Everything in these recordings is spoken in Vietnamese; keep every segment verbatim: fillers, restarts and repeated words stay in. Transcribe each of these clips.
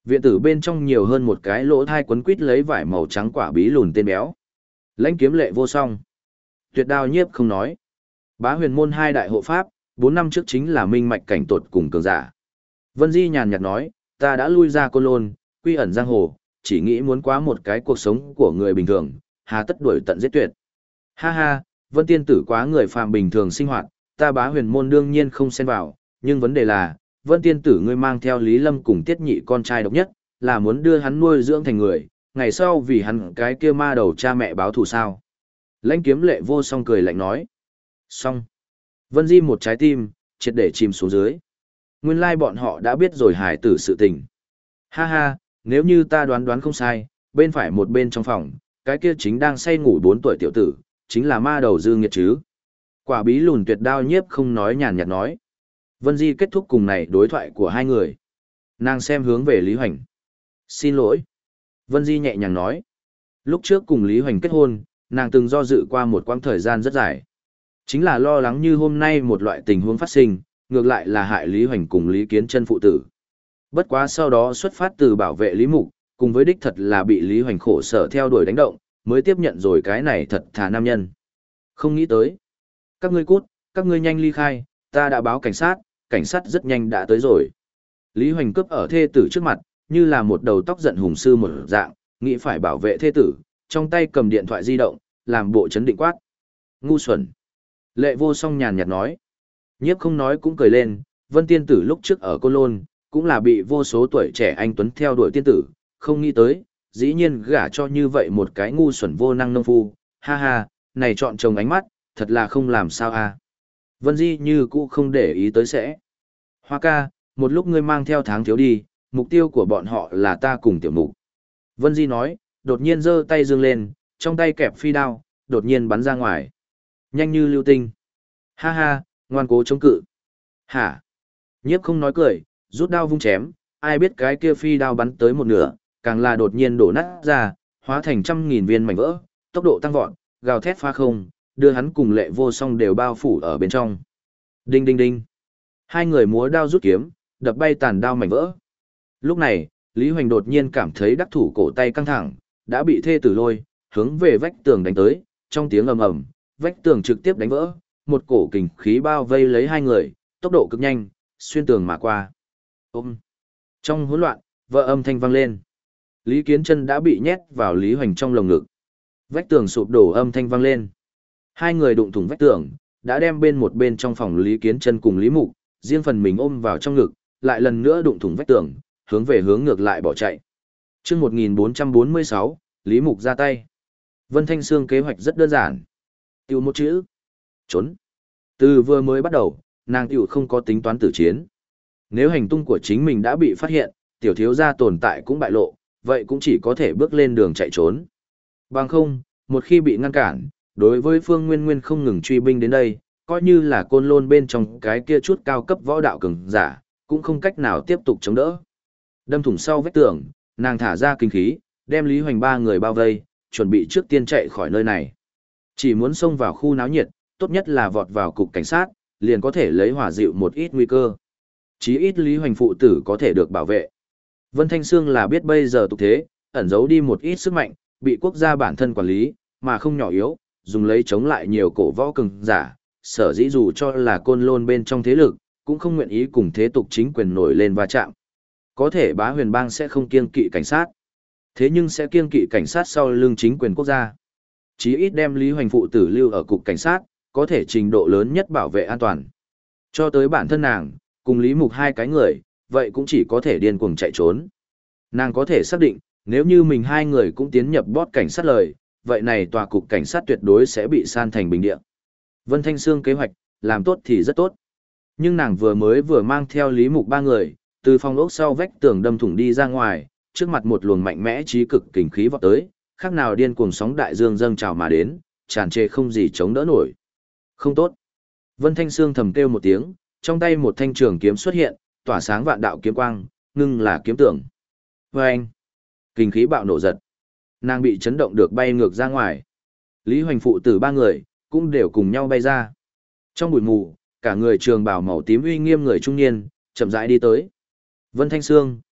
Viện tử bên trong nhiều hơn một cái lỗ thai quấn quít lấy vải màu trắng quả bí lùn tên béo. Lãnh kiếm lệ vô song. Tuyệt đao nhiếp không nói. Bá huyền môn hai đại hộ pháp, bốn năm trước chính là minh mạch cảnh tột cùng cường giả. Vân Di nhàn nhạt nói, ta đã lui ra Côn Lôn, quy ẩn giang hồ, chỉ nghĩ muốn quá một cái cuộc sống của người bình thường, hà tất đuổi tận giết tuyệt. Ha ha, Vân tiên tử quá người phàm bình thường sinh hoạt, ta bá huyền môn đương nhiên không xen vào, nhưng vấn đề là, Vân tiên tử ngươi mang theo Lý Lâm cùng Tiết Nhị con trai độc nhất, là muốn đưa hắn nuôi dưỡng thành người, ngày sau vì hắn cái kia ma đầu cha mẹ báo thù sao. Lãnh kiếm lệ vô song cười lạnh nói. Xong. Vân Di một trái tim, triệt để chìm xuống dưới. Nguyên lai bọn họ đã biết rồi hải tử sự tình. Ha ha, nếu như ta đoán đoán không sai, bên phải một bên trong phòng, cái kia chính đang say ngủ bốn tuổi tiểu tử, chính là ma đầu dư nghiệt chứ. Quả bí lùn tuyệt đao nhiếp không nói nhàn nhạt nói. Vân Di kết thúc cùng này đối thoại của hai người. Nàng xem hướng về Lý Hoành. Xin lỗi. Vân Di nhẹ nhàng nói. Lúc trước cùng Lý Hoành kết hôn, nàng từng do dự qua một quãng thời gian rất dài. Chính là lo lắng như hôm nay một loại tình huống phát sinh, ngược lại là hại Lý Hoành cùng Lý Kiến Chân phụ tử. Bất quá sau đó xuất phát từ bảo vệ Lý Mục, cùng với đích thật là bị Lý Hoành khổ sở theo đuổi đánh động, mới tiếp nhận rồi cái này thật thà nam nhân. Không nghĩ tới. Các ngươi cút, các ngươi nhanh ly khai, ta đã báo cảnh sát, cảnh sát rất nhanh đã tới rồi. Lý Hoành cướp ở thê tử trước mặt, như là một đầu tóc giận hùng sư một dạng, nghĩ phải bảo vệ thê tử, trong tay cầm điện thoại di động, làm bộ chấn định quát. Ngu xuẩn. Lệ vô song nhàn nhạt nói. Nhiếp không nói cũng cười lên, Vân tiên tử lúc trước ở Côn Lôn, cũng là bị vô số tuổi trẻ anh tuấn theo đuổi tiên tử, không nghĩ tới, dĩ nhiên gả cho như vậy một cái ngu xuẩn vô năng nông phu, ha ha, này chọn chồng ánh mắt, thật là không làm sao à. Vân Di như cũ không để ý tới sẽ. Hoa ca, một lúc ngươi mang theo tháng thiếu đi, mục tiêu của bọn họ là ta cùng tiểu mục. Vân Di nói, đột nhiên giơ tay dương lên, trong tay kẹp phi đao, đột nhiên bắn ra ngoài. Nhanh như lưu tinh. Ha ha, ngoan cố chống cự. Hả? Nhiếp không nói cười, rút đao vung chém, ai biết cái kia phi đao bắn tới một nửa, càng là đột nhiên đổ nát ra, hóa thành trăm nghìn viên mảnh vỡ, tốc độ tăng vọt, gào thét phá không, đưa hắn cùng lệ vô song đều bao phủ ở bên trong. Đinh đinh đinh. Hai người múa đao rút kiếm, đập bay tàn đao mảnh vỡ. Lúc này, Lý Hoành đột nhiên cảm thấy đắc thủ cổ tay căng thẳng, đã bị thê tử lôi, hướng về vách tường đánh tới, trong tiếng ầm ầm, vách tường trực tiếp đánh vỡ, một cổ kình khí bao vây lấy hai người, tốc độ cực nhanh, xuyên tường mà qua. Ôm. Trong hỗn loạn, vợ âm thanh vang lên. Lý Kiến Chân đã bị nhét vào Lý Hoành trong lồng ngực. Vách tường sụp đổ âm thanh vang lên. Hai người đụng thủng vách tường, đã đem bên một bên trong phòng Lý Kiến Chân cùng Lý Mục, riêng phần mình ôm vào trong ngực, lại lần nữa đụng thủng vách tường, hướng về hướng ngược lại bỏ chạy. Chương một nghìn bốn trăm bốn mươi sáu, Lý Mục ra tay. Vân Thanh Sương kế hoạch rất đơn giản. Tiêu một chữ. Trốn. Từ vừa mới bắt đầu, nàng tiểu không có tính toán tử chiến. Nếu hành tung của chính mình đã bị phát hiện, tiểu thiếu gia tồn tại cũng bại lộ, vậy cũng chỉ có thể bước lên đường chạy trốn. Bằng không, một khi bị ngăn cản, đối với Phương Nguyên Nguyên không ngừng truy binh đến đây, coi như là Côn Lôn bên trong cái kia chút cao cấp võ đạo cường giả, cũng không cách nào tiếp tục chống đỡ. Đâm thủng sau vách tường, nàng thả ra kinh khí, đem Lý Hoành ba người bao vây, chuẩn bị trước tiên chạy khỏi nơi này. Chỉ muốn xông vào khu náo nhiệt, tốt nhất là vọt vào cục cảnh sát, liền có thể lấy hỏa dịu một ít nguy cơ. Chí ít Lý Hoành phụ tử có thể được bảo vệ. Vân Thanh Sương là biết bây giờ tục thế, ẩn giấu đi một ít sức mạnh, bị quốc gia bản thân quản lý, mà không nhỏ yếu, dùng lấy chống lại nhiều cổ võ cường giả, sở dĩ dù cho là Côn Lôn bên trong thế lực, cũng không nguyện ý cùng thế tục chính quyền nổi lên va chạm. Có thể Bá Huyền Bang sẽ không kiêng kỵ cảnh sát, thế nhưng sẽ kiêng kỵ cảnh sát sau lưng chính quyền quốc gia. Chí ít đem Lý Hoành phụ tử lưu ở cục cảnh sát, có thể trình độ lớn nhất bảo vệ an toàn. Cho tới bản thân nàng, cùng Lý Mục hai cái người, vậy cũng chỉ có thể điên cuồng chạy trốn. Nàng có thể xác định, nếu như mình hai người cũng tiến nhập bót cảnh sát lời, vậy này tòa cục cảnh sát tuyệt đối sẽ bị san thành bình địa. Vân Thanh Sương kế hoạch, làm tốt thì rất tốt. Nhưng nàng vừa mới vừa mang theo Lý Mục ba người, từ phòng ốc sau vách tường đâm thủng đi ra ngoài, trước mặt một luồng mạnh mẽ trí cực kình khí vọt tới, khác nào điên cuồng sóng đại dương dâng trào mà đến, tràn trề không gì chống đỡ nổi. Không tốt. Vân Thanh Sương thầm kêu một tiếng, trong tay một thanh trường kiếm xuất hiện, tỏa sáng vạn đạo kiếm quang, ngưng là kiếm tưởng. Và anh, kinh khí bạo nổ giật. Nàng bị chấn động được bay ngược ra ngoài. Lý Hoành phụ tử ba người, cũng đều cùng nhau bay ra. Trong bụi mù, cả người trường bào màu tím uy nghiêm người trung niên, chậm rãi đi tới. Vân Thanh Sương,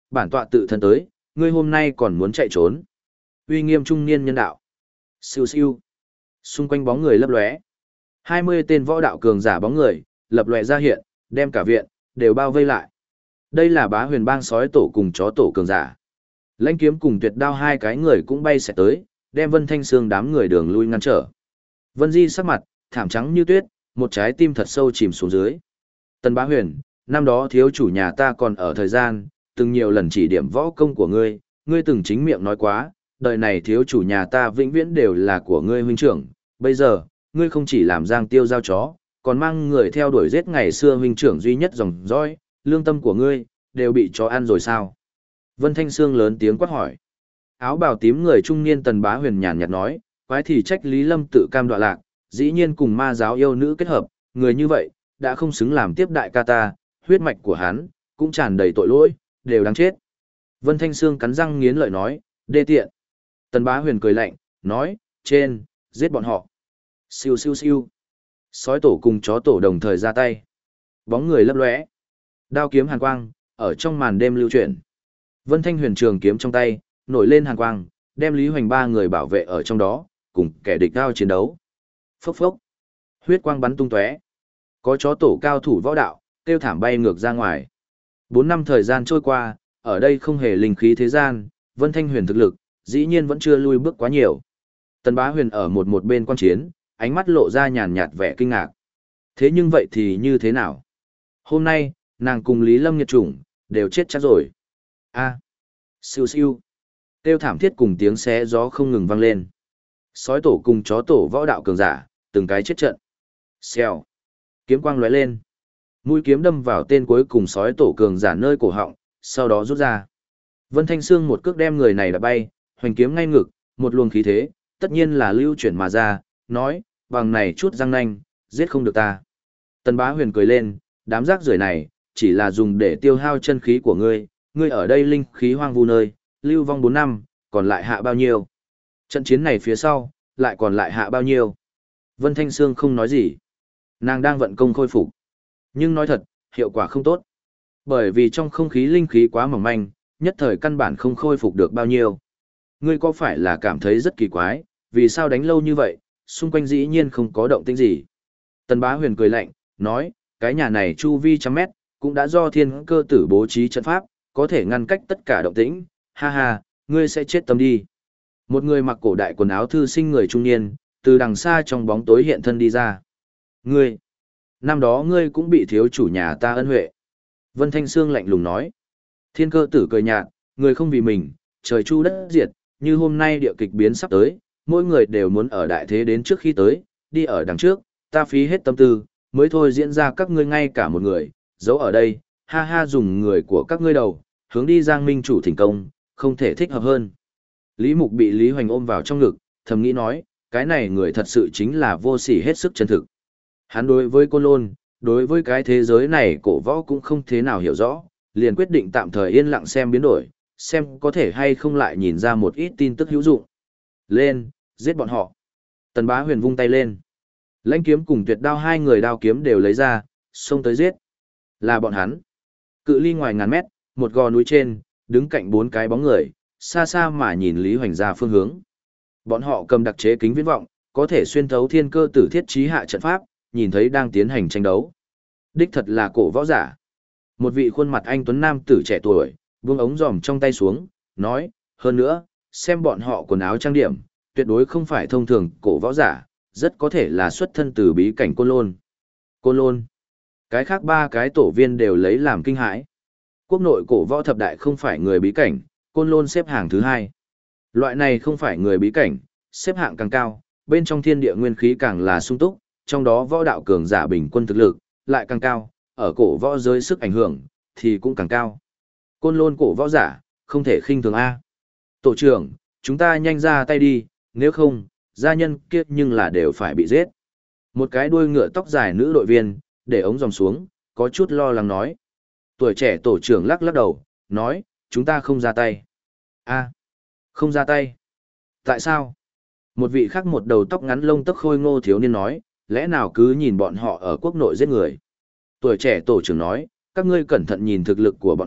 bản tọa tự thân tới, ngươi hôm nay còn muốn chạy trốn. Uy nghiêm trung niên nhân đạo. Siêu siêu. Xung quanh bóng người lấp lóe. hai mươi tên võ đạo cường giả bóng người, lập lòe ra hiện, đem cả viện, đều bao vây lại. Đây là Bá Huyền bang sói tổ cùng chó tổ cường giả. Lãnh kiếm cùng tuyệt đao hai cái người cũng bay sẽ tới, đem Vân Thanh Sương đám người đường lui ngăn trở. Vân Di sắc mặt, thảm trắng như tuyết, một trái tim thật sâu chìm xuống dưới. Tần Bá Huyền, năm đó thiếu chủ nhà ta còn ở thời gian, từng nhiều lần chỉ điểm võ công của ngươi, ngươi từng chính miệng nói quá, đời này thiếu chủ nhà ta vĩnh viễn đều là của ngươi huynh trưởng. Bây giờ, ngươi không chỉ làm giang tiêu giao chó, còn mang người theo đuổi giết ngày xưa huynh trưởng duy nhất dòng dõi, lương tâm của ngươi, đều bị chó ăn rồi sao? Vân Thanh Sương lớn tiếng quát hỏi. Áo bào tím người trung niên Tần Bá Huyền nhàn nhạt nói, quái thì trách Lý Lâm tự cam đoạ lạc, dĩ nhiên cùng ma giáo yêu nữ kết hợp, người như vậy, đã không xứng làm tiếp đại ca ta, huyết mạch của hắn, cũng tràn đầy tội lỗi, đều đáng chết. Vân Thanh Sương cắn răng nghiến lợi nói, đê tiện. Tần Bá Huyền cười lạnh, nói, trên, giết bọn họ. Siêu siêu siêu. Sói tổ cùng chó tổ đồng thời ra tay. Bóng người lấp lóe. Đao kiếm hàn quang, ở trong màn đêm lưu chuyển. Vân Thanh Huyền trường kiếm trong tay, nổi lên hàn quang, đem Lý Hoành ba người bảo vệ ở trong đó, cùng kẻ địch đao chiến đấu. Phốc phốc. Huyết quang bắn tung tóe. Có chó tổ cao thủ võ đạo, tiêu thảm bay ngược ra ngoài. Bốn năm thời gian trôi qua, ở đây không hề linh khí thế gian, Vân Thanh Huyền thực lực, dĩ nhiên vẫn chưa lui bước quá nhiều. Tần Bá Huyền ở một một bên quan chiến, ánh mắt lộ ra nhàn nhạt vẻ kinh ngạc. Thế nhưng vậy thì như thế nào? Hôm nay, nàng cùng Lý Lâm nghiệt chủng, đều chết chắc rồi. A. Siêu siêu. Tiêu thảm thiết cùng tiếng xé gió không ngừng vang lên. Sói tổ cùng chó tổ võ đạo cường giả, từng cái chết trận. Xèo. Kiếm quang lóe lên. Mũi kiếm đâm vào tên cuối cùng sói tổ cường giả nơi cổ họng, sau đó rút ra. Vân Thanh Sương một cước đem người này đã bay, hoành kiếm ngay ngực, một luồng khí thế, tất nhiên là lưu chuyển mà ra, nói, bằng này chút răng nanh, giết không được ta. Tần Bá Huyền cười lên, đám rác rưởi này, chỉ là dùng để tiêu hao chân khí của ngươi, ngươi ở đây linh khí hoang vu nơi, lưu vong bốn năm, còn lại hạ bao nhiêu? Trận chiến này phía sau, lại còn lại hạ bao nhiêu? Vân Thanh Sương không nói gì. Nàng đang vận công khôi phục. Nhưng nói thật, hiệu quả không tốt. Bởi vì trong không khí linh khí quá mỏng manh, nhất thời căn bản không khôi phục được bao nhiêu. Ngươi có phải là cảm thấy rất kỳ quái, vì sao đánh lâu như vậy, xung quanh dĩ nhiên không có động tĩnh gì? Tần Bá Huyền cười lạnh, nói, cái nhà này chu vi trăm mét, cũng đã do thiên cơ tử bố trí trận pháp, có thể ngăn cách tất cả động tĩnh, ha ha, ngươi sẽ chết tâm đi. Một người mặc cổ đại quần áo thư sinh người trung niên, từ đằng xa trong bóng tối hiện thân đi ra. Ngươi, năm đó ngươi cũng bị thiếu chủ nhà ta ân huệ. Vân Thanh Sương lạnh lùng nói. Thiên cơ tử cười nhạt, người không vì mình, trời chu đất diệt, như hôm nay địa kịch biến sắp tới, mỗi người đều muốn ở đại thế đến trước khi tới, đi ở đằng trước, ta phí hết tâm tư, mới thôi diễn ra các ngươi ngay cả một người, giấu ở đây, ha ha dùng người của các ngươi đầu, hướng đi Giang Minh chủ thỉnh công, không thể thích hợp hơn. Lý Mục bị Lý Hoành ôm vào trong ngực, thầm nghĩ nói, cái này người thật sự chính là vô sỉ hết sức chân thực. Hắn đối với Côn Lôn, đối với cái thế giới này cổ võ cũng không thế nào hiểu rõ, liền quyết định tạm thời yên lặng xem biến đổi, xem có thể hay không lại nhìn ra một ít tin tức hữu dụng. Lên, giết bọn họ. Tần Bá Huyền vung tay lên. Lãnh kiếm cùng tuyệt đao hai người đao kiếm đều lấy ra, xông tới giết. Là bọn hắn. Cự ly ngoài ngàn mét, một gò núi trên, đứng cạnh bốn cái bóng người, xa xa mà nhìn Lý Hoành ra phương hướng. Bọn họ cầm đặc chế kính viễn vọng, có thể xuyên thấu thiên cơ tử thiết trí hạ trận pháp, nhìn thấy đang tiến hành tranh đấu. Đích thật là cổ võ giả. Một vị khuôn mặt anh tuấn nam tử trẻ tuổi, buông ống giòm trong tay xuống, nói, hơn nữa, xem bọn họ quần áo trang điểm, tuyệt đối không phải thông thường cổ võ giả, rất có thể là xuất thân từ bí cảnh Côn Lôn. Côn Lôn. Cái khác ba cái tổ viên đều lấy làm kinh hãi. Quốc nội cổ võ thập đại không phải người bí cảnh, Côn Lôn xếp hạng thứ hai. Loại này không phải người bí cảnh, xếp hạng càng cao, bên trong thiên địa nguyên khí càng là sung túc, trong đó võ đạo cường giả bình quân thực lực, lại càng cao, ở cổ võ giới sức ảnh hưởng, thì cũng càng cao. Côn Lôn cổ võ giả, không thể khinh thường A. Tổ trưởng, chúng ta nhanh ra tay đi, nếu không, gia nhân kia nhưng là đều phải bị giết. Một cái đuôi ngựa tóc dài nữ đội viên, để ống dòng xuống, có chút lo lắng nói. Tuổi trẻ tổ trưởng lắc lắc đầu, nói, chúng ta không ra tay. A, không ra tay. Tại sao? Một vị khác một đầu tóc ngắn lông tóc khôi ngô thiếu niên nói, lẽ nào cứ nhìn bọn họ ở quốc nội giết người. Tuổi trẻ tổ trưởng nói, các ngươi cẩn thận nhìn thực lực của bọn họ,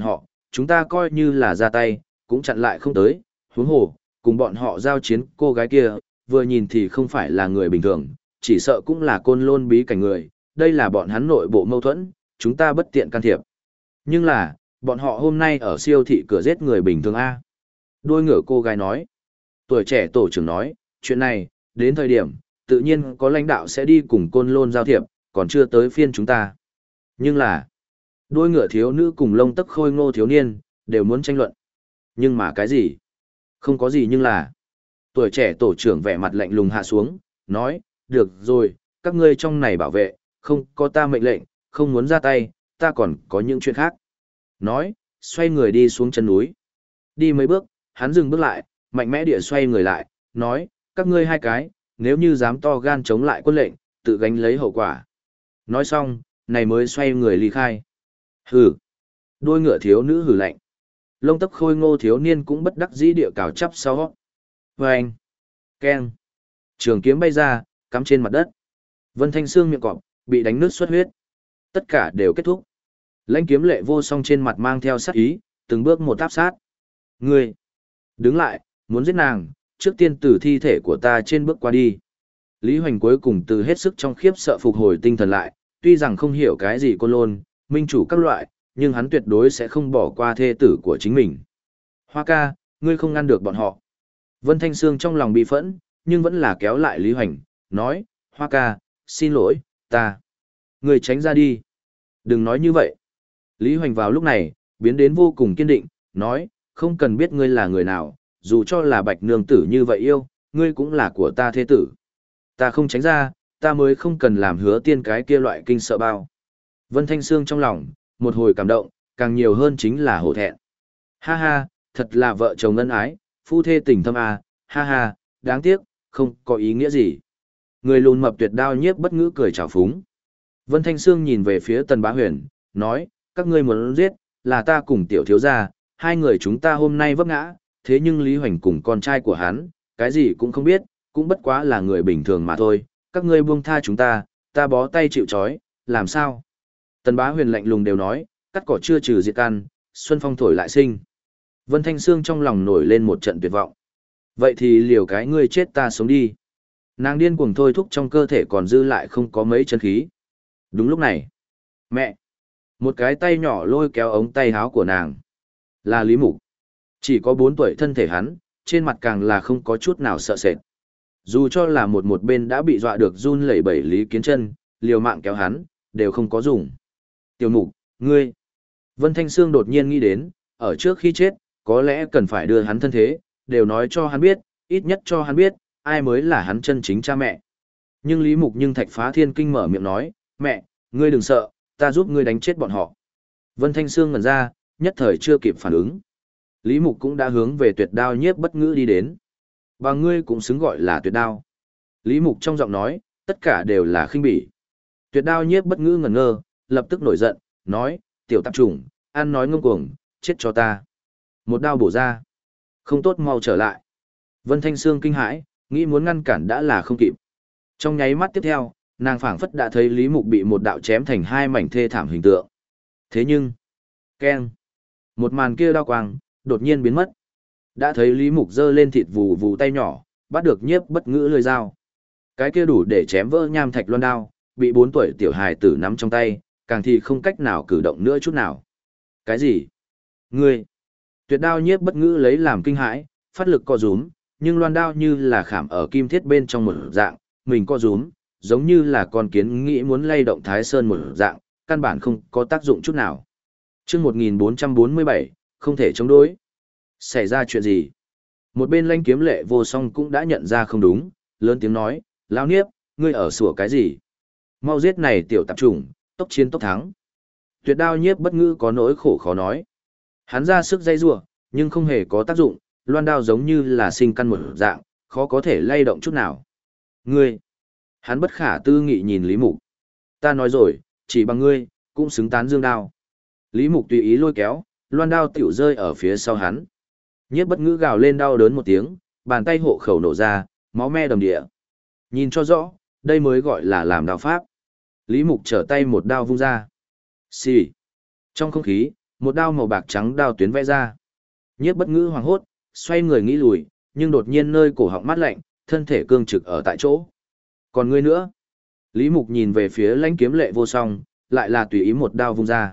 chúng ta coi như là ra tay, cũng chặn lại không tới, huống hồ, cùng bọn họ giao chiến cô gái kia, vừa nhìn thì không phải là người bình thường, chỉ sợ cũng là côn lôn bí cảnh người, đây là bọn hắn nội bộ mâu thuẫn, chúng ta bất tiện can thiệp. Nhưng là, bọn họ hôm nay ở siêu thị cửa giết người bình thường A. Đôi ngựa cô gái nói. Tuổi trẻ tổ trưởng nói, chuyện này, đến thời điểm, tự nhiên có lãnh đạo sẽ đi cùng côn lôn giao thiệp, còn chưa tới phiên chúng ta. Nhưng là, đôi ngựa thiếu nữ cùng lông tấc khôi ngô thiếu niên, đều muốn tranh luận. Nhưng mà cái gì? Không có gì nhưng là. Tuổi trẻ tổ trưởng vẻ mặt lạnh lùng hạ xuống, nói, được rồi, các ngươi trong này bảo vệ, không có ta mệnh lệnh, không muốn ra tay, ta còn có những chuyện khác. Nói, xoay người đi xuống chân núi. Đi mấy bước, hắn dừng bước lại, mạnh mẽ địa xoay người lại, nói, các ngươi hai cái, nếu như dám to gan chống lại quân lệnh, tự gánh lấy hậu quả. Nói xong, này mới xoay người ly khai. Hừ. Đôi ngựa thiếu nữ hừ lạnh. Lông tóc khôi ngô thiếu niên cũng bất đắc dĩ địa cào chắp sau. Vâng. Keng. Trường kiếm bay ra, cắm trên mặt đất. Vân Thanh Sương miệng cọp, bị đánh nứt xuất huyết. Tất cả đều kết thúc. Lãnh kiếm lệ vô song trên mặt mang theo sát ý, từng bước một áp sát. Ngươi. Đứng lại, muốn giết nàng, trước tiên từ thi thể của ta trên bước qua đi. Lý Hoành cuối cùng từ hết sức trong khiếp sợ phục hồi tinh thần lại, tuy rằng không hiểu cái gì côn lôn, minh chủ các loại, nhưng hắn tuyệt đối sẽ không bỏ qua thê tử của chính mình. Hoa ca, ngươi không ngăn được bọn họ. Vân Thanh Sương trong lòng bị phẫn, nhưng vẫn là kéo lại Lý Hoành, nói, Hoa ca, xin lỗi, ta. Ngươi tránh ra đi. Đừng nói như vậy. Lý Hoành vào lúc này, biến đến vô cùng kiên định, nói, không cần biết ngươi là người nào, dù cho là bạch nương tử như vậy yêu, ngươi cũng là của ta thế tử. Ta không tránh ra, ta mới không cần làm hứa tiên cái kia loại kinh sợ bao. Vân Thanh Sương trong lòng, một hồi cảm động, càng nhiều hơn chính là hổ thẹn. Ha ha, thật là vợ chồng ân ái, phu thê tình thâm à, ha ha, đáng tiếc, không có ý nghĩa gì. Người lùn mập tuyệt đao nhiếp bất ngữ cười trào phúng. Vân Thanh Sương nhìn về phía Tần Bá Huyền, nói, các ngươi muốn giết, là ta cùng tiểu thiếu gia, hai người chúng ta hôm nay vấp ngã, thế nhưng Lý Hoành cùng con trai của hắn, cái gì cũng không biết, cũng bất quá là người bình thường mà thôi, các ngươi buông tha chúng ta, ta bó tay chịu trói, làm sao? Tần Bá Huyền lạnh lùng đều nói, cắt cỏ chưa trừ diệt căn, xuân phong thổi lại sinh. Vân Thanh Sương trong lòng nổi lên một trận tuyệt vọng. Vậy thì liều cái ngươi chết ta sống đi. Nàng điên cuồng thôi thúc trong cơ thể còn dư lại không có mấy chân khí. Đúng lúc này, mẹ, một cái tay nhỏ lôi kéo ống tay áo của nàng. Là Lý Mục. Chỉ có bốn tuổi thân thể hắn, trên mặt càng là không có chút nào sợ sệt. Dù cho là một một bên đã bị dọa được run lẩy bẩy Lý Kiến Chân, liều mạng kéo hắn, đều không có dùng. Tiểu Mục, ngươi. Vân Thanh Sương đột nhiên nghĩ đến, ở trước khi chết, có lẽ cần phải đưa hắn thân thế, đều nói cho hắn biết, ít nhất cho hắn biết, ai mới là hắn chân chính cha mẹ. Nhưng Lý Mục nhưng Thạch Phá Thiên Kinh mở miệng nói, mẹ, ngươi đừng sợ, ta giúp ngươi đánh chết bọn họ. Vân Thanh Sương ngẩn ra, nhất thời chưa kịp phản ứng. Lý Mục cũng đã hướng về tuyệt đao nhiếp bất ngữ đi đến. Và ngươi cũng xứng gọi là tuyệt đao. Lý Mục trong giọng nói, tất cả đều là khinh bỉ. Tuyệt đao nhiếp bất ngữ ngẩn ngơ, lập tức nổi giận, nói, tiểu tạp chủng, ăn nói ngông cuồng, chết cho ta. Một đao bổ ra. Không tốt mau trở lại. Vân Thanh Sương kinh hãi, nghĩ muốn ngăn cản đã là không kịp. Trong nháy mắt tiếp theo, nàng phảng phất đã thấy Lý Mục bị một đạo chém thành hai mảnh thê thảm hình tượng. Thế nhưng, keng, một màn kia đao quang, đột nhiên biến mất. Đã thấy Lý Mục giơ lên thịt vù vù tay nhỏ, bắt được nhiếp bất ngữ lưỡi dao. Cái kia đủ để chém vỡ nham thạch loan đao, bị bốn tuổi tiểu hài tử nắm trong tay, càng thì không cách nào cử động nữa chút nào. Cái gì? Ngươi? Tuyệt đao nhiếp bất ngữ lấy làm kinh hãi, phát lực co rúm, nhưng loan đao như là khảm ở kim thiết bên trong một dạng, mình co rúm, giống như là con kiến nghĩ muốn lay động Thái Sơn một dạng, căn bản không có tác dụng chút nào. Chương một nghìn bốn trăm bốn mươi bảy, không thể chống đối. Xảy ra chuyện gì? Một bên Lãnh Kiếm Lệ vô song cũng đã nhận ra không đúng, lớn tiếng nói, lão niếp, ngươi ở sủa cái gì? Mau giết này tiểu tạp chủng, tốc chiến tốc thắng. Tuyệt đao nhiếp bất ngữ có nỗi khổ khó nói. Hắn ra sức dây rủa, nhưng không hề có tác dụng, loan đao giống như là sinh căn một dạng, khó có thể lay động chút nào. Ngươi! Hắn bất khả tư nghị nhìn Lý Mục. Ta nói rồi, chỉ bằng ngươi, cũng xứng tán dương đao. Lý Mục tùy ý lôi kéo, loan đao tiểu rơi ở phía sau hắn. Nhiếp bất ngữ gào lên đau đớn một tiếng, bàn tay hộ khẩu nổ ra, máu me đầm địa. Nhìn cho rõ, đây mới gọi là làm đao pháp. Lý Mục trở tay một đao vung ra. Xì. Trong không khí, một đao màu bạc trắng đao tuyến vẽ ra. Nhiếp Bất Ngữ hoảng hốt, xoay người nghĩ lùi, nhưng đột nhiên nơi cổ họng mát lạnh, thân thể cương trực ở tại chỗ. Còn ngươi nữa? Lý Mục nhìn về phía Lãnh Kiếm Lệ Vô Song, lại là tùy ý một đao vung ra.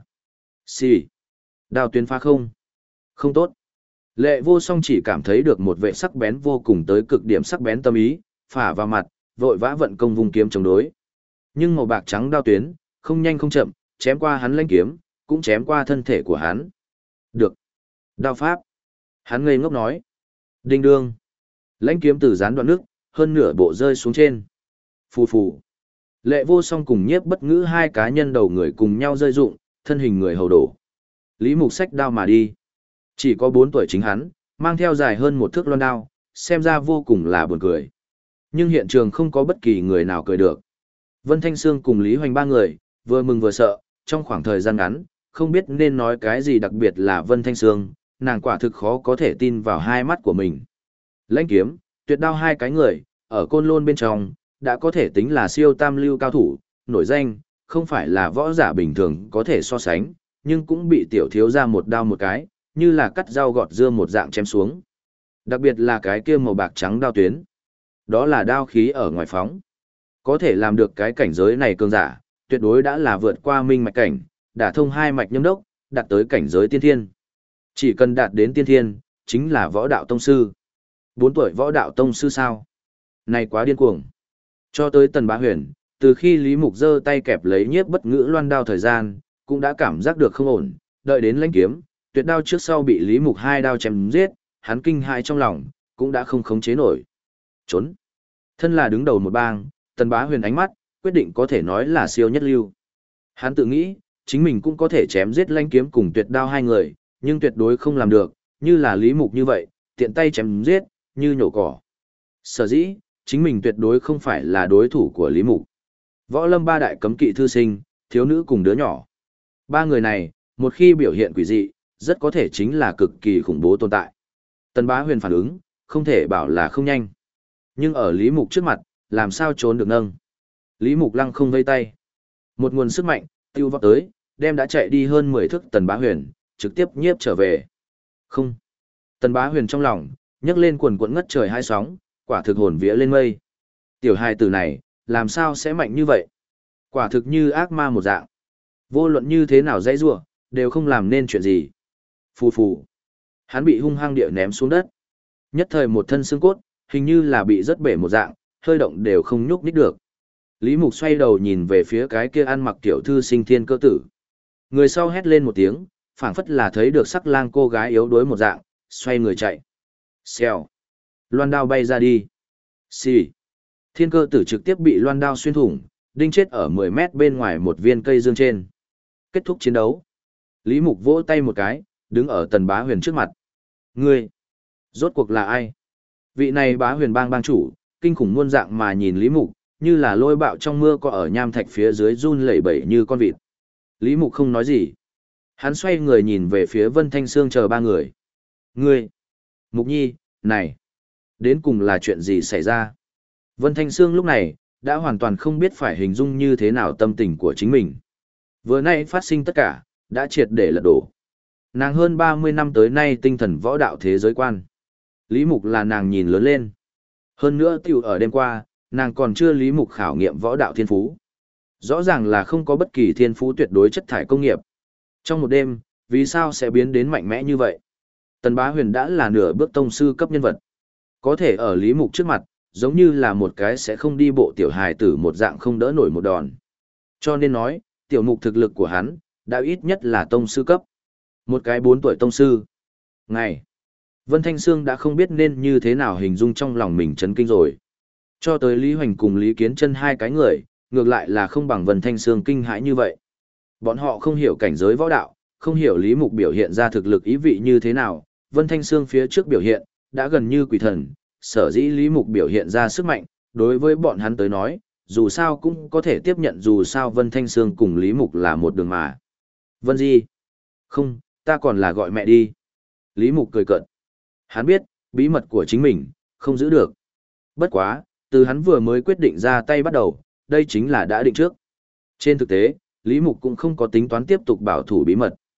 Xì. Đao tuyến phá không. Không tốt. Lệ Vô Song chỉ cảm thấy được một vệ sắc bén vô cùng tới cực điểm sắc bén tâm ý, phả vào mặt, vội vã vận công vung kiếm chống đối. Nhưng màu bạc trắng đao tuyến, không nhanh không chậm, chém qua hắn lãnh kiếm, cũng chém qua thân thể của hắn. Được. Đao pháp. Hắn ngây ngốc nói. Đinh đương. Lãnh kiếm từ gián đoạn nước, hơn nửa bộ rơi xuống trên. Phù phù. Lệ Vô Song cùng Nhiếp Bất Ngữ hai cá nhân đầu người cùng nhau rơi rụng, thân hình người hầu đổ. Lý Mục xách đao mà đi. Chỉ có bốn tuổi chính hắn, mang theo dài hơn một thước loan đao, xem ra vô cùng là buồn cười. Nhưng hiện trường không có bất kỳ người nào cười được. Vân Thanh Sương cùng Lý Hoành ba người, vừa mừng vừa sợ, trong khoảng thời gian ngắn, không biết nên nói cái gì, đặc biệt là Vân Thanh Sương, nàng quả thực khó có thể tin vào hai mắt của mình. Lãnh kiếm, tuyệt đao hai cái người, ở Côn Lôn bên trong, đã có thể tính là siêu tam lưu cao thủ, nổi danh, không phải là võ giả bình thường có thể so sánh, nhưng cũng bị tiểu thiếu ra một đao một cái, như là cắt rau gọt dưa một dạng chém xuống. Đặc biệt là cái kia màu bạc trắng đao tuyến. Đó là đao khí ở ngoài phóng. Có thể làm được cái cảnh giới này cường giả, tuyệt đối đã là vượt qua minh mạch cảnh, đả thông hai mạch nhâm đốc, đạt tới cảnh giới tiên thiên. Chỉ cần đạt đến tiên thiên, chính là võ đạo tông sư. Bốn tuổi võ đạo tông sư sao? Này quá điên cuồng. Cho tới Tần Bá Huyền, từ khi Lý Mục giơ tay kẹp lấy Nhiếp Bất Ngữ loan đao thời gian, cũng đã cảm giác được không ổn, đợi đến lãnh kiếm, tuyệt đao trước sau bị Lý Mục hai đao chém giết, hắn kinh hãi trong lòng, cũng đã không khống chế nổi. Trốn. Thân là đứng đầu một bang, Tần Bá Huyền ánh mắt, quyết định có thể nói là siêu nhất lưu. Hắn tự nghĩ, chính mình cũng có thể chém giết lãnh kiếm cùng tuyệt đao hai người, nhưng tuyệt đối không làm được, như là Lý Mục như vậy, tiện tay chém giết, như nhổ cỏ. Sở dĩ, chính mình tuyệt đối không phải là đối thủ của Lý Mục. Võ Lâm ba đại cấm kỵ thư sinh, thiếu nữ cùng đứa nhỏ. Ba người này, một khi biểu hiện quỷ dị, rất có thể chính là cực kỳ khủng bố tồn tại. Tần Bá Huyền phản ứng, không thể bảo là không nhanh. Nhưng ở Lý Mục trước mặt, làm sao trốn được nâng. Lý Mục lăng không vây tay. Một nguồn sức mạnh, tiêu vọt tới, đem đã chạy đi hơn mười thước Tần Bá Huyền, trực tiếp nhiếp trở về. Không. Tần Bá Huyền trong lòng, nhấc lên quần quận ngất trời hai sóng, quả thực hồn vía lên mây. Tiểu hài tử này, làm sao sẽ mạnh như vậy? Quả thực như ác ma một dạng. Vô luận như thế nào dãy rủa, đều không làm nên chuyện gì. Phù phù. Hắn bị hung hăng địa ném xuống đất. Nhất thời một thân xương cốt, hình như là bị rất bể một dạng, hơi động đều không nhúc nhích được. Lý Mục xoay đầu nhìn về phía cái kia ăn mặc tiểu thư sinh thiên cơ tử. Người sau hét lên một tiếng, phảng phất là thấy được sắc lang cô gái yếu đuối một dạng, xoay người chạy. Xèo. Loan đao bay ra đi. Xì. Thiên cơ tử trực tiếp bị loan đao xuyên thủng, đinh chết ở mười mét bên ngoài một viên cây dương trên. Kết thúc chiến đấu. Lý Mục vỗ tay một cái, đứng ở Tần Bá Huyền trước mặt. Ngươi, rốt cuộc là ai? Vị này Bá Huyền bang bang chủ, kinh khủng muôn dạng mà nhìn Lý Mục, như là lôi bạo trong mưa có ở nham thạch phía dưới run lẩy bẩy như con vịt. Lý Mục không nói gì. Hắn xoay người nhìn về phía Vân Thanh Sương chờ ba người. Ngươi, Mục Nhi, này, đến cùng là chuyện gì xảy ra? Vân Thanh Sương lúc này, đã hoàn toàn không biết phải hình dung như thế nào tâm tình của chính mình. Vừa nay phát sinh tất cả, đã triệt để lật đổ. Nàng hơn ba mươi năm tới nay tinh thần võ đạo thế giới quan. Lý Mục là nàng nhìn lớn lên. Hơn nữa tiểu ở đêm qua, nàng còn chưa Lý Mục khảo nghiệm võ đạo thiên phú. Rõ ràng là không có bất kỳ thiên phú tuyệt đối chất thải công nghiệp. Trong một đêm, vì sao sẽ biến đến mạnh mẽ như vậy? Tần Bá Huyền đã là nửa bước tông sư cấp nhân vật. Có thể ở Lý Mục trước mặt, giống như là một cái sẽ không đi bộ tiểu hài tử một dạng không đỡ nổi một đòn. Cho nên nói, tiểu Mục thực lực của hắn, đã ít nhất là tông sư cấp. Một cái bốn tuổi tông sư. Ngày. Vân Thanh Sương đã không biết nên như thế nào hình dung trong lòng mình chấn kinh rồi. Cho tới Lý Hoành cùng Lý Kiến Chân hai cái người, ngược lại là không bằng Vân Thanh Sương kinh hãi như vậy. Bọn họ không hiểu cảnh giới võ đạo, không hiểu Lý Mục biểu hiện ra thực lực ý vị như thế nào. Vân Thanh Sương phía trước biểu hiện, đã gần như quỷ thần, sở dĩ Lý Mục biểu hiện ra sức mạnh, đối với bọn hắn tới nói, dù sao cũng có thể tiếp nhận dù sao Vân Thanh Sương cùng Lý Mục là một đường mà. Vân Di. Không, ta còn là gọi mẹ đi. Lý Mục cười cợt. Hắn biết, bí mật của chính mình, không giữ được. Bất quá, từ hắn vừa mới quyết định ra tay bắt đầu, đây chính là đã định trước. Trên thực tế, Lý Mục cũng không có tính toán tiếp tục bảo thủ bí mật.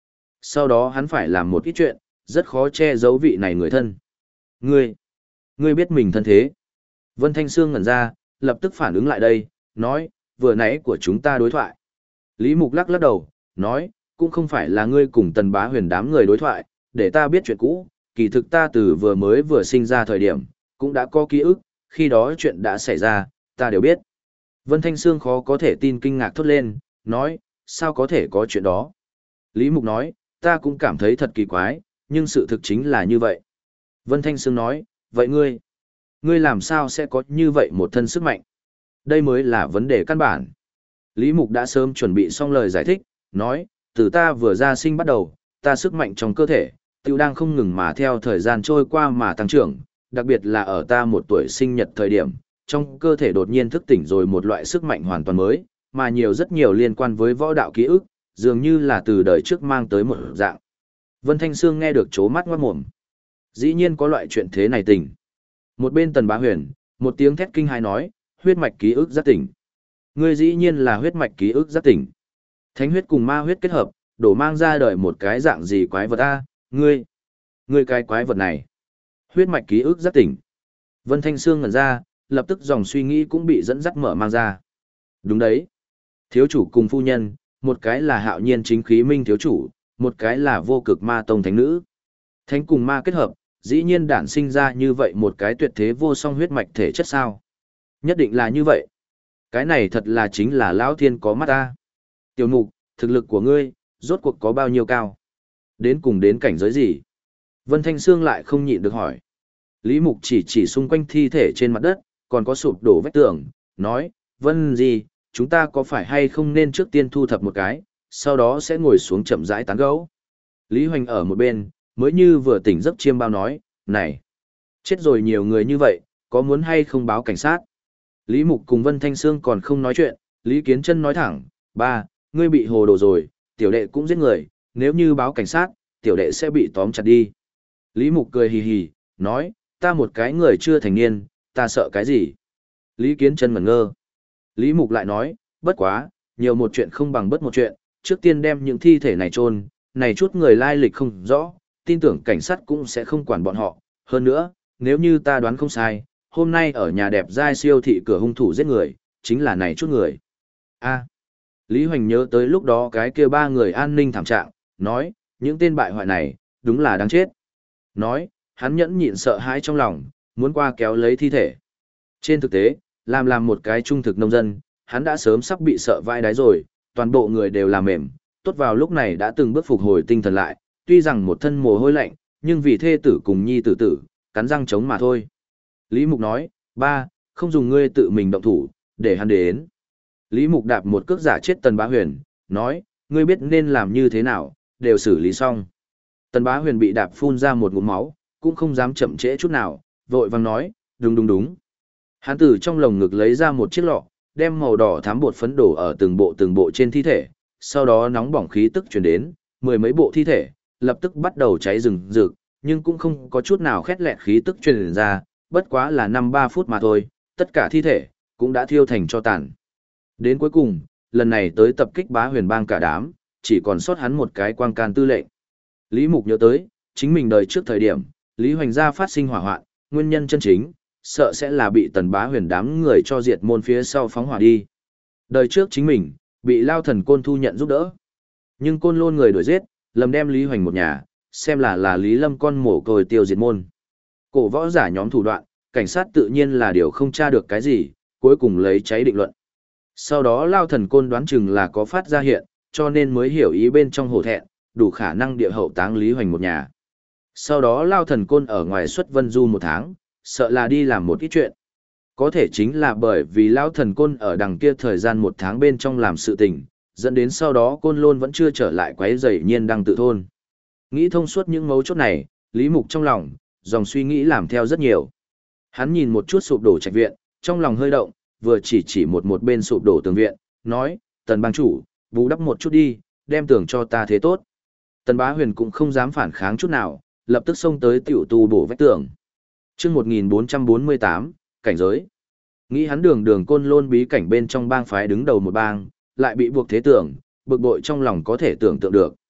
Sau đó hắn phải làm một ít chuyện, rất khó che giấu vị này người thân. Ngươi, ngươi biết mình thân thế. Vân Thanh Sương ngẩn ra, lập tức phản ứng lại đây, nói, vừa nãy của chúng ta đối thoại. Lý Mục lắc lắc đầu, nói, cũng không phải là ngươi cùng Tần Bá Huyền đám người đối thoại, để ta biết chuyện cũ, kỳ thực ta từ vừa mới vừa sinh ra thời điểm, cũng đã có ký ức, khi đó chuyện đã xảy ra, ta đều biết. Vân Thanh Sương khó có thể tin kinh ngạc thốt lên, nói, sao có thể có chuyện đó? Lý Mục nói, ta cũng cảm thấy thật kỳ quái, nhưng sự thực chính là như vậy. Vân Thanh Sương nói, vậy ngươi, ngươi làm sao sẽ có như vậy một thân sức mạnh? Đây mới là vấn đề căn bản. Lý Mục đã sớm chuẩn bị xong lời giải thích, nói, từ ta vừa ra sinh bắt đầu, ta sức mạnh trong cơ thể, tiêu đang không ngừng mà theo thời gian trôi qua mà tăng trưởng, đặc biệt là ở ta một tuổi sinh nhật thời điểm, trong cơ thể đột nhiên thức tỉnh rồi một loại sức mạnh hoàn toàn mới, mà nhiều rất nhiều liên quan với võ đạo ký ức, dường như là từ đời trước mang tới một dạng. Vân Thanh Sương nghe được chố mắt ngoát mồm. Dĩ nhiên có loại chuyện thế này tình. Một bên Tần Bá Huyền, một tiếng thét kinh hãi nói, huyết mạch ký ức giác tỉnh. Ngươi dĩ nhiên là huyết mạch ký ức giác tỉnh. Thánh huyết cùng ma huyết kết hợp, đổ mang ra đời một cái dạng gì quái vật a, ngươi, ngươi cái quái vật này. Huyết mạch ký ức giác tỉnh. Vân Thanh Sương ngẩn ra, lập tức dòng suy nghĩ cũng bị dẫn dắt mở mang ra. Đúng đấy. Thiếu chủ cùng phu nhân, một cái là hạo nhiên chính khí minh thiếu chủ, một cái là vô cực ma tông thánh nữ. Thánh cùng ma kết hợp, dĩ nhiên đản sinh ra như vậy một cái tuyệt thế vô song huyết mạch thể chất sao. Nhất định là như vậy. Cái này thật là chính là lão thiên có mắt ta. Tiểu Mục, thực lực của ngươi, rốt cuộc có bao nhiêu cao? Đến cùng đến cảnh giới gì? Vân Thanh Sương lại không nhịn được hỏi. Lý Mục chỉ chỉ xung quanh thi thể trên mặt đất, còn có sụp đổ vách tường, nói, Vân gì, chúng ta có phải hay không nên trước tiên thu thập một cái, sau đó sẽ ngồi xuống chậm rãi tán gẫu. Lý Hoành ở một bên, mới như vừa tỉnh giấc chiêm bao nói, này, chết rồi nhiều người như vậy, có muốn hay không báo cảnh sát? Lý Mục cùng Vân Thanh Sương còn không nói chuyện, Lý Kiến Chân nói thẳng, ba, ngươi bị hồ đồ rồi, tiểu đệ cũng giết người, nếu như báo cảnh sát, tiểu đệ sẽ bị tóm chặt đi. Lý Mục cười hì hì, nói, ta một cái người chưa thành niên, ta sợ cái gì? Lý Kiến Chân ngẩn ngơ. Lý Mục lại nói, bất quá, nhiều một chuyện không bằng bất một chuyện, trước tiên đem những thi thể này chôn, này chút người lai lịch không rõ, tin tưởng cảnh sát cũng sẽ không quản bọn họ. Hơn nữa, nếu như ta đoán không sai, hôm nay ở nhà đẹp giai siêu thị cửa hung thủ giết người, chính là này chút người. A. Lý Hoành nhớ tới lúc đó cái kia ba người an ninh thảm trạng, nói, những tên bại hoại này, đúng là đáng chết. Nói, hắn nhẫn nhịn sợ hãi trong lòng, muốn qua kéo lấy thi thể. Trên thực tế, làm làm một cái trung thực nông dân, hắn đã sớm sắp bị sợ vai đáy rồi, toàn bộ người đều làm mềm, tốt vào lúc này đã từng bước phục hồi tinh thần lại, tuy rằng một thân mồ hôi lạnh, nhưng vì thê tử cùng nhi tử tử, cắn răng chống mà thôi. Lý Mục nói, ba, không dùng ngươi tự mình động thủ, để hắn đến. Lý Mục đạp một cước giả chết Tần Bá Huyền, nói, ngươi biết nên làm như thế nào, đều xử lý xong. Tần Bá Huyền bị đạp phun ra một ngụm máu, cũng không dám chậm trễ chút nào, vội vàng nói, đúng đúng đúng. Hắn từ trong lồng ngực lấy ra một chiếc lọ, đem màu đỏ thám bột phấn đổ ở từng bộ từng bộ trên thi thể, sau đó nóng bỏng khí tức truyền đến, mười mấy bộ thi thể, lập tức bắt đầu cháy rừng rực, nhưng cũng không có chút nào khét lẹt khí tức truyền ra, bất quá là năm ba phút mà thôi, tất cả thi thể cũng đã thiêu thành tro tàn. Đến cuối cùng, lần này tới tập kích Bá Huyền bang cả đám, chỉ còn sót hắn một cái quang can tư lệnh. Lý Mục nhớ tới, chính mình đời trước thời điểm, Lý Hoành gia phát sinh hỏa hoạn, nguyên nhân chân chính, sợ sẽ là bị Tần Bá Huyền đám người cho diệt môn phía sau phóng hỏa đi. Đời trước chính mình, bị Lao Thần Côn thu nhận giúp đỡ. Nhưng Côn Lôn người đuổi giết, lầm đem Lý Hoành một nhà, xem là là Lý Lâm con mổ cồi tiêu diệt môn. Cổ võ giả nhóm thủ đoạn, cảnh sát tự nhiên là điều không tra được cái gì, cuối cùng lấy cháy định luận. Sau đó Lao Thần Côn đoán chừng là có phát ra hiện, cho nên mới hiểu ý bên trong hổ thẹn, đủ khả năng địa hậu táng Lý Hoành một nhà. Sau đó Lao Thần Côn ở ngoài xuất vân du một tháng, sợ là đi làm một ít chuyện. Có thể chính là bởi vì Lao Thần Côn ở đằng kia thời gian một tháng bên trong làm sự tình, dẫn đến sau đó Côn Lôn vẫn chưa trở lại quấy rầy nhiên đăng tự thôn. Nghĩ thông suốt những mấu chốt này, Lý Mục trong lòng, dòng suy nghĩ làm theo rất nhiều. Hắn nhìn một chút sụp đổ trạch viện, trong lòng hơi động, vừa chỉ chỉ một một bên sụp đổ tường viện, nói, Tần bang chủ, bù đắp một chút đi, đem tường cho ta thế tốt. Tần Bá Huyền cũng không dám phản kháng chút nào, lập tức xông tới tiểu tu bổ vách tường. Trước một nghìn bốn trăm bốn mươi tám, cảnh giới. Nghĩ hắn đường đường Côn Lôn bí cảnh bên trong bang phái đứng đầu một bang, lại bị buộc thế tưởng, bực bội trong lòng có thể tưởng tượng được.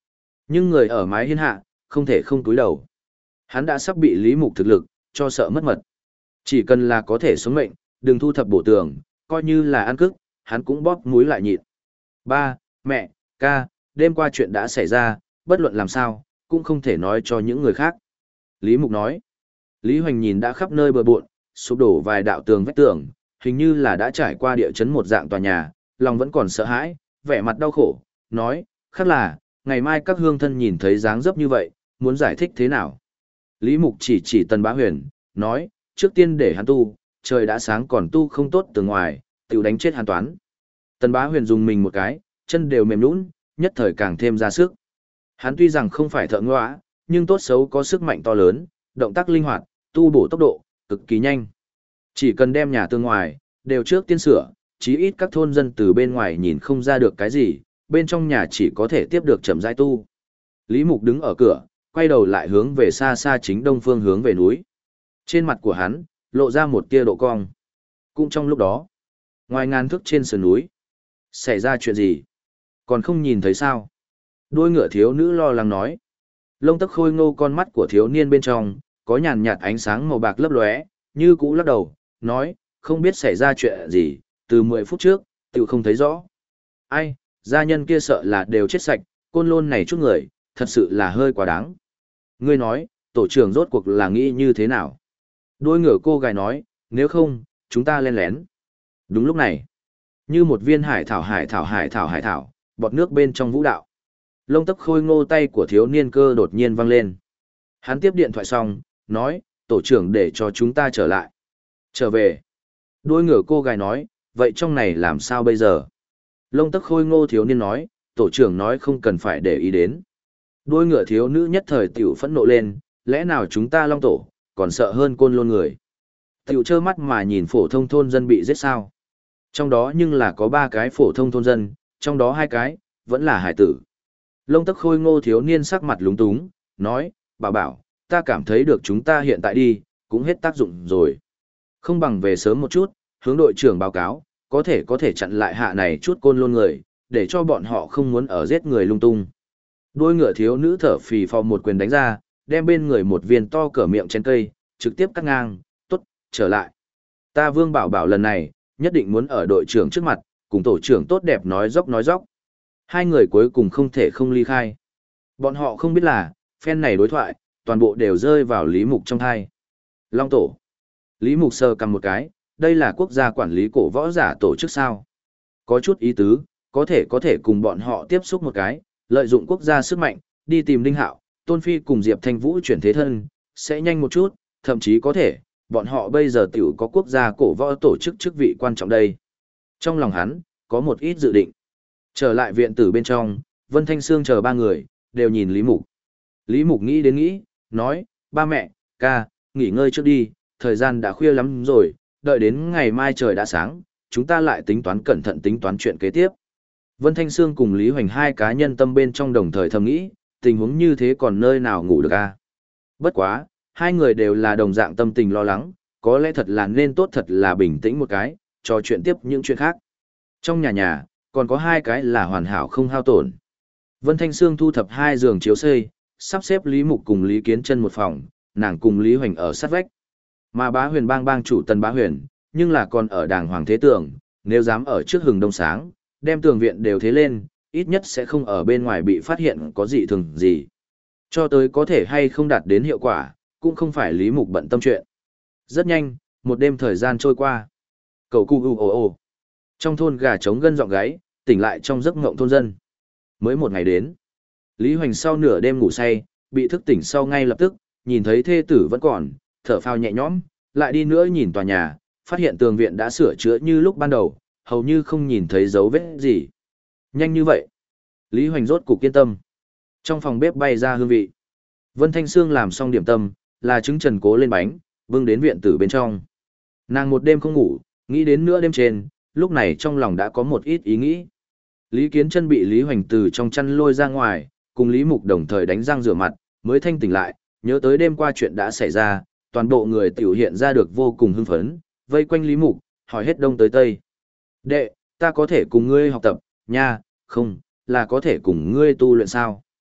Nhưng người ở mái hiên hạ, không thể không túi đầu. Hắn đã sắp bị Lý Mục thực lực, cho sợ mất mật. Chỉ cần là có thể sống mệnh, đừng thu thập bổ tường, coi như là ăn cức, hắn cũng bóp mũi lại nhịn. Ba, mẹ, ca, đêm qua chuyện đã xảy ra, bất luận làm sao, cũng không thể nói cho những người khác. Lý Mục nói. Lý Hoành nhìn đã khắp nơi bờ bộn, sụp đổ vài đạo tường vách tường, hình như là đã trải qua địa chấn một dạng tòa nhà, lòng vẫn còn sợ hãi, vẻ mặt đau khổ, nói, khác là, ngày mai các hương thân nhìn thấy dáng dấp như vậy, muốn giải thích thế nào? Lý Mục chỉ chỉ Tần Bá Huyền, nói, trước tiên để hắn tu, trời đã sáng còn tu không tốt từ ngoài, tiểu đánh chết hắn toán. Tần Bá Huyền dùng mình một cái, chân đều mềm nhũn, nhất thời càng thêm ra sức. Hắn tuy rằng không phải thợ ngõa, nhưng tốt xấu có sức mạnh to lớn, động tác linh hoạt, tu bổ tốc độ, cực kỳ nhanh. Chỉ cần đem nhà tương ngoài, đều trước tiên sửa, chí ít các thôn dân từ bên ngoài nhìn không ra được cái gì, bên trong nhà chỉ có thể tiếp được chậm rãi tu. Lý Mục đứng ở cửa, quay đầu lại hướng về xa xa chính đông phương hướng về núi. Trên mặt của hắn, lộ ra một tia độ cong. Cũng trong lúc đó, ngoài ngàn thước trên sườn núi, xảy ra chuyện gì? Còn không nhìn thấy sao? Đôi ngựa thiếu nữ lo lắng nói. Lông tóc khôi ngô con mắt của thiếu niên bên trong, có nhàn nhạt ánh sáng màu bạc lấp lóe, như cũ lắc đầu, nói, không biết xảy ra chuyện gì, từ mười phút trước, tự không thấy rõ. Ai, gia nhân kia sợ là đều chết sạch, côn lôn này chút người, thật sự là hơi quá đáng. Ngươi nói, tổ trưởng rốt cuộc là nghĩ như thế nào? Đôi ngựa cô gái nói, nếu không, chúng ta len lén. Đúng lúc này, như một viên hải thảo hải thảo hải thảo hải thảo, bọt nước bên trong vũ đạo. Lông tóc khôi ngô tay của thiếu niên cơ đột nhiên văng lên. Hắn tiếp điện thoại xong, nói, tổ trưởng để cho chúng ta trở lại. Trở về. Đôi ngựa cô gái nói, vậy trong này làm sao bây giờ? Lông tóc khôi ngô thiếu niên nói, tổ trưởng nói không cần phải để ý đến. Đôi ngựa thiếu nữ nhất thời tiểu phẫn nộ lên, lẽ nào chúng ta long tổ, còn sợ hơn côn lôn người. Tiểu trơ mắt mà nhìn phổ thông thôn dân bị giết sao. Trong đó nhưng là có ba cái phổ thông thôn dân, trong đó hai cái, vẫn là hải tử. Lông tóc khôi ngô thiếu niên sắc mặt lúng túng, nói, bảo bảo, ta cảm thấy được chúng ta hiện tại đi, cũng hết tác dụng rồi. Không bằng về sớm một chút, hướng đội trưởng báo cáo, có thể có thể chặn lại hạ này chút côn lôn người, để cho bọn họ không muốn ở giết người lung tung. Đôi ngựa thiếu nữ thở phì phò một quyền đánh ra, đem bên người một viên to cỡ miệng trên cây, trực tiếp cắt ngang, tốt, trở lại. Ta Vương Bảo Bảo lần này, nhất định muốn ở đội trưởng trước mặt, cùng tổ trưởng tốt đẹp nói dốc nói dốc. Hai người cuối cùng không thể không ly khai. Bọn họ không biết là, phen này đối thoại, toàn bộ đều rơi vào Lý Mục trong thai. Long tổ. Lý Mục sờ cầm một cái, đây là quốc gia quản lý cổ võ giả tổ chức sao. Có chút ý tứ, có thể có thể cùng bọn họ tiếp xúc một cái, lợi dụng quốc gia sức mạnh, đi tìm Đinh Hạo, Tôn Phi cùng Diệp Thanh Vũ chuyển thế thân, sẽ nhanh một chút, thậm chí có thể, bọn họ bây giờ tiểu có quốc gia cổ võ tổ chức chức vị quan trọng đây. Trong lòng hắn, có một ít dự định. Trở lại viện tử bên trong, Vân Thanh Sương chờ ba người, đều nhìn Lý Mục. Lý Mục nghĩ đến nghĩ, nói, ba mẹ, ca, nghỉ ngơi trước đi, thời gian đã khuya lắm rồi, đợi đến ngày mai trời đã sáng, chúng ta lại tính toán cẩn thận tính toán chuyện kế tiếp. Vân Thanh Sương cùng Lý Hoành hai cá nhân tâm bên trong đồng thời thầm nghĩ, tình huống như thế còn nơi nào ngủ được a? Bất quá, hai người đều là đồng dạng tâm tình lo lắng, có lẽ thật là nên tốt thật là bình tĩnh một cái, trò chuyện tiếp những chuyện khác. Trong nhà nhà, còn có hai cái là hoàn hảo không hao tổn. Vân Thanh Sương thu thập hai giường chiếu xây, sắp xếp Lý Mục cùng Lý Kiến Chân một phòng, nàng cùng Lý Hoành ở sát vách. Mà Bá Huyền bang bang chủ Tần Bá Huyền, nhưng là còn ở đàng hoàng thế tường, nếu dám ở trước hừng đông sáng, đem tường viện đều thế lên, ít nhất sẽ không ở bên ngoài bị phát hiện có gì thường gì. Cho tới có thể hay không đạt đến hiệu quả, cũng không phải Lý Mục bận tâm chuyện. Rất nhanh, một đêm thời gian trôi qua. Cầu cu u ồ ồ. Trong thôn gà trống gân giọng gáy, tỉnh lại trong giấc ngộng thôn dân. Mới một ngày đến, Lý Hoành sau nửa đêm ngủ say, bị thức tỉnh sau ngay lập tức, nhìn thấy thê tử vẫn còn, thở phào nhẹ nhõm, lại đi nữa nhìn tòa nhà, phát hiện tường viện đã sửa chữa như lúc ban đầu, hầu như không nhìn thấy dấu vết gì. Nhanh như vậy, Lý Hoành rốt cục yên tâm. Trong phòng bếp bay ra hương vị. Vân Thanh Sương làm xong điểm tâm, là trứng trần cố lên bánh, vương đến viện tử bên trong. Nàng một đêm không ngủ, nghĩ đến nửa đêm trên, lúc này trong lòng đã có một ít ý nghĩ. Lý Kiến Chân bị Lý Hoành từ trong chăn lôi ra ngoài, cùng Lý Mục đồng thời đánh răng rửa mặt, mới thanh tỉnh lại, nhớ tới đêm qua chuyện đã xảy ra, toàn bộ người tiểu hiện ra được vô cùng hưng phấn, vây quanh Lý Mục, hỏi hết đông tới tây. Đệ, ta có thể cùng ngươi học tập, nha, không, là có thể cùng ngươi tu luyện sao?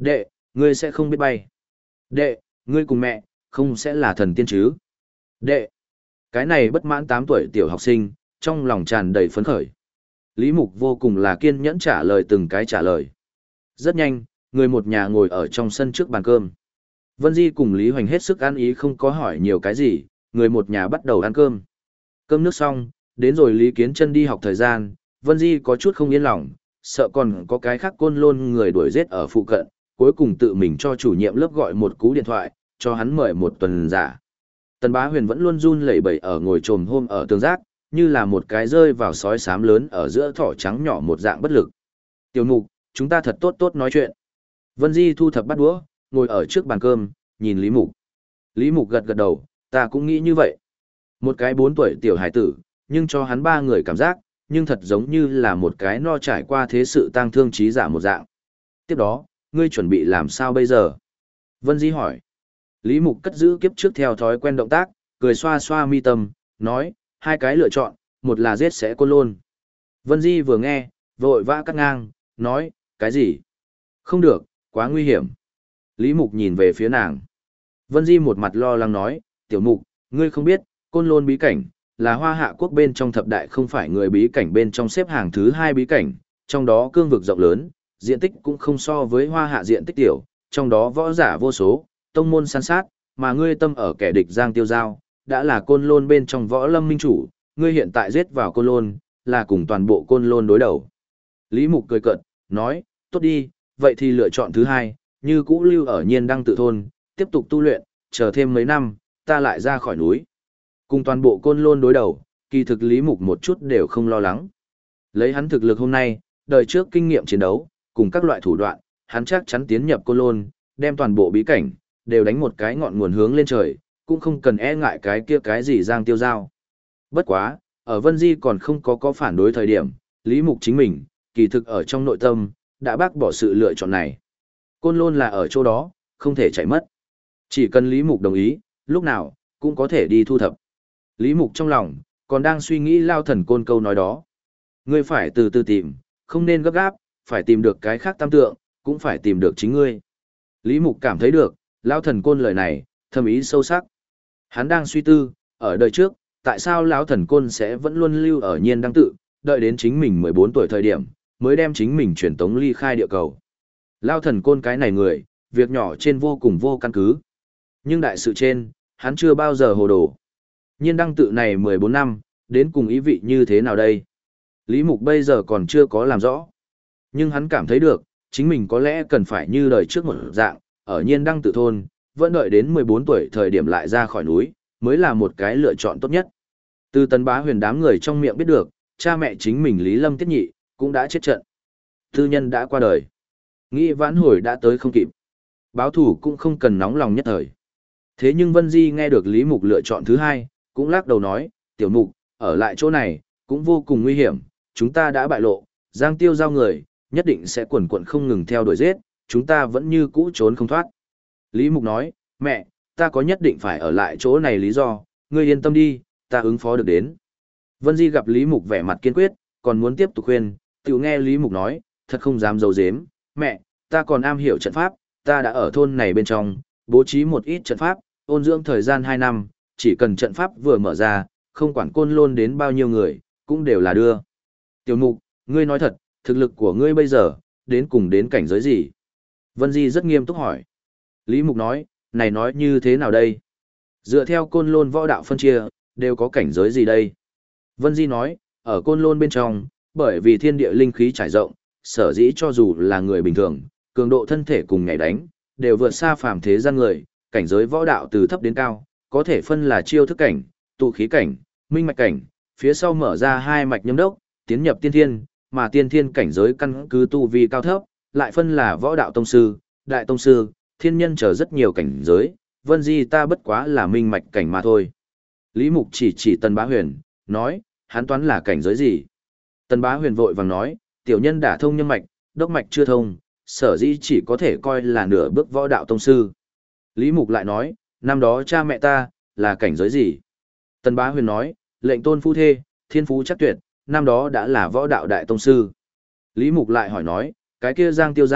Đệ, ngươi sẽ không biết bay. Đệ, ngươi cùng mẹ, không sẽ là thần tiên chứ. Đệ, cái này bất mãn tám tuổi tiểu học sinh, trong lòng tràn đầy phấn khởi. Lý Mục vô cùng là kiên nhẫn trả lời từng cái trả lời. Rất nhanh, người một nhà ngồi ở trong sân trước bàn cơm. Vân Di cùng Lý Hoành hết sức ăn ý không có hỏi nhiều cái gì, người một nhà bắt đầu ăn cơm. Cơm nước xong, đến rồi Lý Kiến Chân đi học thời gian, Vân Di có chút không yên lòng, sợ còn có cái khác côn lôn người đuổi giết ở phụ cận, cuối cùng tự mình cho chủ nhiệm lớp gọi một cú điện thoại, cho hắn mời một tuần giả. Tần Bá Huyền vẫn luôn run lẩy bẩy ở ngồi trồm hôm ở tường rác, như là một cái rơi vào sói xám lớn ở giữa thỏ trắng nhỏ một dạng bất lực. Tiểu Mục, chúng ta thật tốt tốt nói chuyện. Vân Di thu thập bát đũa, ngồi ở trước bàn cơm, nhìn Lý Mục. Lý Mục gật gật đầu, ta cũng nghĩ như vậy. Một cái bốn tuổi tiểu hải tử, nhưng cho hắn ba người cảm giác, nhưng thật giống như là một cái no trải qua thế sự tang thương trí giả một dạng. Tiếp đó, ngươi chuẩn bị làm sao bây giờ? Vân Di hỏi. Lý Mục cất giữ kiếp trước theo thói quen động tác, cười xoa xoa mi tâm, nói, hai cái lựa chọn, một là giết sẽ côn lôn. Vân Di vừa nghe, vội vã cắt ngang, nói, cái gì? Không được, quá nguy hiểm. Lý Mục nhìn về phía nàng. Vân Di một mặt lo lắng nói, tiểu Mục, ngươi không biết, côn lôn bí cảnh, là hoa hạ quốc bên trong thập đại không phải người bí cảnh bên trong xếp hàng thứ hai bí cảnh, trong đó cương vực rộng lớn, diện tích cũng không so với hoa hạ diện tích tiểu, trong đó võ giả vô số, tông môn san sát, mà ngươi tâm ở kẻ địch Giang Tiêu Giao, đã là côn lôn bên trong võ lâm minh chủ, ngươi hiện tại giết vào côn lôn, là cùng toàn bộ côn lôn đối đầu. Lý Mục cười cợt, nói, tốt đi, vậy thì lựa chọn thứ hai, như cũ lưu ở Nhiên Đăng tự thôn, tiếp tục tu luyện, chờ thêm mấy năm, ta lại ra khỏi núi. Cùng toàn bộ côn lôn đối đầu, kỳ thực Lý Mục một chút đều không lo lắng. Lấy hắn thực lực hôm nay, đời trước kinh nghiệm chiến đấu, cùng các loại thủ đoạn, hắn chắc chắn tiến nhập côn lôn, đem toàn bộ bí cảnh, đều đánh một cái ngọn nguồn hướng lên trời, cũng không cần e ngại cái kia cái gì Giang Tiêu Giao. Bất quá, ở Vân Di còn không có có phản đối thời điểm, Lý Mục chính mình, kỳ thực ở trong nội tâm, đã bác bỏ sự lựa chọn này. Côn lôn là ở chỗ đó, không thể chạy mất. Chỉ cần Lý Mục đồng ý, lúc nào, cũng có thể đi thu thập. Lý Mục trong lòng, còn đang suy nghĩ Lao Thần Côn câu nói đó. Ngươi phải từ từ tìm, không nên gấp gáp, phải tìm được cái khác tam tượng, cũng phải tìm được chính ngươi. Lý Mục cảm thấy được, Lao Thần Côn lời này, thâm ý sâu sắc. Hắn đang suy tư, ở đời trước, tại sao Lão Thần Côn sẽ vẫn luôn lưu ở Nhiên Đăng tự, đợi đến chính mình mười bốn tuổi thời điểm, mới đem chính mình truyền tống ly khai địa cầu. Lao Thần Côn cái này người, việc nhỏ trên vô cùng vô căn cứ. Nhưng đại sự trên, hắn chưa bao giờ hồ đồ. Nhiên Đăng tự này mười bốn năm, đến cùng ý vị như thế nào đây? Lý Mục bây giờ còn chưa có làm rõ. Nhưng hắn cảm thấy được, chính mình có lẽ cần phải như đời trước một dạng, ở Nhiên Đăng tự thôn, vẫn đợi đến mười bốn tuổi thời điểm lại ra khỏi núi, mới là một cái lựa chọn tốt nhất. Từ Tần Bá Huyền đám người trong miệng biết được, cha mẹ chính mình Lý Lâm Tiết Nhị, cũng đã chết trận. Tư nhân đã qua đời. Nghĩ vãn hồi đã tới không kịp. Báo thủ cũng không cần nóng lòng nhất thời. Thế nhưng Vân Di nghe được Lý Mục lựa chọn thứ hai, cũng lắc đầu nói, tiểu Mục, ở lại chỗ này, cũng vô cùng nguy hiểm, chúng ta đã bại lộ, Giang Tiêu Giao người, nhất định sẽ quần quận không ngừng theo đuổi giết, chúng ta vẫn như cũ trốn không thoát. Lý Mục nói, mẹ, ta có nhất định phải ở lại chỗ này lý do, ngươi yên tâm đi, ta ứng phó được đến. Vân Di gặp Lý Mục vẻ mặt kiên quyết, còn muốn tiếp tục khuyên, tiểu nghe Lý Mục nói, thật không dám giấu giếm, mẹ, ta còn am hiểu trận pháp, ta đã ở thôn này bên trong, bố trí một ít trận pháp, ôn dưỡng thời gian hai năm, chỉ cần trận pháp vừa mở ra, không quản côn lôn đến bao nhiêu người, cũng đều là đưa. Tiểu Mục, ngươi nói thật, thực lực của ngươi bây giờ, đến cùng đến cảnh giới gì? Vân Di rất nghiêm túc hỏi. Lý Mục nói, này nói như thế nào đây? Dựa theo côn lôn võ đạo phân chia, đều có cảnh giới gì đây? Vân Di nói, ở côn lôn bên trong, bởi vì thiên địa linh khí trải rộng, sở dĩ cho dù là người bình thường, cường độ thân thể cùng nhảy đánh, đều vượt xa phàm thế gian người, cảnh giới võ đạo từ thấp đến cao, có thể phân là chiêu thức cảnh, tụ khí cảnh, minh mạch cảnh, phía sau mở ra hai mạch nhâm đốc, tiến nhập tiên thiên, mà tiên thiên cảnh giới căn cứ tu vi cao thấp, lại phân là võ đạo tông sư, đại tông sư, thiên nhân chờ rất nhiều cảnh giới, Vân Di ta bất quá là minh mạch cảnh mà thôi. Lý Mục chỉ chỉ Tần Bá Huyền, nói, hắn toán là cảnh giới gì? Tần Bá Huyền vội vàng nói, tiểu nhân đả thông nhân mạch, đốc mạch chưa thông, sở dĩ chỉ có thể coi là nửa bước võ đạo tông sư. Lý Mục lại nói, năm đó cha mẹ ta, là cảnh giới gì? Tần Bá Huyền nói, lệnh tôn phu thê, thiên phú chắc tuyệt, năm đó đã là võ đạo đại tông sư. Lý Mục lại hỏi nói, cái kia Giang Tiêu Giao,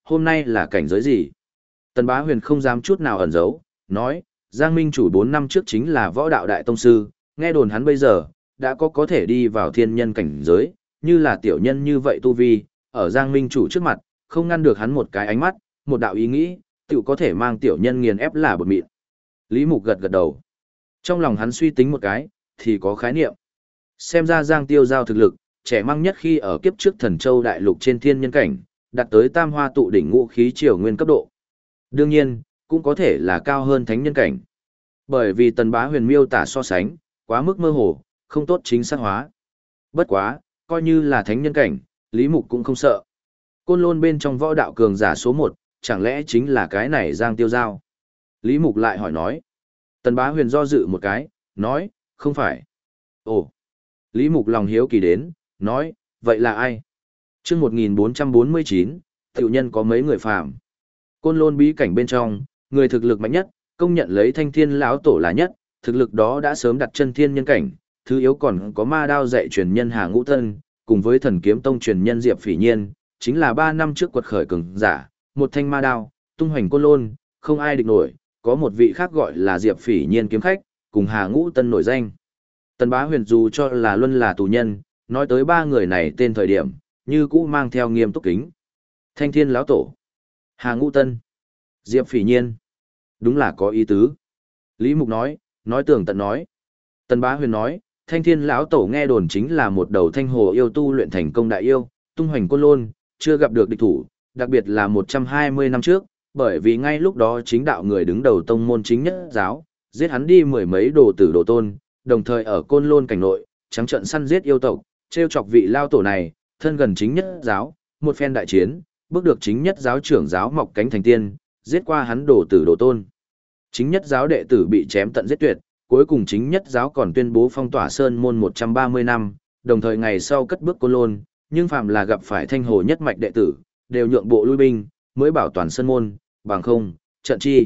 hôm nay là cảnh giới gì? Tần Bá Huyền không dám chút nào ẩn giấu, nói, Giang Minh chủ bốn năm trước chính là võ đạo đại tông sư, nghe đồn hắn bây giờ, đã có có thể đi vào thiên nhân cảnh giới, như là tiểu nhân như vậy tu vi, ở Giang Minh chủ trước mặt, không ngăn được hắn một cái ánh mắt, một đạo ý nghĩ, tiểu có thể mang tiểu nhân nghiền ép là bột mịn. Lý Mục gật gật đầu. Trong lòng hắn suy tính một cái, thì có khái niệm. Xem ra Giang Tiêu Giao thực lực, trẻ măng nhất khi ở kiếp trước Thần Châu đại lục trên thiên nhân cảnh, đạt tới tam hoa tụ đỉnh ngũ khí triều nguyên cấp độ. Đương nhiên, cũng có thể là cao hơn thánh nhân cảnh. Bởi vì Tần Bá Huyền miêu tả so sánh, quá mức mơ hồ, không tốt chính xác hóa. Bất quá, coi như là thánh nhân cảnh, Lý Mục cũng không sợ. Côn Lôn bên trong võ đạo cường giả số một, chẳng lẽ chính là cái này Giang Tiêu Giao? Lý Mục lại hỏi nói. Tần Bá Huyền do dự một cái, nói, không phải. Ồ. Lý Mục lòng hiếu kỳ đến, nói, vậy là ai? Trước một nghìn bốn trăm bốn mươi chín, tiểu nhân có mấy người phàm. Côn Lôn bí cảnh bên trong, người thực lực mạnh nhất, công nhận lấy Thanh Thiên lão tổ là nhất, thực lực đó đã sớm đặt chân thiên nhân cảnh, thứ yếu còn có ma đao dạy truyền nhân Hà Ngũ Tân, cùng với Thần Kiếm Tông truyền nhân Diệp Phỉ Nhiên, chính là ba năm trước quật khởi cường giả, một thanh ma đao, tung hoành Côn Lôn, không ai địch nổi, có một vị khác gọi là Diệp Phỉ Nhiên kiếm khách, cùng Hà Ngũ Tân nổi danh. Tần Bá Huyền dù cho là luân là tù nhân, nói tới ba người này tên thời điểm, như cũ mang theo nghiêm túc kính. Thanh Thiên lão tổ, Hà Ngũ Tân, Diệp Phỉ Nhiên. Đúng là có ý tứ. Lý Mục nói, nói tường tận nói. Tần Bá Huyền nói, Thanh Thiên lão tổ nghe đồn chính là một đầu thanh hồ yêu tu luyện thành công đại yêu, tung hoành Côn Lôn, chưa gặp được địch thủ, đặc biệt là một trăm hai mươi năm trước, bởi vì ngay lúc đó chính đạo người đứng đầu tông môn chính nhất giáo, giết hắn đi mười mấy đồ tử đồ tôn, đồng thời ở Côn Lôn cảnh nội, trắng trận săn giết yêu tộc, trêu chọc vị lao tổ này, thân gần chính nhất giáo, một phen đại chiến, bước được chính nhất giáo trưởng giáo mọc cánh thành tiên, giết qua hắn đồ tử đồ tôn. Chính nhất giáo đệ tử bị chém tận giết tuyệt, cuối cùng chính nhất giáo còn tuyên bố phong tỏa sơn môn một trăm ba mươi năm, đồng thời ngày sau cất bước Côn Lôn, nhưng phạm là gặp phải thanh hồ nhất mạch đệ tử, đều nhượng bộ lui binh, mới bảo toàn sơn môn, bằng không, trận chi.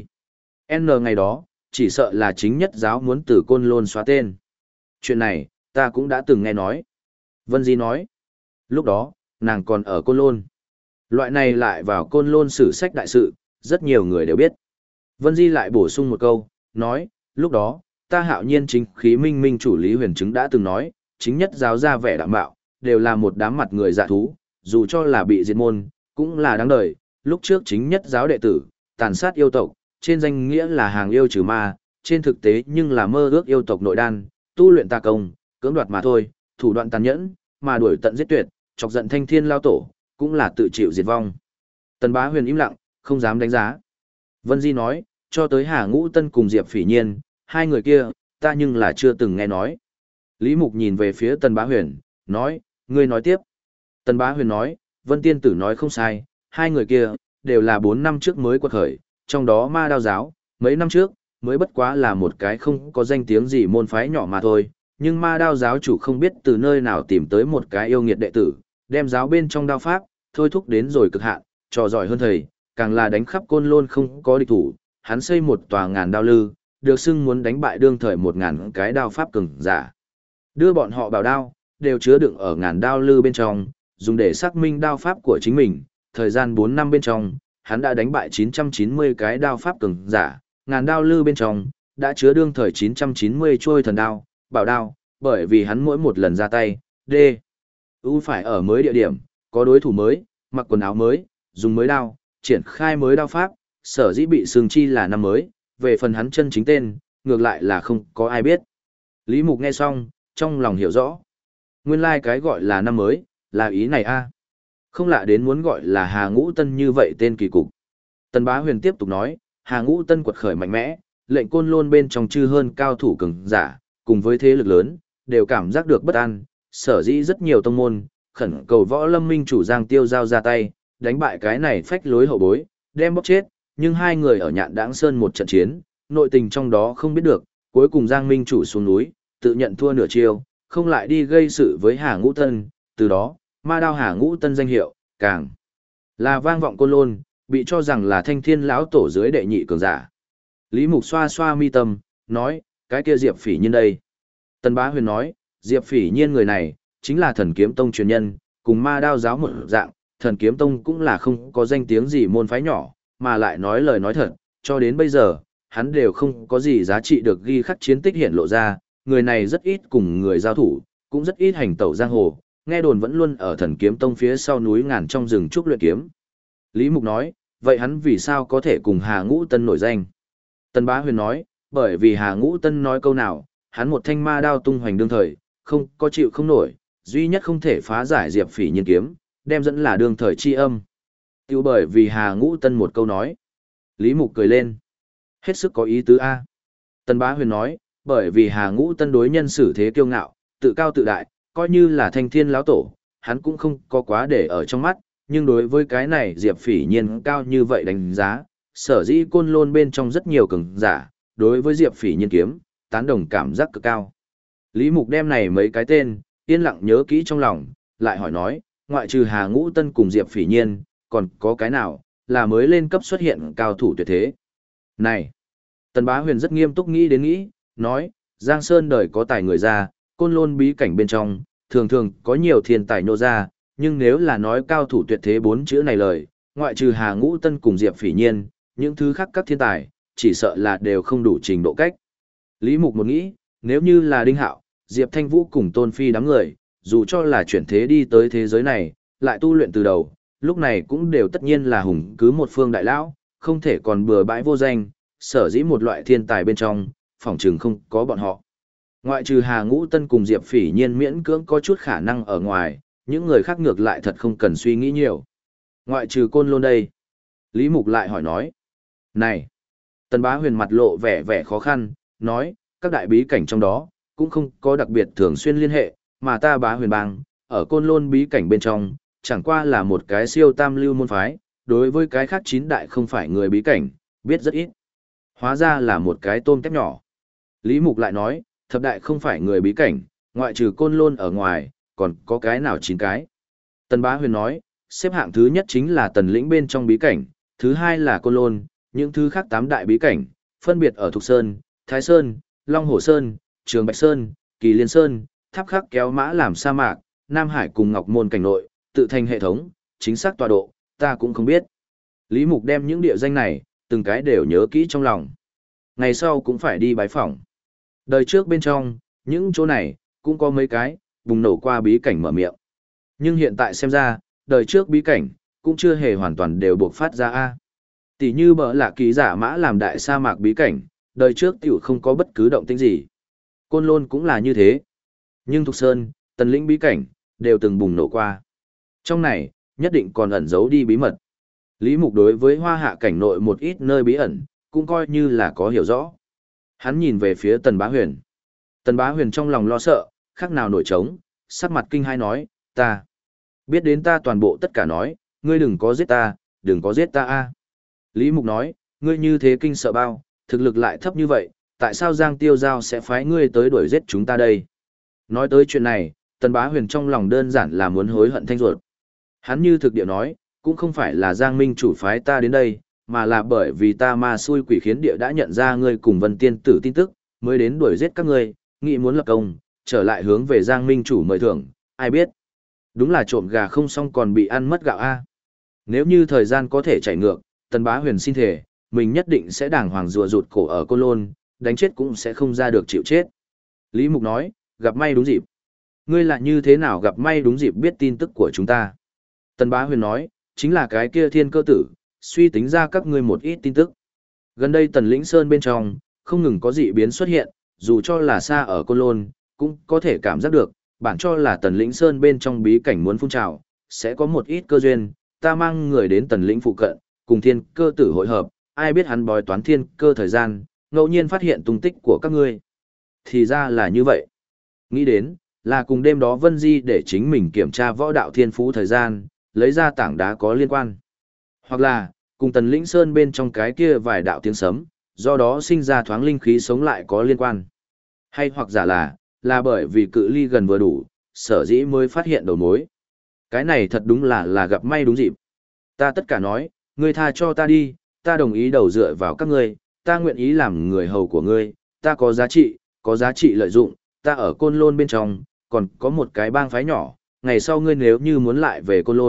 N ngày đó, chỉ sợ là chính nhất giáo muốn từ Côn Lôn xóa tên. Chuyện này, ta cũng đã từng nghe nói. Vân Di nói, lúc đó, nàng còn ở Côn Lôn. Loại này lại vào Côn Lôn sử sách đại sự, rất nhiều người đều biết. Vân Di lại bổ sung một câu, nói, lúc đó, ta hạo nhiên chính khí minh minh chủ Lý Huyền Chứng đã từng nói, chính nhất giáo ra vẻ đạm bạo, đều là một đám mặt người dạ thú, dù cho là bị diệt môn, cũng là đáng đời. Lúc trước chính nhất giáo đệ tử, tàn sát yêu tộc, trên danh nghĩa là hàng yêu trừ ma, trên thực tế nhưng là mơ ước yêu tộc nội đan, tu luyện tà công, cưỡng đoạt mà thôi, thủ đoạn tàn nhẫn, mà đuổi tận giết tuyệt, chọc giận Thanh Thiên lao tổ, cũng là tự chịu diệt vong. Tần Bá Huyền im lặng, không dám đánh giá. Vân Di nói, cho tới Hà Ngũ Tân cùng Diệp Phỉ Nhiên, hai người kia, ta nhưng là chưa từng nghe nói. Lý Mục nhìn về phía Tần Bá Huyền, nói, ngươi nói tiếp. Tần Bá Huyền nói, Vân Tiên Tử nói không sai, hai người kia, đều là bốn năm trước mới quật khởi, trong đó ma đao giáo, mấy năm trước, mới bất quá là một cái không có danh tiếng gì môn phái nhỏ mà thôi, nhưng ma đao giáo chủ không biết từ nơi nào tìm tới một cái yêu nghiệt đệ tử, đem giáo bên trong đao pháp, thôi thúc đến rồi cực hạn, trò giỏi hơn thầy, càng là đánh khắp Côn Lôn không có địch thủ, hắn xây một tòa ngàn đao lư, được xưng muốn đánh bại đương thời một ngàn cái đao pháp cường giả. Đưa bọn họ bảo đao, đều chứa đựng ở ngàn đao lư bên trong, dùng để xác minh đao pháp của chính mình, thời gian bốn năm bên trong, hắn đã đánh bại chín trăm chín mươi cái đao pháp cường giả, ngàn đao lư bên trong, đã chứa đương thời chín trăm chín mươi trôi thần đao, bảo đao, bởi vì hắn mỗi một lần ra tay, D. U phải ở mới địa điểm, có đối thủ mới, mặc quần áo mới, dùng mới đao, triển khai mới đao pháp, sở dĩ bị xương chi là năm mới, về phần hắn chân chính tên, ngược lại là không có ai biết. Lý Mục nghe xong, trong lòng hiểu rõ. Nguyên lai like cái gọi là năm mới, là ý này a. Không lạ đến muốn gọi là Hà Ngũ Tân như vậy tên kỳ cục. Tần Bá Huyền tiếp tục nói, Hà Ngũ Tân quật khởi mạnh mẽ, lệnh Côn Lôn bên trong chư hơn cao thủ cường giả, cùng với thế lực lớn, đều cảm giác được bất an, sở dĩ rất nhiều tông môn, khẩn cầu Võ Lâm Minh chủ Giang Tiêu Giao ra tay, đánh bại cái này phách lối hậu bối, đem bóc chết, nhưng hai người ở Nhạn Đãng Sơn một trận chiến, nội tình trong đó không biết được, cuối cùng Giang Minh chủ xuống núi, tự nhận thua nửa chiêu, không lại đi gây sự với Hà Ngũ Tân, từ đó, ma đao Hà Ngũ Tân danh hiệu, càng là vang vọng Côn Lôn, bị cho rằng là Thanh Thiên lão tổ dưới đệ nhị cường giả. Lý Mục xoa xoa mi tâm, nói, cái kia Diệp Phỉ Nhiên đây. Tần Bá Huyền nói, Diệp Phỉ Nhiên người này, chính là Thần Kiếm Tông truyền nhân, cùng ma đao giáo một dạng, thần kiếm tông cũng là không có danh tiếng gì môn phái nhỏ, mà lại nói lời nói thật, cho đến bây giờ, hắn đều không có gì giá trị được ghi khắc chiến tích hiện lộ ra, người này rất ít cùng người giao thủ, cũng rất ít hành tẩu giang hồ, nghe đồn vẫn luôn ở thần kiếm tông phía sau núi ngàn trong rừng trúc luyện kiếm. Lý Mục nói, vậy hắn vì sao có thể cùng Hà Ngũ Tân nổi danh? Tân Bá Huyền nói, bởi vì Hà Ngũ Tân nói câu nào, hắn một thanh ma đao tung hoành đương thời, không có chịu không nổi, duy nhất không thể phá giải Diệp Phỉ Nhiên kiếm, đem dẫn là đương thời chi âm. Tiêu bởi vì Hà Ngũ Tân một câu nói. Lý Mục cười lên. Hết sức có ý tứ A. Tân Bá Huyền nói, bởi vì Hà Ngũ Tân đối nhân xử thế kiêu ngạo, tự cao tự đại, coi như là thanh thiên lão tổ, hắn cũng không có quá để ở trong mắt, nhưng đối với cái này Diệp Phỉ Nhiên cao như vậy đánh giá, sở dĩ Côn Lôn bên trong rất nhiều cường giả, đối với Diệp Phỉ Nhiên kiếm, tán đồng cảm giác cực cao. Lý Mục đem này mấy cái tên, yên lặng nhớ kỹ trong lòng, lại hỏi nói, ngoại trừ Hà Ngũ Tân cùng Diệp Phỉ Nhiên, còn có cái nào, là mới lên cấp xuất hiện cao thủ tuyệt thế. Này! Tần Bá Huyền rất nghiêm túc nghĩ đến nghĩ, nói, Giang Sơn đời có tài người ra, Côn Lôn bí cảnh bên trong, thường thường có nhiều thiên tài nô ra, nhưng nếu là nói cao thủ tuyệt thế bốn chữ này lời, ngoại trừ Hà Ngũ Tân cùng Diệp Phỉ Nhiên, những thứ khác các thiên tài, chỉ sợ là đều không đủ trình độ cách. Lý Mục một nghĩ, nếu như là Đinh Hạo, Diệp Thanh Vũ cùng Tôn Phi đám người, dù cho là chuyển thế đi tới thế giới này, lại tu luyện từ đầu, lúc này cũng đều tất nhiên là hùng cứ một phương đại lão, không thể còn bừa bãi vô danh, sở dĩ một loại thiên tài bên trong, phỏng chừng không có bọn họ. Ngoại trừ Hà Ngũ Tân cùng Diệp Phỉ Nhiên miễn cưỡng có chút khả năng ở ngoài, những người khác ngược lại thật không cần suy nghĩ nhiều. Ngoại trừ Côn Lôn đây. Lý Mục lại hỏi nói. Này! Tần Bá Huyền mặt lộ vẻ vẻ khó khăn, nói, các đại bí cảnh trong đó, cũng không có đặc biệt thường xuyên liên hệ, mà ta Bá Huyền bang, ở Côn Lôn bí cảnh bên trong, chẳng qua là một cái siêu tam lưu môn phái, đối với cái khác chín đại không phải người bí cảnh, biết rất ít. Hóa ra là một cái tôm tép nhỏ. Lý Mục lại nói, thập đại không phải người bí cảnh, ngoại trừ Côn Lôn ở ngoài, còn có cái nào chín cái. Tần Bá Huyền nói, xếp hạng thứ nhất chính là Tần Lĩnh bên trong bí cảnh, thứ hai là Côn Lôn, những thứ khác tám đại bí cảnh, phân biệt ở Thục Sơn, Thái Sơn, Long Hổ Sơn, Trường Bạch Sơn, Kỳ Liên Sơn, Tháp Khắc Kéo Mã làm sa mạc, Nam Hải cùng Ngọc Môn cảnh nội, tự thành hệ thống, chính xác tọa độ, ta cũng không biết. Lý Mục đem những địa danh này, từng cái đều nhớ kỹ trong lòng. Ngày sau cũng phải đi bái phỏng. Đời trước bên trong, những chỗ này, cũng có mấy cái, bùng nổ qua bí cảnh mở miệng. Nhưng hiện tại xem ra, đời trước bí cảnh, cũng chưa hề hoàn toàn đều buộc phát ra A. Tỷ như bỡ lạ ký giả mã làm đại sa mạc bí cảnh, đời trước tiểu không có bất cứ động tĩnh gì. Côn Lôn cũng là như thế. Nhưng Thục Sơn, Tần Lĩnh bí cảnh, đều từng bùng nổ qua. Trong này, nhất định còn ẩn giấu đi bí mật. Lý Mục đối với hoa hạ cảnh nội một ít nơi bí ẩn, cũng coi như là có hiểu rõ. Hắn nhìn về phía Tần Bá Huyền. Tần Bá Huyền trong lòng lo sợ, khác nào nổi trống, sắc mặt kinh hai nói, ta. Biết đến ta toàn bộ tất cả nói, ngươi đừng có giết ta, đừng có giết ta a. Lý Mục nói, ngươi như thế kinh sợ bao, thực lực lại thấp như vậy, tại sao Giang Tiêu Giao sẽ phái ngươi tới đuổi giết chúng ta đây? Nói tới chuyện này, Tần Bá Huyền trong lòng đơn giản là muốn hối hận thanh ruột. Hắn như thực địa nói, cũng không phải là Giang Minh chủ phái ta đến đây, mà là bởi vì ta ma xui quỷ khiến địa đã nhận ra ngươi cùng Vân Tiên tử tin tức, mới đến đuổi giết các ngươi, nghĩ muốn lập công, trở lại hướng về Giang Minh chủ mời thưởng, ai biết. Đúng là trộm gà không xong còn bị ăn mất gạo a. Nếu như thời gian có thể chạy ngược, Tần Bá Huyền xin thề, mình nhất định sẽ đàng hoàng rùa rụt cổ ở Côn Lôn, đánh chết cũng sẽ không ra được chịu chết. Lý Mục nói, gặp may đúng dịp. Ngươi là như thế nào gặp may đúng dịp biết tin tức của chúng ta? Tần Bá Huyền nói, chính là cái kia thiên cơ tử, suy tính ra các ngươi một ít tin tức. Gần đây Tần Lĩnh Sơn bên trong, không ngừng có dị biến xuất hiện, dù cho là xa ở Côn Lôn, cũng có thể cảm giác được, bản cho là Tần Lĩnh Sơn bên trong bí cảnh muốn phun trào, sẽ có một ít cơ duyên, ta mang người đến Tần Lĩnh phụ cận, cùng thiên cơ tử hội hợp, ai biết hắn bói toán thiên cơ thời gian, ngẫu nhiên phát hiện tung tích của các ngươi. Thì ra là như vậy. Nghĩ đến, là cùng đêm đó Vân Di để chính mình kiểm tra võ đạo thiên phú thời gian, lấy ra tảng đá có liên quan. Hoặc là, cùng Tần Lĩnh Sơn bên trong cái kia vài đạo tiếng sấm, do đó sinh ra thoáng linh khí sống lại có liên quan. Hay hoặc giả là, là bởi vì cự ly gần vừa đủ, sở dĩ mới phát hiện đầu mối. Cái này thật đúng là là gặp may đúng dịp. Ta tất cả nói, ngươi tha cho ta đi, ta đồng ý đầu dựa vào các ngươi, ta nguyện ý làm người hầu của ngươi, ta có giá trị, có giá trị lợi dụng, ta ở Côn Lôn bên trong, còn có một cái bang phái nhỏ, ngày sau ngươi nếu như muốn lại về Côn Lôn,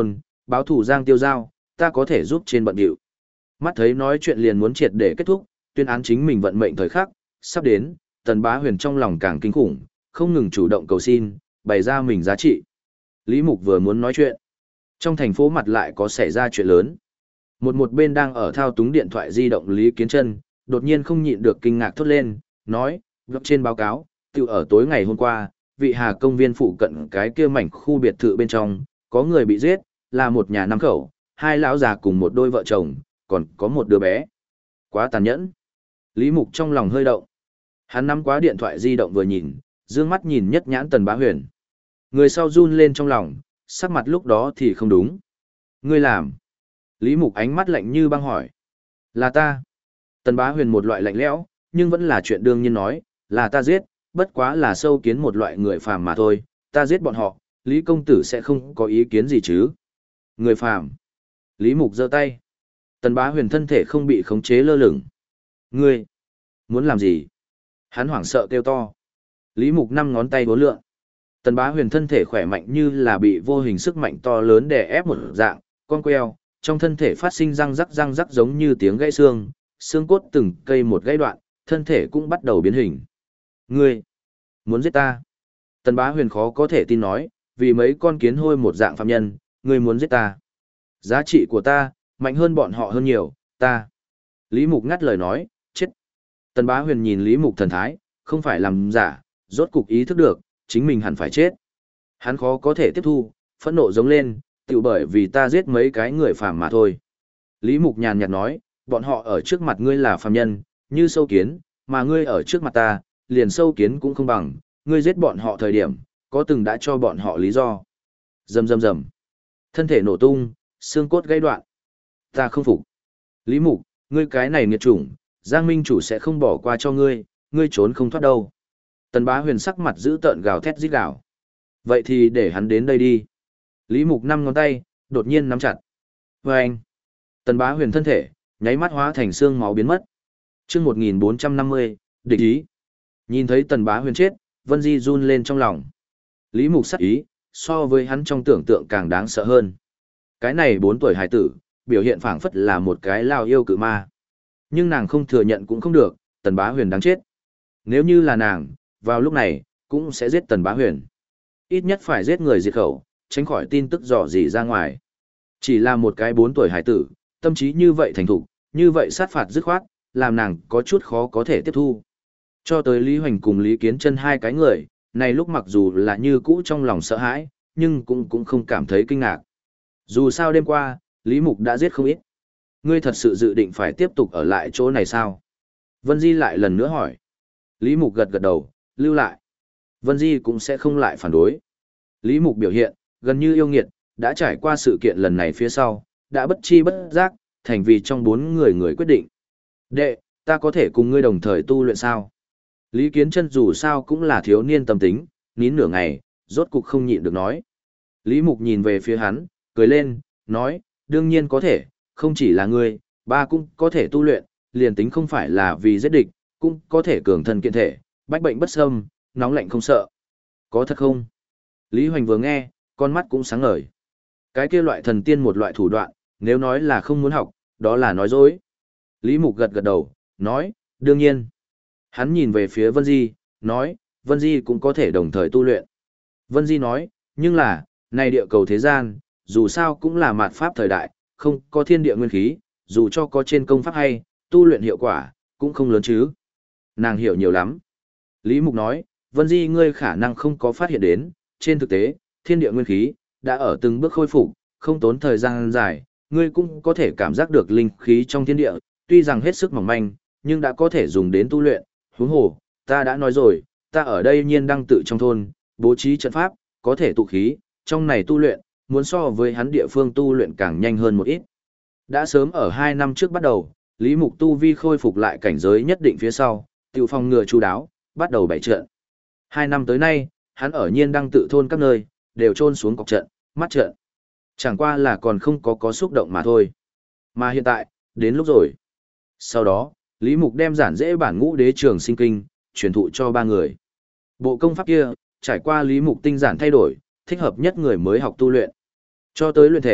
báo thủ Giang Tiêu Giao, ta có thể giúp trên bận điệu. Mắt thấy nói chuyện liền muốn triệt để kết thúc, tuyên án chính mình vận mệnh thời khắc, sắp đến, Tần Bá Huyền trong lòng càng kinh khủng, không ngừng chủ động cầu xin, bày ra mình giá trị. Lý Mục vừa muốn nói chuyện. Trong thành phố mặt lại có xảy ra chuyện lớn. Một một bên đang ở thao túng điện thoại di động Lý Kiến Trân, đột nhiên không nhịn được kinh ngạc thốt lên, nói, gấp trên báo cáo, tự ở tối ngày hôm qua, vị Hà công viên phụ cận cái kia mảnh khu biệt thự bên trong, có người bị giết, là một nhà năm khẩu, hai lão già cùng một đôi vợ chồng, còn có một đứa bé. Quá tàn nhẫn. Lý Mục trong lòng hơi động. Hắn nắm quá điện thoại di động vừa nhìn, dương mắt nhìn nhất nhãn Tần Bá Huyền. Người sau run lên trong lòng, sắc mặt lúc đó thì không đúng. Ngươi làm. Lý Mục ánh mắt lạnh như băng hỏi. Là ta. Tần Bá Huyền một loại lạnh lẽo, nhưng vẫn là chuyện đương nhiên nói, là ta giết, bất quá là sâu kiến một loại người phàm mà thôi, ta giết bọn họ, Lý công tử sẽ không có ý kiến gì chứ. Người phàm. Lý Mục giơ tay. Tần Bá Huyền thân thể không bị khống chế lơ lửng. Ngươi, muốn làm gì? Hắn hoảng sợ kêu to. Lý Mục năm ngón tay bốn lượn. Tần Bá Huyền thân thể khỏe mạnh như là bị vô hình sức mạnh to lớn đè ép một dạng, con queo, trong thân thể phát sinh răng rắc răng rắc giống như tiếng gãy xương, xương cốt từng cây một gãy đoạn, thân thể cũng bắt đầu biến hình. Ngươi, muốn giết ta? Tần Bá Huyền khó có thể tin nói, vì mấy con kiến hôi một dạng phạm nhân, ngươi muốn giết ta? Giá trị của ta, mạnh hơn bọn họ hơn nhiều, ta. Lý Mục ngắt lời nói, chết. Tần Bá Huyền nhìn Lý Mục thần thái, không phải làm giả, rốt cục ý thức được, chính mình hẳn phải chết. Hắn khó có thể tiếp thu, phẫn nộ giống lên, tự bởi vì ta giết mấy cái người phàm mà thôi. Lý Mục nhàn nhạt nói, bọn họ ở trước mặt ngươi là phàm nhân, như sâu kiến, mà ngươi ở trước mặt ta, liền sâu kiến cũng không bằng, ngươi giết bọn họ thời điểm, có từng đã cho bọn họ lý do. Rầm rầm rầm. Thân thể nổ tung, xương cốt gãy đoạn. Ta không phục. Lý Mục, ngươi cái này nghiệt chủng, Giang Minh chủ sẽ không bỏ qua cho ngươi, ngươi trốn không thoát đâu. Tần Bá Huyền sắc mặt giữ tợn gào thét rít gào. Vậy thì để hắn đến đây đi. Lý Mục năm ngón tay, đột nhiên nắm chặt. Và anh. Tần Bá Huyền thân thể, nháy mắt hóa thành xương máu biến mất. Chương một nghìn bốn trăm năm mươi, địch ý. Nhìn thấy Tần Bá Huyền chết, Vân Di run lên trong lòng. Lý Mục sắc ý, so với hắn trong tưởng tượng càng đáng sợ hơn. Cái này bốn tuổi hài tử, biểu hiện phảng phất là một cái lao yêu cự ma. Nhưng nàng không thừa nhận cũng không được, Tần Bá Huyền đáng chết. Nếu như là nàng, vào lúc này, cũng sẽ giết Tần Bá Huyền. Ít nhất phải giết người diệt khẩu, tránh khỏi tin tức dò dỉ ra ngoài. Chỉ là một cái bốn tuổi hải tử, tâm trí như vậy thành thục, như vậy sát phạt dứt khoát, làm nàng có chút khó có thể tiếp thu. Cho tới Lý Hoành cùng Lý Kiến Chân hai cái người, này lúc mặc dù là như cũ trong lòng sợ hãi, nhưng cũng cũng không cảm thấy kinh ngạc. Dù sao đêm qua, Lý Mục đã giết không ít. Ngươi thật sự dự định phải tiếp tục ở lại chỗ này sao? Vân Di lại lần nữa hỏi. Lý Mục gật gật đầu, lưu lại. Vân Di cũng sẽ không lại phản đối. Lý Mục biểu hiện, gần như yêu nghiệt, đã trải qua sự kiện lần này phía sau, đã bất chi bất giác, thành vì trong bốn người người quyết định. Đệ, ta có thể cùng ngươi đồng thời tu luyện sao? Lý Kiến Chân dù sao cũng là thiếu niên tâm tính, nín nửa ngày, rốt cục không nhịn được nói. Lý Mục nhìn về phía hắn, cười lên, nói, đương nhiên có thể, không chỉ là ngươi, ba cũng có thể tu luyện, liền tính không phải là vì giết địch, cũng có thể cường thân kiện thể, bách bệnh bất xâm, nóng lạnh không sợ. Có thật không? Lý Hoành vừa nghe, con mắt cũng sáng ngời. Cái kia loại thần tiên một loại thủ đoạn, nếu nói là không muốn học, đó là nói dối. Lý Mục gật gật đầu, nói, đương nhiên. Hắn nhìn về phía Vân Di, nói, Vân Di cũng có thể đồng thời tu luyện. Vân Di nói, nhưng là, này địa cầu thế gian, dù sao cũng là mạt pháp thời đại, không có thiên địa nguyên khí, dù cho có trên công pháp hay, tu luyện hiệu quả, cũng không lớn chứ. Nàng hiểu nhiều lắm. Lý Mục nói, Vân Di ngươi khả năng không có phát hiện đến, trên thực tế, thiên địa nguyên khí, đã ở từng bước khôi phục, không tốn thời gian dài, ngươi cũng có thể cảm giác được linh khí trong thiên địa, tuy rằng hết sức mỏng manh, nhưng đã có thể dùng đến tu luyện. Huống hồ, ta đã nói rồi, ta ở đây nhiên đăng tự trong thôn, bố trí trận pháp, có thể tụ khí, trong này tu luyện, muốn so với hắn địa phương tu luyện càng nhanh hơn một ít. Đã sớm ở hai năm trước bắt đầu, Lý Mục tu vi khôi phục lại cảnh giới nhất định phía sau, tiểu phòng ngừa chu đáo, bắt đầu bày trận. Hai năm tới nay, hắn ở nhiên đăng tự thôn các nơi, đều trôn xuống cọc trận, mắt trận. Chẳng qua là còn không có có xúc động mà thôi. Mà hiện tại, đến lúc rồi. Sau đó, Lý Mục đem giản dễ bản ngũ đế trường sinh kinh, truyền thụ cho ba người. Bộ công pháp kia, trải qua Lý Mục tinh giản thay đổi, thích hợp nhất người mới học tu luyện. Cho tới luyện thể,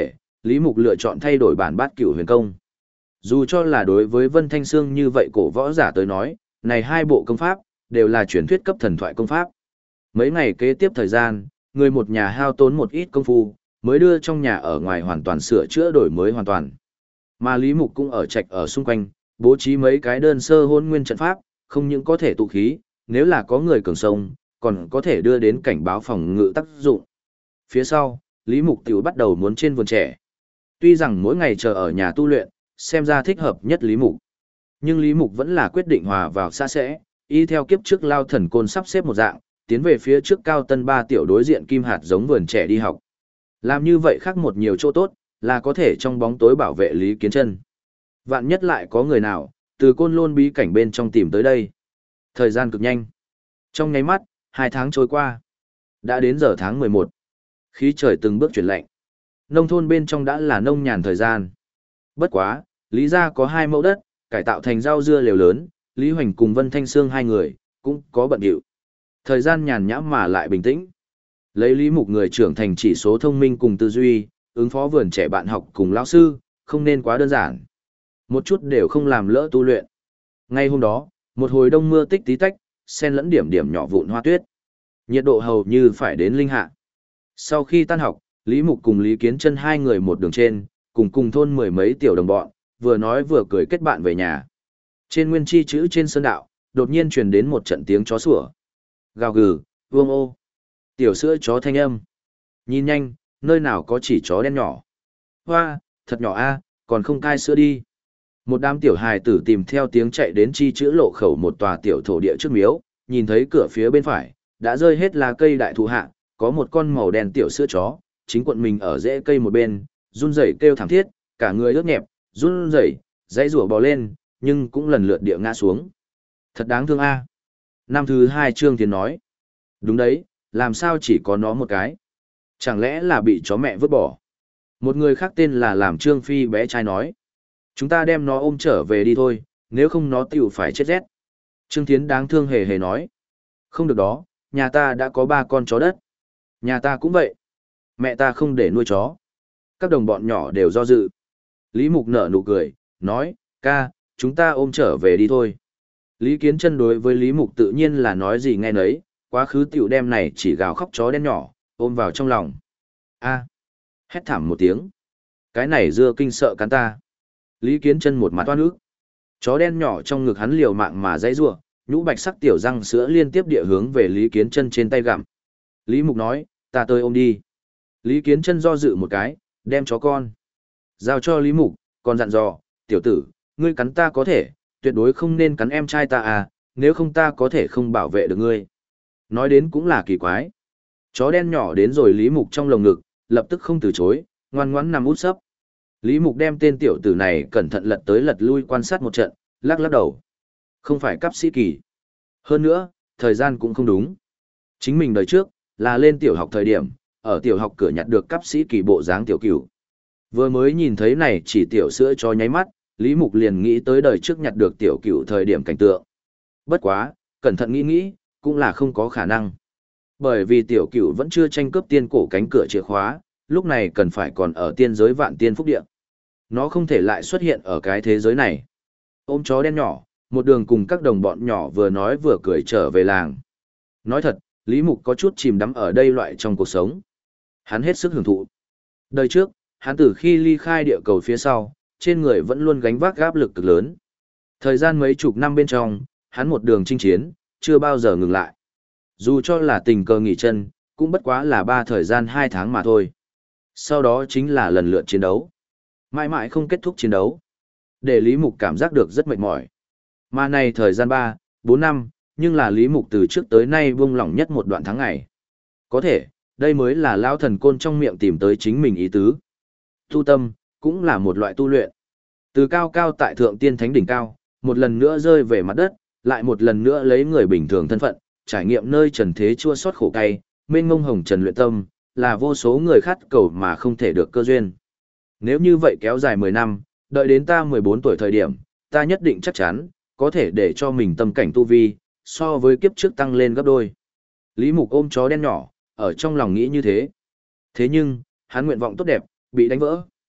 Lý Mục lựa chọn thay đổi bản bát cửu huyền công. Dù cho là đối với Vân Thanh Sương như vậy cổ võ giả tới nói, này hai bộ công pháp, đều là truyền thuyết cấp thần thoại công pháp. Mấy ngày kế tiếp thời gian, người một nhà hao tốn một ít công phu, mới đưa trong nhà ở ngoài hoàn toàn sửa chữa đổi mới hoàn toàn. Mà Lý Mục cũng ở trạch ở xung quanh, bố trí mấy cái đơn sơ hôn nguyên trận pháp, không những có thể tụ khí, nếu là có người cường sông, còn có thể đưa đến cảnh báo phòng ngự tác dụng. Phía sau, Lý Mục tiểu bắt đầu muốn trên vườn trẻ. Tuy rằng mỗi ngày chờ ở nhà tu luyện, xem ra thích hợp nhất Lý Mục. Nhưng Lý Mục vẫn là quyết định hòa vào xa sẽ, y theo kiếp trước Lao Thần Côn sắp xếp một dạng, tiến về phía trước Cao Tân ba tiểu đối diện kim hạt giống vườn trẻ đi học. Làm như vậy khác một nhiều chỗ tốt, là có thể trong bóng tối bảo vệ Lý Kiến Chân. Vạn nhất lại có người nào, từ Côn Lôn bí cảnh bên trong tìm tới đây. Thời gian cực nhanh. Trong nháy mắt, hai tháng trôi qua. Đã đến giờ tháng mười một. Khí trời từng bước chuyển lạnh. Nông thôn bên trong đã là nông nhàn thời gian. Bất quá, Lý gia có hai mẫu đất, cải tạo thành rau dưa lều lớn, Lý Hoành cùng Vân Thanh Sương hai người, cũng có bận điệu. Thời gian nhàn nhã mà lại bình tĩnh. Lấy Lý Mục người trưởng thành chỉ số thông minh cùng tư duy, ứng phó vườn trẻ bạn học cùng lão sư, không nên quá đơn giản. Một chút đều không làm lỡ tu luyện. Ngay hôm đó, một hồi đông mưa tích tí tách, xen lẫn điểm điểm nhỏ vụn hoa tuyết. Nhiệt độ hầu như phải đến linh hạ. Sau khi tan học, Lý Mục cùng Lý Kiến Chân hai người một đường trên, cùng cùng thôn mười mấy tiểu đồng bọn, vừa nói vừa cười kết bạn về nhà. Trên nguyên chi chữ trên sơn đạo, đột nhiên truyền đến một trận tiếng chó sủa. Gào gừ, vương ô. Tiểu sữa chó thanh âm. Nhìn nhanh, nơi nào có chỉ chó đen nhỏ. Hoa, thật nhỏ a, còn không cai sữa đi. Một đám tiểu hài tử tìm theo tiếng chạy đến chi chữ lộ khẩu một tòa tiểu thổ địa trước miếu, nhìn thấy cửa phía bên phải, đã rơi hết lá cây đại thụ hạ, có một con màu đen tiểu sữa chó, chính quận mình ở rễ cây một bên, run rẩy kêu thảm thiết, cả người ướt nhẹp, run rẩy, dãy rủa bò lên, nhưng cũng lần lượt địa ngã xuống. Thật đáng thương a. Năm thứ hai Trương Tiến nói. Đúng đấy, làm sao chỉ có nó một cái? Chẳng lẽ là bị chó mẹ vứt bỏ? Một người khác tên là làm Trương Phi bé trai nói. Chúng ta đem nó ôm trở về đi thôi, nếu không nó tiểu phải chết rét. Trương Tiến đáng thương hề hề nói. Không được đó, nhà ta đã có ba con chó đất. Nhà ta cũng vậy. Mẹ ta không để nuôi chó. Các đồng bọn nhỏ đều do dự. Lý Mục nở nụ cười, nói, ca, chúng ta ôm trở về đi thôi. Lý Kiến Chân đối với Lý Mục tự nhiên là nói gì nghe nấy, quá khứ tiểu đem này chỉ gào khóc chó đen nhỏ, ôm vào trong lòng. A, hét thảm một tiếng. Cái này dưa kinh sợ cắn ta. Lý Kiến Chân một mặt oan ức. Chó đen nhỏ trong ngực hắn liều mạng mà dãy rủa, nhũ bạch sắc tiểu răng sữa liên tiếp địa hướng về Lý Kiến Chân trên tay gặm. Lý Mục nói, ta tới ôm đi. Lý Kiến Chân do dự một cái, đem chó con giao cho Lý Mục, còn dặn dò, tiểu tử, ngươi cắn ta có thể, tuyệt đối không nên cắn em trai ta à, nếu không ta có thể không bảo vệ được ngươi. Nói đến cũng là kỳ quái. Chó đen nhỏ đến rồi Lý Mục trong lồng ngực, lập tức không từ chối, ngoan ngoãn nằm út sấp. Lý Mục đem tên tiểu tử này cẩn thận lật tới lật lui quan sát một trận, lắc lắc đầu. Không phải cấp sĩ kỳ. Hơn nữa, thời gian cũng không đúng. Chính mình đời trước, là lên tiểu học thời điểm, ở tiểu học cửa nhặt được cấp sĩ kỳ bộ dáng tiểu cửu. Vừa mới nhìn thấy này chỉ tiểu sữa cho nháy mắt, Lý Mục liền nghĩ tới đời trước nhặt được tiểu cửu thời điểm cảnh tượng. Bất quá, cẩn thận nghĩ nghĩ, cũng là không có khả năng. Bởi vì tiểu cửu vẫn chưa tranh cướp tiên cổ cánh cửa chìa khóa, lúc này cần phải còn ở tiên giới vạn tiên phúc địa. Nó không thể lại xuất hiện ở cái thế giới này. Ôm chó đen nhỏ, một đường cùng các đồng bọn nhỏ vừa nói vừa cười trở về làng. Nói thật, Lý Mục có chút chìm đắm ở đây loại trong cuộc sống. Hắn hết sức hưởng thụ. Đời trước, hắn từ khi ly khai địa cầu phía sau, trên người vẫn luôn gánh vác áp lực cực lớn. Thời gian mấy chục năm bên trong, hắn một đường chinh chiến, chưa bao giờ ngừng lại. Dù cho là tình cờ nghỉ chân, cũng bất quá là ba thời gian hai tháng mà thôi. Sau đó chính là lần lượt chiến đấu. Mãi mãi không kết thúc chiến đấu. Để Lý Mục cảm giác được rất mệt mỏi. Mà này thời gian ba, bốn năm, nhưng là Lý Mục từ trước tới nay buông lỏng nhất một đoạn tháng ngày. Có thể, đây mới là Lão Thần Côn trong miệng tìm tới chính mình ý tứ. Tu tâm, cũng là một loại tu luyện. Từ cao cao tại thượng tiên thánh đỉnh cao, một lần nữa rơi về mặt đất, lại một lần nữa lấy người bình thường thân phận, trải nghiệm nơi trần thế chua xót khổ cay, mênh mông hồng trần luyện tâm, là vô số người khát cầu mà không thể được cơ duyên. Nếu như vậy kéo dài mười năm, đợi đến ta mười bốn tuổi thời điểm, ta nhất định chắc chắn, có thể để cho mình tâm cảnh tu vi, so với kiếp trước tăng lên gấp đôi. Lý Mục ôm chó đen nhỏ, ở trong lòng nghĩ như thế. Thế nhưng, hắn nguyện vọng tốt đẹp, bị đánh vỡ.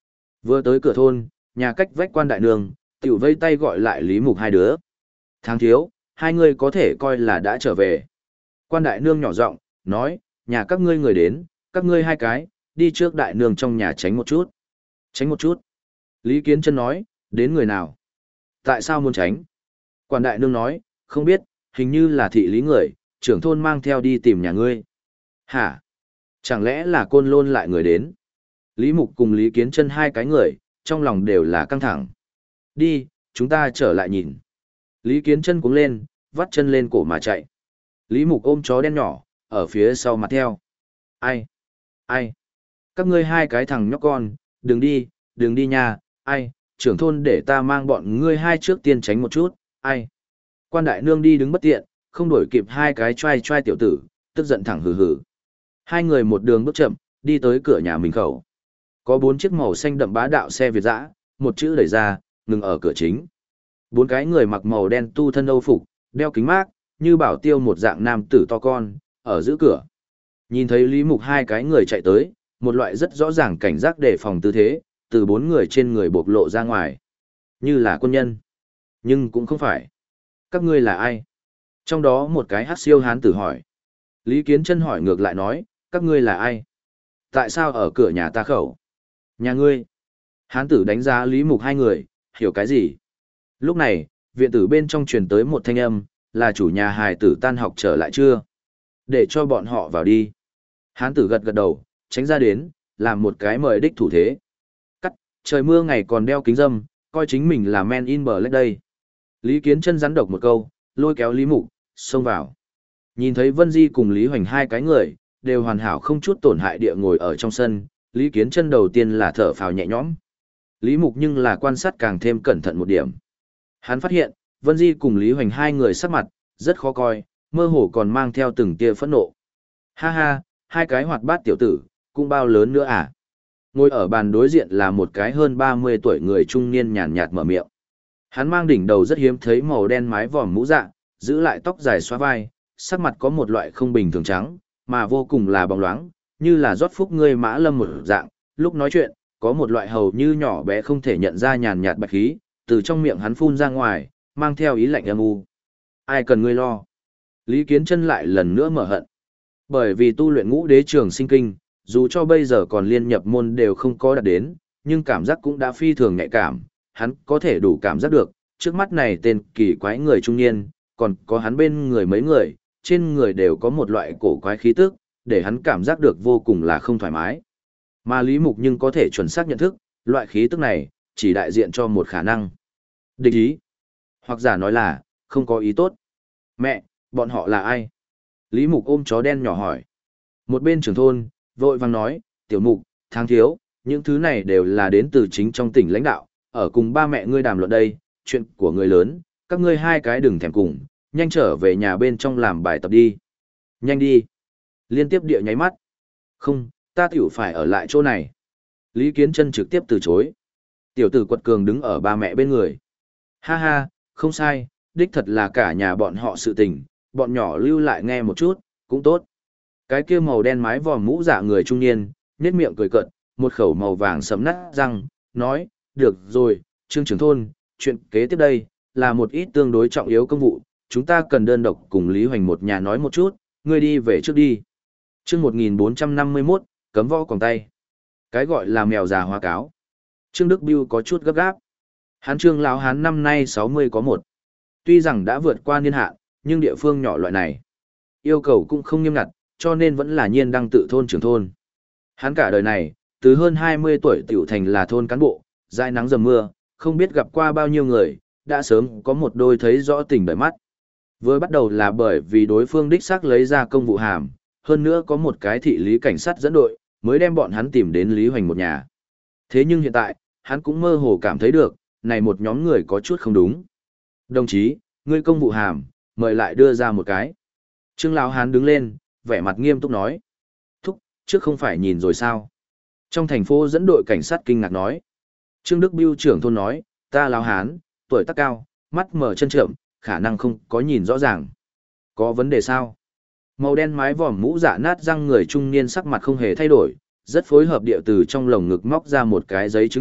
Vừa tới cửa thôn, nhà cách vách quan đại nương, tiểu vây tay gọi lại Lý Mục hai đứa. Tháng thiếu, hai người có thể coi là đã trở về. Quan đại nương nhỏ giọng nói, nhà các ngươi người đến, các ngươi hai cái, đi trước đại nương trong nhà tránh một chút. Tránh một chút. Lý Kiến Chân nói, đến người nào? Tại sao muốn tránh? Quan đại nương nói, không biết, hình như là thị lý người, trưởng thôn mang theo đi tìm nhà ngươi. Hả? Chẳng lẽ là Côn Lôn lại người đến? Lý Mục cùng Lý Kiến Chân hai cái người, trong lòng đều là căng thẳng. Đi, chúng ta trở lại nhìn. Lý Kiến Chân cuống lên, vắt chân lên cổ mà chạy. Lý Mục ôm chó đen nhỏ, ở phía sau mặt theo. Ai? Ai? Các ngươi hai cái thằng nhóc con, đừng đi, đừng đi nha, ai, trưởng thôn để ta mang bọn ngươi hai trước tiên tránh một chút, ai. Quan đại nương đi đứng bất tiện, không đuổi kịp hai cái trai trai tiểu tử, tức giận thẳng hừ hừ. Hai người một đường bước chậm, đi tới cửa nhà mình khẩu. Có bốn chiếc màu xanh đậm bá đạo xe Việt dã, một chữ đẩy ra, ngừng ở cửa chính. Bốn cái người mặc màu đen tu thân âu phục, đeo kính mát, như bảo tiêu một dạng nam tử to con, ở giữa cửa. Nhìn thấy Lý Mục hai cái người chạy tới, một loại rất rõ ràng cảnh giác đề phòng tư thế, từ bốn người trên người bộc lộ ra ngoài. Như là quân nhân. Nhưng cũng không phải. Các ngươi là ai? Trong đó một cái hắc siêu hán tử hỏi. Lý Kiến Chân hỏi ngược lại nói, các ngươi là ai? Tại sao ở cửa nhà ta khẩu? Nhà ngươi. Hán tử đánh giá Lý Mục hai người, hiểu cái gì? Lúc này, viện tử bên trong truyền tới một thanh âm, là chủ nhà hài tử tan học trở lại chưa? Để cho bọn họ vào đi. Hán tử gật gật đầu, tránh ra đến, làm một cái mời đích thủ thế. Cắt, trời mưa ngày còn đeo kính râm, coi chính mình là man in black đây. Lý Kiến Chân rắn độc một câu, lôi kéo Lý Mục, xông vào. Nhìn thấy Vân Di cùng Lý Hoành hai cái người, đều hoàn hảo không chút tổn hại địa ngồi ở trong sân, Lý Kiến Chân đầu tiên là thở phào nhẹ nhõm. Lý Mục nhưng là quan sát càng thêm cẩn thận một điểm. Hắn phát hiện, Vân Di cùng Lý Hoành hai người sắc mặt, rất khó coi, mơ hồ còn mang theo từng tia phẫn nộ. Ha ha, hai cái hoạt bát tiểu tử, cũng bao lớn nữa à? Ngồi ở bàn đối diện là một cái hơn ba mươi tuổi người trung niên nhàn nhạt mở miệng. Hắn mang đỉnh đầu rất hiếm thấy màu đen mái vòm mũ dạ, giữ lại tóc dài xóa vai, sắc mặt có một loại không bình thường trắng, mà vô cùng là bóng loáng, như là rót phúc ngươi mã lâm một dạng, lúc nói chuyện, có một loại hầu như nhỏ bé không thể nhận ra nhàn nhạt bạch khí, từ trong miệng hắn phun ra ngoài, mang theo ý lạnh âm u. Ai cần ngươi lo? Lý Kiến Chân lại lần nữa mở hận. Bởi vì tu luyện ngũ đế trường sinh kinh, dù cho bây giờ còn liên nhập môn đều không có đạt đến, nhưng cảm giác cũng đã phi thường nhạy cảm, hắn có thể đủ cảm giác được, trước mắt này tên kỳ quái người trung niên, còn có hắn bên người mấy người, trên người đều có một loại cổ quái khí tức, để hắn cảm giác được vô cùng là không thoải mái. Mà Lý Mục nhưng có thể chuẩn xác nhận thức, loại khí tức này, chỉ đại diện cho một khả năng. Địch ý. Hoặc giả nói là, không có ý tốt. Mẹ, bọn họ là ai? Lý Mục ôm chó đen nhỏ hỏi. Một bên trưởng thôn, vội vàng nói, tiểu mục, tháng thiếu, những thứ này đều là đến từ chính trong tỉnh lãnh đạo, ở cùng ba mẹ ngươi đàm luận đây, chuyện của người lớn, các ngươi hai cái đừng thèm cùng, nhanh trở về nhà bên trong làm bài tập đi. Nhanh đi. Liên tiếp địa nháy mắt. Không, ta tiểu phải ở lại chỗ này. Lý Kiến Chân trực tiếp từ chối. Tiểu tử quật cường đứng ở ba mẹ bên người. Ha ha, không sai, đích thật là cả nhà bọn họ sự tình, bọn nhỏ lưu lại nghe một chút, cũng tốt. Cái kia màu đen mái vòm mũ dạ người trung niên, nhếch miệng cười cợt, một khẩu màu vàng sẫm nát răng, nói, được rồi, Trương trưởng thôn, chuyện kế tiếp đây, là một ít tương đối trọng yếu công vụ, chúng ta cần đơn độc cùng Lý Hoành một nhà nói một chút, ngươi đi về trước đi. Chương một nghìn bốn trăm năm mươi mốt, cấm võ còng tay. Cái gọi là mèo già hóa cáo. Trương Đức Biêu có chút gấp gáp. Hán Trương lão hán năm nay sáu mươi có một. Tuy rằng đã vượt qua niên hạn, nhưng địa phương nhỏ loại này, yêu cầu cũng không nghiêm ngặt, cho nên vẫn là nhiên đăng tự thôn trưởng thôn. Hắn cả đời này, từ hơn hai mươi tuổi tiểu thành là thôn cán bộ, dãi nắng dầm mưa, không biết gặp qua bao nhiêu người, đã sớm có một đôi thấy rõ tình đời mắt. Vừa bắt đầu là bởi vì đối phương đích xác lấy ra công vụ hàm, hơn nữa có một cái thị lý cảnh sát dẫn đội, mới đem bọn hắn tìm đến Lý Hoành một nhà. Thế nhưng hiện tại, hắn cũng mơ hồ cảm thấy được, này một nhóm người có chút không đúng. Đồng chí, ngươi công vụ hàm, mời lại đưa ra một cái. Trương lão hán đứng lên, vẻ mặt nghiêm túc nói. Thúc, trước không phải nhìn rồi sao? Trong thành phố dẫn đội cảnh sát kinh ngạc nói. Trương Đức Biêu trưởng thôn nói, ta lão hán, tuổi tác cao, mắt mở chân trượm, khả năng không có nhìn rõ ràng. Có vấn đề sao? Màu đen mái vòm mũ dạ nát răng người trung niên sắc mặt không hề thay đổi, rất phối hợp địa từ trong lồng ngực móc ra một cái giấy chứng nhận,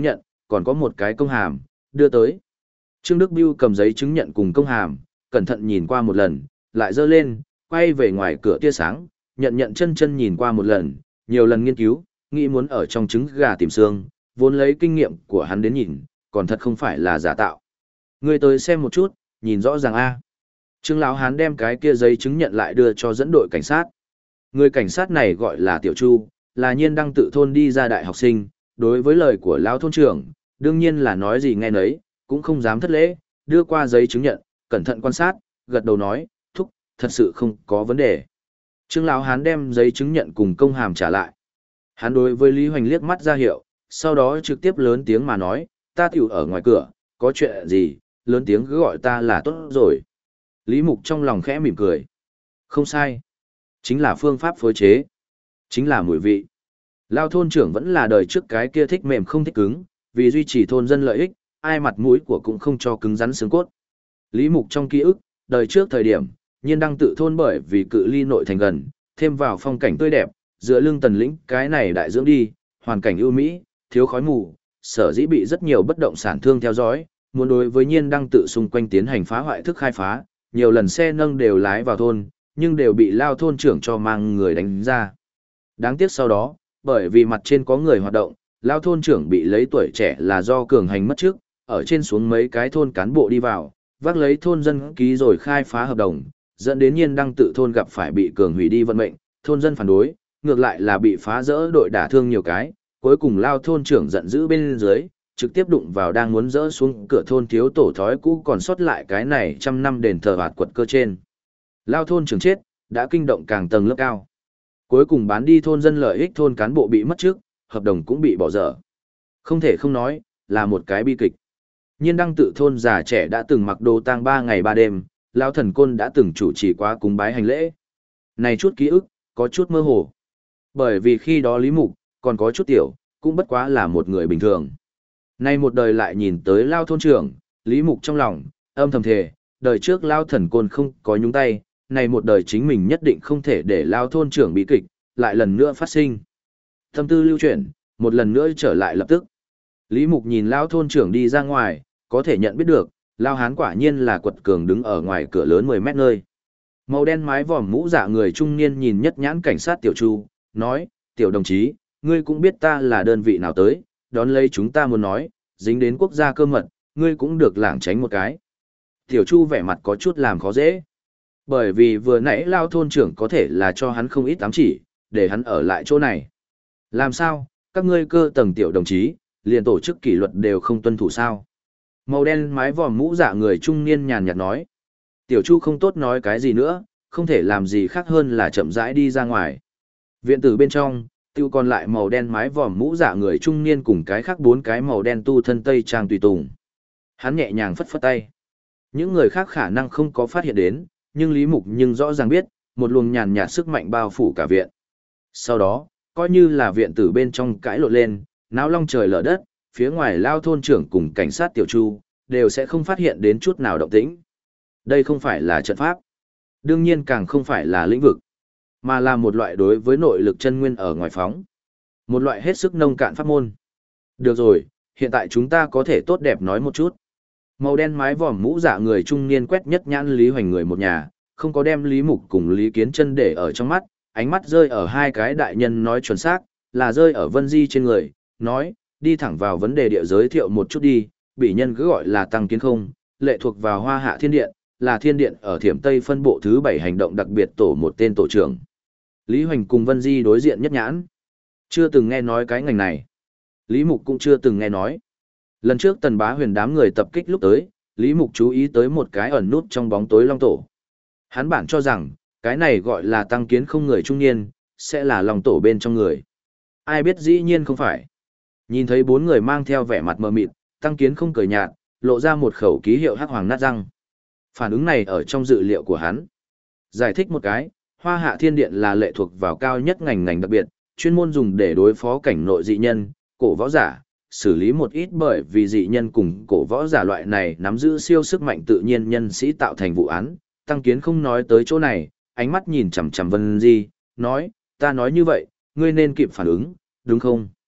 còn có một cái công hàm, đưa tới. Trương Đức Bưu cầm giấy chứng nhận cùng công hàm, cẩn thận nhìn qua một lần, lại dơ lên, quay về ngoài cửa tia sáng, nhận nhận chân chân nhìn qua một lần, nhiều lần nghiên cứu, nghĩ muốn ở trong trứng gà tìm xương, vốn lấy kinh nghiệm của hắn đến nhìn, còn thật không phải là giả tạo. Người tới xem một chút, nhìn rõ ràng a. Trương lão hán đem cái kia giấy chứng nhận lại đưa cho dẫn đội cảnh sát. Người cảnh sát này gọi là Tiểu Chu, là nhiên đăng tự thôn đi ra đại học sinh, đối với lời của lão thôn trưởng, đương nhiên là nói gì nghe nấy, cũng không dám thất lễ, đưa qua giấy chứng nhận, cẩn thận quan sát, gật đầu nói, thúc, thật sự không có vấn đề. Trương lão hán đem giấy chứng nhận cùng công hàm trả lại. Hắn đối với Lý Hoành liếc mắt ra hiệu, sau đó trực tiếp lớn tiếng mà nói, ta tiểu ở ngoài cửa, có chuyện gì, lớn tiếng cứ gọi ta là tốt rồi. Lý Mục trong lòng khẽ mỉm cười. Không sai. Chính là phương pháp phối chế. Chính là mùi vị. Lao thôn trưởng vẫn là đời trước cái kia thích mềm không thích cứng, vì duy trì thôn dân lợi ích, ai mặt mũi của cũng không cho cứng rắn xương cốt. Lý Mục trong ký ức, đời trước thời điểm, nhiên đăng tự thôn bởi vì cự ly nội thành gần, thêm vào phong cảnh tươi đẹp, giữa lưng tần lĩnh cái này đại dưỡng đi, hoàn cảnh ưu mỹ, thiếu khói mù, sở dĩ bị rất nhiều bất động sản thương theo dõi, muốn đối với nhiên đăng tự xung quanh tiến hành phá hoại thức khai phá, nhiều lần xe nâng đều lái vào thôn, nhưng đều bị lao thôn trưởng cho mang người đánh ra. Đáng tiếc sau đó, bởi vì mặt trên có người hoạt động, lao thôn trưởng bị lấy tuổi trẻ là do cường hành mất trước, ở trên xuống mấy cái thôn cán bộ đi vào, vác lấy thôn dân ký rồi khai phá hợp đồng, dẫn đến nhiên đăng tự thôn gặp phải bị cường hủy đi vận mệnh, thôn dân phản đối, ngược lại là bị phá rỡ đội đả thương nhiều cái, cuối cùng lao thôn trưởng giận dữ bên dưới, trực tiếp đụng vào đang muốn rỡ xuống cửa thôn thiếu tổ thói cũ còn sót lại cái này trăm năm đền thờ hạt quật cơ trên. Lao thôn trưởng chết, đã kinh động càng tầng lớp cao. Cuối cùng bán đi thôn dân lợi ích thôn cán bộ bị mất trước, hợp đồng cũng bị bỏ dở. Không thể không nói, là một cái bi kịch. Nhiên đăng tự thôn già trẻ đã từng mặc đồ tang ba ngày ba đêm, Lao thần côn đã từng chủ trì quá cúng bái hành lễ. Này chút ký ức, có chút mơ hồ. Bởi vì khi đó Lý Mục, còn có chút tiểu, cũng bất quá là một người bình thường. Nay một đời lại nhìn tới Lao thôn trưởng, Lý Mục trong lòng, âm thầm thề, đời trước Lao thần côn không có nhúng tay, này một đời chính mình nhất định không thể để Lao thôn trưởng bị kịch, lại lần nữa phát sinh. Tâm tư lưu chuyển, một lần nữa trở lại lập tức. Lý Mục nhìn Lao thôn trưởng đi ra ngoài, có thể nhận biết được, Lao hán quả nhiên là quật cường đứng ở ngoài cửa lớn mười mét nơi. Màu đen mái vòm mũ dạ người trung niên nhìn nhất nhãn cảnh sát Tiểu Chu, nói, Tiểu đồng chí, ngươi cũng biết ta là đơn vị nào tới, đón lấy chúng ta muốn nói, dính đến quốc gia cơ mật, ngươi cũng được lảng tránh một cái. Tiểu Chu vẻ mặt có chút làm khó dễ. Bởi vì vừa nãy Lao thôn trưởng có thể là cho hắn không ít ám chỉ, để hắn ở lại chỗ này. Làm sao, các ngươi cơ tầng tiểu đồng chí, liền tổ chức kỷ luật đều không tuân thủ sao? Màu đen mái vòm mũ dạ người trung niên nhàn nhạt nói. Tiểu Chu không tốt nói cái gì nữa, không thể làm gì khác hơn là chậm rãi đi ra ngoài. Viện tử bên trong, tiêu còn lại màu đen mái vòm mũ dạ người trung niên cùng cái khác bốn cái màu đen tu thân tây trang tùy tùng. Hắn nhẹ nhàng phất phất tay. Những người khác khả năng không có phát hiện đến, nhưng Lý Mục nhưng rõ ràng biết, một luồng nhàn nhạt sức mạnh bao phủ cả viện. Sau đó, coi như là viện tử bên trong cãi lộn lên, náo long trời lở đất, phía ngoài Lao thôn trưởng cùng cảnh sát Tiểu Chu, đều sẽ không phát hiện đến chút nào động tĩnh. Đây không phải là trận pháp. Đương nhiên càng không phải là lĩnh vực, mà là một loại đối với nội lực chân nguyên ở ngoài phóng. Một loại hết sức nông cạn pháp môn. Được rồi, hiện tại chúng ta có thể tốt đẹp nói một chút. Màu đen mái vòm mũ dạ người trung niên quét nhất nhãn Lý Hoành người một nhà, không có đem Lý Mục cùng Lý Kiến Chân để ở trong mắt, ánh mắt rơi ở hai cái đại nhân nói chuẩn xác, là rơi ở Vân Di trên người, nói, đi thẳng vào vấn đề địa giới thiệu một chút đi, bị nhân cứ gọi là Tăng Kiến Không, lệ thuộc vào Hoa Hạ Thiên Điện, là Thiên Điện ở Thiểm Tây phân bộ thứ bảy hành động đặc biệt tổ một tên tổ trưởng. Lý Hoành cùng Vân Di đối diện nhất nhãn. Chưa từng nghe nói cái ngành này. Lý Mục cũng chưa từng nghe nói. Lần trước Tần Bá Huyền đám người tập kích lúc tới, Lý Mục chú ý tới một cái ẩn nút trong bóng tối long tổ. Hắn bản cho rằng, cái này gọi là Tăng Kiến Không người trung niên, sẽ là long tổ bên trong người. Ai biết dĩ nhiên không phải. Nhìn thấy bốn người mang theo vẻ mặt mờ mịt, Tăng Kiến Không cười nhạt, lộ ra một khẩu ký hiệu hắc hoàng nát răng. Phản ứng này ở trong dự liệu của hắn. Giải thích một cái, Hoa Hạ Thiên Điện là lệ thuộc vào cao nhất ngành ngành đặc biệt, chuyên môn dùng để đối phó cảnh nội dị nhân, cổ võ giả, xử lý một ít bởi vì dị nhân cùng cổ võ giả loại này nắm giữ siêu sức mạnh tự nhiên nhân sĩ tạo thành vụ án. Tăng Kiến Không nói tới chỗ này, ánh mắt nhìn chằm chằm Vân Di, nói, ta nói như vậy, ngươi nên kịp phản ứng, đúng không?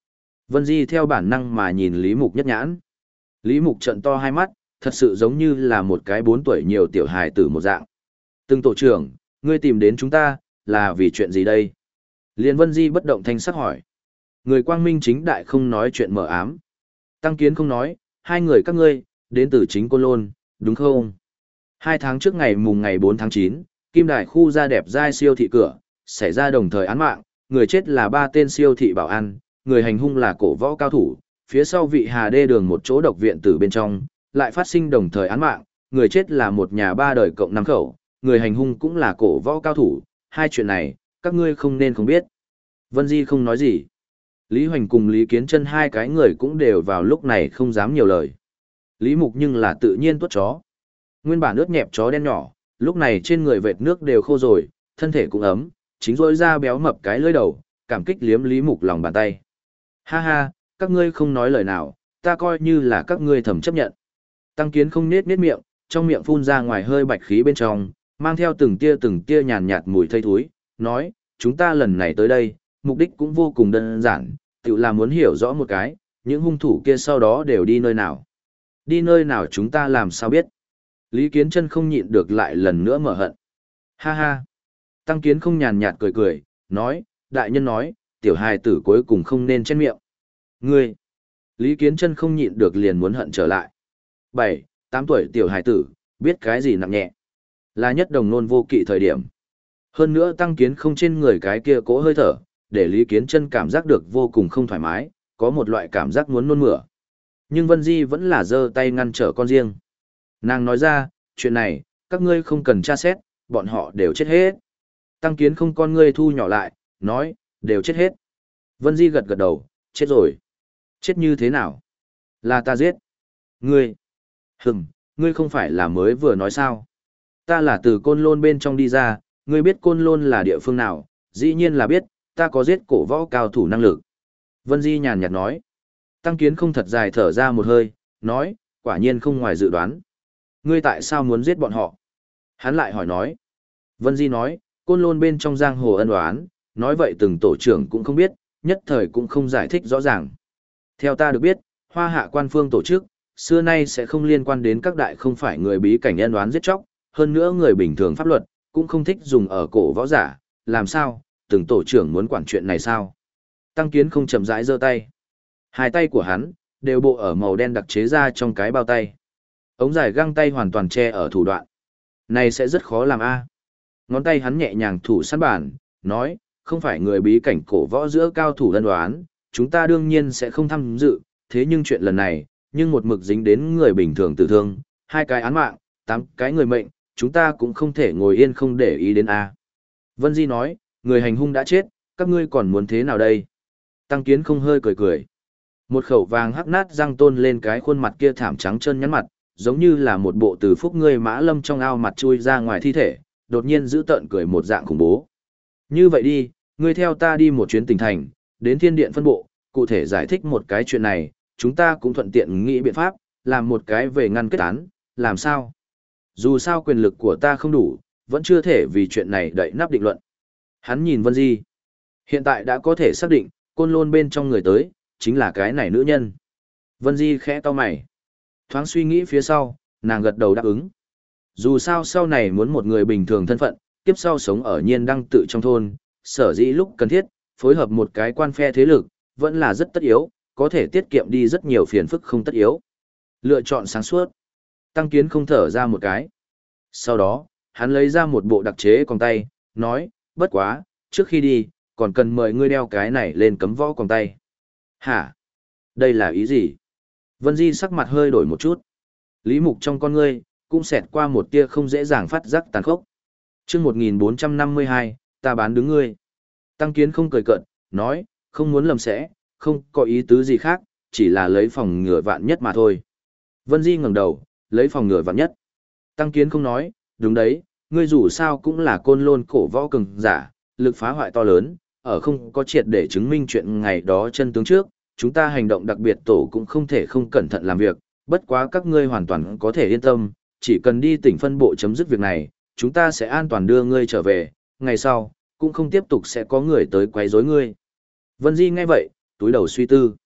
Vân Di theo bản năng mà nhìn Lý Mục nhất nhãn. Lý Mục trợn to hai mắt, thật sự giống như là một cái bốn tuổi nhiều tiểu hài tử một dạng. Từng tổ trưởng, ngươi tìm đến chúng ta, là vì chuyện gì đây? Liên Vân Di bất động thanh sắc hỏi. Người quang minh chính đại không nói chuyện mờ ám. Tăng Kiến không nói, hai người các ngươi, đến từ chính Côn Lôn, đúng không? Hai tháng trước ngày mùng ngày bốn tháng chín, Kim Đài khu ra đẹp giai siêu thị cửa, xảy ra đồng thời án mạng, người chết là ba tên siêu thị bảo an, người hành hung là cổ võ cao thủ, phía sau vị Hà Đê đường một chỗ độc viện tử bên trong, lại phát sinh đồng thời án mạng, người chết là một nhà ba đời cộng năm khẩu, người hành hung cũng là cổ võ cao thủ, hai chuyện này, các ngươi không nên không biết. Vân Di không nói gì. Lý Hoành cùng Lý Kiến Chân hai cái người cũng đều vào lúc này không dám nhiều lời. Lý Mục nhưng là tự nhiên tuốt chó. Nguyên bản ướt nhẹp chó đen nhỏ, lúc này trên người vệt nước đều khô rồi, thân thể cũng ấm, chính rỗi ra béo mập cái lưỡi đầu, cảm kích liếm Lý Mục lòng bàn tay. Ha ha, các ngươi không nói lời nào, ta coi như là các ngươi thầm chấp nhận. Tăng Kiến không nết nết miệng, trong miệng phun ra ngoài hơi bạch khí bên trong, mang theo từng tia từng tia nhàn nhạt mùi thây thúi, nói, chúng ta lần này tới đây, mục đích cũng vô cùng đơn giản, tự là muốn hiểu rõ một cái, những hung thủ kia sau đó đều đi nơi nào. Đi nơi nào chúng ta làm sao biết. Lý Kiến Chân không nhịn được lại lần nữa mở hận. Ha ha. Tăng Kiến không nhàn nhạt cười cười, nói, đại nhân nói, tiểu hài tử cuối cùng không nên chen miệng. Ngươi. Lý Kiến Chân không nhịn được liền muốn hận trở lại. Bảy, tám tuổi tiểu hài tử, biết cái gì nặng nhẹ. Là nhất đồng nôn vô kỵ thời điểm. Hơn nữa Tăng Kiến không trên người cái kia cỗ hơi thở, để Lý Kiến Chân cảm giác được vô cùng không thoải mái, có một loại cảm giác muốn nôn mửa. Nhưng Vân Di vẫn là giơ tay ngăn trở con riêng. Nàng nói ra, chuyện này, các ngươi không cần tra xét, bọn họ đều chết hết. Tăng Kiến không con ngươi thu nhỏ lại, nói, đều chết hết. Vân Di gật gật đầu, chết rồi. Chết như thế nào? Là ta giết. Ngươi. Hừm, ngươi không phải là mới vừa nói sao? Ta là từ Côn Lôn bên trong đi ra, ngươi biết Côn Lôn là địa phương nào, dĩ nhiên là biết, ta có giết cổ võ cao thủ năng lực. Vân Di nhàn nhạt nói. Tăng Kiến không thật dài thở ra một hơi, nói, quả nhiên không ngoài dự đoán. Ngươi tại sao muốn giết bọn họ? Hắn lại hỏi nói. Vân Di nói, Côn Lôn bên trong giang hồ ân oán, nói vậy từng tổ trưởng cũng không biết, nhất thời cũng không giải thích rõ ràng. Theo ta được biết, Hoa Hạ quan phương tổ chức, xưa nay sẽ không liên quan đến các đại không phải người bí cảnh ân oán giết chóc, hơn nữa người bình thường pháp luật, cũng không thích dùng ở cổ võ giả, làm sao, từng tổ trưởng muốn quản chuyện này sao? Tăng Kiến không chậm rãi giơ tay. Hai tay của hắn, đều bộ ở màu đen đặc chế ra trong cái bao tay. Ống dài găng tay hoàn toàn che ở thủ đoạn. Này sẽ rất khó làm a. Ngón tay hắn nhẹ nhàng thủ sẵn bàn, nói, không phải người bí cảnh cổ võ giữa cao thủ lân đoán, chúng ta đương nhiên sẽ không tham dự, thế nhưng chuyện lần này, nhưng một mực dính đến người bình thường tử thương, hai cái án mạng, tám cái người mệnh, chúng ta cũng không thể ngồi yên không để ý đến a. Vân Di nói, người hành hung đã chết, các ngươi còn muốn thế nào đây? Tăng Kiến không hơi cười cười. Một khẩu vàng hắc nát răng tôn lên cái khuôn mặt kia thảm trắng trơn nhắn mặt, giống như là một bộ từ phúc ngươi mã lâm trong ao mặt chui ra ngoài thi thể, đột nhiên giữ tợn cười một dạng khủng bố. Như vậy đi, ngươi theo ta đi một chuyến tỉnh thành, đến thiên điện phân bộ, cụ thể giải thích một cái chuyện này, chúng ta cũng thuận tiện nghĩ biện pháp, làm một cái về ngăn kết án, làm sao? Dù sao quyền lực của ta không đủ, vẫn chưa thể vì chuyện này đậy nắp định luận. Hắn nhìn Vân Di. Hiện tại đã có thể xác định, Côn Lôn bên trong người tới, chính là cái này nữ nhân. Vân Di khẽ cau mày. Thoáng suy nghĩ phía sau, nàng gật đầu đáp ứng. Dù sao sau này muốn một người bình thường thân phận, tiếp sau sống ở nhiên đăng tự trong thôn, sở dĩ lúc cần thiết, phối hợp một cái quan phe thế lực, vẫn là rất tất yếu, có thể tiết kiệm đi rất nhiều phiền phức không tất yếu. Lựa chọn sáng suốt. Tăng Kiến không thở ra một cái. Sau đó, hắn lấy ra một bộ đặc chế còng tay, nói, bất quá, trước khi đi, còn cần mời ngươi đeo cái này lên cấm võ còng tay. Hả? Đây là ý gì? Vân Di sắc mặt hơi đổi một chút. Lý Mục trong con ngươi, cũng xẹt qua một tia không dễ dàng phát giác tàn khốc. Chương một nghìn bốn trăm năm mươi hai, ta bán đứng ngươi. Tăng Kiến không cười cợt, nói, không muốn lầm sẽ, không có ý tứ gì khác, chỉ là lấy phòng ngừa vạn nhất mà thôi. Vân Di ngẩng đầu, lấy phòng ngừa vạn nhất. Tăng Kiến không nói, đúng đấy, ngươi dù sao cũng là Côn Lôn cổ võ cường giả, lực phá hoại to lớn, ở không có triệt để chứng minh chuyện ngày đó chân tướng trước, chúng ta hành động đặc biệt tổ cũng không thể không cẩn thận làm việc, bất quá các ngươi hoàn toàn có thể yên tâm, chỉ cần đi tỉnh phân bộ chấm dứt việc này, chúng ta sẽ an toàn đưa ngươi trở về, ngày sau, cũng không tiếp tục sẽ có người tới quấy rối ngươi. Vân Di nghe vậy, túi đầu suy tư.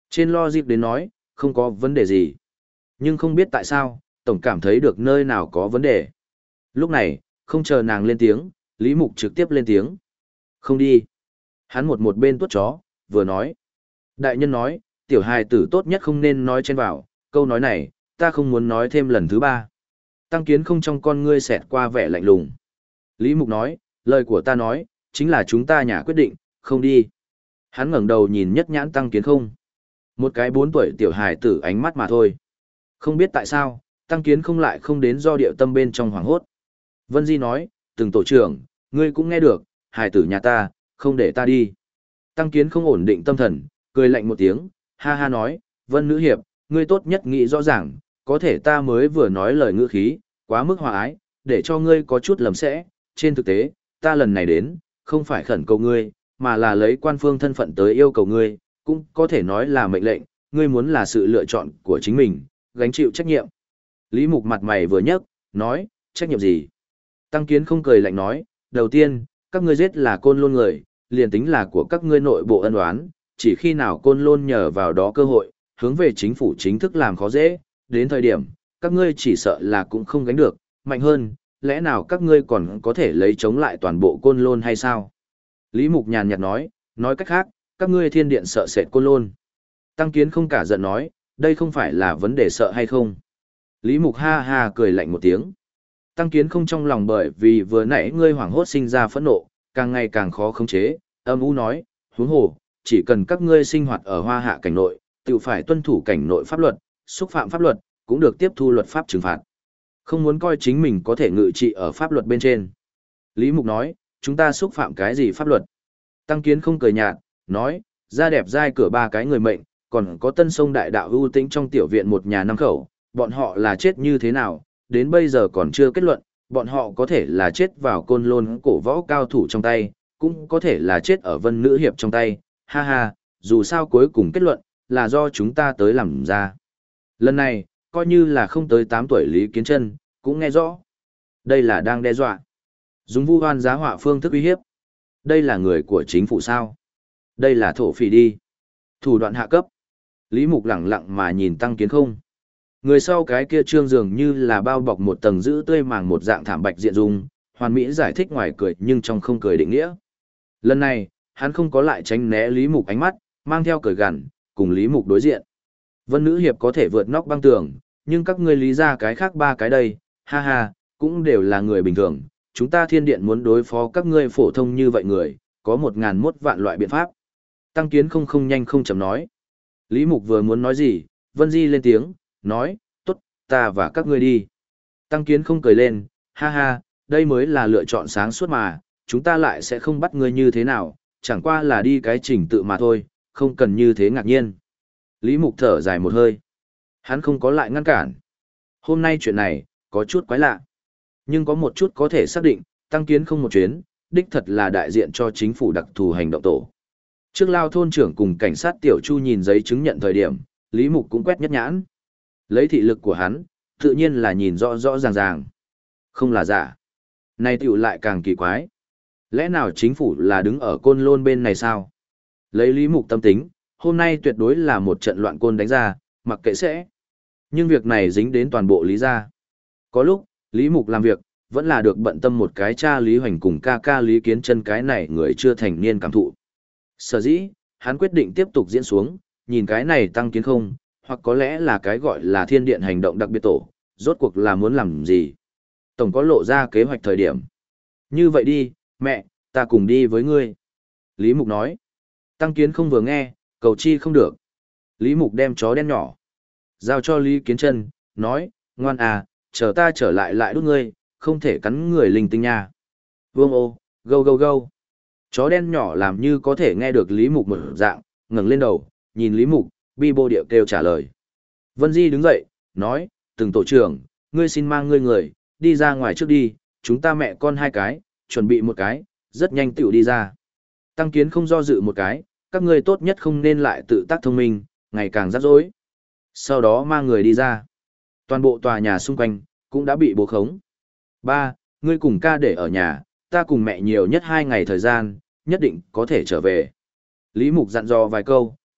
Trên logic đến nói, không có vấn đề gì. Nhưng không biết tại sao, tổng cảm thấy được nơi nào có vấn đề. Lúc này, không chờ nàng lên tiếng, Lý Mục trực tiếp lên tiếng. Không đi. Hắn một một bên tuốt chó, vừa nói. Đại nhân nói, tiểu hài tử tốt nhất không nên nói chen vào, câu nói này, ta không muốn nói thêm lần thứ ba. Tăng Kiến không trong con ngươi xẹt qua vẻ lạnh lùng. Lý Mục nói, lời của ta nói, chính là chúng ta nhà quyết định, không đi. Hắn ngẩng đầu nhìn nhất nhãn Tăng Kiến không. Một cái bốn tuổi tiểu hài tử ánh mắt mà thôi. Không biết tại sao, Tăng Kiến không lại không đến do điệu tâm bên trong hoảng hốt. Vân Di nói, từng tổ trưởng, ngươi cũng nghe được, hài tử nhà ta, không để ta đi. Tăng Kiến không ổn định tâm thần, cười lạnh một tiếng, ha ha nói, Vân Nữ Hiệp, ngươi tốt nhất nghĩ rõ ràng, có thể ta mới vừa nói lời ngữ khí, quá mức hòa ái, để cho ngươi có chút lầm sẽ, trên thực tế, ta lần này đến, không phải khẩn cầu ngươi, mà là lấy quan phương thân phận tới yêu cầu ngươi, cũng có thể nói là mệnh lệnh, ngươi muốn là sự lựa chọn của chính mình, gánh chịu trách nhiệm. Lý Mục mặt mày vừa nhấc, nói, trách nhiệm gì? Tăng Kiến không cười lạnh nói, đầu tiên, các ngươi giết là Côn Lôn người, liền tính là của các ngươi nội bộ ân oán, chỉ khi nào Côn Lôn nhờ vào đó cơ hội, hướng về chính phủ chính thức làm khó dễ, đến thời điểm, các ngươi chỉ sợ là cũng không gánh được, mạnh hơn, lẽ nào các ngươi còn có thể lấy chống lại toàn bộ Côn Lôn hay sao? Lý Mục nhàn nhạt nói, nói cách khác, các ngươi thiên điện sợ sệt Côn Lôn. Tăng Kiến không cả giận nói, đây không phải là vấn đề sợ hay không? Lý Mục ha ha cười lạnh một tiếng. Tăng Kiến không trong lòng bởi vì vừa nãy ngươi hoảng hốt sinh ra phẫn nộ, càng ngày càng khó khống chế, âm u nói, huống hồ, chỉ cần các ngươi sinh hoạt ở Hoa Hạ cảnh nội, tự phải tuân thủ cảnh nội pháp luật, xúc phạm pháp luật, cũng được tiếp thu luật pháp trừng phạt. Không muốn coi chính mình có thể ngự trị ở pháp luật bên trên. Lý Mục nói, chúng ta xúc phạm cái gì pháp luật? Tăng Kiến không cười nhạt, nói, ra đẹp dai cửa ba cái người mệnh, còn có Tân Sông Đại Đạo ưu tĩnh trong tiểu viện một nhà năm khẩu, bọn họ là chết như thế nào, đến bây giờ còn chưa kết luận, bọn họ có thể là chết vào Côn Lôn cổ võ cao thủ trong tay, cũng có thể là chết ở Vân Nữ Hiệp trong tay, ha ha, dù sao cuối cùng kết luận, là do chúng ta tới làm ra. Lần này, coi như là không tới tám tuổi Lý Kiến Chân, cũng nghe rõ. Đây là đang đe dọa. Dùng vu oan giá họa phương thức uy hiếp. Đây là người của chính phủ sao? Đây là thổ phỉ đi. Thủ đoạn hạ cấp. Lý Mục lẳng lặng mà nhìn Tăng Kiến không. Người sau cái kia trương dường như là bao bọc một tầng giữ tươi màng một dạng thảm bạch diện dung, hoàn mỹ giải thích ngoài cười nhưng trong không cười định nghĩa. Lần này, hắn không có lại tránh né Lý Mục ánh mắt, mang theo cười gằn, cùng Lý Mục đối diện. Vân Nữ Hiệp có thể vượt nóc băng tường, nhưng các ngươi lý ra cái khác ba cái đây, ha ha, cũng đều là người bình thường. Chúng ta thiên điện muốn đối phó các ngươi phổ thông như vậy người, có một ngàn mốt vạn loại biện pháp. Tăng Kiến không không nhanh không chậm nói. Lý Mục vừa muốn nói gì, Vân Di lên tiếng, nói, tốt, ta và các ngươi đi. Tăng Kiến không cười lên, ha ha, đây mới là lựa chọn sáng suốt mà, chúng ta lại sẽ không bắt ngươi như thế nào, chẳng qua là đi cái trình tự mà thôi, không cần như thế ngạc nhiên. Lý Mục thở dài một hơi. Hắn không có lại ngăn cản. Hôm nay chuyện này, có chút quái lạ. Nhưng có một chút có thể xác định, Tăng Kiến không một chuyến, đích thật là đại diện cho chính phủ đặc thù hành động tổ. Trước Lao thôn trưởng cùng cảnh sát Tiểu Chu nhìn giấy chứng nhận thời điểm, Lý Mục cũng quét nhất nhãn. Lấy thị lực của hắn, tự nhiên là nhìn rõ rõ ràng ràng. Không là giả. Này tiểu lại càng kỳ quái. Lẽ nào chính phủ là đứng ở Côn Lôn bên này sao? Lấy Lý Mục tâm tính, hôm nay tuyệt đối là một trận loạn côn đánh ra, mặc kệ sẽ. Nhưng việc này dính đến toàn bộ Lý gia. Có lúc, Lý Mục làm việc, vẫn là được bận tâm một cái cha Lý Hoành cùng ca ca Lý Kiến Chân cái này người chưa thành niên cảm thụ. Sở dĩ, hắn quyết định tiếp tục diễn xuống, nhìn cái này Tăng Kiến không, hoặc có lẽ là cái gọi là thiên điện hành động đặc biệt tổ, rốt cuộc là muốn làm gì. Tổng có lộ ra kế hoạch thời điểm. Như vậy đi, mẹ, ta cùng đi với ngươi. Lý Mục nói. Tăng Kiến không vừa nghe, cầu chi không được. Lý Mục đem chó đen nhỏ. Giao cho Lý Kiến Chân, nói, ngoan à, chờ ta trở lại lại đút ngươi, không thể cắn người linh tinh nha. Vương ô, gâu gâu gâu. Chó đen nhỏ làm như có thể nghe được Lý Mục một dạng, ngẩng lên đầu, nhìn Lý Mục, bi bô điệu kêu trả lời. Vân Di đứng dậy, nói, từng tổ trưởng, ngươi xin mang ngươi người, đi ra ngoài trước đi, chúng ta mẹ con hai cái, chuẩn bị một cái, rất nhanh tiểu đi ra. Tăng Kiến không do dự một cái, các ngươi tốt nhất không nên lại tự tác thông minh, ngày càng rắc rối. Sau đó mang người đi ra. Toàn bộ tòa nhà xung quanh, cũng đã bị bố khống. Ba, ngươi cùng ca để ở nhà, ta cùng mẹ nhiều nhất hai ngày thời gian, nhất định có thể trở về. Lý Mục dặn dò vài câu,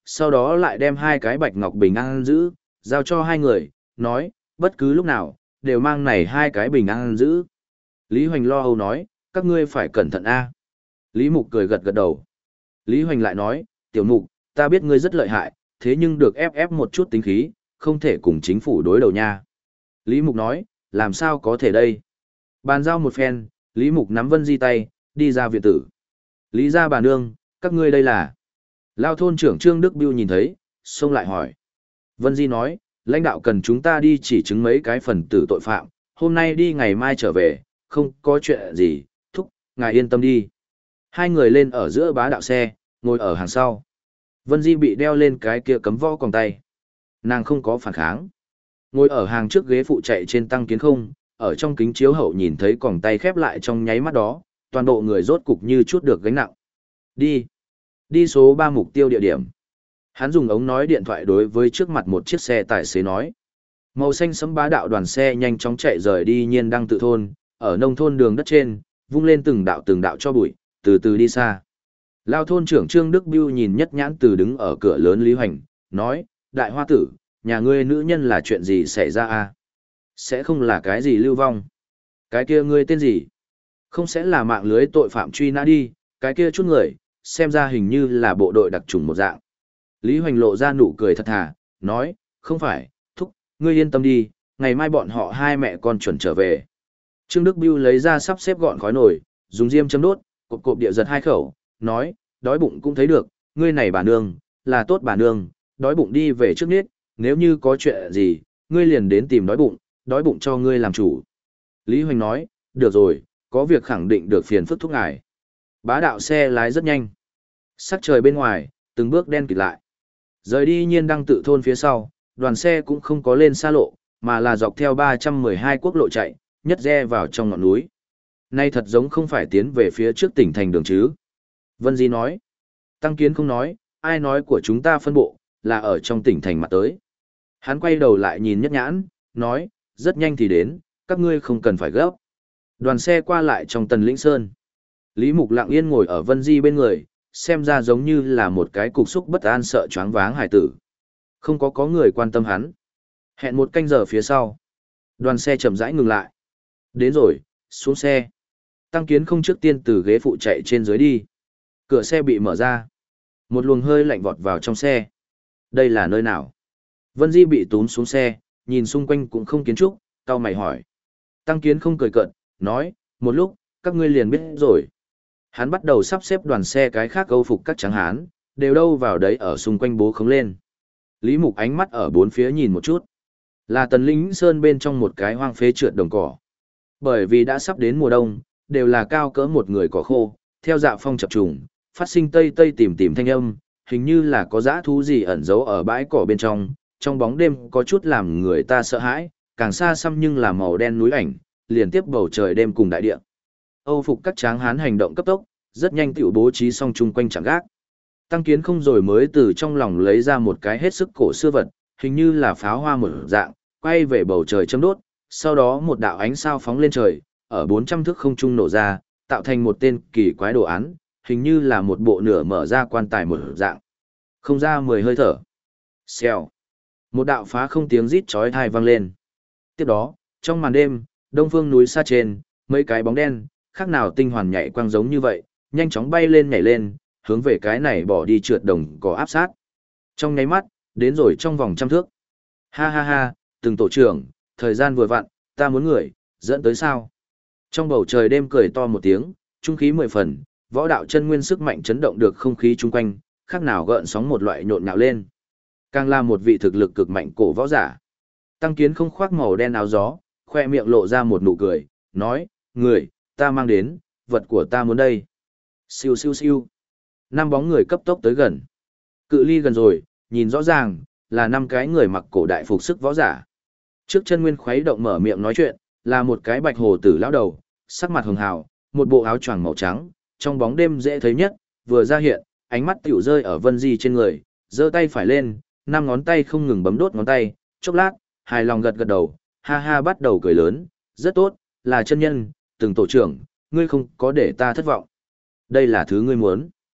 sau đó lại đem hai cái bạch ngọc bình an giữ, giao cho hai người, nói, bất cứ lúc nào, đều mang này hai cái bình an giữ. Lý Hoành lo âu nói, các ngươi phải cẩn thận a. Lý Mục cười gật gật đầu. Lý Hoành lại nói, tiểu Mục, ta biết ngươi rất lợi hại, thế nhưng được ép ép một chút tính khí, không thể cùng chính phủ đối đầu nha. Lý Mục nói, làm sao có thể đây? Bàn giao một phen, Lý Mục nắm Vân Di tay, đi ra viện tử. Lý gia bà nương, các ngươi đây là? Lao thôn trưởng Trương Đức Biêu nhìn thấy, xông lại hỏi. Vân Di nói, lãnh đạo cần chúng ta đi chỉ chứng mấy cái phần tử tội phạm, hôm nay đi ngày mai trở về, không có chuyện gì, thúc, ngài yên tâm đi. Hai người lên ở giữa bá đạo xe, ngồi ở hàng sau. Vân Di bị đeo lên cái kia cấm võ còng tay. Nàng không có phản kháng. Ngồi ở hàng trước ghế phụ chạy trên tăng kiến không, ở trong kính chiếu hậu nhìn thấy còng tay khép lại trong nháy mắt đó, toàn bộ người rốt cục như chút được gánh nặng. Đi. Đi số ba mục tiêu địa điểm. Hắn dùng ống nói điện thoại đối với trước mặt một chiếc xe tài xế nói. Màu xanh sẫm bá đạo đoàn xe nhanh chóng chạy rời đi Nhiên Đăng tự thôn, ở nông thôn đường đất trên, vung lên từng đạo từng đạo cho bụi, từ từ đi xa. Lao thôn trưởng Trương Đức Biêu nhìn nhất nhãn từ đứng ở cửa lớn Lý Hoành, nói, đại hoa tử, nhà ngươi nữ nhân là chuyện gì xảy ra à? Sẽ không là cái gì lưu vong. Cái kia ngươi tên gì? Không sẽ là mạng lưới tội phạm truy nã đi, cái kia chút người, xem ra hình như là bộ đội đặc trùng một dạng. Lý Hoành lộ ra nụ cười thật thà, nói, không phải, thúc, ngươi yên tâm đi, ngày mai bọn họ hai mẹ con chuẩn trở về. Trương Đức Biêu lấy ra sắp xếp gọn khói nồi, dùng diêm châm đốt, cộp cộp địa giật hai khẩu, nói, đói bụng cũng thấy được, ngươi này bà nương, là tốt bà nương, đói bụng đi về trước niết, nếu như có chuyện gì, ngươi liền đến tìm đói bụng, đói bụng cho ngươi làm chủ. Lý Hoành nói, được rồi, có việc khẳng định được phiền phức thúc ngài. Bá đạo xe lái rất nhanh. Sắc trời bên ngoài, từng bước đen kịt lại. Rời đi Nhiên Đăng tự thôn phía sau, đoàn xe cũng không có lên xa lộ, mà là dọc theo ba trăm mười hai quốc lộ chạy, nhất re vào trong ngọn núi. Nay thật giống không phải tiến về phía trước tỉnh thành đường chứ. Vân Di nói. Tăng Kiến không nói, ai nói của chúng ta phân bộ, là ở trong tỉnh thành mặt tới. Hắn quay đầu lại nhìn nhất nhãn, nói, rất nhanh thì đến, các ngươi không cần phải gấp. Đoàn xe qua lại trong Tần Lĩnh Sơn. Lý Mục lặng yên ngồi ở Vân Di bên người, xem ra giống như là một cái cục xúc bất an sợ choáng váng hải tử. Không có có người quan tâm hắn. Hẹn một canh giờ phía sau. Đoàn xe chậm rãi ngừng lại. Đến rồi, xuống xe. Tăng Kiến không trước tiên từ ghế phụ chạy trên dưới đi. Cửa xe bị mở ra. Một luồng hơi lạnh vọt vào trong xe. Đây là nơi nào? Vân Di bị túm xuống xe, nhìn xung quanh cũng không kiến trúc, cau mày hỏi. Tăng Kiến không cười cợt, nói, một lúc, các ngươi liền biết rồi. Hắn bắt đầu sắp xếp đoàn xe cái khác câu phục các tráng hán, đều đâu vào đấy ở xung quanh bố khống lên. Lý Mục ánh mắt ở bốn phía nhìn một chút. Là Tần Lĩnh Sơn bên trong một cái hoang phế trượt đồng cỏ. Bởi vì đã sắp đến mùa đông, đều là cao cỡ một người cỏ khô, theo dạ phong chập trùng, phát sinh tây tây tìm tìm thanh âm, hình như là có dã thú gì ẩn giấu ở bãi cỏ bên trong, trong bóng đêm có chút làm người ta sợ hãi, càng xa xăm nhưng là màu đen núi ảnh, liền tiếp bầu trời đêm cùng đại địa. Âu phục các tráng hán hành động cấp tốc, rất nhanh tiểu bố trí xong chung quanh chẳng gác. Tăng Kiến không rồi mới từ trong lòng lấy ra một cái hết sức cổ xưa vật, hình như là pháo hoa một dạng, quay về bầu trời châm đốt, sau đó một đạo ánh sao phóng lên trời, ở bốn trăm thước không trung nổ ra, tạo thành một tên kỳ quái đồ án, hình như là một bộ nửa mở ra quan tài một dạng. Không ra mười hơi thở. Xèo. Một đạo phá không tiếng rít chói tai vang lên. Tiếp đó, trong màn đêm, đông phương núi xa trên, mấy cái bóng đen, khác nào tinh hoàn nhảy quang giống như vậy, nhanh chóng bay lên nhảy lên, hướng về cái này bỏ đi trượt đồng có áp sát. Trong nháy mắt, đến rồi trong vòng trăm thước. Ha ha ha, từng tổ trưởng, thời gian vừa vặn, ta muốn người, dẫn tới sao. Trong bầu trời đêm cười to một tiếng, trung khí mười phần, võ đạo chân nguyên sức mạnh chấn động được không khí chung quanh, khác nào gợn sóng một loại nhộn nhạo lên. Càng là một vị thực lực cực mạnh cổ võ giả. Tăng Kiến không khoác màu đen áo gió, khoe miệng lộ ra một nụ cười, nói, người, ta mang đến, vật của ta muốn đây. Siêu siêu siêu. Năm bóng người cấp tốc tới gần. Cự ly gần rồi, nhìn rõ ràng, là năm cái người mặc cổ đại phục sức võ giả. Trước chân nguyên khuấy động mở miệng nói chuyện, là một cái bạch hồ tử lão đầu, sắc mặt hường hào, một bộ áo choàng màu trắng, trong bóng đêm dễ thấy nhất, vừa ra hiện, ánh mắt tiểu rơi ở Vân Di trên người, giơ tay phải lên, năm ngón tay không ngừng bấm đốt ngón tay, chốc lát, hài lòng gật gật đầu, ha ha bắt đầu cười lớn, rất tốt, là chân nhân, từng tổ trưởng, ngươi không có để ta thất vọng. Đây là thứ ngươi muốn.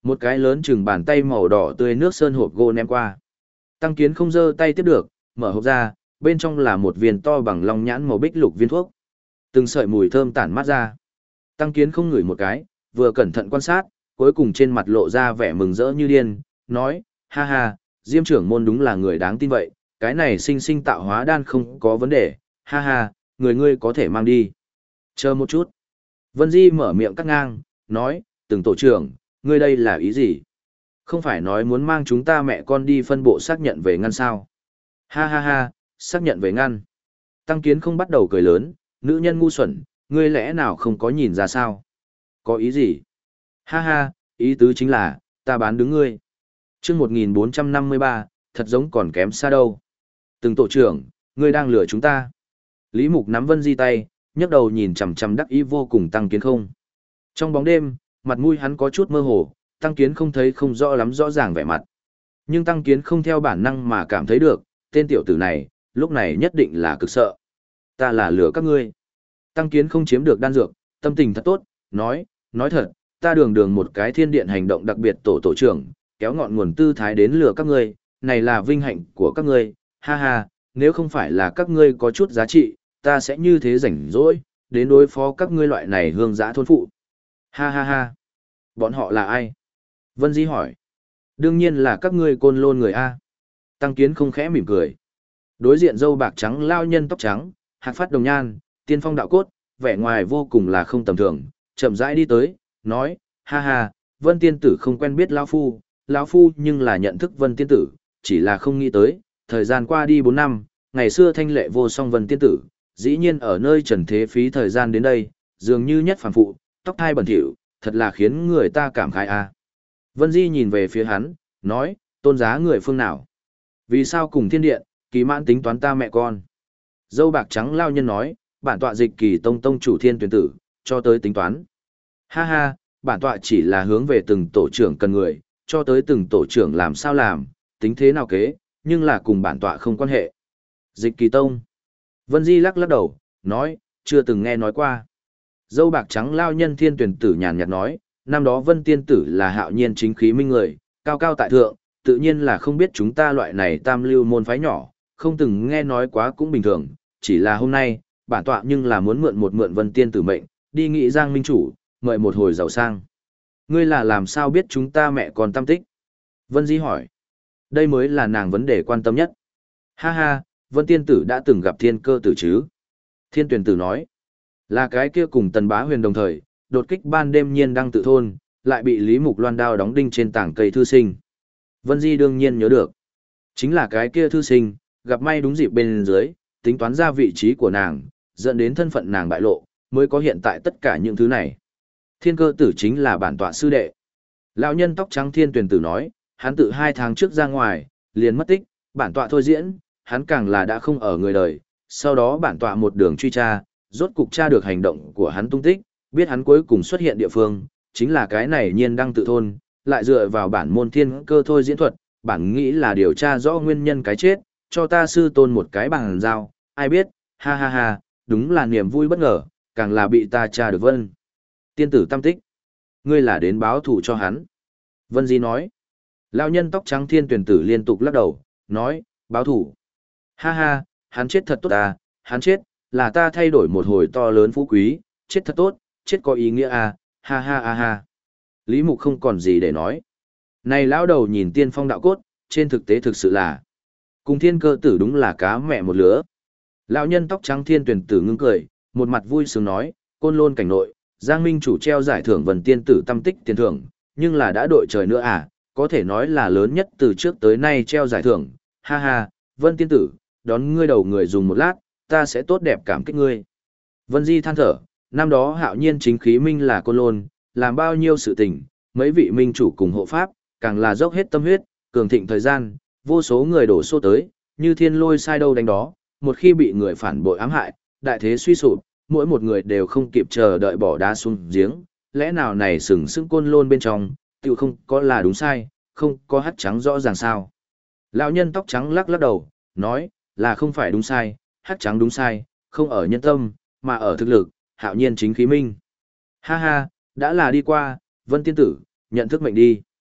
Một cái lớn chừng bàn tay màu đỏ tươi nước sơn hộp gỗ ném qua. Tăng Kiến không giơ tay tiếp được, mở hộp ra, bên trong là một viên to bằng long nhãn màu bích lục viên thuốc. Từng sợi mùi thơm tản mát ra. Tăng Kiến không ngửi một cái, vừa cẩn thận quan sát, cuối cùng trên mặt lộ ra vẻ mừng rỡ như điên, nói, ha ha, Diêm trưởng môn đúng là người đáng tin vậy, cái này sinh sinh tạo hóa đan không có vấn đề, ha ha, người ngươi có thể mang đi. Chờ một chút. Vân Di mở miệng cắt ngang, nói, từng tổ trưởng, ngươi đây là ý gì? Không phải nói muốn mang chúng ta mẹ con đi phân bộ xác nhận về ngăn sao? Ha ha ha, xác nhận về ngăn. Tăng Kiến không bắt đầu cười lớn, nữ nhân ngu xuẩn, ngươi lẽ nào không có nhìn ra sao? Có ý gì? Ha ha, ý tứ chính là, ta bán đứng ngươi. Chương một nghìn bốn trăm năm mươi ba, thật giống còn kém xa đâu. Từng tổ trưởng, ngươi đang lừa chúng ta. Lý Mục nắm Vân Di tay, nhấc đầu nhìn chằm chằm đắc ý vô cùng Tăng Kiến không. Trong bóng đêm, mặt mũi hắn có chút mơ hồ, Tăng Kiến không thấy không rõ lắm rõ ràng vẻ mặt. Nhưng Tăng Kiến không theo bản năng mà cảm thấy được, tên tiểu tử này, lúc này nhất định là cực sợ. Ta là lừa các ngươi. Tăng Kiến không chiếm được đan dược, tâm tình thật tốt, nói, nói thật, ta đường đường một cái thiên điện hành động đặc biệt tổ tổ trưởng, kéo ngọn nguồn tư thái đến lừa các ngươi, này là vinh hạnh của các ngươi, ha ha, nếu không phải là các ngươi có chút giá trị, ta sẽ như thế rảnh rỗi, đến đối phó các ngươi loại này hương giã thôn phụ. Ha ha ha. Bọn họ là ai? Vân Di hỏi. Đương nhiên là các ngươi côn lôn người A. Tăng Kiến không khẽ mỉm cười. Đối diện dâu bạc trắng lao nhân tóc trắng, hạc phát đồng nhan, tiên phong đạo cốt, vẻ ngoài vô cùng là không tầm thường, chậm rãi đi tới, nói, ha ha, Vân tiên tử không quen biết lão phu, lão phu nhưng là nhận thức Vân tiên tử, chỉ là không nghĩ tới, thời gian qua đi bốn năm, ngày xưa thanh lệ vô song Vân tiên tử, dĩ nhiên ở nơi trần thế phí thời gian đến đây, dường như nhất phàm phụ, tóc thai bẩn thỉu, thật là khiến người ta cảm khái a. Vân Di nhìn về phía hắn, nói, tôn giá người phương nào? Vì sao cùng thiên điện, kỳ mãn tính toán ta mẹ con? Dâu bạc trắng lao nhân nói, bản tọa dịch kỳ tông tông chủ thiên tuyển tử, cho tới tính toán. Ha ha, bản tọa chỉ là hướng về từng tổ trưởng cần người, cho tới từng tổ trưởng làm sao làm, tính thế nào kế, nhưng là cùng bản tọa không quan hệ. Dịch kỳ tông. Vân Di lắc lắc đầu, nói, chưa từng nghe nói qua. Dâu bạc trắng lao nhân thiên tuyển tử nhàn nhạt nói, năm đó Vân tiên tử là hạo nhiên chính khí minh người, cao cao tại thượng, tự nhiên là không biết chúng ta loại này tam lưu môn phái nhỏ, không từng nghe nói quá cũng bình thường, chỉ là hôm nay, bản tọa nhưng là muốn mượn một mượn Vân tiên tử mệnh, đi nghị Giang minh chủ, mời một hồi giàu sang. Ngươi là làm sao biết chúng ta mẹ con tâm tích? Vân Di hỏi. Đây mới là nàng vấn đề quan tâm nhất. Ha ha, Vân tiên tử đã từng gặp thiên cơ tử chứ? Thiên tuyển tử nói. Là cái kia cùng tần bá huyền đồng thời, đột kích ban đêm nhiên đang tự thôn, lại bị Lý Mục loan đao đóng đinh trên tảng cây thư sinh. Vân Di đương nhiên nhớ được. Chính là cái kia thư sinh, gặp may đúng dịp bên dưới, tính toán ra vị trí của nàng, dẫn đến thân phận nàng bại lộ, mới có hiện tại tất cả những thứ này. Thiên cơ tử chính là bản tọa sư đệ. Lão nhân tóc trắng thiên tuyển tử nói, hắn tự hai tháng trước ra ngoài, liền mất tích, bản tọa thôi diễn, hắn càng là đã không ở người đời. Sau đó bản tọa một đường truy tra, rốt cục tra được hành động của hắn tung tích, biết hắn cuối cùng xuất hiện địa phương, chính là cái này nhiên đăng tự thôn, lại dựa vào bản môn thiên cơ thôi diễn thuật, bản nghĩ là điều tra rõ nguyên nhân cái chết, cho ta sư tôn một cái bằng giao, ai biết, ha ha ha, đúng là niềm vui bất ngờ, càng là bị ta tra được Vân tiên tử tâm tích. Ngươi là đến báo thù cho hắn. Vân Di nói. Lão nhân tóc trắng thiên tuyển tử liên tục lắc đầu, nói, báo thù. Ha ha, hắn chết thật tốt à, hắn chết, là ta thay đổi một hồi to lớn phú quý, chết thật tốt, chết có ý nghĩa à, ha ha ha ha. Lý Mục không còn gì để nói. Này lão đầu nhìn tiên phong đạo cốt, trên thực tế thực sự là, cùng thiên cơ tử đúng là cá mẹ một lứa. Lão nhân tóc trắng thiên tuyển tử ngưng cười, một mặt vui sướng nói, côn lôn cảnh nội, Giang Minh chủ treo giải thưởng Vân tiên tử tâm tích tiền thưởng, nhưng là đã đội trời nữa à, có thể nói là lớn nhất từ trước tới nay treo giải thưởng, ha ha, Vân tiên tử, đón ngươi đầu người dùng một lát, ta sẽ tốt đẹp cảm kích ngươi. Vân Di than thở, năm đó hạo nhiên chính khí minh là côn lôn, làm bao nhiêu sự tình, mấy vị minh chủ cùng hộ pháp, càng là dốc hết tâm huyết, cường thịnh thời gian, vô số người đổ xô tới, như thiên lôi sai đâu đánh đó, một khi bị người phản bội ám hại, đại thế suy sụp, mỗi một người đều không kịp chờ đợi bỏ đá xuống giếng, lẽ nào này sừng sững côn lôn bên trong, tự không có là đúng sai, không có hắt trắng rõ ràng sao. Lão nhân tóc trắng lắc lắc đầu, nói, là không phải đúng sai, hắt trắng đúng sai, không ở nhân tâm, mà ở thực lực, hạo nhiên chính khí minh. Ha ha, đã là đi qua, Vân tiên tử, nhận thức mệnh đi.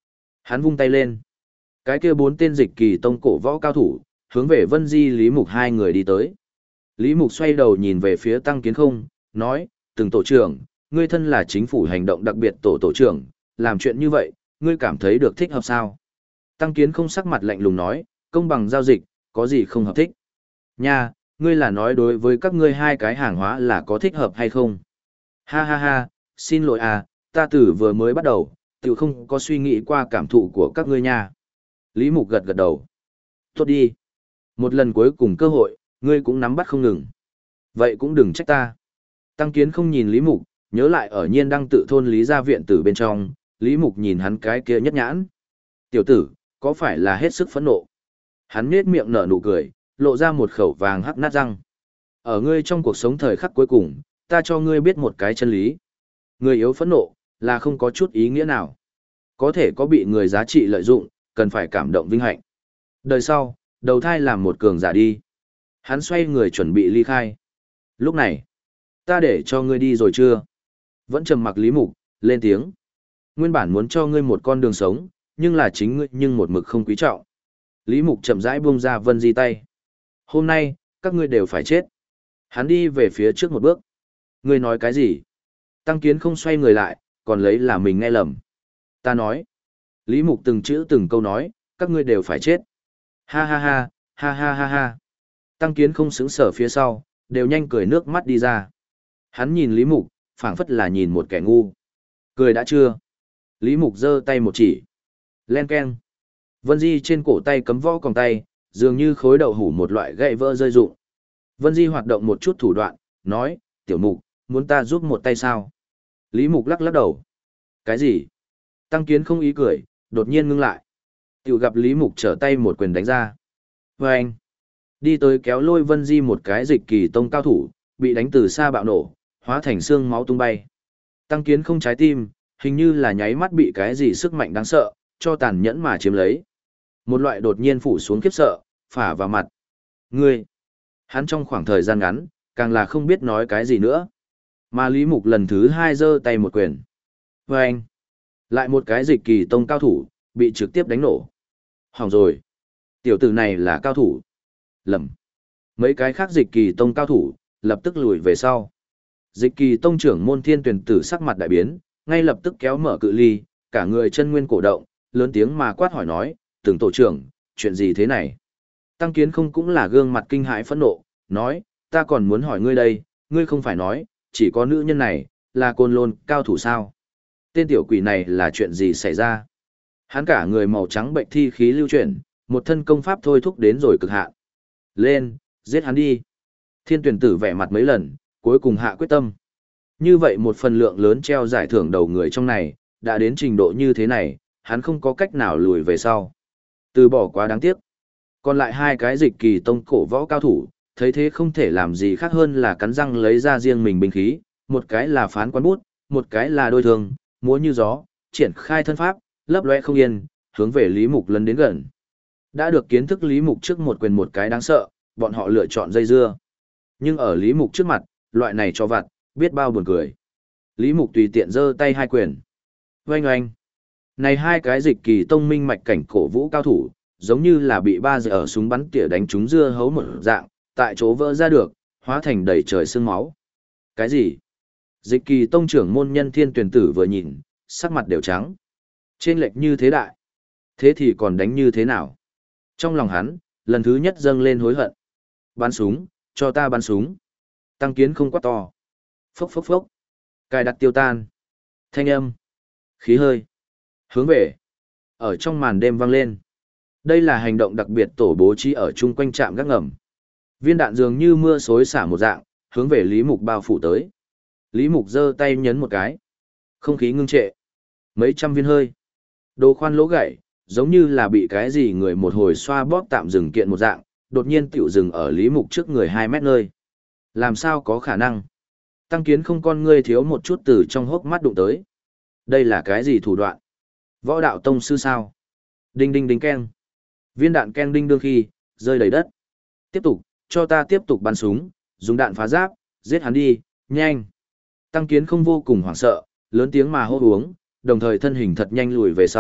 Hắn vung tay lên. Cái kia bốn tên dịch kỳ tông cổ võ cao thủ, hướng về Vân Di Lý Mục hai người đi tới. Lý Mục xoay đầu nhìn về phía Tăng Kiến Không, nói, từng tổ trưởng, ngươi thân là chính phủ hành động đặc biệt tổ tổ trưởng, làm chuyện như vậy, ngươi cảm thấy được thích hợp sao? Tăng Kiến Không sắc mặt lạnh lùng nói, công bằng giao dịch, có gì không hợp thích? Nha, ngươi là nói đối với các ngươi hai cái hàng hóa là có thích hợp hay không? Ha ha ha, xin lỗi à, ta tử vừa mới bắt đầu, tự không có suy nghĩ qua cảm thụ của các ngươi nha. Lý Mục gật gật đầu. Tốt đi. Một lần cuối cùng cơ hội, ngươi cũng nắm bắt không ngừng. Vậy cũng đừng trách ta. Tăng Kiến Không nhìn Lý Mục, nhớ lại ở Nhiên Đăng tự thôn Lý gia viện tử bên trong, Lý Mục nhìn hắn cái kia nhất nhãn. Tiểu tử, có phải là hết sức phẫn nộ? Hắn nhếch miệng nở nụ cười, lộ ra một khẩu vàng hắc nát răng. Ở ngươi trong cuộc sống thời khắc cuối cùng, ta cho ngươi biết một cái chân lý. Người yếu phẫn nộ, là không có chút ý nghĩa nào. Có thể có bị người giá trị lợi dụng, cần phải cảm động vinh hạnh. Đời sau, đầu thai làm một cường giả đi. Hắn xoay người chuẩn bị ly khai. Lúc này, ta để cho ngươi đi rồi chưa? Vẫn trầm mặc Lý Mục, lên tiếng. Nguyên bản muốn cho ngươi một con đường sống, nhưng là chính ngươi nhưng một mực không quý trọng. Lý Mục chậm rãi buông ra Vân Di tay. Hôm nay, các ngươi đều phải chết. Hắn đi về phía trước một bước. Ngươi nói cái gì? Tăng Kiến Không xoay người lại, còn lấy là mình nghe lầm. Ta nói. Lý Mục từng chữ từng câu nói, các ngươi đều phải chết. Ha ha ha, ha ha ha ha. Tăng Kiến Không sững sờ phía sau, đều nhanh cười nước mắt đi ra. Hắn nhìn Lý Mục, phảng phất là nhìn một kẻ ngu. Cười đã chưa? Lý Mục giơ tay một chỉ. Len keng. Vân Di trên cổ tay cấm võ còng tay, dường như khối đậu hủ một loại gậy vỡ rơi rụng. Vân Di hoạt động một chút thủ đoạn, nói, tiểu mục, muốn ta giúp một tay sao? Lý Mục lắc lắc đầu. Cái gì? Tăng Kiến Không ý cười, đột nhiên ngưng lại. Tiểu gặp Lý Mục trở tay một quyền đánh ra. Và anh, đi tới kéo lôi Vân Di một cái dịch kỳ tông cao thủ, bị đánh từ xa bạo nổ, hóa thành xương máu tung bay. Tăng Kiến Không trái tim, hình như là nháy mắt bị cái gì sức mạnh đáng sợ, cho tàn nhẫn mà chiếm lấy. Một loại đột nhiên phủ xuống khiếp sợ, phả vào mặt. Ngươi! Hắn trong khoảng thời gian ngắn, càng là không biết nói cái gì nữa. Mà Lý Mục lần thứ hai giơ tay một quyền. Và anh! Lại một cái dịch kỳ tông cao thủ, bị trực tiếp đánh nổ. Hỏng rồi! Tiểu tử này là cao thủ. Lầm! Mấy cái khác dịch kỳ tông cao thủ, lập tức lùi về sau. Dịch kỳ tông trưởng môn thiên tuyển tử sắc mặt đại biến, ngay lập tức kéo mở cự ly, cả người chân nguyên cổ động, lớn tiếng mà quát hỏi nói, từng tổ trưởng, chuyện gì thế này? Tăng Kiến Không cũng là gương mặt kinh hãi phẫn nộ, nói, ta còn muốn hỏi ngươi đây, ngươi không phải nói, chỉ có nữ nhân này, là côn lôn cao thủ sao? Tên tiểu quỷ này là chuyện gì xảy ra? Hắn cả người màu trắng bệnh thi khí lưu chuyển, một thân công pháp thôi thúc đến rồi cực hạn. Lên, giết hắn đi. Thiên tuyển tử vẻ mặt mấy lần, cuối cùng hạ quyết tâm. Như vậy một phần lượng lớn treo giải thưởng đầu người trong này, đã đến trình độ như thế này, hắn không có cách nào lùi về sau. Từ bỏ quá đáng tiếc. Còn lại hai cái dịch kỳ tông cổ võ cao thủ, thấy thế không thể làm gì khác hơn là cắn răng lấy ra riêng mình binh khí, một cái là phán quán bút, một cái là đôi thương, múa như gió, triển khai thân pháp, lấp loe không yên, hướng về Lý Mục lấn đến gần. Đã được kiến thức Lý Mục trước một quyền một cái đáng sợ, bọn họ lựa chọn dây dưa. Nhưng ở Lý Mục trước mặt, loại này cho vặt, biết bao buồn cười. Lý Mục tùy tiện giơ tay hai quyền. Oanh oanh. Này hai cái dịch kỳ tông minh mạch cảnh cổ vũ cao thủ, giống như là bị ba giờ ở súng bắn tỉa đánh trúng dưa hấu một dạng, tại chỗ vỡ ra được, hóa thành đầy trời sương máu. Cái gì? Dịch kỳ tông trưởng môn nhân thiên tuyển tử vừa nhìn, sắc mặt đều trắng. Trên lệch như thế đại. Thế thì còn đánh như thế nào? Trong lòng hắn, lần thứ nhất dâng lên hối hận. Bắn súng, cho ta bắn súng. Tăng Kiến Không quá to. Phốc phốc phốc. Cài đặt tiêu tan. Thanh âm. Khí hơi. Hướng về. Ở trong màn đêm vang lên. Đây là hành động đặc biệt tổ bố trí ở chung quanh trạm gác ngầm. Viên đạn dường như mưa xối xả một dạng, hướng về Lý Mục bao phủ tới. Lý Mục giơ tay nhấn một cái. Không khí ngưng trệ. Mấy trăm viên hơi. Đồ khoan lỗ gãy, giống như là bị cái gì người một hồi xoa bóp tạm dừng kiện một dạng, đột nhiên tiểu dừng ở Lý Mục trước người hai mét nơi. Làm sao có khả năng? Tăng Kiến Không con ngươi thiếu một chút từ trong hốc mắt đụng tới. Đây là cái gì thủ đoạn? Võ đạo tông sư sao? Đinh đinh đinh keng. Viên đạn keng đinh đương khi, rơi đầy đất. Tiếp tục, cho ta tiếp tục bắn súng, dùng đạn phá giáp, giết hắn đi, nhanh. Tăng Kiến Không vô cùng hoảng sợ, lớn tiếng mà hô uống, đồng thời thân hình thật nhanh lùi về sau,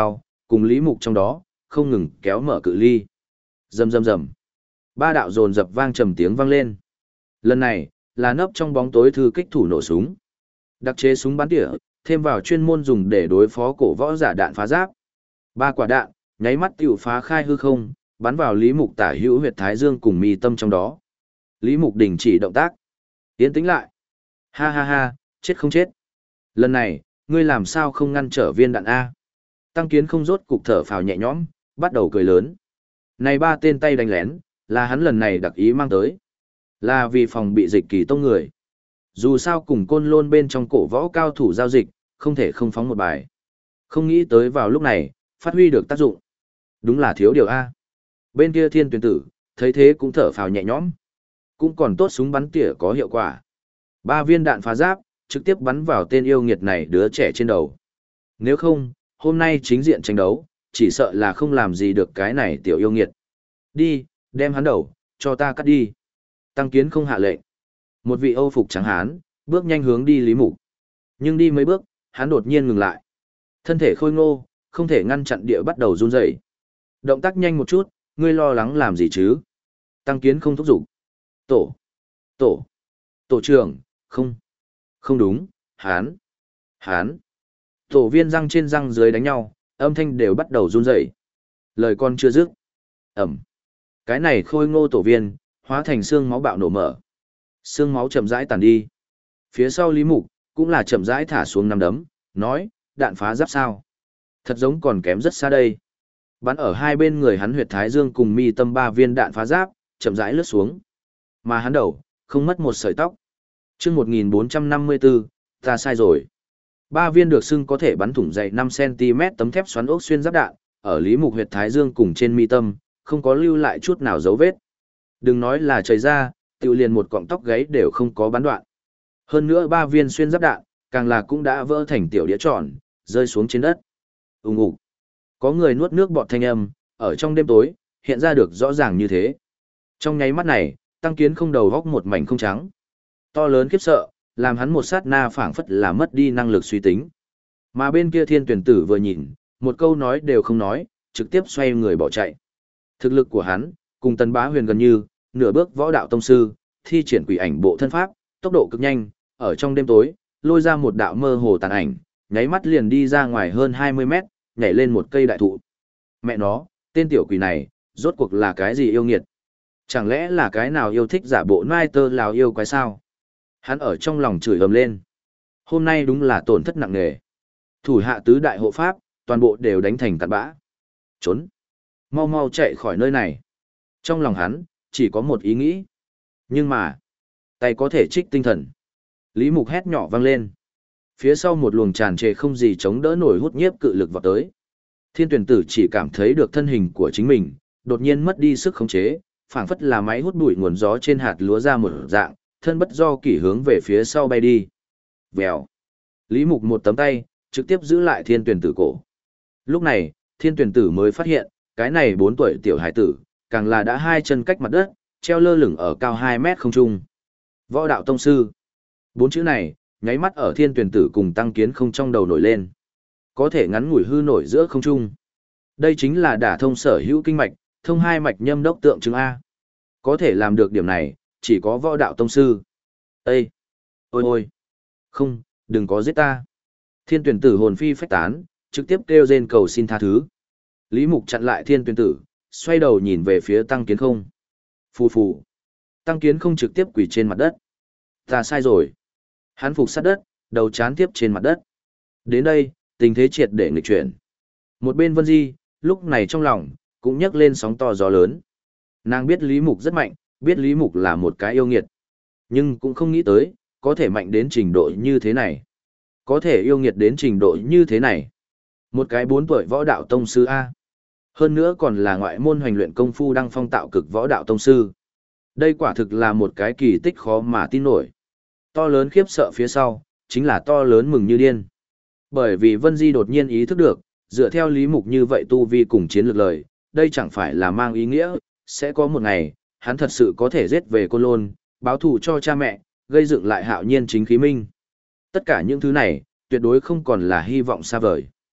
cùng Lý Mục trong đó, không ngừng kéo mở cự ly. Rầm rầm rầm. Ba đạo dồn dập vang trầm tiếng vang lên. Lần này, là nấp trong bóng tối thư kích thủ nổ súng. Đặc chế súng bắn tỉa, thêm vào chuyên môn dùng để đối phó cổ võ giả đạn phá giáp. Ba quả đạn, nháy mắt tiểu phá khai hư không, bắn vào Lý Mục tả hữu huyệt thái dương cùng mi tâm trong đó. Lý Mục đình chỉ động tác. Tiến tĩnh lại. Ha ha ha, chết không chết. Lần này, ngươi làm sao không ngăn trở viên đạn A? Tăng Kiến không rốt cục thở phào nhẹ nhõm, bắt đầu cười lớn. Này ba tên tay đánh lén, là hắn lần này đặc ý mang tới. Là vì phòng bị dịch kỳ tông người. Dù sao cùng côn lôn bên trong cổ võ cao thủ giao dịch, không thể không phóng một bài. Không nghĩ tới vào lúc này, phát huy được tác dụng. Đúng là thiếu điều A. Bên kia thiên tuyển tử, thấy thế cũng thở phào nhẹ nhõm. Cũng còn tốt súng bắn tỉa có hiệu quả. Ba viên đạn phá giáp, trực tiếp bắn vào tên yêu nghiệt này đứa trẻ trên đầu. Nếu không, hôm nay chính diện tranh đấu, chỉ sợ là không làm gì được cái này tiểu yêu nghiệt. Đi, đem hắn đầu, cho ta cắt đi. Tăng Kiến không hạ lệnh. Một vị Âu phục trắng hán, bước nhanh hướng đi Lý Mục. Nhưng đi mấy bước, hắn đột nhiên ngừng lại. Thân thể khôi ngô, không thể ngăn chặn địa bắt đầu run rẩy. Động tác nhanh một chút, ngươi lo lắng làm gì chứ? Tăng Kiến không thúc giục. Tổ, tổ, tổ trưởng, không, không đúng, hán, hán. Tổ viên răng trên răng dưới đánh nhau, âm thanh đều bắt đầu run rẩy. Lời con chưa dứt. Ẩm. Cái này khôi ngô tổ viên, hóa thành xương máu bạo nổ mở. Xương máu chậm rãi tàn đi. Phía sau Lý Mục, cũng là chậm rãi thả xuống nắm đấm, nói, đạn phá giáp sao. Thật giống còn kém rất xa đây. Bắn ở hai bên người hắn huyệt thái dương cùng mi tâm ba viên đạn phá giáp, chậm rãi lướt xuống. Mà hắn đầu, không mất một sợi tóc. Chương một nghìn bốn trăm năm mươi tư, ta sai rồi. Ba viên được xưng có thể bắn thủng dày năm xăng ti mét tấm thép xoắn ốc xuyên giáp đạn, ở Lý Mục huyệt thái dương cùng trên mi tâm, không có lưu lại chút nào dấu vết. Đừng nói là trời ra, tự liền một cọng tóc gáy đều không có bắn đoạn. Hơn nữa ba viên xuyên giáp đạn, càng là cũng đã vỡ thành tiểu đĩa tròn, rơi xuống trên đất. Ùng ục. Có người nuốt nước bọt thanh âm, ở trong đêm tối, hiện ra được rõ ràng như thế. Trong nháy mắt này, Tăng Kiến không đầu góc một mảnh không trắng. To lớn khiếp sợ, làm hắn một sát na phảng phất là mất đi năng lực suy tính. Mà bên kia thiên tuyển tử vừa nhìn, một câu nói đều không nói, trực tiếp xoay người bỏ chạy. Thực lực của hắn, cùng Tần Bá Huyền gần như, nửa bước võ đạo tông sư, thi triển quỷ ảnh bộ thân pháp, tốc độ cực nhanh, ở trong đêm tối, lôi ra một đạo mơ hồ tàn ảnh, nháy mắt liền đi ra ngoài hơn hai mươi mét, nhảy lên một cây đại thụ. Mẹ nó, tên tiểu quỷ này, rốt cuộc là cái gì yêu nghiệt? Chẳng lẽ là cái nào yêu thích giả bộ nai tơ lào yêu quái sao? Hắn ở trong lòng chửi ầm lên. Hôm nay đúng là tổn thất nặng nề. Thủ hạ tứ đại hộ pháp, toàn bộ đều đánh thành cặn bã. Trốn. Mau mau chạy khỏi nơi này. Trong lòng hắn, chỉ có một ý nghĩ. Nhưng mà, tay có thể trích tinh thần. Lý Mục hét nhỏ vang lên. Phía sau một luồng tràn trề không gì chống đỡ nổi hút nhiếp cự lực vào tới. Thiên tuyển tử chỉ cảm thấy được thân hình của chính mình, đột nhiên mất đi sức khống chế, phảng phất là máy hút bụi nguồn gió trên hạt lúa ra một dạng, thân bất do kỷ hướng về phía sau bay đi. Vèo. Lý Mục một tấm tay, trực tiếp giữ lại thiên tuyển tử cổ. Lúc này, thiên tuyển tử mới phát hiện, cái này bốn tuổi tiểu hải tử, càng là đã hai chân cách mặt đất, treo lơ lửng ở cao hai mét không trung. Võ đạo tông sư. Bốn chữ này, nháy mắt ở thiên tuyển tử cùng Tăng Kiến không trong đầu nổi lên. Có thể ngắn ngủi hư nổi giữa không trung. Đây chính là đả thông sở hữu kinh mạch, thông hai mạch nhâm đốc tượng trưng A. Có thể làm được điểm này, chỉ có võ đạo tông sư. Ê! Ôi ôi! Không, đừng có giết ta. Thiên tuyển tử hồn phi phách tán, trực tiếp kêu rên cầu xin tha thứ. Lý Mục chặn lại thiên tuyển tử, xoay đầu nhìn về phía Tăng Kiến không. Phù phù. Tăng Kiến không trực tiếp quỳ trên mặt đất. Ta sai rồi. Hắn phục sát đất, đầu chán tiếp trên mặt đất. Đến đây, tình thế triệt để nghịch chuyển. Một bên Vân Di, lúc này trong lòng, cũng nhấc lên sóng to gió lớn. Nàng biết Lý Mục rất mạnh, biết Lý Mục là một cái yêu nghiệt. Nhưng cũng không nghĩ tới, có thể mạnh đến trình độ như thế này. Có thể yêu nghiệt đến trình độ như thế này. Một cái bốn tuổi võ đạo tông sư A. Hơn nữa còn là ngoại môn hoành luyện công phu đăng phong tạo cực võ đạo tông sư. Đây quả thực là một cái kỳ tích khó mà tin nổi. To lớn khiếp sợ phía sau, chính là to lớn mừng như điên. Bởi vì Vân Di đột nhiên ý thức được, dựa theo Lý Mục như vậy tu vi cùng chiến lược lời, đây chẳng phải là mang ý nghĩa, sẽ có một ngày, hắn thật sự có thể giết về Côn Lôn, báo thù cho cha mẹ, gây dựng lại Hạo Nhiên chính khí minh. Tất cả những thứ này, tuyệt đối không còn là hy vọng xa vời.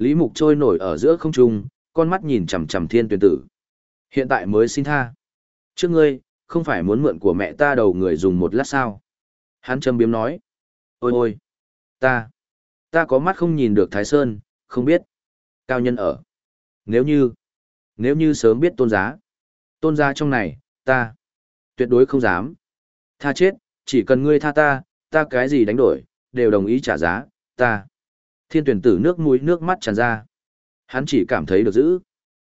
Lý Mục trôi nổi ở giữa không trung, con mắt nhìn chằm chằm thiên tuyển tử. Hiện tại mới xin tha. Trước ngươi, không phải muốn mượn của mẹ ta đầu người dùng một lát sao? Hắn châm biếm nói. Ôi ôi, ta, ta có mắt không nhìn được Thái Sơn, không biết. Cao nhân ở. Nếu như, nếu như sớm biết tôn giá. Tôn giá trong này, ta, tuyệt đối không dám. Tha chết, chỉ cần ngươi tha ta, ta cái gì đánh đổi, đều đồng ý trả giá, ta. Thiên tuyển tử nước mũi nước mắt tràn ra. Hắn chỉ cảm thấy được giữ.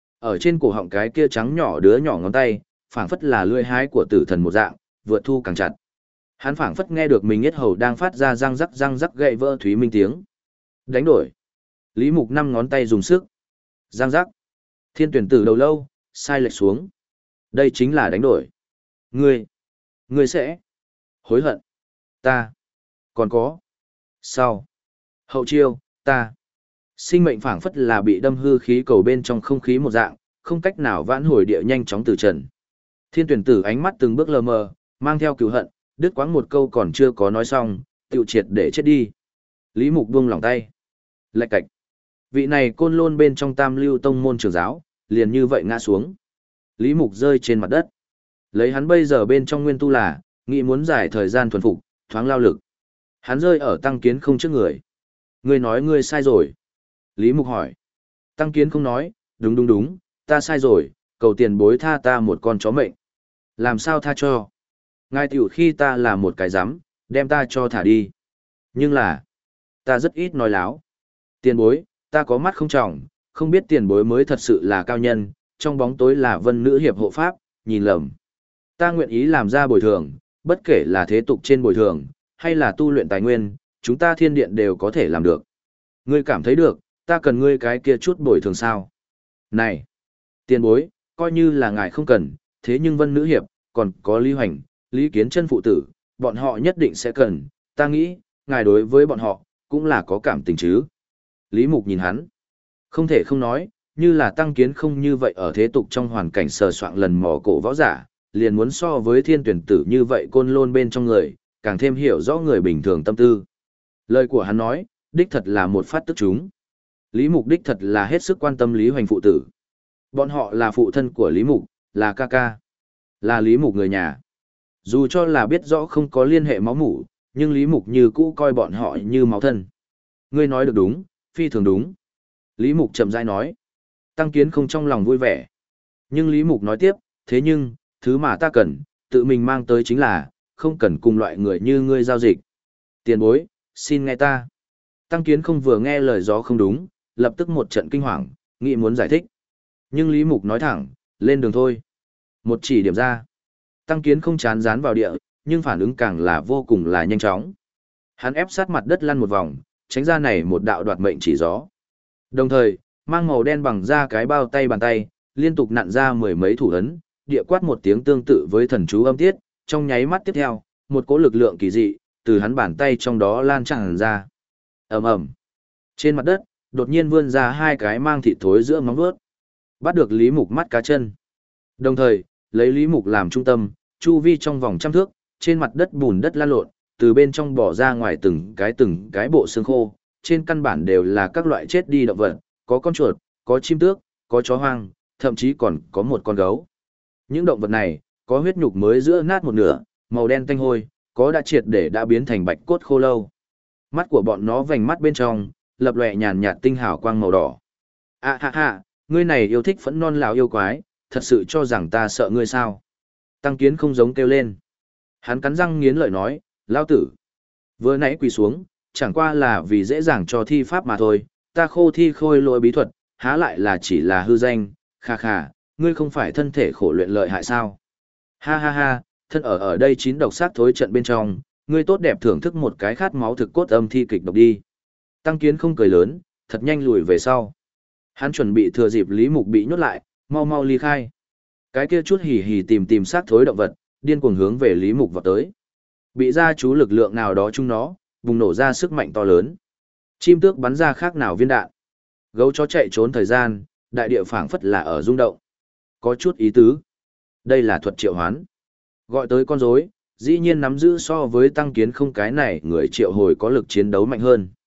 Ở trên cổ họng cái kia trắng nhỏ đứa nhỏ ngón tay, phảng phất là lưỡi hái của tử thần một dạng, vượt thu càng chặt. Hắn phảng phất nghe được mình yết hầu đang phát ra răng rắc răng rắc gậy vỡ thúy minh tiếng. Đánh đổi. Lý Mục năm ngón tay dùng sức. Răng rắc. Thiên tuyển tử đầu lâu, sai lệch xuống. Đây chính là đánh đổi. Ngươi. Ngươi sẽ. Hối hận. Ta. Còn có. Sau. Hậu chiêu, ta. Sinh mệnh phảng phất là bị đâm hư khí cầu bên trong không khí một dạng, không cách nào vãn hồi địa nhanh chóng từ trần. Thiên tuyển tử ánh mắt từng bước lờ mờ, mang theo cừu hận, đứt quãng một câu còn chưa có nói xong, tiêu triệt để chết đi. Lý Mục buông lòng tay. Lạch cạch. Vị này côn lôn bên trong tam lưu tông môn trưởng giáo, liền như vậy ngã xuống. Lý Mục rơi trên mặt đất. Lấy hắn bây giờ bên trong nguyên tu là, nghĩ muốn giải thời gian thuần phục, thoáng lao lực. Hắn rơi ở tăng kiến không trước người. Ngươi nói ngươi sai rồi. Lý Mục hỏi. Tăng kiến không nói, đúng đúng đúng, ta sai rồi, cầu tiền bối tha ta một con chó mệnh. Làm sao tha cho? Ngài tiểu khi ta là một cái rắm, đem ta cho thả đi. Nhưng là, ta rất ít nói láo. Tiền bối, ta có mắt không trọng, không biết tiền bối mới thật sự là cao nhân, trong bóng tối là vân nữ hiệp hộ pháp, nhìn lầm. Ta nguyện ý làm ra bồi thường, bất kể là thế tục trên bồi thường, hay là tu luyện tài nguyên, chúng ta thiên điện đều có thể làm được. Ngươi cảm thấy được, ta cần ngươi cái kia chút bồi thường sao? Này, tiền bối, coi như là ngài không cần, thế nhưng vân nữ hiệp, còn có Lý Hoành, Lý Kiến Chân phụ tử, bọn họ nhất định sẽ cần, ta nghĩ, ngài đối với bọn họ, cũng là có cảm tình chứ. Lý Mục nhìn hắn, không thể không nói, như là tăng kiến không như vậy ở thế tục trong hoàn cảnh sờ soạng lần mò cổ võ giả, liền muốn so với thiên tuyển tử như vậy côn lôn bên trong người, càng thêm hiểu rõ người bình thường tâm tư. Lời của hắn nói, đích thật là một phát tức chúng. Lý Mục đích thật là hết sức quan tâm Lý Hoành phụ tử. Bọn họ là phụ thân của Lý Mục, là ca ca, là Lý Mục người nhà. Dù cho là biết rõ không có liên hệ máu mủ, nhưng Lý Mục như cũ coi bọn họ như máu thân. Ngươi nói được đúng, phi thường đúng. Lý Mục chậm rãi nói. Tăng kiến không trong lòng vui vẻ. Nhưng Lý Mục nói tiếp, thế nhưng, thứ mà ta cần, tự mình mang tới chính là, không cần cùng loại người như ngươi giao dịch. Tiền bối, xin nghe ta. Tăng kiến không vừa nghe lời gió không đúng, lập tức một trận kinh hoàng, nghĩ muốn giải thích. Nhưng Lý Mục nói thẳng, lên đường thôi. Một chỉ điểm ra. Tăng kiến không chán dán vào địa, nhưng phản ứng càng là vô cùng là nhanh chóng. Hắn ép sát mặt đất lăn một vòng, tránh ra này một đạo đoạt mệnh chỉ gió. Đồng thời, mang màu đen bằng ra cái bao tay bàn tay, liên tục nặn ra mười mấy thủ ấn, địa quát một tiếng tương tự với thần chú âm tiết, trong nháy mắt tiếp theo, một cỗ lực lượng kỳ dị từ hắn bàn tay trong đó lan tràn ra. Ầm ầm. Trên mặt đất, đột nhiên vươn ra hai cái mang thịt thối giữa móng vuốt, bắt được Lý Mục mắt cá chân. Đồng thời, lấy Lý Mục làm trung tâm, chu vi trong vòng trăm thước, trên mặt đất bùn đất lan lộn, từ bên trong bỏ ra ngoài từng cái từng cái bộ xương khô, trên căn bản đều là các loại chết đi động vật, có con chuột, có chim tước, có chó hoang, thậm chí còn có một con gấu. Những động vật này, có huyết nhục mới giữa nát một nửa, màu đen tanh hôi, có đã triệt để đã biến thành bạch cốt khô lâu. Mắt của bọn nó vành mắt bên trong, lập lòe nhàn nhạt tinh hào quang màu đỏ. À ha ha, ngươi này yêu thích phẫn non lão yêu quái, thật sự cho rằng ta sợ ngươi sao? Tăng kiến không giống kêu lên. Hắn cắn răng nghiến lợi nói, lão tử. Vừa nãy quỳ xuống, chẳng qua là vì dễ dàng cho thi pháp mà thôi, ta khô thi khôi lỗi bí thuật, há lại là chỉ là hư danh, kha kha, ngươi không phải thân thể khổ luyện lợi hại sao? Ha ha ha, thân ở ở đây chín độc sát thối trận bên trong, ngươi tốt đẹp thưởng thức một cái khát máu thực cốt âm thi kịch độc đi. Tăng kiến không cười lớn, thật nhanh lùi về sau. Hắn chuẩn bị thừa dịp Lý Mục bị nhốt lại, mau mau ly khai. Cái kia chút hỉ hỉ tìm tìm sát thối động vật, điên cuồng hướng về Lý Mục vào tới. Bị ra chú lực lượng nào đó chúng nó, bùng nổ ra sức mạnh to lớn. Chim tước bắn ra khác nào viên đạn. Gấu chó chạy trốn thời gian, đại địa phảng phất là ở rung động. Có chút ý tứ. Đây là thuật triệu hoán. Gọi tới con rối, dĩ nhiên nắm giữ so với tăng kiến không cái này người triệu hồi có lực chiến đấu mạnh hơn.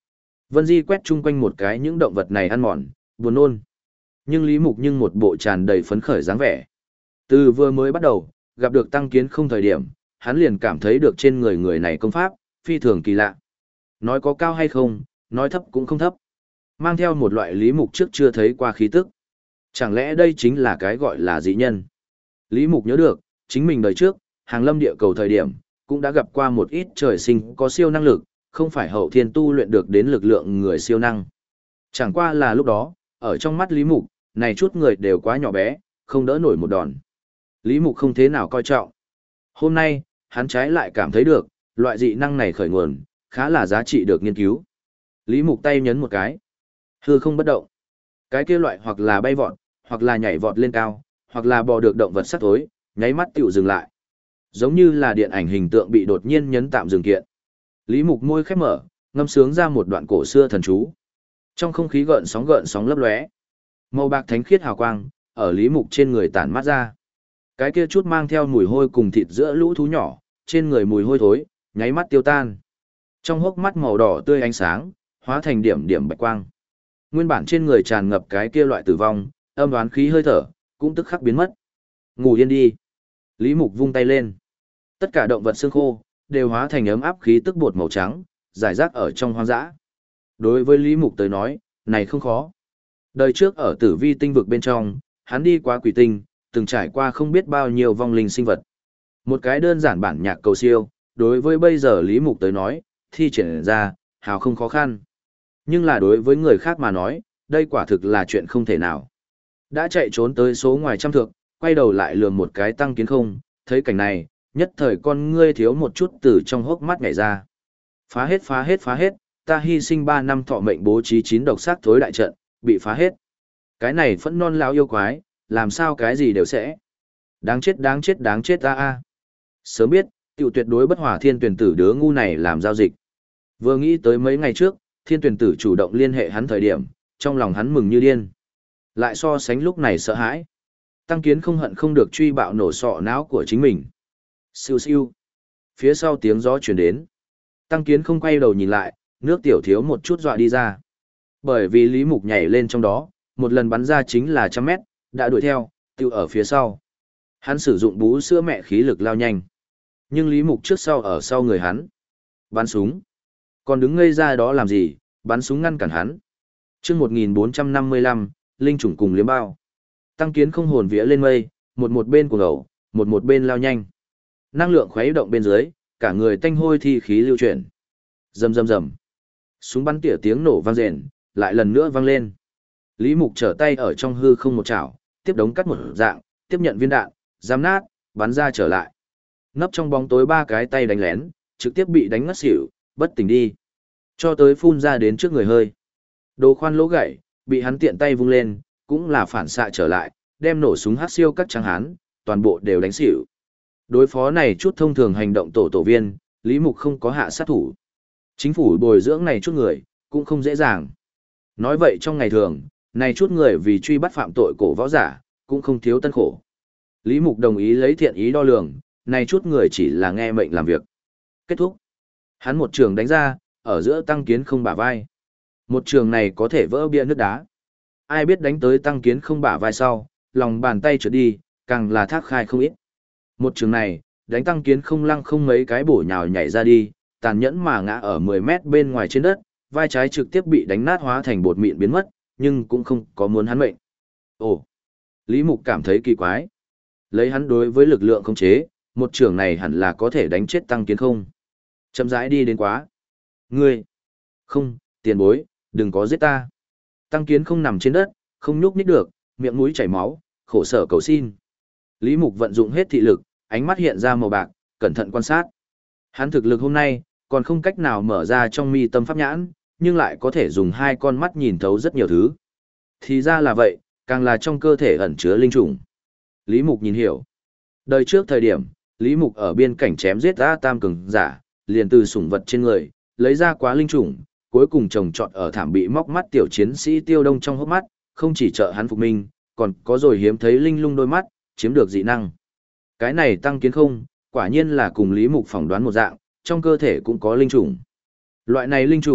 Vân Di quét chung quanh một cái những động vật này ăn mòn, buồn nôn. Nhưng Lý Mục nhưng một bộ tràn đầy phấn khởi dáng vẻ. Từ vừa mới bắt đầu, gặp được Tăng Kiến Không thời điểm, hắn liền cảm thấy được trên người người này công pháp, phi thường kỳ lạ. Nói có cao hay không, nói thấp cũng không thấp. Mang theo một loại Lý Mục trước chưa thấy qua khí tức. Chẳng lẽ đây chính là cái gọi là dị nhân? Lý Mục nhớ được, chính mình đời trước, hàng lâm địa cầu thời điểm, cũng đã gặp qua một ít trời sinh có siêu năng lực, không phải hậu thiên tu luyện được đến lực lượng người siêu năng. Chẳng qua là lúc đó, ở trong mắt Lý Mục, này chút người đều quá nhỏ bé, không đỡ nổi một đòn. Lý Mục không thế nào coi trọng. Hôm nay, hắn trái lại cảm thấy được, loại dị năng này khởi nguồn, khá là giá trị được nghiên cứu. Lý Mục tay nhấn một cái. Hư không bất động. Cái kia loại hoặc là bay vọt, hoặc là nhảy vọt lên cao, hoặc là bò được động vật sắc tối, nháy mắt tiểu dừng lại. Giống như là điện ảnh hình tượng bị đột nhiên nhấn tạm dừng kiện. Lý Mục môi khép mở, ngâm sướng ra một đoạn cổ xưa thần chú. Trong không khí gợn sóng gợn sóng lấp lóe. Màu bạc thánh khiết hào quang, ở Lý Mục trên người tản mát ra. Cái kia chút mang theo mùi hôi cùng thịt giữa lũ thú nhỏ, trên người mùi hôi thối, nháy mắt tiêu tan. Trong hốc mắt màu đỏ tươi ánh sáng, hóa thành điểm điểm bạch quang. Nguyên bản trên người tràn ngập cái kia loại tử vong, âm oán khí hơi thở, cũng tức khắc biến mất. Ngủ yên đi. Lý Mục vung tay lên. Tất cả động vật xương khô, đều hóa thành ấm áp khí tức bột màu trắng, giải rác ở trong hoang dã. Đối với Lý Mục tới nói, này không khó. Đời trước ở tử vi tinh vực bên trong, hắn đi qua quỷ tinh, từng trải qua không biết bao nhiêu vong linh sinh vật. Một cái đơn giản bản nhạc cầu siêu, đối với bây giờ Lý Mục tới nói, thi triển ra, hào không khó khăn. Nhưng là đối với người khác mà nói, đây quả thực là chuyện không thể nào. Đã chạy trốn tới số ngoài trăm thước, quay đầu lại lườm một cái Tăng Kiến Không, thấy cảnh này, nhất thời con ngươi thiếu một chút từ trong hốc mắt nhảy ra. Phá hết phá hết phá hết, ta hy sinh ba năm thọ mệnh bố trí chín độc sát thối đại trận, bị phá hết. Cái này phẫn non lão yêu quái, làm sao cái gì đều sẽ. Đáng chết đáng chết đáng chết ta a. Sớm biết, tiểu tuyệt đối bất hòa thiên tuyển tử đứa ngu này làm giao dịch. Vừa nghĩ tới mấy ngày trước, thiên tuyển tử chủ động liên hệ hắn thời điểm, trong lòng hắn mừng như điên. Lại so sánh lúc này sợ hãi. Tăng Kiến Không hận không được truy bạo nổ sọ não của chính mình. Siêu siêu. Phía sau tiếng gió chuyển đến. Tăng Kiến Không quay đầu nhìn lại, nước tiểu thiếu một chút dọa đi ra. Bởi vì Lý Mục nhảy lên trong đó, một lần bắn ra chính là trăm mét, đã đuổi theo, tiêu ở phía sau. Hắn sử dụng bú sữa mẹ khí lực lao nhanh. Nhưng Lý Mục trước sau ở sau người hắn. Bắn súng. Còn đứng ngây ra đó làm gì, bắn súng ngăn cản hắn. Trước một nghìn bốn trăm năm mươi lăm, Linh Chủng cùng liếm bao. Tăng Kiến Không hồn vía lên mây, một một bên cuồng ẩu, một một bên lao nhanh. Năng lượng khuấy động bên dưới, cả người tanh hôi thi khí lưu chuyển. Rầm rầm rầm. Súng bắn tỉa tiếng nổ vang rền, lại lần nữa vang lên. Lý Mục trở tay ở trong hư không một chảo, tiếp đống cắt một dạng, tiếp nhận viên đạn, giam nát, bắn ra trở lại. Nấp trong bóng tối ba cái tay đánh lén, trực tiếp bị đánh ngất xỉu, bất tỉnh đi. Cho tới phun ra đến trước người hơi. Đồ khoan lỗ gậy, bị hắn tiện tay vung lên, cũng là phản xạ trở lại, đem nổ súng hát siêu các tráng hán, toàn bộ đều đánh xỉu. Đối phó này chút thông thường hành động tổ tổ viên, Lý Mục không có hạ sát thủ. Chính phủ bồi dưỡng này chút người, cũng không dễ dàng. Nói vậy trong ngày thường, này chút người vì truy bắt phạm tội cổ võ giả, cũng không thiếu tân khổ. Lý Mục đồng ý lấy thiện ý đo lường, này chút người chỉ là nghe mệnh làm việc. Kết thúc. Hắn một trường đánh ra, ở giữa Tăng Kiến Không bả vai. Một trường này có thể vỡ bia nước đá. Ai biết đánh tới Tăng Kiến Không bả vai sau, lòng bàn tay trượt đi, càng là thác khai không ít. Một trường này, đánh Tăng Kiến Không lăng không mấy cái bổ nhào nhảy ra đi, tàn nhẫn mà ngã ở mười mét bên ngoài trên đất, vai trái trực tiếp bị đánh nát hóa thành bột mịn biến mất, nhưng cũng không có muốn hắn mệnh. Ồ! Lý Mục cảm thấy kỳ quái. Lấy hắn đối với lực lượng khống chế, một trường này hẳn là có thể đánh chết Tăng Kiến Không. Chậm rãi đi đến quá. Ngươi! Không, tiền bối, đừng có giết ta. Tăng Kiến Không nằm trên đất, không nhúc nhích được, miệng mũi chảy máu, khổ sở cầu xin. Lý Mục vận dụng hết thị lực, ánh mắt hiện ra màu bạc, cẩn thận quan sát. Hắn thực lực hôm nay, còn không cách nào mở ra trong mi tâm pháp nhãn, nhưng lại có thể dùng hai con mắt nhìn thấu rất nhiều thứ. Thì ra là vậy, càng là trong cơ thể ẩn chứa linh trùng. Lý Mục nhìn hiểu. Đời trước thời điểm, Lý Mục ở biên cảnh chém giết A Tam cường giả, liền từ sủng vật trên người, lấy ra quá linh trùng, cuối cùng trồng trọt ở thảm bị móc mắt tiểu chiến sĩ Tiêu Đông trong hốc mắt, không chỉ trợ hắn phục minh, còn có rồi hiếm thấy linh lung đôi mắt, chiếm được dị năng. Cái này Tăng Kiến Không, quả nhiên là cùng Lý Mục phỏng đoán một dạng, trong cơ thể cũng có linh trùng. Loại này linh trùng,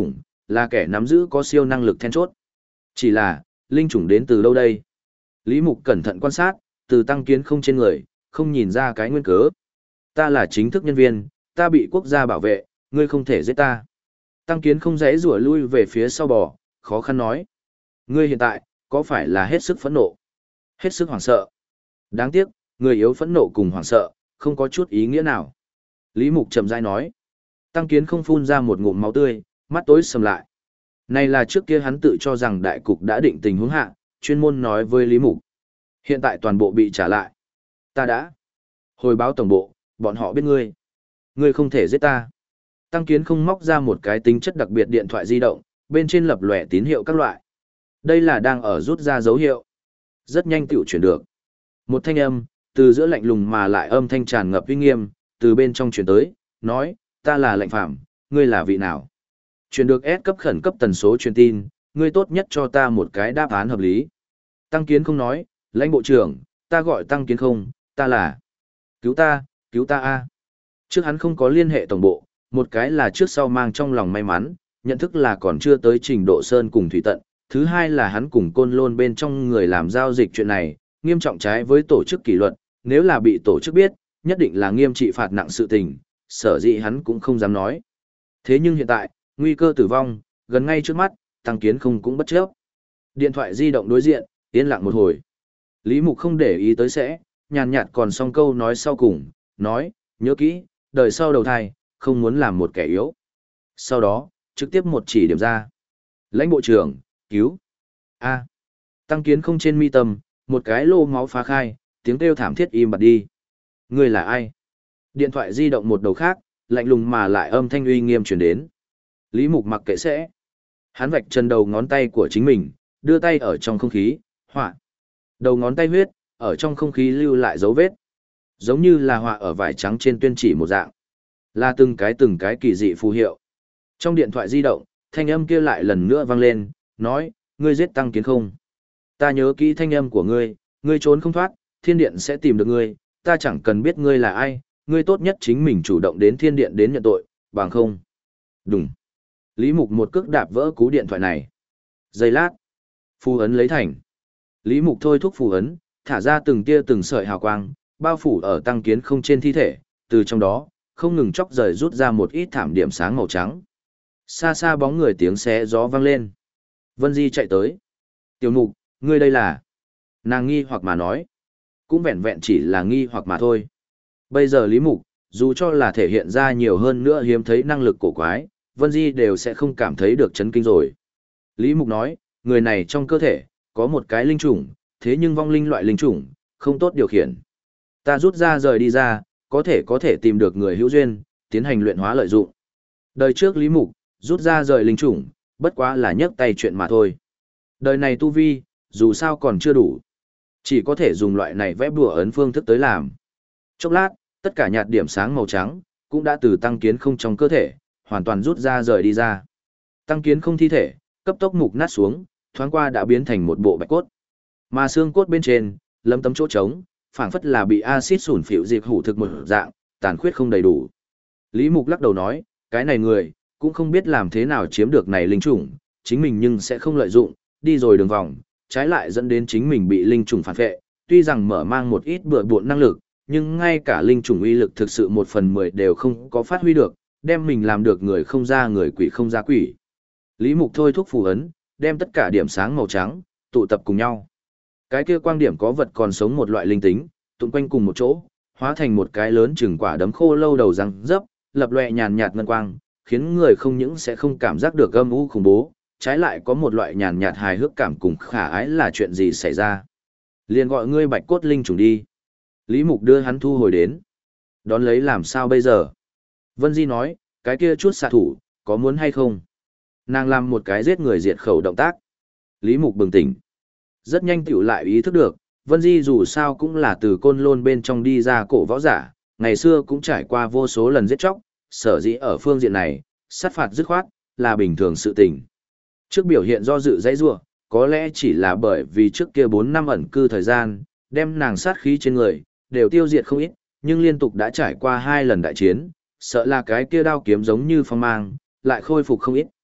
là kẻ nắm giữ có siêu năng lực then chốt. Chỉ là, linh chủng đến từ đâu đây? Lý Mục cẩn thận quan sát, từ tăng kiến không trên người, không nhìn ra cái nguyên cớ. Ta là chính thức nhân viên, ta bị quốc gia bảo vệ, ngươi không thể giết ta. Tăng kiến không dễ rủa lui về phía sau bò, khó khăn nói. Ngươi hiện tại, có phải là hết sức phẫn nộ? Hết sức hoảng sợ. Đáng tiếc, người yếu phẫn nộ cùng hoảng sợ, không có chút ý nghĩa nào. Lý Mục chậm rãi nói. Tăng kiến không phun ra một ngụm máu tươi, mắt tối sầm lại. Này là trước kia hắn tự cho rằng đại cục đã định tình huống hạ, chuyên môn nói với Lý Mục. Hiện tại toàn bộ bị trả lại. Ta đã hồi báo tổng bộ, bọn họ biết ngươi. Ngươi không thể giết ta. Tăng kiến không móc ra một cái tính chất đặc biệt điện thoại di động, bên trên lập lòe tín hiệu các loại. Đây là đang ở rút ra dấu hiệu. Rất nhanh tiểu chuyển được. Một thanh âm, từ giữa lạnh lùng mà lại âm thanh tràn ngập uy nghiêm, từ bên trong chuyển tới, nói, ta là lệnh phạm, ngươi là vị nào? Chuyển được S cấp khẩn cấp tần số truyền tin, ngươi tốt nhất cho ta một cái đáp án hợp lý. Tăng kiến không nói, lãnh bộ trưởng, ta gọi tăng kiến không, ta là... Cứu ta, cứu ta a. Trước hắn không có liên hệ tổng bộ, một cái là trước sau mang trong lòng may mắn, nhận thức là còn chưa tới trình độ sơn cùng thủy tận, thứ hai là hắn cùng côn lôn bên trong người làm giao dịch chuyện này, nghiêm trọng trái với tổ chức kỷ luật, nếu là bị tổ chức biết, nhất định là nghiêm trị phạt nặng sự tình, sở dĩ hắn cũng không dám nói. Thế nhưng hiện tại, nguy cơ tử vong, gần ngay trước mắt, tăng kiến không cũng bất chấp. Điện thoại di động đối diện, yên lặng một hồi. Lý Mục không để ý tới sẽ, nhàn nhạt còn xong câu nói sau cùng, nói, nhớ kỹ, đời sau đầu thai, không muốn làm một kẻ yếu. Sau đó, trực tiếp một chỉ điểm ra. Lãnh bộ trưởng, cứu. A. Tăng kiến không trên mi tâm, một cái lô máu phá khai, tiếng kêu thảm thiết im bặt đi. Người là ai? Điện thoại di động một đầu khác, lạnh lùng mà lại âm thanh uy nghiêm truyền đến. Lý Mục mặc kệ sẽ. Hắn vạch chân đầu ngón tay của chính mình, đưa tay ở trong không khí, họa. Đầu ngón tay huyết, ở trong không khí lưu lại dấu vết. Giống như là họa ở vải trắng trên tuyên chỉ một dạng. Là từng cái từng cái kỳ dị phù hiệu. Trong điện thoại di động, thanh âm kia lại lần nữa vang lên, nói, ngươi giết tăng kiến không? Ta nhớ kỹ thanh âm của ngươi, ngươi trốn không thoát, thiên điện sẽ tìm được ngươi, ta chẳng cần biết ngươi là ai, ngươi tốt nhất chính mình chủ động đến thiên điện đến nhận tội, bằng không. Đúng. Lý Mục một cước đạp vỡ cú điện thoại này. Giây lát. Phù ấn lấy thành. Lý Mục thôi thúc phù ấn, thả ra từng tia từng sợi hào quang, bao phủ ở tăng kiến không trên thi thể, từ trong đó, không ngừng chóc rời rút ra một ít thảm điểm sáng màu trắng. Xa xa bóng người tiếng xé gió vang lên. Vân Di chạy tới. Tiểu Mục, ngươi đây là... Nàng nghi hoặc mà nói. Cũng vẹn vẹn chỉ là nghi hoặc mà thôi. Bây giờ Lý Mục, dù cho là thể hiện ra nhiều hơn nữa hiếm thấy năng lực cổ quái, Vân Di đều sẽ không cảm thấy được chấn kinh rồi. Lý Mục nói, người này trong cơ thể, có một cái linh chủng, thế nhưng vong linh loại linh chủng, không tốt điều khiển. Ta rút ra rời đi ra, có thể có thể tìm được người hữu duyên, tiến hành luyện hóa lợi dụng. Đời trước Lý Mục, rút ra rời linh chủng, bất quá là nhấc tay chuyện mà thôi. Đời này tu vi, dù sao còn chưa đủ. Chỉ có thể dùng loại này vẽ bùa ấn phương thức tới làm. Chốc lát, tất cả nhạt điểm sáng màu trắng, cũng đã từ tăng kiến không trong cơ thể, hoàn toàn rút ra rời đi ra. Tăng kiến không thi thể, cấp tốc mục nát xuống, thoáng qua đã biến thành một bộ bạch cốt. Mà xương cốt bên trên, lấm tấm chỗ trống, phảng phất là bị axit sủn phịu diệt hủ thực một dạng, tàn khuyết không đầy đủ. Lý Mục lắc đầu nói, cái này người, cũng không biết làm thế nào chiếm được này linh chủng, chính mình nhưng sẽ không lợi dụng, đi rồi đường vòng, trái lại dẫn đến chính mình bị linh chủng phản phệ, tuy rằng mở mang một ít bừa bộn năng lực, nhưng ngay cả linh chủng uy lực thực sự một phần mười đều không có phát huy được, đem mình làm được người không ra người quỷ không ra quỷ. Lý Mục thôi thúc phù ấn, đem tất cả điểm sáng màu trắng, tụ tập cùng nhau. Cái kia quang điểm có vật còn sống một loại linh tính, tụng quanh cùng một chỗ, hóa thành một cái lớn chừng quả đấm khô lâu đầu răng dấp, lập lòe nhàn nhạt ngân quang, khiến người không những sẽ không cảm giác được âm u khủng bố, trái lại có một loại nhàn nhạt hài hước cảm cùng khả ái là chuyện gì xảy ra. Liền gọi ngươi bạch cốt linh trùng đi. Lý Mục đưa hắn thu hồi đến. Đón lấy làm sao bây giờ? Vân Di nói, cái kia chút xạ thủ, có muốn hay không? Nàng làm một cái giết người diệt khẩu động tác. Lý Mục bừng tỉnh. Rất nhanh tiểu lại ý thức được, Vân Di dù sao cũng là từ côn lôn bên trong đi ra cổ võ giả, ngày xưa cũng trải qua vô số lần giết chóc, sở dĩ ở phương diện này, sát phạt dứt khoát, là bình thường sự tình. Trước biểu hiện do dự dãy rủa, có lẽ chỉ là bởi vì trước kia bốn năm ẩn cư thời gian, đem nàng sát khí trên người, đều tiêu diệt không ít, nhưng liên tục đã trải qua hai lần đại chiến, sợ là cái kia đao kiếm giống như phong mang, lại khôi phục không ít.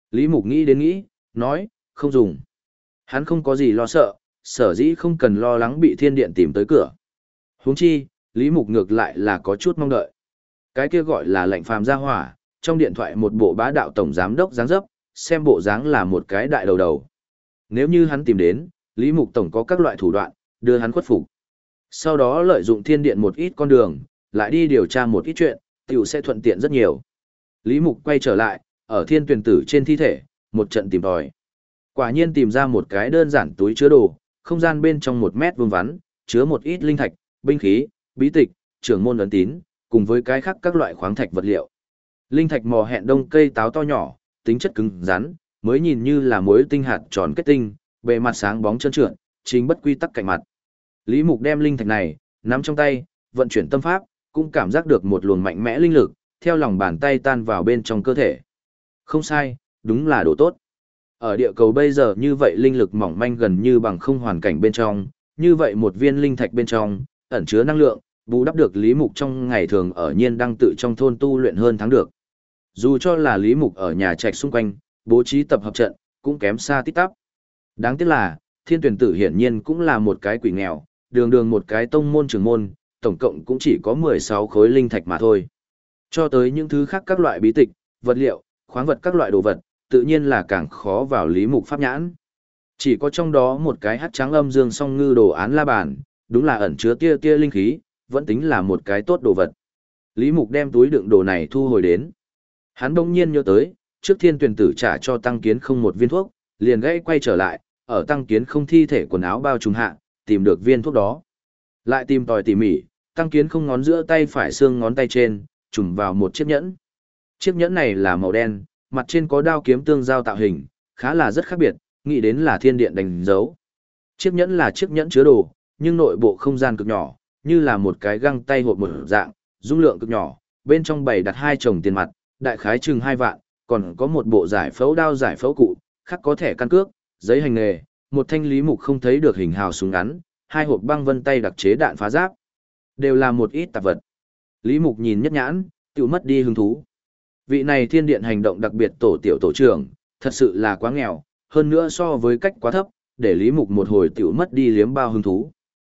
Lý Mục nghĩ đến nghĩ, nói, không dùng. Hắn không có gì lo sợ, sở dĩ không cần lo lắng bị thiên điện tìm tới cửa. Huống chi, Lý Mục ngược lại là có chút mong đợi. Cái kia gọi là lệnh phàm gia hỏa, trong điện thoại một bộ bá đạo tổng giám đốc dáng dấp, xem bộ dáng là một cái đại đầu đầu. Nếu như hắn tìm đến, Lý Mục tổng có các loại thủ đoạn, đưa hắn khuất phục. Sau đó lợi dụng thiên điện một ít con đường, lại đi điều tra một ít chuyện, tiểu sẽ thuận tiện rất nhiều. Lý Mục quay trở lại, ở thiên tuyển tử trên thi thể, một trận tìm tòi. Quả nhiên tìm ra một cái đơn giản túi chứa đồ, không gian bên trong một mét vuông vắn, chứa một ít linh thạch, binh khí, bí tịch, trưởng môn ấn tín, cùng với cái khác các loại khoáng thạch vật liệu. Linh thạch mò hẹn đông cây táo to nhỏ, tính chất cứng rắn, mới nhìn như là muối tinh hạt tròn kết tinh, bề mặt sáng bóng trơn trượt, chính bất quy tắc cạnh mặt. Lý Mục đem linh thạch này nắm trong tay, vận chuyển tâm pháp, cũng cảm giác được một luồng mạnh mẽ linh lực theo lòng bàn tay tan vào bên trong cơ thể. Không sai, đúng là đồ tốt. Ở địa cầu bây giờ như vậy linh lực mỏng manh gần như bằng không hoàn cảnh bên trong, như vậy một viên linh thạch bên trong ẩn chứa năng lượng, bù đắp được Lý Mục trong ngày thường ở nhiên đang tự trong thôn tu luyện hơn tháng được. Dù cho là Lý Mục ở nhà trạch xung quanh, bố trí tập hợp trận, cũng kém xa tít tắp. Đáng tiếc là, thiên tuyển tử hiển nhiên cũng là một cái quỷ nghèo, đường đường một cái tông môn trưởng môn, tổng cộng cũng chỉ có mười sáu khối linh thạch mà thôi. Cho tới những thứ khác các loại bí tịch, vật liệu, khoáng vật các loại đồ vật, tự nhiên là càng khó vào Lý Mục pháp nhãn. Chỉ có trong đó một cái hắc trắng âm dương song ngư đồ án la bàn, đúng là ẩn chứa tia tia linh khí, vẫn tính là một cái tốt đồ vật. Lý Mục đem túi đựng đồ này thu hồi đến. Hắn đông nhiên nhớ tới, trước thiên tuyển tử trả cho tăng kiến không một viên thuốc, liền gãy quay trở lại, ở tăng kiến không thi thể quần áo bao trùm hạ, tìm được viên thuốc đó. Lại tìm tòi tỉ mỉ, tăng kiến không ngón giữa tay phải xương ngón tay trên, trùm vào một chiếc nhẫn. Chiếc nhẫn này là màu đen, mặt trên có đao kiếm tương giao tạo hình, khá là rất khác biệt, nghĩ đến là thiên điện đánh dấu. Chiếc nhẫn là chiếc nhẫn chứa đồ, nhưng nội bộ không gian cực nhỏ, như là một cái găng tay hộp một dạng, dung lượng cực nhỏ, bên trong bày đặt hai chồng tiền mặt, đại khái chừng hai vạn, còn có một bộ giải phẫu đao giải phẫu cụ, khác có thẻ căn cước, giấy hành nghề, một thanh Lý Mục không thấy được hình hào súng ngắn, hai hộp băng vân tay đặc chế đạn phá giáp, đều là một ít tạp vật. Lý Mục nhìn nhất nhãn, tự mất đi hứng thú. Vị này thiên điện hành động đặc biệt tổ tiểu tổ trưởng, thật sự là quá nghèo, hơn nữa so với cách quá thấp, để Lý Mục một hồi tự mất đi liếm bao hứng thú.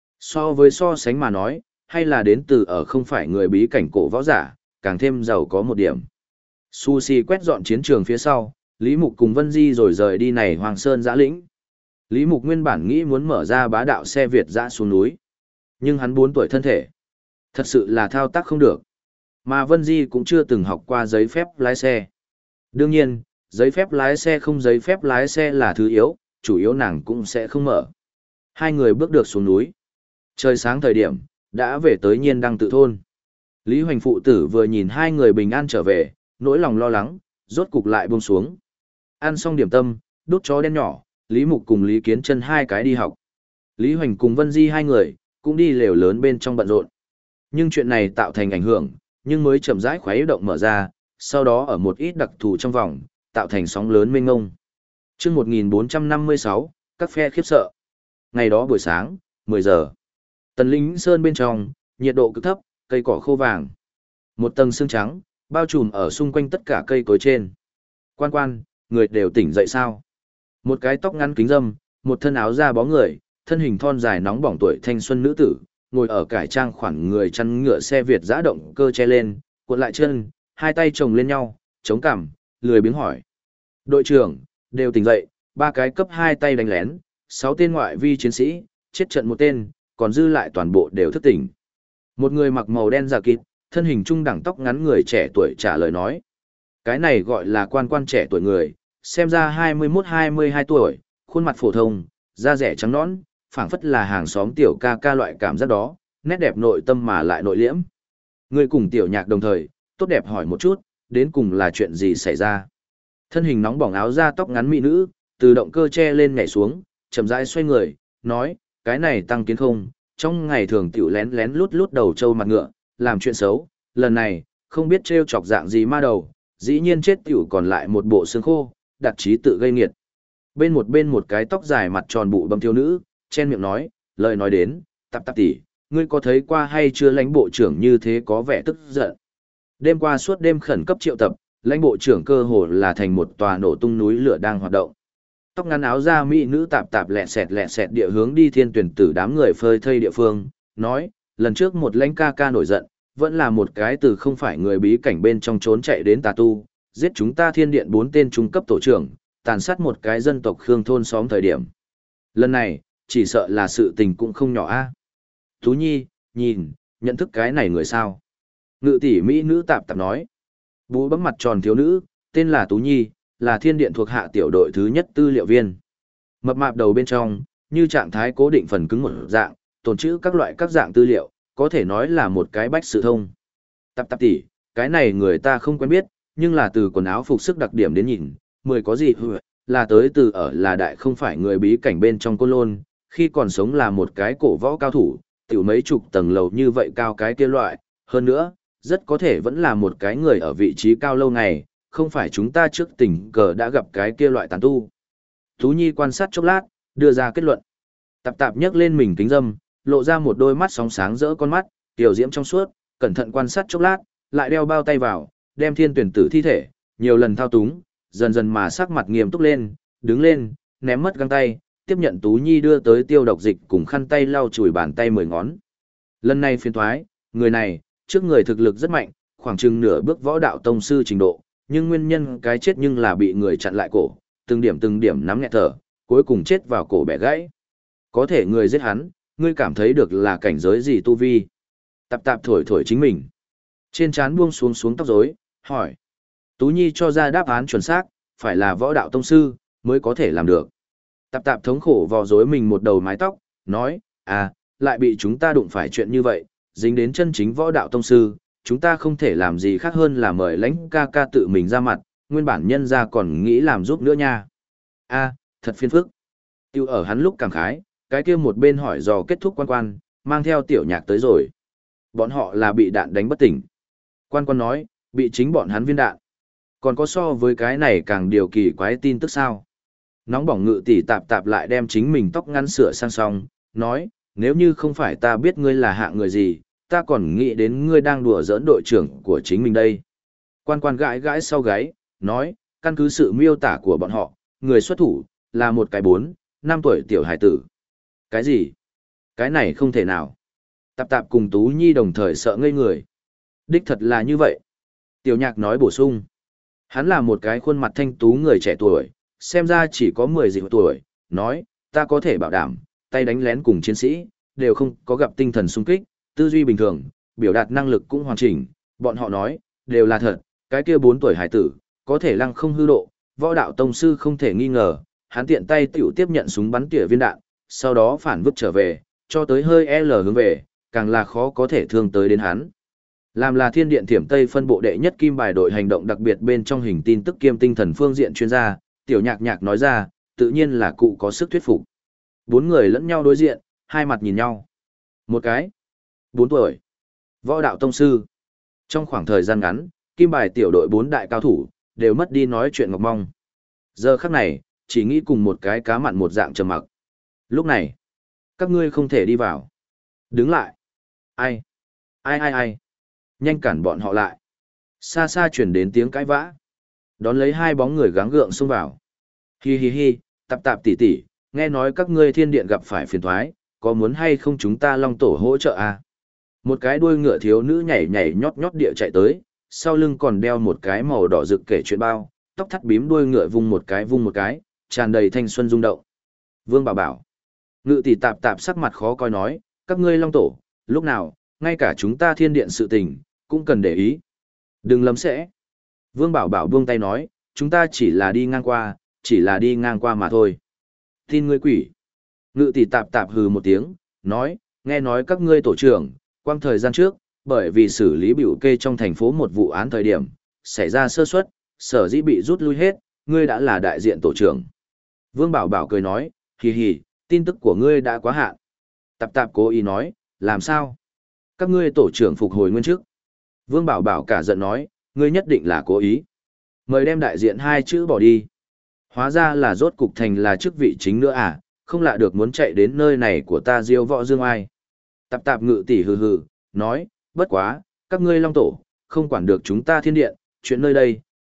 So với so sánh mà nói, hay là đến từ ở không phải người bí cảnh cổ võ giả, càng thêm giàu có một điểm. Sushi quét dọn chiến trường phía sau, Lý Mục cùng Vân Di rồi rời đi này Hoàng Sơn giã lĩnh. Lý Mục nguyên bản nghĩ muốn mở ra bá đạo xe Việt dã xuống núi. Nhưng hắn bốn tuổi thân thể. Thật sự là thao tác không được. Mà Vân Di cũng chưa từng học qua giấy phép lái xe. Đương nhiên, giấy phép lái xe không giấy phép lái xe là thứ yếu, chủ yếu nàng cũng sẽ không mở. Hai người bước được xuống núi. Trời sáng thời điểm, đã về tới Nhiên Đăng tự thôn. Lý Hoành phụ tử vừa nhìn hai người bình an trở về, nỗi lòng lo lắng, rốt cục lại buông xuống. Ăn xong điểm tâm, đốt chó đen nhỏ, Lý Mục cùng Lý Kiến Chân hai cái đi học. Lý Hoành cùng Vân Di hai người, cũng đi lều lớn bên trong bận rộn. Nhưng chuyện này tạo thành ảnh hưởng, nhưng mới chậm rãi khuấy động mở ra, sau đó ở một ít đặc thù trong vòng, tạo thành sóng lớn mênh ngông. Chương một nghìn bốn trăm năm mươi sáu, các phe khiếp sợ. Ngày đó buổi sáng, mười giờ. Tần Linh Sơn bên trong, nhiệt độ cực thấp, cây cỏ khô vàng. Một tầng sương trắng, bao trùm ở xung quanh tất cả cây cối trên. Quan quan, người đều tỉnh dậy sao? Một cái tóc ngắn kính râm, một thân áo da bó người, thân hình thon dài nóng bỏng tuổi thanh xuân nữ tử, ngồi ở cải trang khoản người chăn ngựa xe Việt giã động cơ che lên, cuộn lại chân, hai tay chồng lên nhau, chống cằm, lười biếng hỏi. Đội trưởng, đều tỉnh dậy, ba cái cấp hai tay đánh lén, sáu tên ngoại vi chiến sĩ, chết trận một tên, còn dư lại toàn bộ đều thức tỉnh. Một người mặc màu đen giả kịt, thân hình trung đẳng tóc ngắn người trẻ tuổi trả lời nói. Cái này gọi là quan quan trẻ tuổi người, xem ra hai mươi mốt hai mươi hai tuổi, khuôn mặt phổ thông, da rẻ trắng nõn, phảng phất là hàng xóm tiểu ca ca loại cảm giác đó, nét đẹp nội tâm mà lại nội liễm. Người cùng tiểu nhạc đồng thời, tốt đẹp hỏi một chút, đến cùng là chuyện gì xảy ra. Thân hình nóng bỏng áo da tóc ngắn mỹ nữ, từ động cơ che lên nhảy xuống, chậm rãi xoay người, nói, cái này tăng kiến không, trong ngày thường tiểu lén lén lút lút đầu trâu mặt ngựa, làm chuyện xấu, lần này, không biết trêu chọc dạng gì ma đầu, dĩ nhiên chết tiểu còn lại một bộ xương khô, đặt trí tự gây nghiệt. Bên một bên một cái tóc dài mặt tròn bụ bầm thiếu nữ, chen miệng nói, lời nói đến, tạp tạp tỷ, ngươi có thấy qua hay chưa lãnh bộ trưởng như thế có vẻ tức giận. Đêm qua suốt đêm khẩn cấp triệu tập, lãnh bộ trưởng cơ hồ là thành một tòa nổ tung núi lửa đang hoạt động. Tóc ngắn áo da mỹ nữ tạp tạp lẹ sẹt lẹ sẹt địa hướng đi thiên tuyển tử đám người phơi thây địa phương, nói, lần trước một lãnh ca ca nổi giận, vẫn là một cái từ không phải người bí cảnh bên trong trốn chạy đến tà tu, giết chúng ta thiên điện bốn tên trung cấp tổ trưởng, tàn sát một cái dân tộc Khương thôn xóm thời điểm. Lần này, chỉ sợ là sự tình cũng không nhỏ a. Tú Nhi, nhìn, nhận thức cái này người sao? Ngự tỷ mỹ nữ tạp tạp nói. Bú bấm mặt tròn thiếu nữ, tên là Tú Nhi, là thiên điện thuộc hạ tiểu đội thứ nhất tư liệu viên. Mập mạp đầu bên trong, như trạng thái cố định phần cứng một dạng, tồn trữ các loại các dạng tư liệu, có thể nói là một cái bách sự thông. Tạp tạp tỷ, cái này người ta không quen biết, nhưng là từ quần áo phục sức đặc điểm đến nhìn, mười có gì hừ, là tới từ ở là đại không phải người bí cảnh bên trong Côn Lôn, khi còn sống là một cái cổ võ cao thủ, tiểu mấy chục tầng lầu như vậy cao cái kia loại, hơn nữa, rất có thể vẫn là một cái người ở vị trí cao lâu ngày, không phải chúng ta trước tình cờ đã gặp cái kia loại tán tu. Tú Nhi quan sát chốc lát, đưa ra kết luận. Tạp tạp nhấc lên mình kính dâm, lộ ra một đôi mắt sóng sáng rỡ con mắt, tiểu diễm trong suốt, cẩn thận quan sát chốc lát, lại đeo bao tay vào, đem thiên tuyển tử thi thể, nhiều lần thao túng, dần dần mà sắc mặt nghiêm túc lên, đứng lên, ném mất găng tay, tiếp nhận Tú Nhi đưa tới tiêu độc dịch cùng khăn tay lau chùi bàn tay mười ngón. Lần này phiền thoái, người này, trước người thực lực rất mạnh, khoảng chừng nửa bước võ đạo tông sư trình độ, nhưng nguyên nhân cái chết nhưng là bị người chặn lại cổ, từng điểm từng điểm nắm nghẹt thở, cuối cùng chết vào cổ bẻ gãy. Có thể người giết hắn, ngươi cảm thấy được là cảnh giới gì tu vi? Tạp tạp thổi thổi chính mình. Trên trán buông xuống xuống tóc rối, hỏi. Tú Nhi cho ra đáp án chuẩn xác, phải là võ đạo tông sư, mới có thể làm được. Tạp tạp thống khổ vò rối mình một đầu mái tóc, nói, à, lại bị chúng ta đụng phải chuyện như vậy, dính đến chân chính võ đạo tông sư, chúng ta không thể làm gì khác hơn là mời lãnh ca ca tự mình ra mặt, nguyên bản nhân ra còn nghĩ làm giúp nữa nha. A, thật phiền phức. Tiêu ở hắn lúc cảm khái, cái kia một bên hỏi dò kết thúc quan quan, mang theo tiểu nhạc tới rồi. Bọn họ là bị đạn đánh bất tỉnh. Quan quan nói, bị chính bọn hắn viên đạn. Còn có so với cái này càng điều kỳ quái tin tức sao? Nóng bỏng ngự tỷ tạp tạp lại đem chính mình tóc ngắn sửa sang song, nói, nếu như không phải ta biết ngươi là hạng người gì, ta còn nghĩ đến ngươi đang đùa giỡn đội trưởng của chính mình đây. Quan quan gãi gãi sau gáy, nói, căn cứ sự miêu tả của bọn họ, người xuất thủ, là một cái bốn, năm tuổi tiểu hải tử. Cái gì? Cái này không thể nào. Tạp tạp cùng Tú Nhi đồng thời sợ ngây người. Đích thật là như vậy. Tiểu nhạc nói bổ sung. Hắn là một cái khuôn mặt thanh tú người trẻ tuổi, xem ra chỉ có mười gì tuổi, nói, ta có thể bảo đảm, tay đánh lén cùng chiến sĩ, đều không có gặp tinh thần sung kích, tư duy bình thường, biểu đạt năng lực cũng hoàn chỉnh, bọn họ nói, đều là thật, cái kia bốn tuổi hải tử, có thể lăng không hư độ, võ đạo tông sư không thể nghi ngờ, hắn tiện tay tiểu tiếp nhận súng bắn tỉa viên đạn, sau đó phản vứt trở về, cho tới hơi L hướng về, càng là khó có thể thương tới đến hắn. Làm là thiên điện thiểm Tây phân bộ đệ nhất kim bài đội hành động đặc biệt bên trong hình tin tức kiêm tinh thần phương diện chuyên gia, tiểu nhạc nhạc nói ra, tự nhiên là cụ có sức thuyết phục. Bốn người lẫn nhau đối diện, hai mặt nhìn nhau. Một cái, bốn tuổi, võ đạo tông sư. Trong khoảng thời gian ngắn, kim bài tiểu đội bốn đại cao thủ, đều mất đi nói chuyện ngọc mong. Giờ khắc này, chỉ nghĩ cùng một cái cá mặn một dạng trầm mặc. Lúc này, các ngươi không thể đi vào. Đứng lại. Ai? Ai ai ai? Nhanh cản bọn họ lại. Xa xa chuyển đến tiếng cãi vã. Đón lấy hai bóng người gắng gượng xông vào. Hi hi hi, tạp tạp tỉ tỉ, nghe nói các ngươi thiên điện gặp phải phiền thoái, có muốn hay không chúng ta long tổ hỗ trợ à? Một cái đuôi ngựa thiếu nữ nhảy nhảy nhót nhót địa chạy tới, sau lưng còn đeo một cái màu đỏ rực kể chuyện bao, tóc thắt bím đuôi ngựa vung một cái vung một cái, tràn đầy thanh xuân rung động. Vương Bảo Bảo. Ngự tỷ tạp tạp sắc mặt khó coi nói, các ngươi long tổ, lúc nào, ngay cả chúng ta thiên điện sự tình, cũng cần để ý. Đừng lầm sẽ. Vương Bảo Bảo buông tay nói, chúng ta chỉ là đi ngang qua, chỉ là đi ngang qua mà thôi. Tin ngươi quỷ. Ngự tỷ tạp tạp hừ một tiếng, nói, nghe nói các ngươi tổ trưởng, quang thời gian trước, bởi vì xử lý biểu kê trong thành phố một vụ án thời điểm, xảy ra sơ suất, sở dĩ bị rút lui hết, ngươi đã là đại diện tổ trưởng. Vương Bảo Bảo cười nói, hì hì, tin tức của ngươi đã quá hạn. Tạp tạp cố ý nói, làm sao? Các ngươi tổ trưởng phục hồi nguyên chức. Vương Bảo Bảo cả giận nói, ngươi nhất định là cố ý. Mời đem đại diện hai chữ bỏ đi. Hóa ra là rốt cục thành là chức vị chính nữa à, không lạ được muốn chạy đến nơi này của ta diêu võ dương ai. Tạp tạp ngự tỷ hừ hừ, nói, bất quá, các ngươi long tổ, không quản được chúng ta thiên điện, chuyện nơi đây,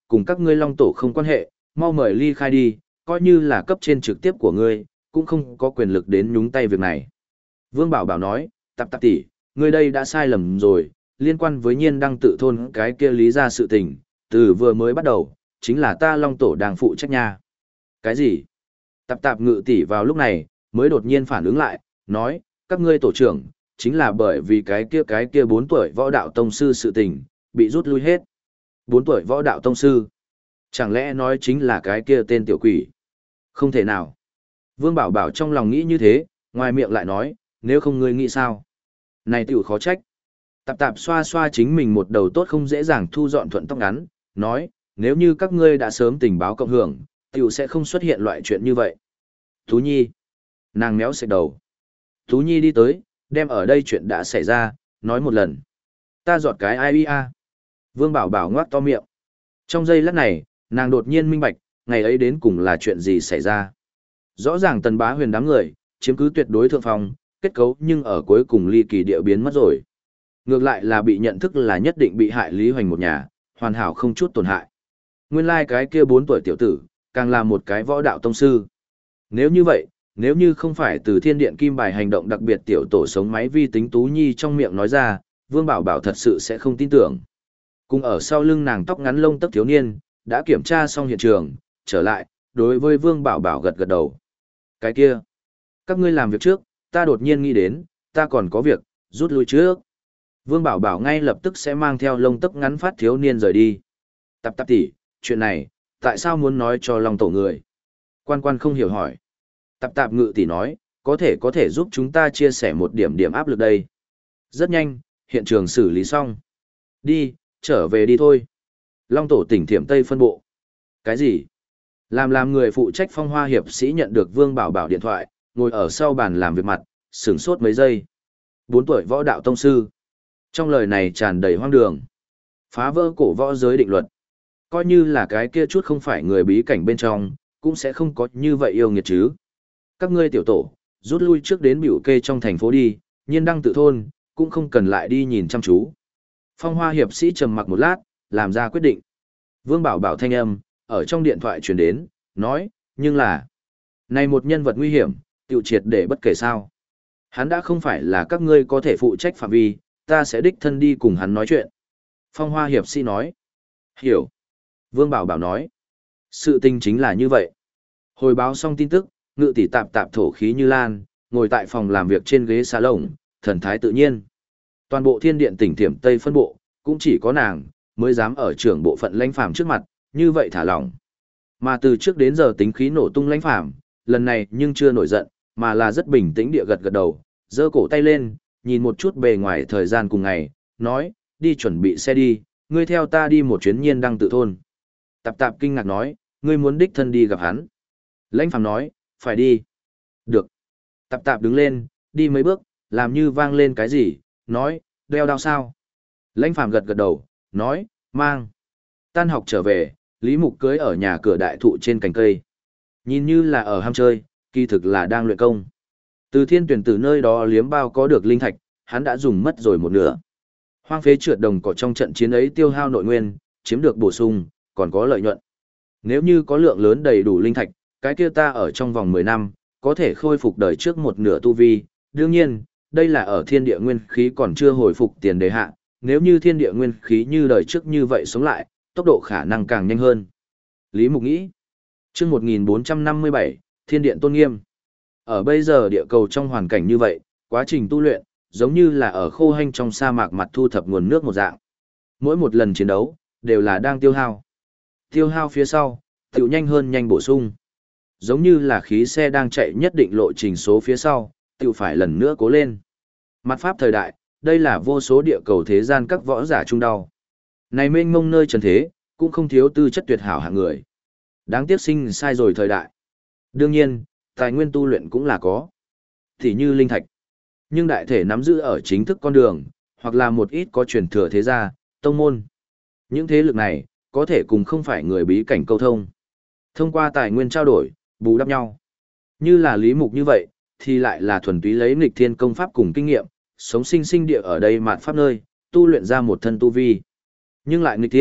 cùng các ngươi Long Tổ không quan hệ, mau mời ly khai đi, coi như là cấp trên trực tiếp của ngươi, cũng không có quyền lực đến nhúng tay việc này. Vương Bảo Bảo nói, Tạp Tạp tỷ, ngươi đây đã sai lầm rồi, liên quan với nhiên đăng tự thôn cái kia lý ra sự tình, từ vừa mới bắt đầu, chính là ta Long Tổ đang phụ trách nha. Cái gì? Tạp Tạp ngự tỷ vào lúc này, mới đột nhiên phản ứng lại, nói, các ngươi tổ trưởng, chính là bởi vì cái kia cái kia bốn tuổi võ đạo tông sư sự tình, bị rút lui hết. Bốn tuổi võ đạo tông sư? Chẳng lẽ nói chính là cái kia tên tiểu quỷ? Không thể nào. Vương Bảo Bảo trong lòng nghĩ như thế, ngoài miệng lại nói, nếu không ngươi nghĩ sao? Này tiểu khó trách. Tạp Tạp xoa xoa chính mình một đầu tốt không dễ dàng thu dọn thuận tóc ngắn, nói, nếu như các ngươi đã sớm tình báo cộng hưởng, tiểu sẽ không xuất hiện loại chuyện như vậy. Tú Nhi. Nàng méo sạch đầu. Tú Nhi đi tới, đem ở đây chuyện đã xảy ra, nói một lần. Ta giọt cái ai bia. Vương Bảo Bảo ngoác to miệng. Trong giây lát này, nàng đột nhiên minh bạch, ngày ấy đến cùng là chuyện gì xảy ra. Rõ ràng Tần Bá Huyền đám người, chiếm cứ tuyệt đối thượng phong, kết cấu nhưng ở cuối cùng ly kỳ địa biến mất rồi. Ngược lại là bị nhận thức là nhất định bị hại Lý Hoành một nhà, hoàn hảo không chút tổn hại. Nguyên lai like cái kia bốn tuổi tiểu tử, càng là một cái võ đạo tông sư. Nếu như vậy, nếu như không phải từ thiên điện kim bài hành động đặc biệt tiểu tổ sống máy vi tính Tú Nhi trong miệng nói ra, Vương Bảo Bảo thật sự sẽ không tin tưởng. Cùng ở sau lưng nàng tóc ngắn lông tóc thiếu niên, đã kiểm tra xong hiện trường, trở lại, đối với Vương Bảo Bảo gật gật đầu. Cái kia, các ngươi làm việc trước, ta đột nhiên nghĩ đến, ta còn có việc, rút lui trước. Vương Bảo Bảo ngay lập tức sẽ mang theo lông tóc ngắn phát thiếu niên rời đi. Tạp Tạp tỷ, chuyện này, tại sao muốn nói cho Long Tổ người? Quan Quan không hiểu hỏi. Tạp Tạp ngự tỷ nói, có thể có thể giúp chúng ta chia sẻ một điểm điểm áp lực đây. Rất nhanh, hiện trường xử lý xong. Đi, trở về đi thôi. Long Tổ tỉnh Thiểm Tây phân bộ. Cái gì? Làm làm người phụ trách Phong Hoa hiệp sĩ nhận được Vương Bảo Bảo điện thoại, ngồi ở sau bàn làm việc mặt, sửng sốt mấy giây. Bốn tuổi võ đạo tông sư. Trong lời này tràn đầy hoang đường. Phá vỡ cổ võ giới định luật. Coi như là cái kia chút không phải người bí cảnh bên trong, cũng sẽ không có như vậy yêu nghiệt chứ. Các ngươi tiểu tổ, rút lui trước đến biểu kê trong thành phố đi, nhiên đăng tự thôn, cũng không cần lại đi nhìn chăm chú. Phong Hoa hiệp sĩ trầm mặc một lát, làm ra quyết định. Vương Bảo Bảo thanh âm, ở trong điện thoại truyền đến, nói, nhưng là, này một nhân vật nguy hiểm, tiêu triệt để bất kể sao. Hắn đã không phải là các ngươi có thể phụ trách phạm vi, ta sẽ đích thân đi cùng hắn nói chuyện. Phong Hoa hiệp sĩ nói, hiểu. Vương Bảo Bảo nói, sự tình chính là như vậy. Hồi báo xong tin tức, ngự tỷ Tạp Tạp thổ khí như lan, ngồi tại phòng làm việc trên ghế salon, thần thái tự nhiên. Toàn bộ thiên điện tỉnh Thiểm Tây phân bộ, cũng chỉ có nàng, mới dám ở trưởng bộ phận lãnh phàm trước mặt, như vậy thả lỏng. Mà từ trước đến giờ tính khí nổ tung lãnh phàm, lần này nhưng chưa nổi giận, mà là rất bình tĩnh địa gật gật đầu, giơ cổ tay lên, nhìn một chút bề ngoài thời gian cùng ngày, nói, đi chuẩn bị xe đi, ngươi theo ta đi một chuyến nhiên đăng tự thôn. Tạp Tạp kinh ngạc nói, ngươi muốn đích thân đi gặp hắn. Lãnh phàm nói, phải đi. Được. Tạp Tạp đứng lên, đi mấy bước, làm như vang lên cái gì, nói, đeo đao sao? Lãnh phàm gật gật đầu, nói, mang. Tan học trở về, Lý Mục cưới ở nhà cửa đại thụ trên cành cây. Nhìn như là ở ham chơi, kỳ thực là đang luyện công. Từ thiên tuyển từ nơi đó liếm bao có được linh thạch, hắn đã dùng mất rồi một nửa. Hoang phế trượt đồng cỏ trong trận chiến ấy tiêu hao nội nguyên, chiếm được bổ sung, còn có lợi nhuận. Nếu như có lượng lớn đầy đủ linh thạch, cái kia ta ở trong vòng mười năm, có thể khôi phục đời trước một nửa tu vi. Đương nhiên, đây là ở thiên địa nguyên khí còn chưa hồi phục tiền đề hạ, nếu như thiên địa nguyên khí như đời trước như vậy sống lại, tốc độ khả năng càng nhanh hơn. Lý Mục nghĩ, chương một nghìn bốn trăm năm mươi bảy, thiên điện tôn nghiêm. Ở bây giờ địa cầu trong hoàn cảnh như vậy, quá trình tu luyện, giống như là ở khô hanh trong sa mạc mặt thu thập nguồn nước một dạng. Mỗi một lần chiến đấu, đều là đang tiêu hao. Tiêu hao phía sau, tiểu nhanh hơn nhanh bổ sung. Giống như là khí xe đang chạy nhất định lộ trình số phía sau, tiểu phải lần nữa cố lên. Mặt pháp thời đại, đây là vô số địa cầu thế gian các võ giả chung đau. Này mênh mông nơi trần thế, cũng không thiếu tư chất tuyệt hảo hạng người. Đáng tiếc sinh sai rồi thời đại. Đương nhiên, tài nguyên tu luyện cũng là có. Thì như linh thạch. Nhưng đại thể nắm giữ ở chính thức con đường, hoặc là một ít có truyền thừa thế gia, tông môn. Những thế lực này, có thể cùng không phải người bí cảnh câu thông. Thông qua tài nguyên trao đổi, bù đắp nhau. Như là Lý Mục như vậy, thì lại là thuần túy lấy nghịch thiên công pháp cùng kinh nghiệm, sống sinh sinh địa ở đây mạn pháp nơi, tu luyện ra một thân tu vi. Nhưng lại nghịch thiên,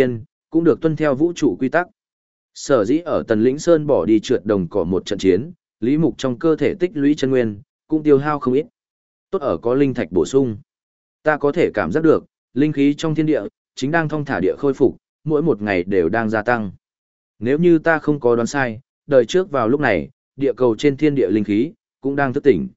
cũng được tuân theo vũ trụ quy tắc. Sở dĩ ở Tần Lĩnh Sơn bỏ đi trượt đồng cỏ một trận chiến, Lý Mục trong cơ thể tích lũy chân nguyên, cũng tiêu hao không ít. Tốt ở có linh thạch bổ sung. Ta có thể cảm giác được, linh khí trong thiên địa, chính đang thong thả địa khôi phục, mỗi một ngày đều đang gia tăng. Nếu như ta không có đoán sai, đời trước vào lúc này, địa cầu trên thiên địa linh khí, cũng đang thức tỉnh.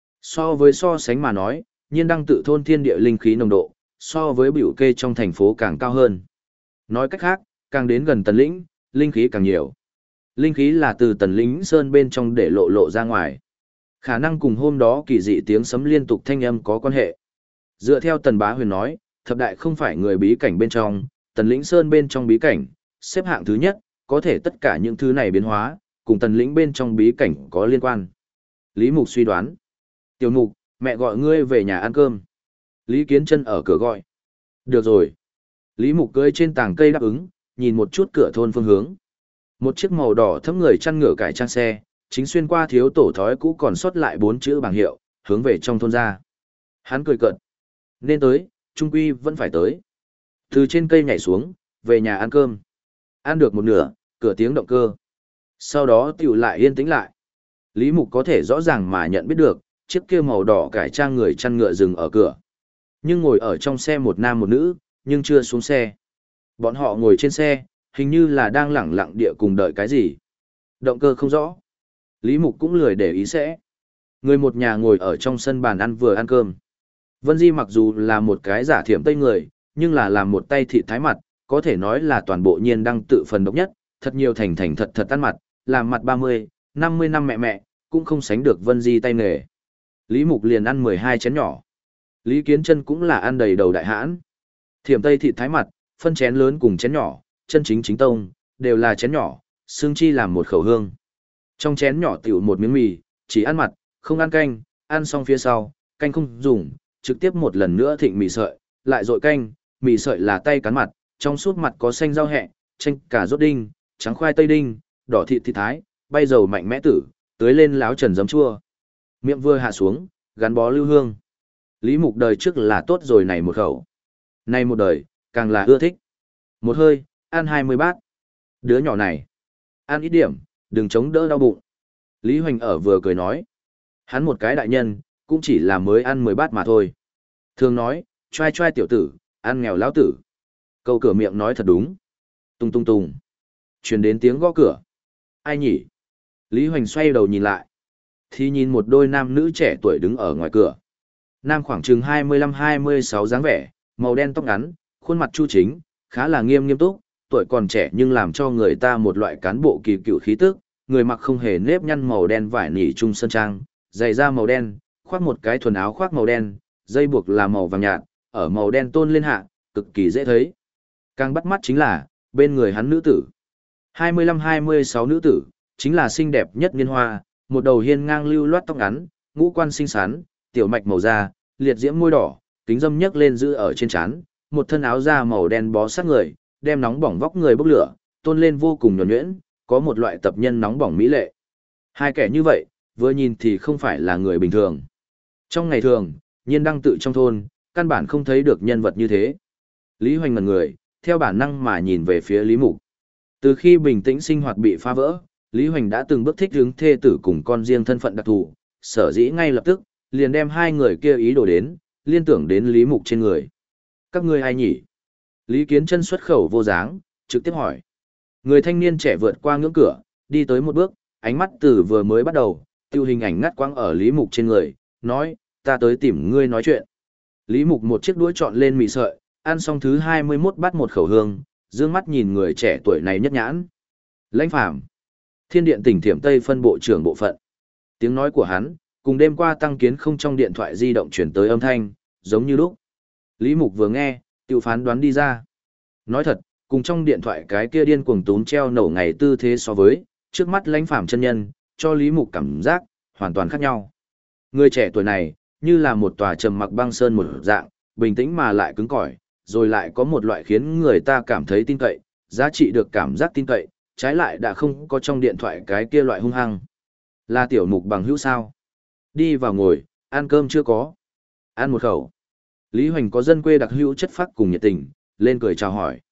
So với so sánh mà nói, nhiên đăng tự thôn thiên địa linh khí nồng độ, so với biểu kê trong thành phố càng cao hơn. Nói cách khác, càng đến gần Tần Lĩnh, linh khí càng nhiều. Linh khí là từ Tần Lĩnh Sơn bên trong để lộ lộ ra ngoài. Khả năng cùng hôm đó kỳ dị tiếng sấm liên tục thanh âm có quan hệ. Dựa theo Tần Bá Huyền nói, thập đại không phải người bí cảnh bên trong, Tần Lĩnh Sơn bên trong bí cảnh, xếp hạng thứ nhất, có thể tất cả những thứ này biến hóa, cùng Tần Lĩnh bên trong bí cảnh có liên quan. Lý Mục suy đoán. Tiểu Mục, mẹ gọi ngươi về nhà ăn cơm. Lý Kiến Chân ở cửa gọi. Được rồi. Lý Mục cưỡi trên tảng cây đáp ứng, nhìn một chút cửa thôn phương hướng. Một chiếc màu đỏ thấm người chăn ngựa cải trang xe, chính xuyên qua thiếu tổ thói cũ còn sót lại bốn chữ bảng hiệu, hướng về trong thôn ra. Hắn cười cợt. Nên tới, trung quy vẫn phải tới. Từ trên cây nhảy xuống, về nhà ăn cơm. Ăn được một nửa, cửa tiếng động cơ. Sau đó tiểu lại yên tĩnh lại. Lý Mục có thể rõ ràng mà nhận biết được, chiếc kia màu đỏ cải trang người chăn ngựa dừng ở cửa. Nhưng ngồi ở trong xe một nam một nữ, nhưng chưa xuống xe. Bọn họ ngồi trên xe, hình như là đang lẳng lặng địa cùng đợi cái gì. Động cơ không rõ. Lý Mục cũng lười để ý sẽ. Người một nhà ngồi ở trong sân bàn ăn vừa ăn cơm. Vân Di mặc dù là một cái giả thiểm tây người, nhưng là làm một tay thịt thái mặt, có thể nói là toàn bộ nhiên đăng tự phần độc nhất, thật nhiều thành thành thật thật ăn mặt, làm mặt ba mươi, năm mươi năm mẹ mẹ, cũng không sánh được Vân Di tay nghề. Lý Mục liền ăn mười hai chén nhỏ. Lý Kiến Chân cũng là ăn đầy đầu đại hãn. Thiểm tây thịt thái mặt, phân chén lớn cùng chén nhỏ, chân chính chính tông, đều là chén nhỏ, xương chi làm một khẩu hương. Trong chén nhỏ tiểu một miếng mì, chỉ ăn mặt, không ăn canh, ăn xong phía sau, canh không dùng, trực tiếp một lần nữa thịnh mì sợi, lại dội canh, mì sợi là tay cắn mặt, trong suốt mặt có xanh rau hẹ, chanh cà rốt đinh, trắng khoai tây đinh, đỏ thịt thịt thái, bay dầu mạnh mẽ tử, tưới lên láo trần giấm chua. Miệng vừa hạ xuống, gắn bó lưu hương. Lý Mục đời trước là tốt rồi này một khẩu. Này một đời, càng là ưa thích. Một hơi, ăn hai mươi bát. Đứa nhỏ này, ăn ít điểm, đừng chống đỡ đau bụng. Lý Hoành ở vừa cười nói. Hắn một cái đại nhân, cũng chỉ là mới ăn mười bát mà thôi. Thường nói, trai trai tiểu tử, ăn nghèo lão tử. Câu cửa miệng nói thật đúng. Tung tung tung. Truyền đến tiếng gõ cửa. Ai nhỉ? Lý Hoành xoay đầu nhìn lại. Thì nhìn một đôi nam nữ trẻ tuổi đứng ở ngoài cửa. Nam khoảng chừng hai mươi lăm hai mươi sáu dáng vẻ, màu đen tóc ngắn, khuôn mặt chu chính, khá là nghiêm nghiêm túc, tuổi còn trẻ nhưng làm cho người ta một loại cán bộ kỳ cựu khí tức, người mặc không hề nếp nhăn màu đen vải nỉ trung sơn trang, giày da màu đen, khoác một cái thuần áo khoác màu đen, dây buộc là màu vàng nhạt, ở màu đen tôn lên hạ, cực kỳ dễ thấy. Càng bắt mắt chính là, bên người hắn nữ tử. hai mươi lăm hai mươi sáu nữ tử, chính là xinh đẹp nhất niên hoa, một đầu hiên ngang lưu loát tóc ngắn, ngũ quan xinh xắn, tiểu mạch màu da, liệt diễm môi đỏ, kính dâm nhấc lên giữ ở trên trán, một thân áo da màu đen bó sát người, đem nóng bỏng vóc người bốc lửa, tôn lên vô cùng nhuần nhuyễn, có một loại tập nhân nóng bỏng mỹ lệ. Hai kẻ như vậy, vừa nhìn thì không phải là người bình thường. Trong ngày thường, nhiên đăng tự trong thôn, căn bản không thấy được nhân vật như thế. Lý Hoành ngẩn người, theo bản năng mà nhìn về phía Lý Mục. Từ khi bình tĩnh sinh hoạt bị phá vỡ, Lý Hoành đã từng bước thích hướng thê tử cùng con riêng thân phận đặc thù, sở dĩ ngay lập tức, liền đem hai người kia ý đồ đến, liên tưởng đến Lý Mục trên người. Các ngươi ai nhỉ? Lý Kiến Chân xuất khẩu vô dáng, trực tiếp hỏi. Người thanh niên trẻ vượt qua ngưỡng cửa, đi tới một bước, ánh mắt từ vừa mới bắt đầu, tiêu hình ảnh ngắt quãng ở Lý Mục trên người, nói, ta tới tìm ngươi nói chuyện. Lý Mục một chiếc đũa chọn lên mì sợi, ăn xong thứ hai mươi mốt bát một khẩu hương, dương mắt nhìn người trẻ tuổi này nhất nhãn. Lãnh Phàm, Thiên Điện tỉnh Thiểm Tây phân bộ trưởng bộ phận. Tiếng nói của hắn, cùng đêm qua tăng kiến không trong điện thoại di động chuyển tới âm thanh, giống như lúc. Lý Mục vừa nghe, tự phán đoán đi ra. Nói thật, cùng trong điện thoại cái kia điên cuồng tún treo nổ ngày tư thế so với, trước mắt Lãnh Phàm chân nhân, cho Lý Mục cảm giác, hoàn toàn khác nhau. Người trẻ tuổi này, như là một tòa trầm mặc băng sơn một dạng, bình tĩnh mà lại cứng cỏi, rồi lại có một loại khiến người ta cảm thấy tin cậy, giá trị được cảm giác tin cậy, trái lại đã không có trong điện thoại cái kia loại hung hăng. Là Tiểu Mục bằng hữu sao? Đi vào ngồi, ăn cơm chưa có? Ăn một khẩu. Lý Hoành có dân quê đặc hữu chất phác cùng nhiệt tình, lên cười chào hỏi.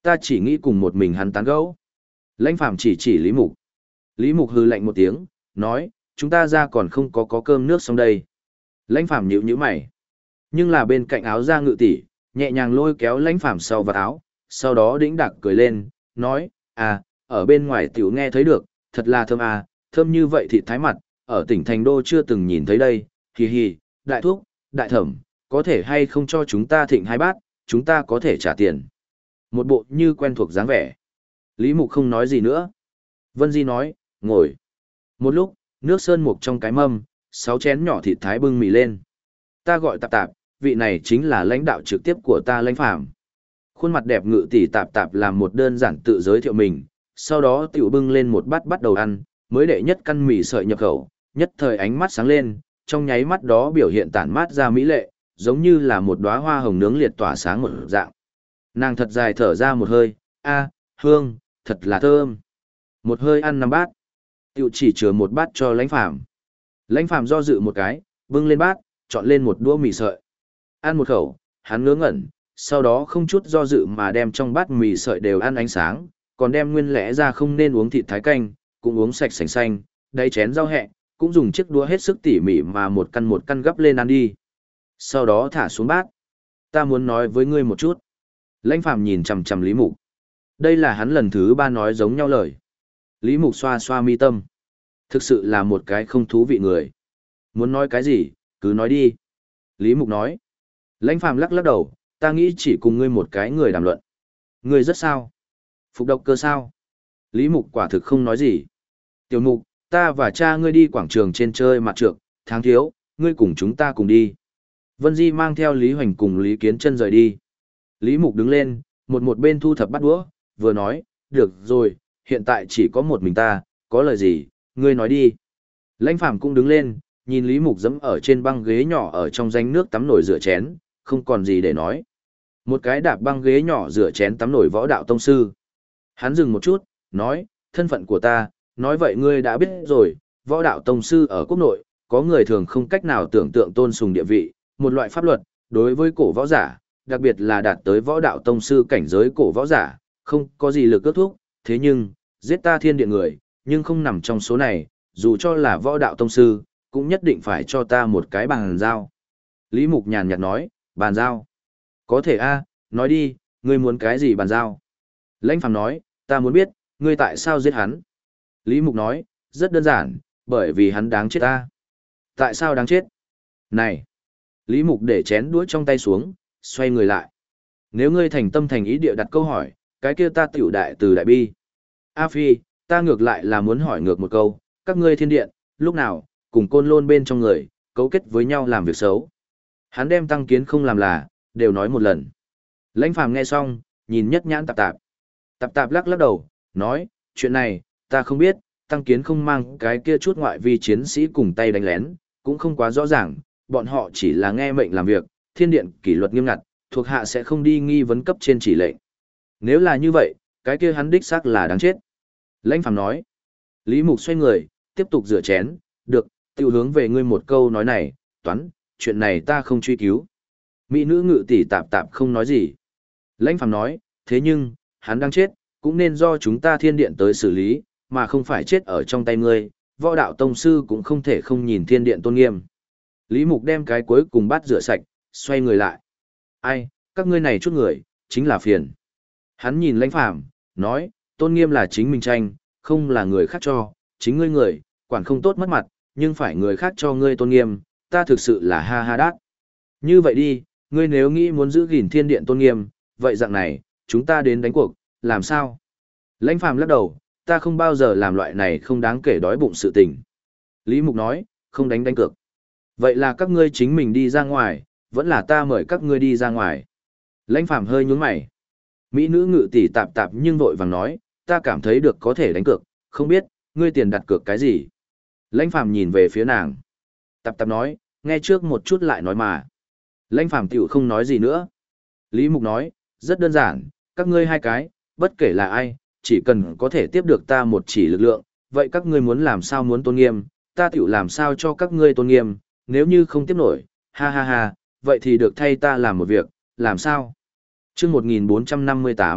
Ta chỉ nghĩ cùng một mình hắn tán gẫu. Lãnh Phàm chỉ chỉ Lý Mục. Lý Mục hừ lạnh một tiếng, nói, chúng ta ra còn không có có cơm nước xong đây. Lãnh Phàm nhíu nhíu mày. Nhưng là bên cạnh áo da ngự tỷ, nhẹ nhàng lôi kéo Lãnh Phàm sau vạt áo, sau đó đĩnh đạc cười lên, nói, à, ở bên ngoài tiểu nghe thấy được, thật là thơm à, thơm như vậy thịt thái mặt, ở tỉnh thành đô chưa từng nhìn thấy đây, hì hì, đại thúc, đại thẩm, có thể hay không cho chúng ta thịnh hai bát, chúng ta có thể trả tiền. Một bộ như quen thuộc dáng vẻ. Lý Mục không nói gì nữa. Vân Di nói, ngồi. Một lúc, nước sơn mục trong cái mâm, sáu chén nhỏ thịt thái bưng mì lên. Ta gọi Tạp Tạp, vị này chính là lãnh đạo trực tiếp của ta Lãnh Phàm. Khuôn mặt đẹp ngự tỷ Tạp Tạp làm một đơn giản tự giới thiệu mình, sau đó tiểu bưng lên một bát bắt đầu ăn, mới đệ nhất căn mì sợi nhập khẩu, nhất thời ánh mắt sáng lên, trong nháy mắt đó biểu hiện tản mát ra mỹ lệ, giống như là một đóa hoa hồng nướng liệt tỏa sáng một dạng. Nàng thật dài thở ra một hơi, a, hương, thật là thơm. Một hơi ăn năm bát, tiểu chỉ chừa một bát cho Lãnh Phàm. Lãnh Phàm do dự một cái, bưng lên bát, chọn lên một đũa mì sợi. Ăn một khẩu, hắn ngớ ngẩn, sau đó không chút do dự mà đem trong bát mì sợi đều ăn ánh sáng, còn đem nguyên lẽ ra không nên uống thịt thái canh, cũng uống sạch sành xanh, đáy chén rau hẹ, cũng dùng chiếc đũa hết sức tỉ mỉ mà một căn một căn gấp lên ăn đi. Sau đó thả xuống bát. Ta muốn nói với ngươi một chút. Lãnh Phàm nhìn chằm chằm Lý Mục. Đây là hắn lần thứ ba nói giống nhau lời. Lý Mục xoa xoa mi tâm. Thực sự là một cái không thú vị người. Muốn nói cái gì, cứ nói đi. Lý Mục nói. Lãnh Phàm lắc lắc đầu, ta nghĩ chỉ cùng ngươi một cái người đàm luận. Ngươi rất sao? Phục độc cơ sao? Lý Mục quả thực không nói gì. Tiểu Mục, ta và cha ngươi đi quảng trường trên chơi mặt trược, tháng thiếu, ngươi cùng chúng ta cùng đi. Vân Di mang theo Lý Hoành cùng Lý Kiến Chân rời đi. Lý Mục đứng lên, một một bên thu thập bát đũa, vừa nói, được rồi, hiện tại chỉ có một mình ta, có lời gì, ngươi nói đi. Lãnh Phàm cũng đứng lên, nhìn Lý Mục dẫm ở trên băng ghế nhỏ ở trong danh nước tắm nổi rửa chén, không còn gì để nói. Một cái đạp băng ghế nhỏ rửa chén tắm nổi võ đạo tông sư. Hắn dừng một chút, nói, thân phận của ta, nói vậy ngươi đã biết rồi, võ đạo tông sư ở quốc nội, có người thường không cách nào tưởng tượng tôn sùng địa vị, một loại pháp luật, đối với cổ võ giả, đặc biệt là đạt tới võ đạo tông sư cảnh giới cổ võ giả, không có gì lực ước thúc, thế nhưng, giết ta thiên điện người, nhưng không nằm trong số này, dù cho là võ đạo tông sư, cũng nhất định phải cho ta một cái bàn giao. Lý Mục nhàn nhạt nói, bàn giao. Có thể a, nói đi, ngươi muốn cái gì bàn giao? Lãnh Phàm nói, ta muốn biết, ngươi tại sao giết hắn? Lý Mục nói, rất đơn giản, bởi vì hắn đáng chết ta. Tại sao đáng chết? Này! Lý Mục để chén đũa trong tay xuống, xoay người lại. Nếu ngươi thành tâm thành ý địa đặt câu hỏi, cái kia ta tiểu đại từ đại bi. A Phi, ta ngược lại là muốn hỏi ngược một câu, các ngươi thiên điện, lúc nào, cùng côn lôn bên trong người, cấu kết với nhau làm việc xấu. Hắn đem Tăng Kiến không làm là, đều nói một lần. Lãnh Phàm nghe xong, nhìn nhất nhãn Tạp Tạp. Tạp Tạp lắc lắc đầu, nói, chuyện này, ta không biết, Tăng Kiến không mang cái kia chút ngoại vi chiến sĩ cùng tay đánh lén, cũng không quá rõ ràng, bọn họ chỉ là nghe mệnh làm việc, thiên điện kỷ luật nghiêm ngặt, thuộc hạ sẽ không đi nghi vấn cấp trên chỉ lệnh. Nếu là như vậy, cái kia hắn đích xác là đáng chết. Lãnh Phàm nói. Lý Mục xoay người, tiếp tục rửa chén, được, tiêu hướng về ngươi một câu nói này, toán, chuyện này ta không truy cứu. Mỹ nữ ngự tỷ Tạp Tạp không nói gì. Lãnh Phàm nói, thế nhưng, hắn đang chết, cũng nên do chúng ta thiên điện tới xử lý, mà không phải chết ở trong tay ngươi, võ đạo tông sư cũng không thể không nhìn thiên điện tôn nghiêm. Lý Mục đem cái cuối cùng bát rửa sạch, xoay người lại. Ai, các ngươi này chút người, chính là phiền. Hắn nhìn Lãnh Phàm, nói, tôn nghiêm là chính mình tranh, không là người khác cho, chính ngươi người, quản không tốt mất mặt, nhưng phải người khác cho ngươi tôn nghiêm, ta thực sự là ha ha đát. Như vậy đi, ngươi nếu nghĩ muốn giữ gìn thiên điện tôn nghiêm, vậy dạng này, chúng ta đến đánh cuộc, làm sao? Lãnh Phàm lắc đầu, ta không bao giờ làm loại này không đáng kể đói bụng sự tình. Lý Mục nói, không đánh đánh cược. Vậy là các ngươi chính mình đi ra ngoài, vẫn là ta mời các ngươi đi ra ngoài. Lãnh Phàm hơi nhướng mày. Mỹ nữ ngự tỷ Tạp Tạp nhưng vội vàng nói, ta cảm thấy được có thể đánh cược, không biết, ngươi tiền đặt cược cái gì? Lãnh Phàm nhìn về phía nàng. Tạp Tạp nói, nghe trước một chút lại nói mà. Lãnh Phàm tiểu không nói gì nữa. Lý Mục nói, rất đơn giản, các ngươi hai cái, bất kể là ai, chỉ cần có thể tiếp được ta một chỉ lực lượng, vậy các ngươi muốn làm sao muốn tôn nghiêm, ta tiểu làm sao cho các ngươi tôn nghiêm, nếu như không tiếp nổi, ha ha ha, vậy thì được thay ta làm một việc, làm sao? Chương một nghìn bốn trăm năm mươi tám,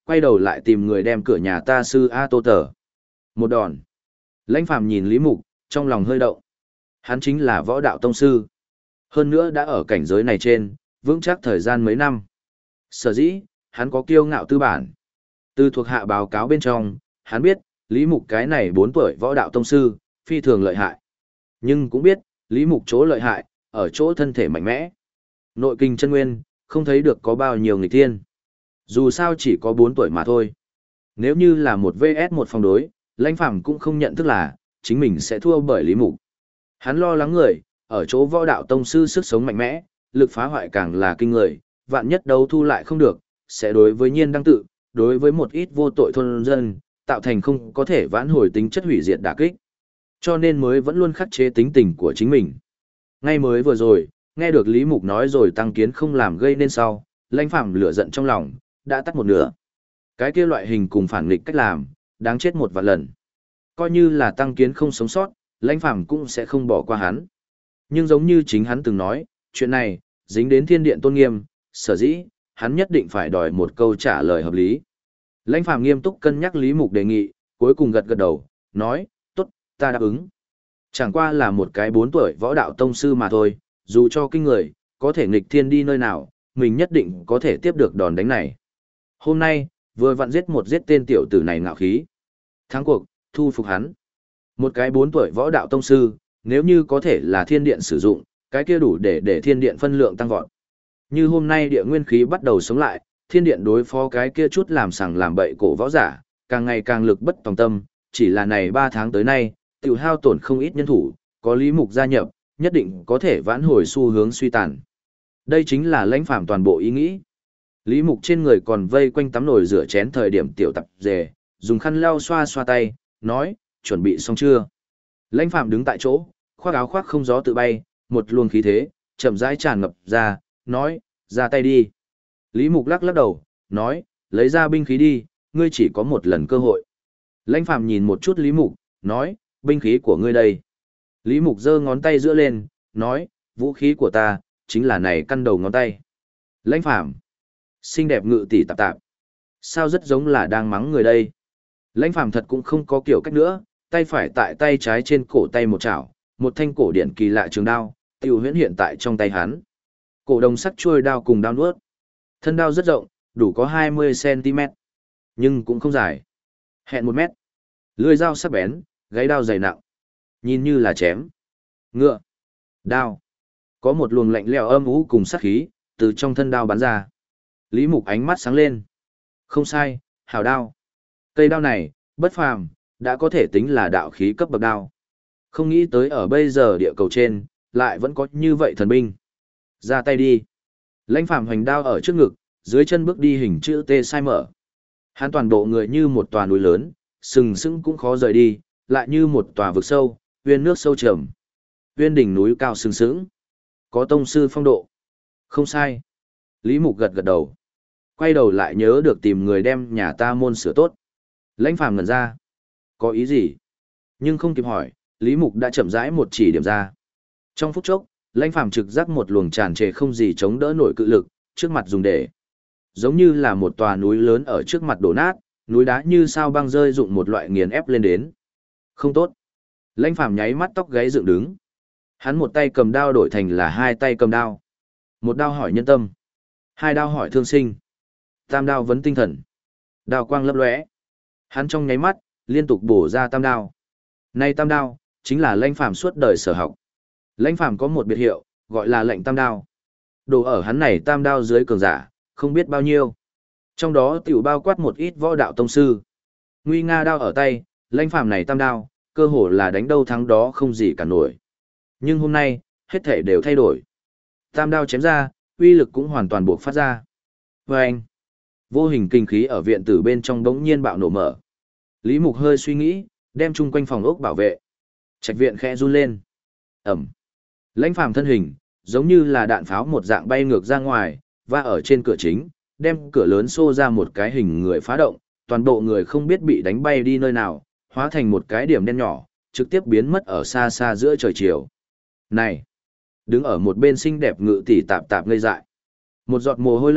quay đầu lại tìm người đem cửa nhà ta sư A Tô tờ. Một đòn. Lãnh Phàm nhìn Lý Mục, trong lòng hơi động. Hắn chính là võ đạo tông sư. Hơn nữa đã ở cảnh giới này trên, vững chắc thời gian mấy năm. Sở dĩ, hắn có kiêu ngạo tư bản. Từ thuộc hạ báo cáo bên trong, hắn biết, Lý Mục cái này bốn tuổi võ đạo tông sư, phi thường lợi hại. Nhưng cũng biết, Lý Mục chỗ lợi hại, ở chỗ thân thể mạnh mẽ. Nội kinh chân nguyên, không thấy được có bao nhiêu nghịch thiên. Dù sao chỉ có bốn tuổi mà thôi. Nếu như là một vs một phòng đối, Lãnh Phàm cũng không nhận thức là, chính mình sẽ thua bởi Lý Mục. Hắn lo lắng người, ở chỗ võ đạo tông sư sức sống mạnh mẽ, lực phá hoại càng là kinh người, vạn nhất đấu thu lại không được, sẽ đối với nhiên đăng tự, đối với một ít vô tội thôn dân, tạo thành không có thể vãn hồi tính chất hủy diệt đả kích. Cho nên mới vẫn luôn khắc chế tính tình của chính mình. Ngay mới vừa rồi, nghe được Lý Mục nói rồi Tăng Kiến không làm gây nên sau, Lãnh Phàm lửa giận trong lòng, đã tắt một nửa. Cái kia loại hình cùng phản nghịch cách làm, đáng chết một vạn lần. Coi như là Tăng Kiến không sống sót, Lãnh Phàm cũng sẽ không bỏ qua hắn. Nhưng giống như chính hắn từng nói, chuyện này, dính đến thiên điện tôn nghiêm, sở dĩ, hắn nhất định phải đòi một câu trả lời hợp lý. Lãnh Phàm nghiêm túc cân nhắc Lý Mục đề nghị, cuối cùng gật gật đầu, nói, tốt, ta đáp ứng. Chẳng qua là một cái bốn tuổi võ đạo tông sư mà thôi, dù cho kinh người, có thể nghịch thiên đi nơi nào, mình nhất định có thể tiếp được đòn đánh này. Hôm nay, vừa vặn giết một giết tên tiểu tử này ngạo khí. Thắng cuộc, thu phục hắn. Một cái bốn tuổi võ đạo tông sư, nếu như có thể là thiên điện sử dụng, cái kia đủ để để thiên điện phân lượng tăng vọt. Như hôm nay địa nguyên khí bắt đầu sống lại, thiên điện đối phó cái kia chút làm sằng làm bậy cổ võ giả, càng ngày càng lực bất tòng tâm, chỉ là này ba tháng tới nay, tiểu hao tổn không ít nhân thủ, có Lý Mục gia nhập, nhất định có thể vãn hồi xu hướng suy tàn. Đây chính là Lãnh Phàm toàn bộ ý nghĩ. Lý Mục trên người còn vây quanh tắm nồi rửa chén thời điểm tiểu tập dề, dùng khăn lau xoa xoa tay, nói, chuẩn bị xong chưa? Lãnh Phàm đứng tại chỗ, khoác áo khoác không gió tự bay, một luồng khí thế, chậm rãi tràn ngập ra, nói, ra tay đi. Lý Mục lắc lắc đầu, nói, lấy ra binh khí đi, ngươi chỉ có một lần cơ hội. Lãnh Phàm nhìn một chút Lý Mục, nói, binh khí của ngươi đây. Lý Mục giơ ngón tay giữa lên, nói, vũ khí của ta, chính là này căn đầu ngón tay. Lãnh Phàm, xinh đẹp ngự tỷ tạp tạp. Sao rất giống là đang mắng người đây. Lãnh Phàm thật cũng không có kiểu cách nữa, tay phải tại tay trái trên cổ tay một chảo, một thanh cổ điển kỳ lạ trường đao, tiêu huyễn hiện tại trong tay hắn. Cổ đồng sắc chuôi đao cùng đao nuốt. Thân đao rất rộng, đủ có hai mươi xăng-ti-mét, nhưng cũng không dài. Hẹn một mét. Lưỡi dao sắc bén, gáy đao dày nặng. Nhìn như là chém. Ngựa. Đao. Có một luồng lạnh lẽo âm u cùng sát khí, từ trong thân đao bắn ra. Lý Mục ánh mắt sáng lên. Không sai, hảo đao. Cây đao này, bất phàm, đã có thể tính là đạo khí cấp bậc đao. Không nghĩ tới ở bây giờ địa cầu trên, lại vẫn có như vậy thần binh. Ra tay đi. Lãnh Phàm hoành đao ở trước ngực, dưới chân bước đi hình chữ T sai mở. Hắn toàn bộ người như một tòa núi lớn, sừng sững cũng khó rời đi, lại như một tòa vực sâu, uyên nước sâu trầm. Uyên đỉnh núi cao sừng sững. Có tông sư phong độ. Không sai. Lý Mục gật gật đầu. Quay đầu lại nhớ được tìm người đem nhà ta môn sửa tốt. Lãnh Phàm ngẩn ra. Có ý gì? Nhưng không kịp hỏi, Lý Mục đã chậm rãi một chỉ điểm ra. Trong phút chốc, Lãnh Phàm trực giác một luồng tràn trề không gì chống đỡ nổi cự lực, trước mặt dùng để. Giống như là một tòa núi lớn ở trước mặt đổ nát, núi đá như sao băng rơi dụng một loại nghiền ép lên đến. Không tốt. Lãnh Phàm nháy mắt tóc gáy dựng đứng. Hắn một tay cầm đao đổi thành là hai tay cầm đao. Một đao hỏi nhân tâm, hai đao hỏi thương sinh, tam đao vấn tinh thần. Đao quang lấp lóe. Hắn trong nháy mắt, liên tục bổ ra tam đao. Nay tam đao, chính là Lãnh Phàm suốt đời sở học. Lãnh Phàm có một biệt hiệu, gọi là lệnh tam đao. Đồ ở hắn này tam đao dưới cường giả, không biết bao nhiêu. Trong đó tiểu bao quát một ít võ đạo tông sư. Nguy nga đao ở tay, Lãnh Phàm này tam đao, cơ hồ là đánh đâu thắng đó không gì cả nổi. Nhưng hôm nay, hết thể đều thay đổi. Tam đao chém ra, uy lực cũng hoàn toàn buộc phát ra. Vâng! Vô hình kinh khí ở viện tử bên trong đống nhiên bạo nổ mở. Lý Mục hơi suy nghĩ, đem chung quanh phòng ốc bảo vệ. Trạch viện khẽ run lên. Ẩm! Lãnh Phàm thân hình, giống như là đạn pháo một dạng bay ngược ra ngoài, và ở trên cửa chính, đem cửa lớn xô ra một cái hình người phá động, toàn bộ người không biết bị đánh bay đi nơi nào, hóa thành một cái điểm đen nhỏ, trực tiếp biến mất ở xa xa giữa trời chiều. Này! Đứng ở một bên xinh đẹp ngự tỷ tạp tạp ngây dại. Một giọt mồ hôi lạnh,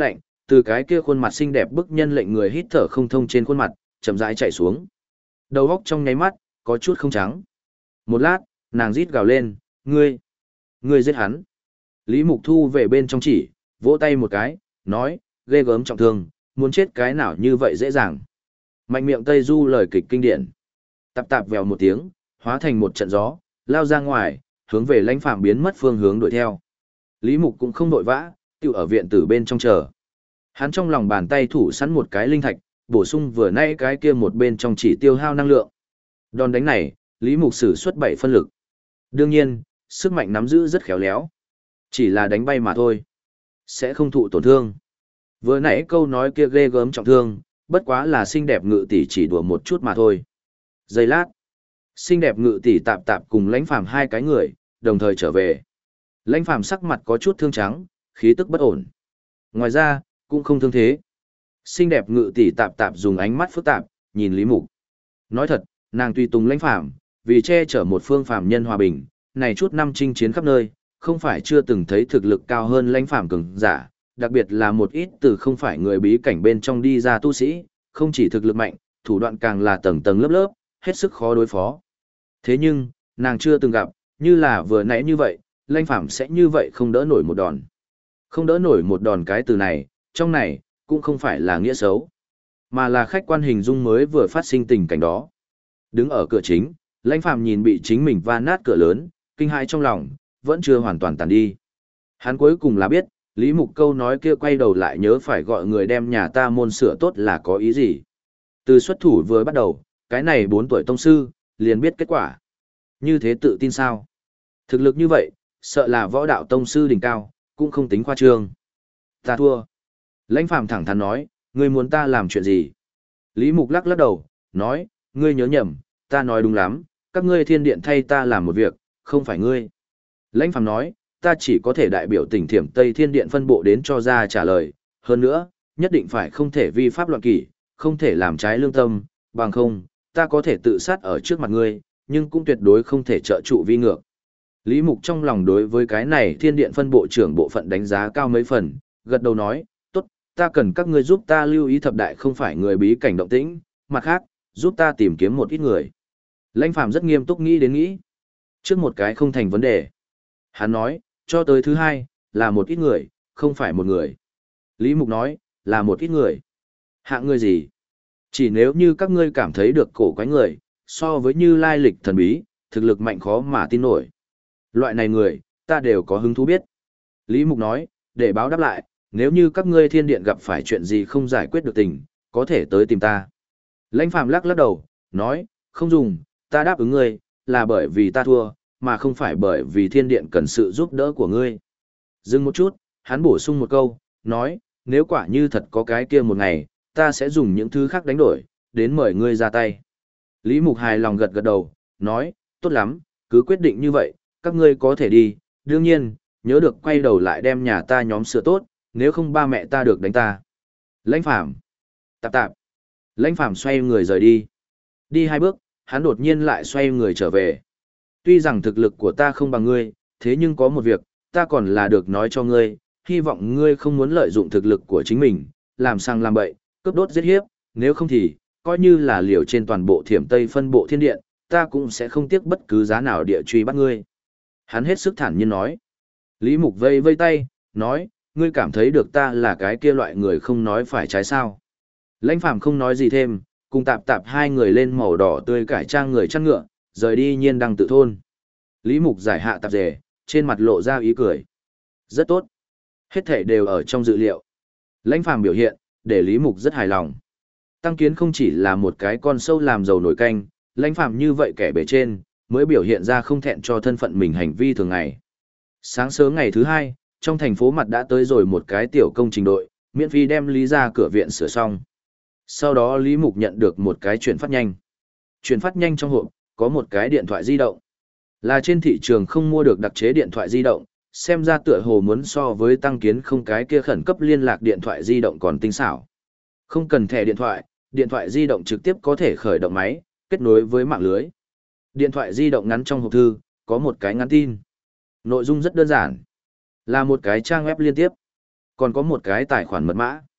từ cái kia khuôn mặt xinh đẹp bức nhân lệnh người hít thở không thông trên khuôn mặt, chậm rãi chạy xuống. Đầu óc trong nháy mắt, có chút không trắng. Một lát, nàng rít gào lên, ngươi, ngươi giết hắn. Lý Mục thu về bên trong chỉ, vỗ tay một cái, nói, ghê gớm trọng thương, muốn chết cái nào như vậy dễ dàng. Mạnh miệng Tây Du lời kịch kinh điển. Tạp tạp vèo một tiếng, hóa thành một trận gió, lao ra ngoài, hướng về Lãnh Phàm biến mất phương hướng đuổi theo. Lý Mục cũng không vội vã, tiêu ở viện tử bên trong chờ. Hắn trong lòng bàn tay thủ sẵn một cái linh thạch, bổ sung vừa nãy cái kia một bên trong chỉ tiêu hao năng lượng. Đòn đánh này, Lý Mục sử xuất bảy phân lực. Đương nhiên, sức mạnh nắm giữ rất khéo léo. Chỉ là đánh bay mà thôi. Sẽ không thụ tổn thương. Vừa nãy câu nói kia ghê gớm trọng thương, bất quá là xinh đẹp ngự tỷ chỉ đùa một chút mà thôi. Giây lát, xinh đẹp ngự tỷ tạp tạp cùng Lãnh Phàm hai cái người, đồng thời trở về. Lãnh Phàm sắc mặt có chút thương trắng, khí tức bất ổn. Ngoài ra, cũng không thương thế. Xinh đẹp ngự tỷ tạp tạp dùng ánh mắt phức tạp, nhìn Lý Mục. Nói thật, nàng tùy tùng Lãnh Phàm, vì che chở một phương phàm nhân hòa bình, này chút năm chinh chiến khắp nơi, không phải chưa từng thấy thực lực cao hơn Lãnh Phàm cường giả, đặc biệt là một ít từ không phải người bí cảnh bên trong đi ra tu sĩ, không chỉ thực lực mạnh, thủ đoạn càng là tầng tầng lớp lớp, hết sức khó đối phó. Thế nhưng, nàng chưa từng gặp, như là vừa nãy như vậy, Lãnh Phàm sẽ như vậy không đỡ nổi một đòn. Không đỡ nổi một đòn cái từ này, trong này, cũng không phải là nghĩa xấu, mà là khách quan hình dung mới vừa phát sinh tình cảnh đó. Đứng ở cửa chính, Lãnh Phàm nhìn bị chính mình va nát cửa lớn, kinh hãi trong lòng, vẫn chưa hoàn toàn tàn đi. Hắn cuối cùng là biết, Lý Mục câu nói kia quay đầu lại nhớ phải gọi người đem nhà ta môn sửa tốt là có ý gì. Từ xuất thủ vừa bắt đầu, cái này bốn tuổi tông sư, liền biết kết quả. Như thế tự tin sao? Thực lực như vậy, sợ là võ đạo tông sư đỉnh cao, cũng không tính khoa trương. Ta thua. Lãnh Phàm thẳng thắn nói, ngươi muốn ta làm chuyện gì? Lý Mục lắc lắc đầu, nói, ngươi nhớ nhầm, ta nói đúng lắm, các ngươi thiên điện thay ta làm một việc, không phải ngươi. Lãnh Phàm nói, ta chỉ có thể đại biểu tỉnh Thiểm Tây Thiên Điện phân bộ đến cho ra trả lời, hơn nữa, nhất định phải không thể vi pháp loạn kỷ, không thể làm trái lương tâm, bằng không, ta có thể tự sát ở trước mặt ngươi, nhưng cũng tuyệt đối không thể trợ trụ vi ngược. Lý Mục trong lòng đối với cái này Thiên Điện phân bộ trưởng bộ phận đánh giá cao mấy phần, gật đầu nói, tốt, ta cần các ngươi giúp ta lưu ý thập đại không phải người bí cảnh động tĩnh, mặt khác, giúp ta tìm kiếm một ít người. Lãnh Phàm rất nghiêm túc nghĩ đến nghĩ. Trước một cái không thành vấn đề. Hắn nói, cho tới thứ hai, là một ít người, không phải một người. Lý Mục nói, là một ít người. Hạng người gì? Chỉ nếu như các ngươi cảm thấy được cổ quái người, so với như lai lịch thần bí, thực lực mạnh khó mà tin nổi. Loại này người, ta đều có hứng thú biết. Lý Mục nói, để báo đáp lại, nếu như các ngươi thiên điện gặp phải chuyện gì không giải quyết được tình, có thể tới tìm ta. Lãnh Phàm lắc lắc đầu, nói, không dùng, ta đáp ứng ngươi, là bởi vì ta thua, mà không phải bởi vì thiên điện cần sự giúp đỡ của ngươi. Dừng một chút, hắn bổ sung một câu, nói, nếu quả như thật có cái kia một ngày, ta sẽ dùng những thứ khác đánh đổi, đến mời ngươi ra tay. Lý Mục hài lòng gật gật đầu, nói, tốt lắm, cứ quyết định như vậy, các ngươi có thể đi, đương nhiên, nhớ được quay đầu lại đem nhà ta nhóm sửa tốt, nếu không ba mẹ ta được đánh ta. Lãnh Phàm Tạp tạp. Lãnh Phàm xoay người rời đi. Đi hai bước, hắn đột nhiên lại xoay người trở về. Tuy rằng thực lực của ta không bằng ngươi, thế nhưng có một việc, ta còn là được nói cho ngươi, hy vọng ngươi không muốn lợi dụng thực lực của chính mình, làm sang làm bậy, cướp đốt giết hiếp, nếu không thì, coi như là liều trên toàn bộ Thiểm Tây phân bộ thiên điện, ta cũng sẽ không tiếc bất cứ giá nào địa truy bắt ngươi. Hắn hết sức thản nhiên nói. Lý Mục vây vây tay, nói, ngươi cảm thấy được ta là cái kia loại người không nói phải trái sao. Lãnh Phàm không nói gì thêm, cùng tạp tạp hai người lên màu đỏ tươi cải trang người chăn ngựa, rời đi nhiên đăng tự thôn. Lý Mục giải hạ tạp dề, trên mặt lộ ra ý cười. Rất tốt. Hết thể đều ở trong dự liệu. Lãnh Phàm biểu hiện, để Lý Mục rất hài lòng. Tăng Kiến không chỉ là một cái con sâu làm dầu nổi canh, Lãnh Phàm như vậy kẻ bề trên, mới biểu hiện ra không thẹn cho thân phận mình hành vi thường ngày. Sáng sớm ngày thứ hai, trong thành phố mặt đã tới rồi một cái tiểu công trình đội, miễn phí đem Lý ra cửa viện sửa xong. Sau đó Lý Mục nhận được một cái chuyển phát nhanh. Chuyển phát nhanh trong hộp, có một cái điện thoại di động. Là trên thị trường không mua được đặc chế điện thoại di động, xem ra tựa hồ muốn so với Tăng Kiến không cái kia khẩn cấp liên lạc điện thoại di động còn tinh xảo. Không cần thẻ điện thoại, điện thoại di động trực tiếp có thể khởi động máy, kết nối với mạng lưới. Điện thoại di động ngắn trong hộp thư, có một cái ngắn tin. Nội dung rất đơn giản. Là một cái trang web liên tiếp. Còn có một cái tài khoản mật mã.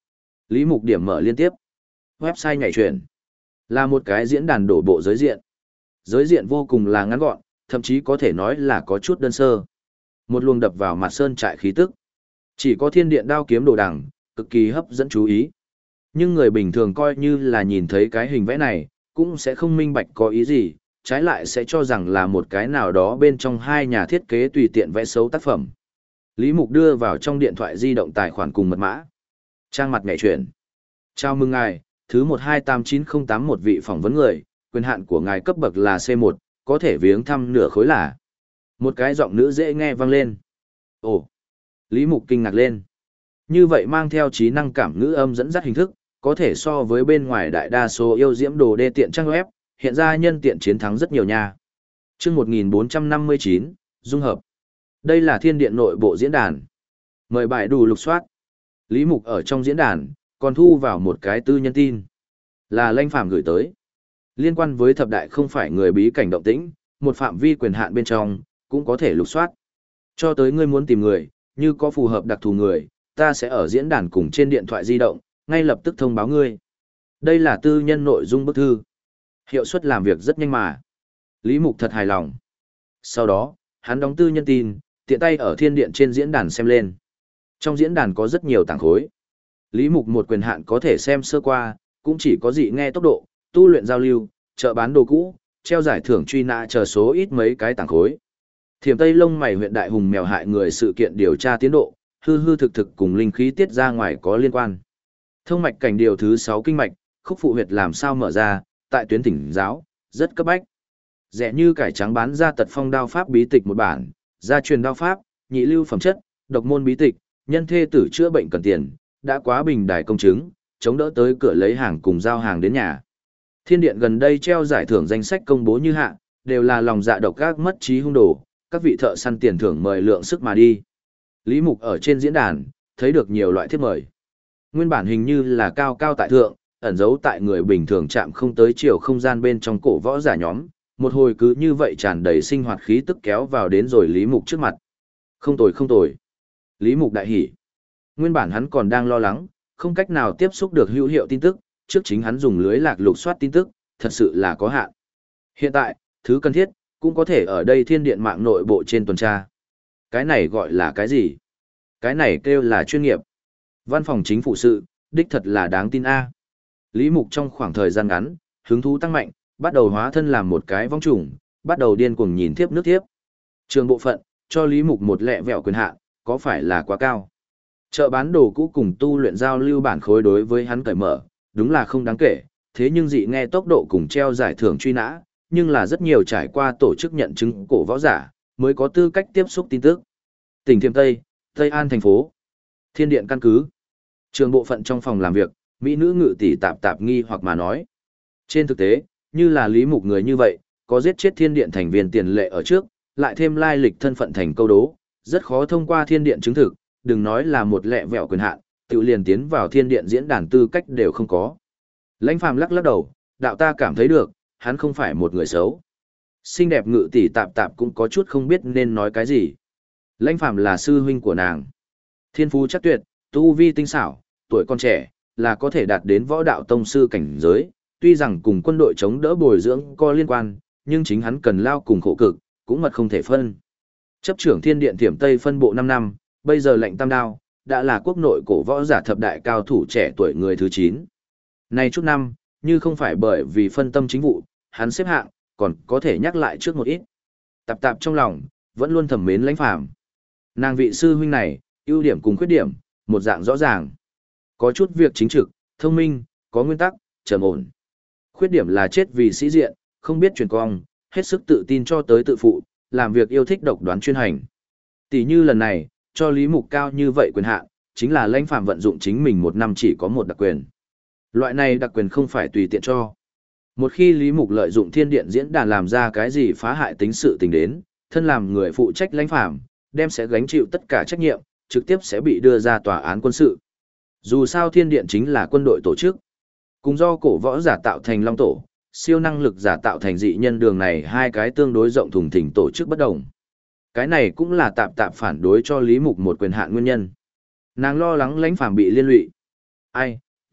Lý Mục điểm mở liên tiếp. Website nhảy chuyển. Là một cái diễn đàn đổ bộ giới diện. Giới diện vô cùng là ngắn gọn, thậm chí có thể nói là có chút đơn sơ. Một luồng đập vào mặt sơn trại khí tức. Chỉ có thiên điện đao kiếm đồ đằng, cực kỳ hấp dẫn chú ý. Nhưng người bình thường coi như là nhìn thấy cái hình vẽ này, cũng sẽ không minh bạch có ý gì, trái lại sẽ cho rằng là một cái nào đó bên trong hai nhà thiết kế tùy tiện vẽ xấu tác phẩm. Lý Mục đưa vào trong điện thoại di động tài khoản cùng mật mã. Trang mặt nhảy chuyển. Chào mừng ngài, thứ một hai tám chín không tám một vị phỏng vấn người, quyền hạn của ngài cấp bậc là C một, có thể viếng thăm nửa khối là. Một cái giọng nữ dễ nghe vang lên. Ồ! Lý Mục kinh ngạc lên. Như vậy mang theo trí năng cảm ngữ âm dẫn dắt hình thức, có thể so với bên ngoài đại đa số yêu diễm đồ đê tiện trang web, hiện ra nhân tiện chiến thắng rất nhiều nha. Chương một nghìn bốn trăm năm mươi chín, Dung hợp. Đây là thiên điện nội bộ diễn đàn. Mời bài đủ lục soát. Lý Mục ở trong diễn đàn, còn thu vào một cái tư nhân tin. Là Lanh Phàm gửi tới. Liên quan với thập đại không phải người bí cảnh động tĩnh, một phạm vi quyền hạn bên trong, cũng có thể lục soát. Cho tới ngươi muốn tìm người, như có phù hợp đặc thù người, ta sẽ ở diễn đàn cùng trên điện thoại di động, ngay lập tức thông báo ngươi. Đây là tư nhân nội dung bức thư. Hiệu suất làm việc rất nhanh mà. Lý Mục thật hài lòng. Sau đó, hắn đóng tư nhân tin, tiện tay ở thiên điện trên diễn đàn xem lên. Trong diễn đàn có rất nhiều tảng khối. Lý Mục một quyền hạn có thể xem sơ qua, cũng chỉ có dị nghe tốc độ, tu luyện giao lưu, chợ bán đồ cũ, treo giải thưởng truy nã chờ số ít mấy cái tảng khối. Thiểm Tây Lông Mày huyện đại hùng mèo hại người sự kiện điều tra tiến độ, hư hư thực thực cùng linh khí tiết ra ngoài có liên quan. Thông mạch cảnh điều thứ sáu kinh mạch, khúc phụ huyệt làm sao mở ra, tại tuyến thỉnh giáo, rất cấp bách. Rẻ như cải trắng bán ra tật phong đao pháp bí tịch một bản, gia truyền đao pháp, nhị lưu phẩm chất, độc môn bí tịch, nhân thê tử chữa bệnh cần tiền, đã quá bình đài công chứng, chống đỡ tới cửa lấy hàng cùng giao hàng đến nhà. Thiên điện gần đây treo giải thưởng danh sách công bố như hạ, đều là lòng dạ độc ác mất trí hung đồ, các vị thợ săn tiền thưởng mời lượng sức mà đi. Lý Mục ở trên diễn đàn, thấy được nhiều loại thiếp mời. Nguyên bản hình như là cao cao tại thượng, ẩn giấu tại người bình thường chạm không tới chiều không gian bên trong cổ võ giả nhóm, một hồi cứ như vậy tràn đầy sinh hoạt khí tức kéo vào đến rồi Lý Mục trước mặt. Không tồi không tồi. Lý Mục đại hỉ. Nguyên bản hắn còn đang lo lắng, không cách nào tiếp xúc được hữu hiệu tin tức, trước chính hắn dùng lưới lạc lục soát tin tức, thật sự là có hạn. Hiện tại, thứ cần thiết, cũng có thể ở đây thiên điện mạng nội bộ trên tuần tra. Cái này gọi là cái gì? Cái này kêu là chuyên nghiệp. Văn phòng chính phủ sự, đích thật là đáng tin a. Lý Mục trong khoảng thời gian ngắn, hứng thú tăng mạnh, bắt đầu hóa thân làm một cái vong trùng, bắt đầu điên cuồng nhìn tiếp nước tiếp. Trường bộ phận, cho Lý Mục một lẹ vẹo quyền hạn, có phải là quá cao? Chợ bán đồ cũ cùng tu luyện giao lưu bản khối đối với hắn cởi mở, đúng là không đáng kể, thế nhưng dị nghe tốc độ cùng treo giải thưởng truy nã, nhưng là rất nhiều trải qua tổ chức nhận chứng cổ võ giả, mới có tư cách tiếp xúc tin tức. Tỉnh Thiểm Tây, Tây An thành phố, Thiên điện căn cứ. Trường bộ phận trong phòng làm việc, mỹ nữ ngự tỷ tạp tạp nghi hoặc mà nói. Trên thực tế, như là Lý Mục người như vậy, có giết chết thiên điện thành viên tiền lệ ở trước, lại thêm lai lịch thân phận thành câu đố, rất khó thông qua thiên điện chứng thực, đừng nói là một lẹ vẹo quyền hạn, tự liền tiến vào thiên điện diễn đàn tư cách đều không có. Lãnh Phàm lắc lắc đầu, đạo ta cảm thấy được, hắn không phải một người xấu. Xinh đẹp ngự tỷ tạp tạp cũng có chút không biết nên nói cái gì. Lãnh Phàm là sư huynh của nàng. Thiên phú chắc tuyệt, tu vi tinh xảo, tuổi còn trẻ, là có thể đạt đến võ đạo tông sư cảnh giới, tuy rằng cùng quân đội chống đỡ bồi dưỡng có liên quan, nhưng chính hắn cần lao cùng khổ cực, cũng mật không thể phân. Chấp trưởng thiên điện Thiểm Tây phân bộ năm năm, bây giờ lệnh tam đao, đã là quốc nội cổ võ giả thập đại cao thủ trẻ tuổi người thứ chín. Này chút năm, như không phải bởi vì phân tâm chính vụ, hắn xếp hạng, còn có thể nhắc lại trước một ít. Tạp tạp trong lòng, vẫn luôn thầm mến Lãnh Phàm. Nàng vị sư huynh này, ưu điểm cùng khuyết điểm, một dạng rõ ràng. Có chút việc chính trực, thông minh, có nguyên tắc, trầm ổn. Khuyết điểm là chết vì sĩ diện, không biết truyền cong, hết sức tự tin cho tới tự phụ, làm việc yêu thích độc đoán chuyên hành. Tỷ như lần này, cho Lý Mục cao như vậy quyền hạn, chính là Lãnh Phàm vận dụng chính mình một năm chỉ có một đặc quyền. Loại này đặc quyền không phải tùy tiện cho. Một khi Lý Mục lợi dụng thiên điện diễn đàn làm ra cái gì phá hại tính sự tình đến, thân làm người phụ trách Lãnh Phàm, đem sẽ gánh chịu tất cả trách nhiệm, trực tiếp sẽ bị đưa ra tòa án quân sự. Dù sao thiên điện chính là quân đội tổ chức. Cùng do cổ võ giả tạo thành long tổ, siêu năng lực giả tạo thành dị nhân đường này hai cái tương đối rộng thùng thình tổ chức bất đồng. Cái này cũng là tạp tạp phản đối cho Lý Mục một quyền hạn nguyên nhân. Nàng lo lắng Lãnh Phàm bị liên lụy. Ai,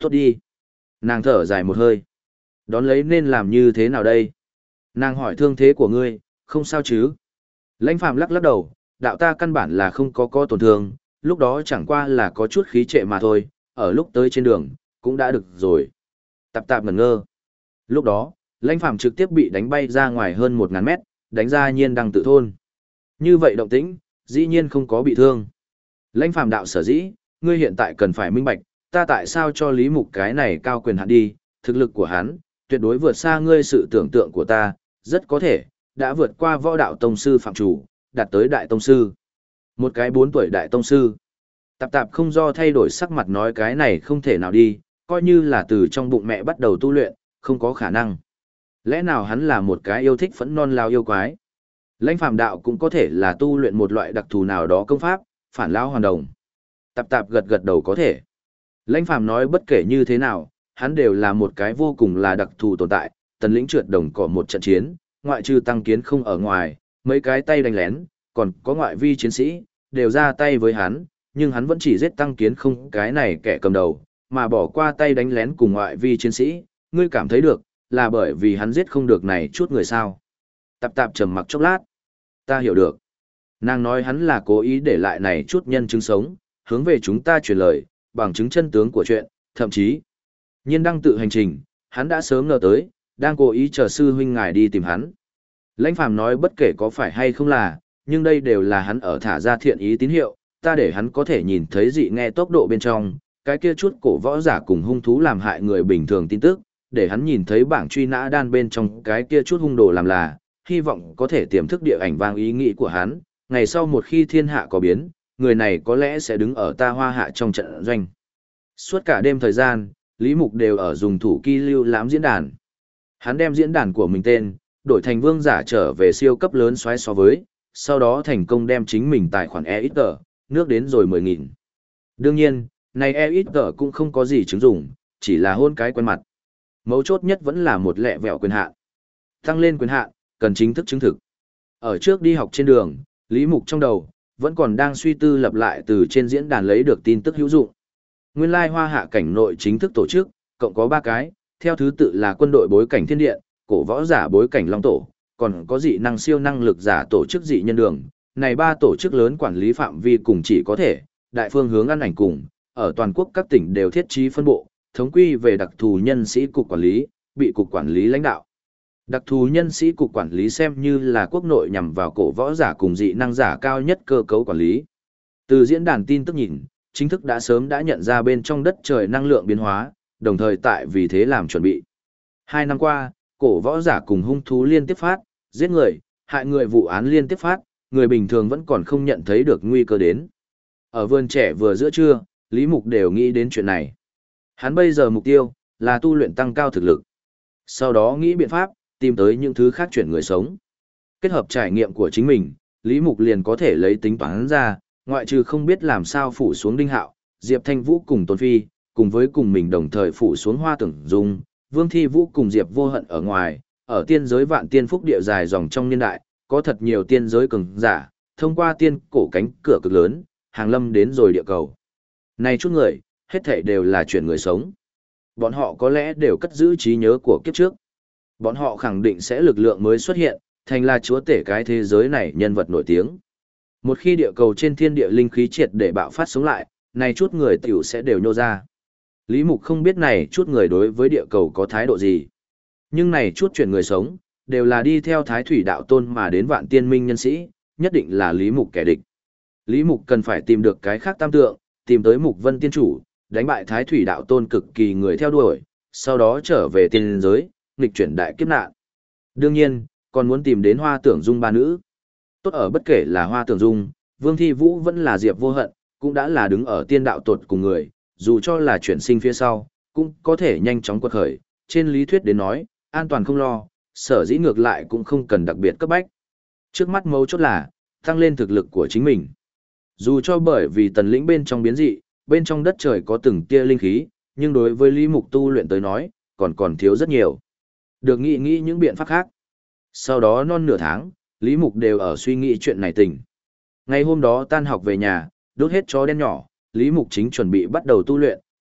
Tốt đi. Nàng thở dài một hơi. Đón lấy nên làm như thế nào đây? Nàng hỏi thương thế của ngươi, không sao chứ? Lãnh Phàm lắc lắc đầu, đạo ta căn bản là không có có tổn thương, lúc đó chẳng qua là có chút khí trệ mà thôi, ở lúc tới trên đường, cũng đã được rồi. Tạp tạp ngẩn ngơ. Lúc đó, Lãnh Phàm trực tiếp bị đánh bay ra ngoài hơn một ngàn mét, đánh ra nhiên đăng tự thôn. Như vậy động tĩnh, dĩ nhiên không có bị thương. Lãnh Phàm đạo sở dĩ, ngươi hiện tại cần phải minh bạch, ta tại sao cho Lý Mục cái này cao quyền hạn đi, thực lực của hắn, tuyệt đối vượt xa ngươi sự tưởng tượng của ta, rất có thể, đã vượt qua võ đạo tông sư phạm chủ, đạt tới đại tông sư. Một cái bốn tuổi đại tông sư. Tạp tạp không do thay đổi sắc mặt nói cái này không thể nào đi, coi như là từ trong bụng mẹ bắt đầu tu luyện, không có khả năng. Lẽ nào hắn là một cái yêu thích phẫn non lao yêu quái? Lãnh Phàm đạo cũng có thể là tu luyện một loại đặc thù nào đó công pháp, phản lão hoàn đồng. Tạp tạp gật gật đầu có thể. Lãnh Phàm nói bất kể như thế nào, hắn đều là một cái vô cùng là đặc thù tồn tại, tần lĩnh trượt đồng cỏ một trận chiến, ngoại trừ tăng kiến không ở ngoài, mấy cái tay đánh lén, còn có ngoại vi chiến sĩ, đều ra tay với hắn, nhưng hắn vẫn chỉ giết tăng kiến không cái này kẻ cầm đầu, mà bỏ qua tay đánh lén cùng ngoại vi chiến sĩ, ngươi cảm thấy được, là bởi vì hắn giết không được này chút người sao. Tạp tạp trầm mặc chốc lát. Ta hiểu được. Nàng nói hắn là cố ý để lại này chút nhân chứng sống, hướng về chúng ta truyền lời, bằng chứng chân tướng của chuyện, thậm chí. Nhiên đăng tự hành trình, hắn đã sớm ngờ tới, đang cố ý chờ sư huynh ngài đi tìm hắn. Lãnh Phàm nói bất kể có phải hay không là, nhưng đây đều là hắn ở thả ra thiện ý tín hiệu, ta để hắn có thể nhìn thấy dị nghe tốc độ bên trong, cái kia chút cổ võ giả cùng hung thú làm hại người bình thường tin tức, để hắn nhìn thấy bảng truy nã đan bên trong cái kia chút hung đồ làm là, hy vọng có thể tiềm thức địa ảnh vang ý nghĩ của hắn, ngày sau một khi thiên hạ có biến, người này có lẽ sẽ đứng ở ta Hoa Hạ trong trận doanh. Suốt cả đêm thời gian, Lý Mục đều ở dùng thủ kỳ lưu lãm diễn đàn. Hắn đem diễn đàn của mình tên, đổi thành vương giả trở về siêu cấp lớn xoáy so với, sau đó thành công đem chính mình tài khoản e ít tờ, nước đến rồi mười nghìn. Đương nhiên, này e ít tờ cũng không có gì chứng dụng, chỉ là hôn cái quen mặt. Mấu chốt nhất vẫn là một lẹ vẹo quyền hạn. Tăng lên quyền hạn, cần chính thức chứng thực. Ở trước đi học trên đường, Lý Mục trong đầu, vẫn còn đang suy tư lập lại từ trên diễn đàn lấy được tin tức hữu dụng. Nguyên lai Hoa Hạ cảnh nội chính thức tổ chức, cộng có ba cái, theo thứ tự là quân đội bối cảnh thiên điện, cổ võ giả bối cảnh long tổ, còn có dị năng siêu năng lực giả tổ chức dị nhân đường. Này ba tổ chức lớn quản lý phạm vi cùng chỉ có thể, đại phương hướng ăn ảnh cùng, ở toàn quốc các tỉnh đều thiết trí phân bộ, thống quy về đặc thù nhân sĩ cục quản lý, bị cục quản lý lãnh đạo. Đặc thù nhân sĩ cục quản lý xem như là quốc nội nhằm vào cổ võ giả cùng dị năng giả cao nhất cơ cấu quản lý. Từ diễn đàn tin tức nhìn, chính thức đã sớm đã nhận ra bên trong đất trời năng lượng biến hóa, đồng thời tại vì thế làm chuẩn bị. Hai năm qua, cổ võ giả cùng hung thú liên tiếp phát, giết người, hại người vụ án liên tiếp phát, người bình thường vẫn còn không nhận thấy được nguy cơ đến. Ở vườn trẻ vừa giữa trưa, Lý Mục đều nghĩ đến chuyện này. Hắn bây giờ mục tiêu là tu luyện tăng cao thực lực. Sau đó nghĩ biện pháp, tìm tới những thứ khác chuyển người sống. Kết hợp trải nghiệm của chính mình, Lý Mục liền có thể lấy tính toán ra, ngoại trừ không biết làm sao phủ xuống Đinh Hạo, Diệp Thanh Vũ cùng Tôn Phi, cùng với cùng mình đồng thời phủ xuống Hoa Tưởng Dung, Vương Thi Vũ cùng Diệp Vô Hận ở ngoài, ở tiên giới vạn tiên phúc địa dài dòng trong niên đại, có thật nhiều tiên giới cường giả, thông qua tiên cổ cánh cửa cực lớn, hàng lâm đến rồi địa cầu. Này chút người, hết thảy đều là chuyển người sống. Bọn họ có lẽ đều cất giữ trí nhớ của kiếp trước. Bọn họ khẳng định sẽ lực lượng mới xuất hiện, thành là chúa tể cái thế giới này nhân vật nổi tiếng. Một khi địa cầu trên thiên địa linh khí triệt để bạo phát sống lại, này chút người tiểu sẽ đều nhô ra. Lý Mục không biết này chút người đối với địa cầu có thái độ gì. Nhưng này chút chuyển người sống, đều là đi theo thái thủy đạo tôn mà đến vạn tiên minh nhân sĩ, nhất định là Lý Mục kẻ địch. Lý Mục cần phải tìm được cái khác tam tượng, tìm tới Mục Vân tiên chủ, đánh bại thái thủy đạo tôn cực kỳ người theo đuổi, sau đó trở về tiên giới, nghịch chuyển đại kiếp nạn. Đương nhiên, còn muốn tìm đến Hoa Tưởng Dung ba nữ. Tốt ở bất kể là Hoa Tưởng Dung, Vương Thi Vũ vẫn là Diệp Vô Hận, cũng đã là đứng ở tiên đạo tột cùng người, dù cho là chuyển sinh phía sau, cũng có thể nhanh chóng quật khởi, trên lý thuyết đến nói, an toàn không lo, sở dĩ ngược lại cũng không cần đặc biệt cấp bách. Trước mắt mấu chốt là, tăng lên thực lực của chính mình. Dù cho bởi vì tần lĩnh bên trong biến dị, bên trong đất trời có từng tia linh khí, nhưng đối với Lý Mục tu luyện tới nói, còn còn thiếu rất nhiều. Được nghĩ nghĩ những biện pháp khác. Sau đó non nửa tháng, Lý Mục đều ở suy nghĩ chuyện này tỉnh. Ngày hôm đó tan học về nhà, đốt hết chó đen nhỏ, Lý Mục chính chuẩn bị bắt đầu tu luyện,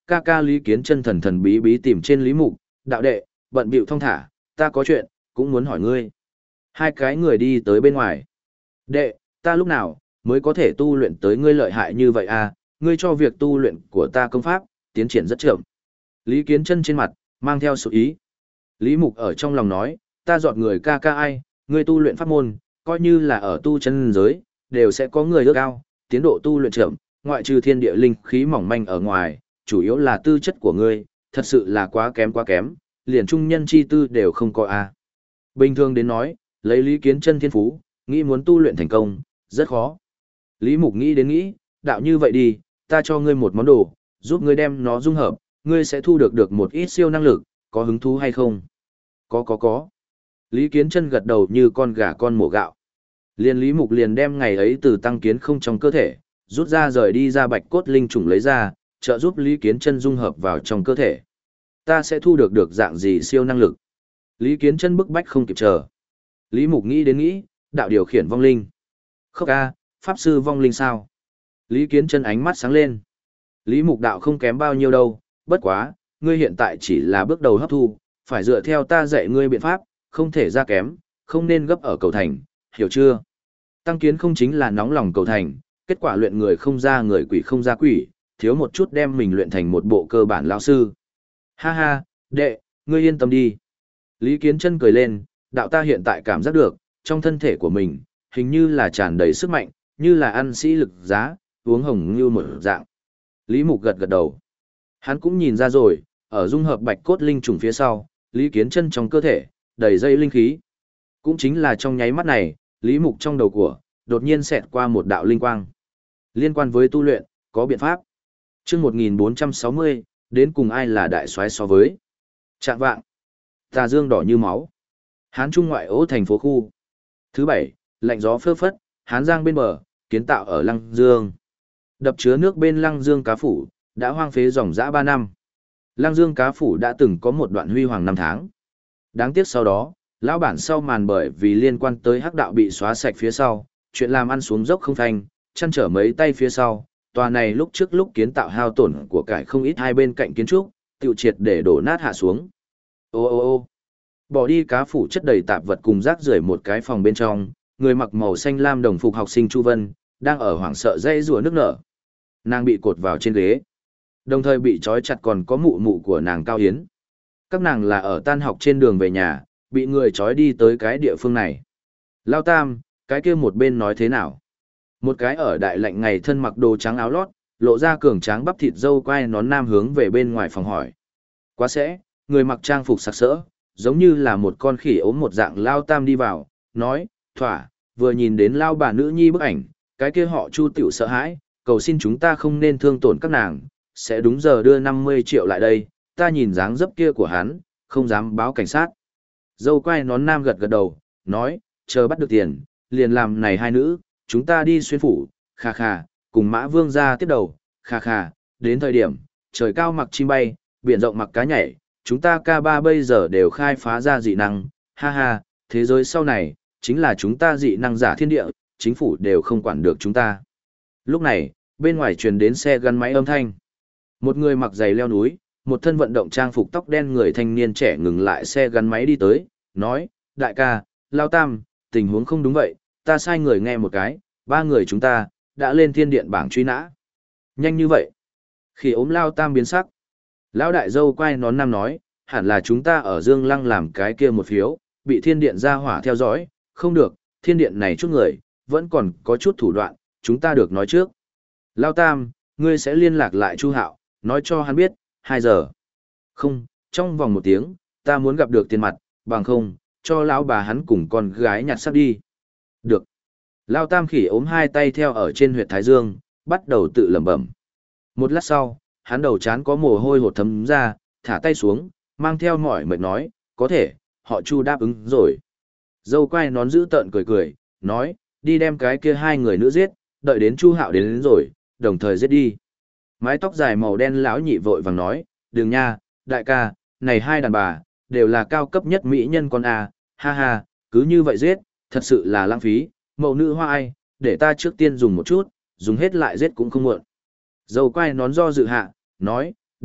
Ca ca Lý Kiến Chân thần thần bí bí tìm trên Lý Mục, đạo đệ, bận bịu thong thả, ta có chuyện, cũng muốn hỏi ngươi. Hai cái người đi tới bên ngoài. Đệ, ta lúc nào, mới có thể tu luyện tới ngươi lợi hại như vậy à, ngươi cho việc tu luyện của ta công pháp, tiến triển rất chậm. Lý Kiến Chân trên mặt, mang theo sự ý. Lý Mục ở trong lòng nói, ta dọn người ca ca ai, ngươi tu luyện pháp môn, coi như là ở tu chân giới, đều sẽ có người ước cao, tiến độ tu luyện chậm, ngoại trừ thiên địa linh khí mỏng manh ở ngoài, chủ yếu là tư chất của ngươi, thật sự là quá kém quá kém, liền trung nhân chi tư đều không có a. Bình thường đến nói, lấy Lý Kiến Chân thiên phú, nghĩ muốn tu luyện thành công, rất khó. Lý Mục nghĩ đến nghĩ, đạo như vậy đi, ta cho ngươi một món đồ, giúp ngươi đem nó dung hợp, ngươi sẽ thu được được một ít siêu năng lực, có hứng thú hay không? Có có có. Lý Kiến Chân gật đầu như con gà con mổ gạo. Liên Lý Mục liền đem ngày ấy từ tăng kiến không trong cơ thể, rút ra rời đi ra bạch cốt linh trùng lấy ra, trợ giúp Lý Kiến Chân dung hợp vào trong cơ thể. Ta sẽ thu được được dạng gì siêu năng lực? Lý Kiến Chân bức bách không kịp chờ. Lý Mục nghĩ đến nghĩ, đạo điều khiển vong linh. Khốc a, pháp sư vong linh sao? Lý Kiến Chân ánh mắt sáng lên. Lý Mục đạo không kém bao nhiêu đâu, bất quá, ngươi hiện tại chỉ là bước đầu hấp thu, phải dựa theo ta dạy ngươi biện pháp, không thể ra kém, không nên gấp ở cầu thành, hiểu chưa? Tăng kiến không chính là nóng lòng cầu thành, kết quả luyện người không ra người quỷ không ra quỷ, thiếu một chút đem mình luyện thành một bộ cơ bản lão sư. Ha ha, đệ, ngươi yên tâm đi. Lý Kiến Chân cười lên, đạo ta hiện tại cảm giác được, trong thân thể của mình, hình như là tràn đầy sức mạnh, như là ăn sĩ lực giá, uống hồng như một dạng. Lý Mục gật gật đầu. Hắn cũng nhìn ra rồi, ở dung hợp bạch cốt linh trùng phía sau, Lý Kiến Chân trong cơ thể, đầy dây linh khí. Cũng chính là trong nháy mắt này, Lý Mục trong đầu của, đột nhiên xẹt qua một đạo linh quang. Liên quan với tu luyện, có biện pháp. Chương một nghìn bốn trăm sáu mươi, đến cùng ai là đại soái so với. Trạng vạng. Tà dương đỏ như máu. Hán Trung ngoại ô thành phố khu. Thứ bảy, lạnh gió phơ phất, Hán Giang bên bờ, kiến tạo ở Lăng Dương. Đập chứa nước bên Lăng Dương cá phủ, đã hoang phế dòng dã ba năm. Lăng Dương cá phủ đã từng có một đoạn huy hoàng năm tháng. Đáng tiếc sau đó, lão bản sau màn bởi vì liên quan tới hắc đạo bị xóa sạch phía sau, chuyện làm ăn xuống dốc không phanh, chăn trở mấy tay phía sau, tòa này lúc trước lúc kiến tạo hao tổn của cải không ít hai bên cạnh kiến trúc, tiêu triệt để đổ nát hạ xuống. Ô ô ô bỏ đi cá phủ chất đầy tạp vật cùng rác rưởi một cái phòng bên trong, người mặc màu xanh lam đồng phục học sinh Chu Vân, đang ở hoảng sợ dây rùa nước nở. Nàng bị cột vào trên ghế, đồng thời bị trói chặt còn có mụ mụ của nàng Cao Hiến. Các nàng là ở tan học trên đường về nhà, bị người trói đi tới cái địa phương này. Lao Tam, cái kia một bên nói thế nào? Một cái ở đại lạnh ngày thân mặc đồ trắng áo lót, lộ ra cường tráng bắp thịt dâu quai nón nam hướng về bên ngoài phòng hỏi. Quá sẽ, người mặc trang phục sặc sỡ, giống như là một con khỉ ốm một dạng Lao Tam đi vào, nói, thỏa, vừa nhìn đến Lao bà nữ nhi bức ảnh, cái kia họ Chu tiểu sợ hãi, cầu xin chúng ta không nên thương tổn các nàng, sẽ đúng giờ đưa năm mươi triệu lại đây, ta nhìn dáng dấp kia của hắn, không dám báo cảnh sát. Dâu quai nón nam gật gật đầu, nói, chờ bắt được tiền, liền làm này hai nữ, chúng ta đi xuyên phủ, khà khà, cùng Mã Vương ra tiếp đầu, khà khà, đến thời điểm, trời cao mặc chim bay, biển rộng mặc cá nhảy, chúng ta ca ba bây giờ đều khai phá ra dị năng, ha ha, thế giới sau này, chính là chúng ta dị năng giả thiên địa, chính phủ đều không quản được chúng ta. Lúc này, bên ngoài truyền đến xe gắn máy âm thanh. Một người mặc giày leo núi, một thân vận động trang phục tóc đen người thanh niên trẻ ngừng lại xe gắn máy đi tới, nói, đại ca, Lao Tam, tình huống không đúng vậy, ta sai người nghe một cái, ba người chúng ta, đã lên thiên điện bảng truy nã. Nhanh như vậy. Khi ốm Lao Tam biến sắc. Lão đại dâu quay nón nam nói, hẳn là chúng ta ở Dương Lăng làm cái kia một phiếu, bị thiên điện ra hỏa theo dõi, không được, thiên điện này chút người, vẫn còn có chút thủ đoạn, chúng ta được nói trước. Lao Tam, ngươi sẽ liên lạc lại Chu Hạo, nói cho hắn biết, hai giờ. Không, trong vòng một tiếng, ta muốn gặp được tiền mặt, bằng không, cho lão bà hắn cùng con gái nhặt sắp đi. Được. Lao Tam khỉ ốm hai tay theo ở trên huyệt Thái Dương, bắt đầu tự lẩm bẩm. Một lát sau, hắn đầu chán có mồ hôi hột thấm ra, thả tay xuống, mang theo mỏi mệt nói, có thể, họ Chu đáp ứng rồi. Dâu quai nón giữ tợn cười cười, nói, đi đem cái kia hai người nữ giết, đợi đến Chu Hạo đến, đến rồi, đồng thời giết đi. Mái tóc dài màu đen lão nhị vội vàng nói, đừng nha, đại ca, này hai đàn bà, đều là cao cấp nhất mỹ nhân con à, ha ha, cứ như vậy giết, thật sự là lãng phí, mẫu nữ hoa ai, để ta trước tiên dùng một chút, dùng hết lại giết cũng không muộn. Dâu quai nón do dự hạ, nói, được,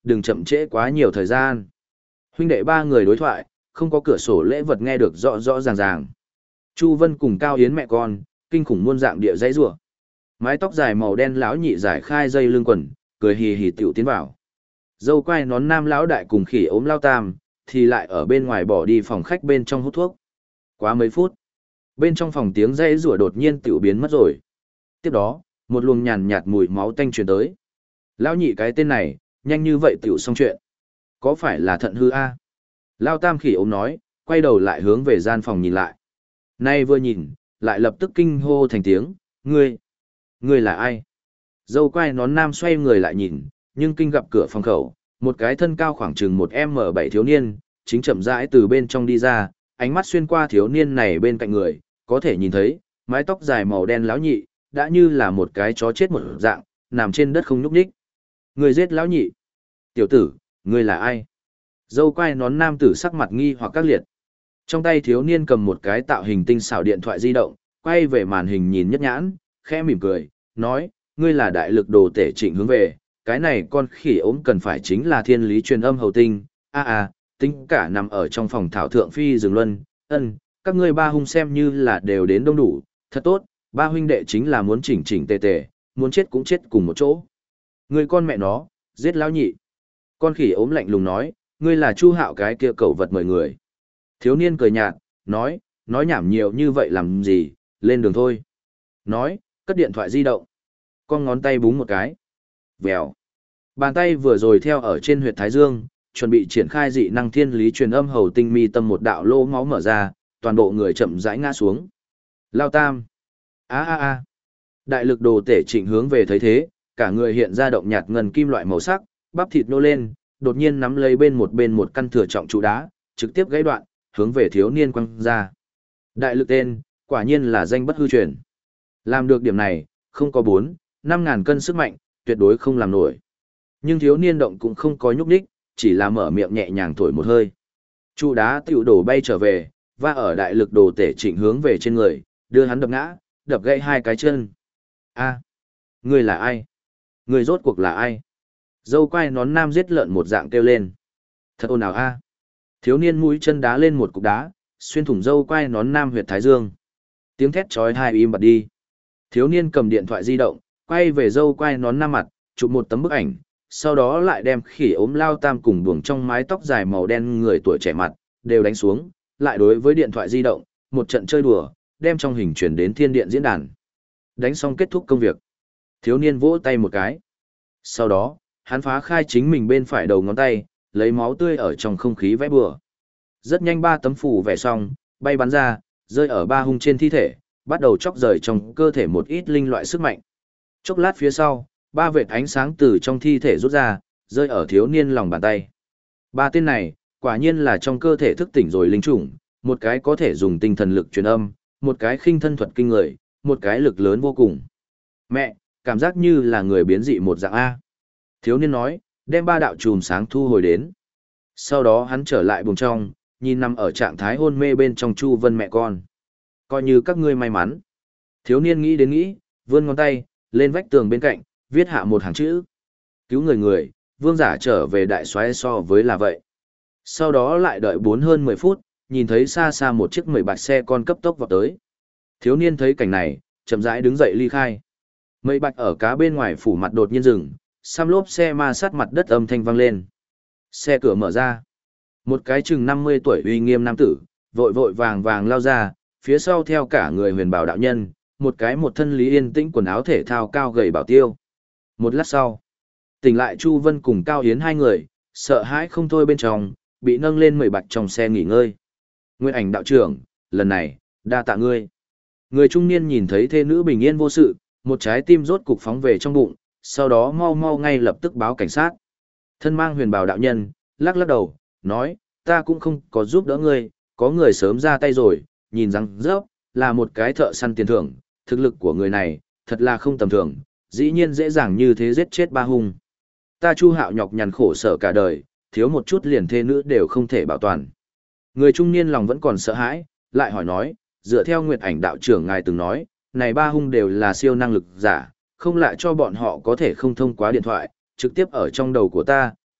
đừng chậm trễ quá nhiều thời gian. Huynh đệ ba người đối thoại, không có cửa sổ lễ vật nghe được rõ rõ ràng ràng. Chu Vân cùng Cao Yến mẹ con, kinh khủng muôn dạng địa dãy rủa. Mái tóc dài màu đen lão nhị giải khai dây lưng quần, cười hì hì tiểu tiến vào. Dâu quai nón nam lão đại cùng khỉ ốm lao tam, thì lại ở bên ngoài bỏ đi phòng khách bên trong hút thuốc. Quá mấy phút, bên trong phòng tiếng dãy rủa đột nhiên tiểu biến mất rồi. Tiếp đó, một luồng nhàn nhạt mùi máu tanh truyền tới. Lão nhị cái tên này, nhanh như vậy tiểu xong chuyện. Có phải là thận hư a? Lao tam khỉ ốm nói, quay đầu lại hướng về gian phòng nhìn lại. Nay vừa nhìn, lại lập tức kinh hô thành tiếng, ngươi, ngươi là ai? Dâu quai nón nam xoay người lại nhìn, nhưng kinh gặp cửa phòng khẩu, một cái thân cao khoảng chừng một em bảy thiếu niên, chính chậm rãi từ bên trong đi ra, ánh mắt xuyên qua thiếu niên này bên cạnh người, có thể nhìn thấy, mái tóc dài màu đen lão nhị, đã như là một cái chó chết một dạng, nằm trên đất không nhúc nhích. Người giết lão nhị. Tiểu tử, ngươi là ai? Dâu quai nón nam tử sắc mặt nghi hoặc các liệt. Trong tay thiếu niên cầm một cái tạo hình tinh xảo điện thoại di động, quay về màn hình nhìn nhất nhãn, khẽ mỉm cười, nói, ngươi là đại lực đồ tể Trịnh hướng về, cái này con khỉ ốm cần phải chính là thiên lý truyền âm hầu tinh, a a, tính cả nằm ở trong phòng thảo thượng phi rừng luân, ân, các ngươi ba hung xem như là đều đến đông đủ, thật tốt, ba huynh đệ chính là muốn chỉnh chỉnh tề tề, muốn chết cũng chết cùng một chỗ. Ngươi con mẹ nó, giết lão nhị. Con khỉ ốm lạnh lùng nói, ngươi là Chu Hạo cái kia cẩu vật mời người. Thiếu niên cười nhạt, nói, nói nhảm nhiều như vậy làm gì, lên đường thôi. Nói, cất điện thoại di động. Con ngón tay búng một cái. Vèo. Bàn tay vừa rồi theo ở trên huyệt thái dương, chuẩn bị triển khai dị năng thiên lý truyền âm hầu tinh mi tâm một đạo lỗ máu mở ra, toàn bộ người chậm rãi ngã xuống. Lao tam. A a a. Đại lực đồ tể Trịnh hướng về thấy thế, cả người hiện ra động nhạt ngân kim loại màu sắc, bắp thịt nô lên, đột nhiên nắm lấy bên một bên một căn thừa trọng trụ đá, trực tiếp gãy đoạn, hướng về thiếu niên quăng ra. Đại lực tên, quả nhiên là danh bất hư truyền. Làm được điểm này, không có bốn, năm ngàn cân sức mạnh, tuyệt đối không làm nổi. Nhưng thiếu niên động cũng không có nhúc nhích, chỉ là mở miệng nhẹ nhàng thổi một hơi. Trụ đá tiểu đổ bay trở về, và ở đại lực đồ tể Trịnh hướng về trên người, đưa hắn đập ngã, đập gãy hai cái chân. A, người là ai? Người rốt cuộc là ai? Dâu quai nón nam giết lợn một dạng kêu lên. Thật ồn ào a. Thiếu niên mũi chân đá lên một cục đá, xuyên thủng dâu quai nón nam huyệt thái dương. Tiếng thét chói tai im bặt đi. Thiếu niên cầm điện thoại di động, quay về dâu quai nón nam mặt, chụp một tấm bức ảnh, sau đó lại đem khỉ ốm lao tam cùng buồng trong mái tóc dài màu đen người tuổi trẻ mặt, đều đánh xuống, lại đối với điện thoại di động, một trận chơi đùa, đem trong hình chuyển đến thiên điện diễn đàn. Đánh xong kết thúc công việc. Thiếu niên vỗ tay một cái. Sau đó, hắn phá khai chính mình bên phải đầu ngón tay, lấy máu tươi ở trong không khí vẽ bừa. Rất nhanh ba tấm phù vẽ xong, bay bắn ra, rơi ở ba hung trên thi thể, bắt đầu chóc rời trong cơ thể một ít linh loại sức mạnh. Chốc lát phía sau, ba vệt ánh sáng từ trong thi thể rút ra, rơi ở thiếu niên lòng bàn tay. Ba tên này, quả nhiên là trong cơ thể thức tỉnh rồi linh chủng, một cái có thể dùng tinh thần lực truyền âm, một cái khinh thân thuật kinh người, một cái lực lớn vô cùng. Mẹ, cảm giác như là người biến dị một dạng A. Thiếu niên nói, đem ba đạo chùm sáng thu hồi đến. Sau đó hắn trở lại buồng trong, nhìn nằm ở trạng thái hôn mê bên trong Chu Vân mẹ con. Coi như các ngươi may mắn. Thiếu niên nghĩ đến nghĩ, vươn ngón tay, lên vách tường bên cạnh, viết hạ một hàng chữ. Cứu người người, vương giả trở về đại soái so với là vậy. Sau đó lại đợi bốn hơn mười phút, nhìn thấy xa xa một chiếc mười bạch xe con cấp tốc vào tới. Thiếu niên thấy cảnh này, chậm rãi đứng dậy ly khai. Mây bạch ở cá bên ngoài phủ mặt đột nhiên dừng, xăm lốp xe ma sát mặt đất âm thanh vang lên. Xe cửa mở ra. Một cái chừng năm mươi tuổi uy nghiêm nam tử, vội vội vàng vàng lao ra, phía sau theo cả người huyền bảo đạo nhân, một cái một thân lý yên tĩnh quần áo thể thao cao gầy bảo tiêu. Một lát sau, tỉnh lại Chu Vân cùng Cao Yến hai người, sợ hãi không thôi bên trong, bị nâng lên mười bạch trong xe nghỉ ngơi. Nguyên ảnh đạo trưởng, lần này, đa tạ ngươi. Người trung niên nhìn thấy thê nữ bình yên vô sự, một trái tim rốt cục phóng về trong bụng, sau đó mau mau ngay lập tức báo cảnh sát. Thân mang huyền bào đạo nhân, lắc lắc đầu, nói, ta cũng không có giúp đỡ ngươi, có người sớm ra tay rồi, nhìn rằng rớp, là một cái thợ săn tiền thưởng, thực lực của người này, thật là không tầm thường, dĩ nhiên dễ dàng như thế giết chết ba hung. Ta Chu Hạo nhọc nhằn khổ sở cả đời, thiếu một chút liền thê nữ đều không thể bảo toàn. Người trung niên lòng vẫn còn sợ hãi, lại hỏi nói, dựa theo Nguyệt Ảnh đạo trưởng ngài từng nói, này ba hung đều là siêu năng lực giả, không lại cho bọn họ có thể không thông qua điện thoại, trực tiếp ở trong đầu của ta,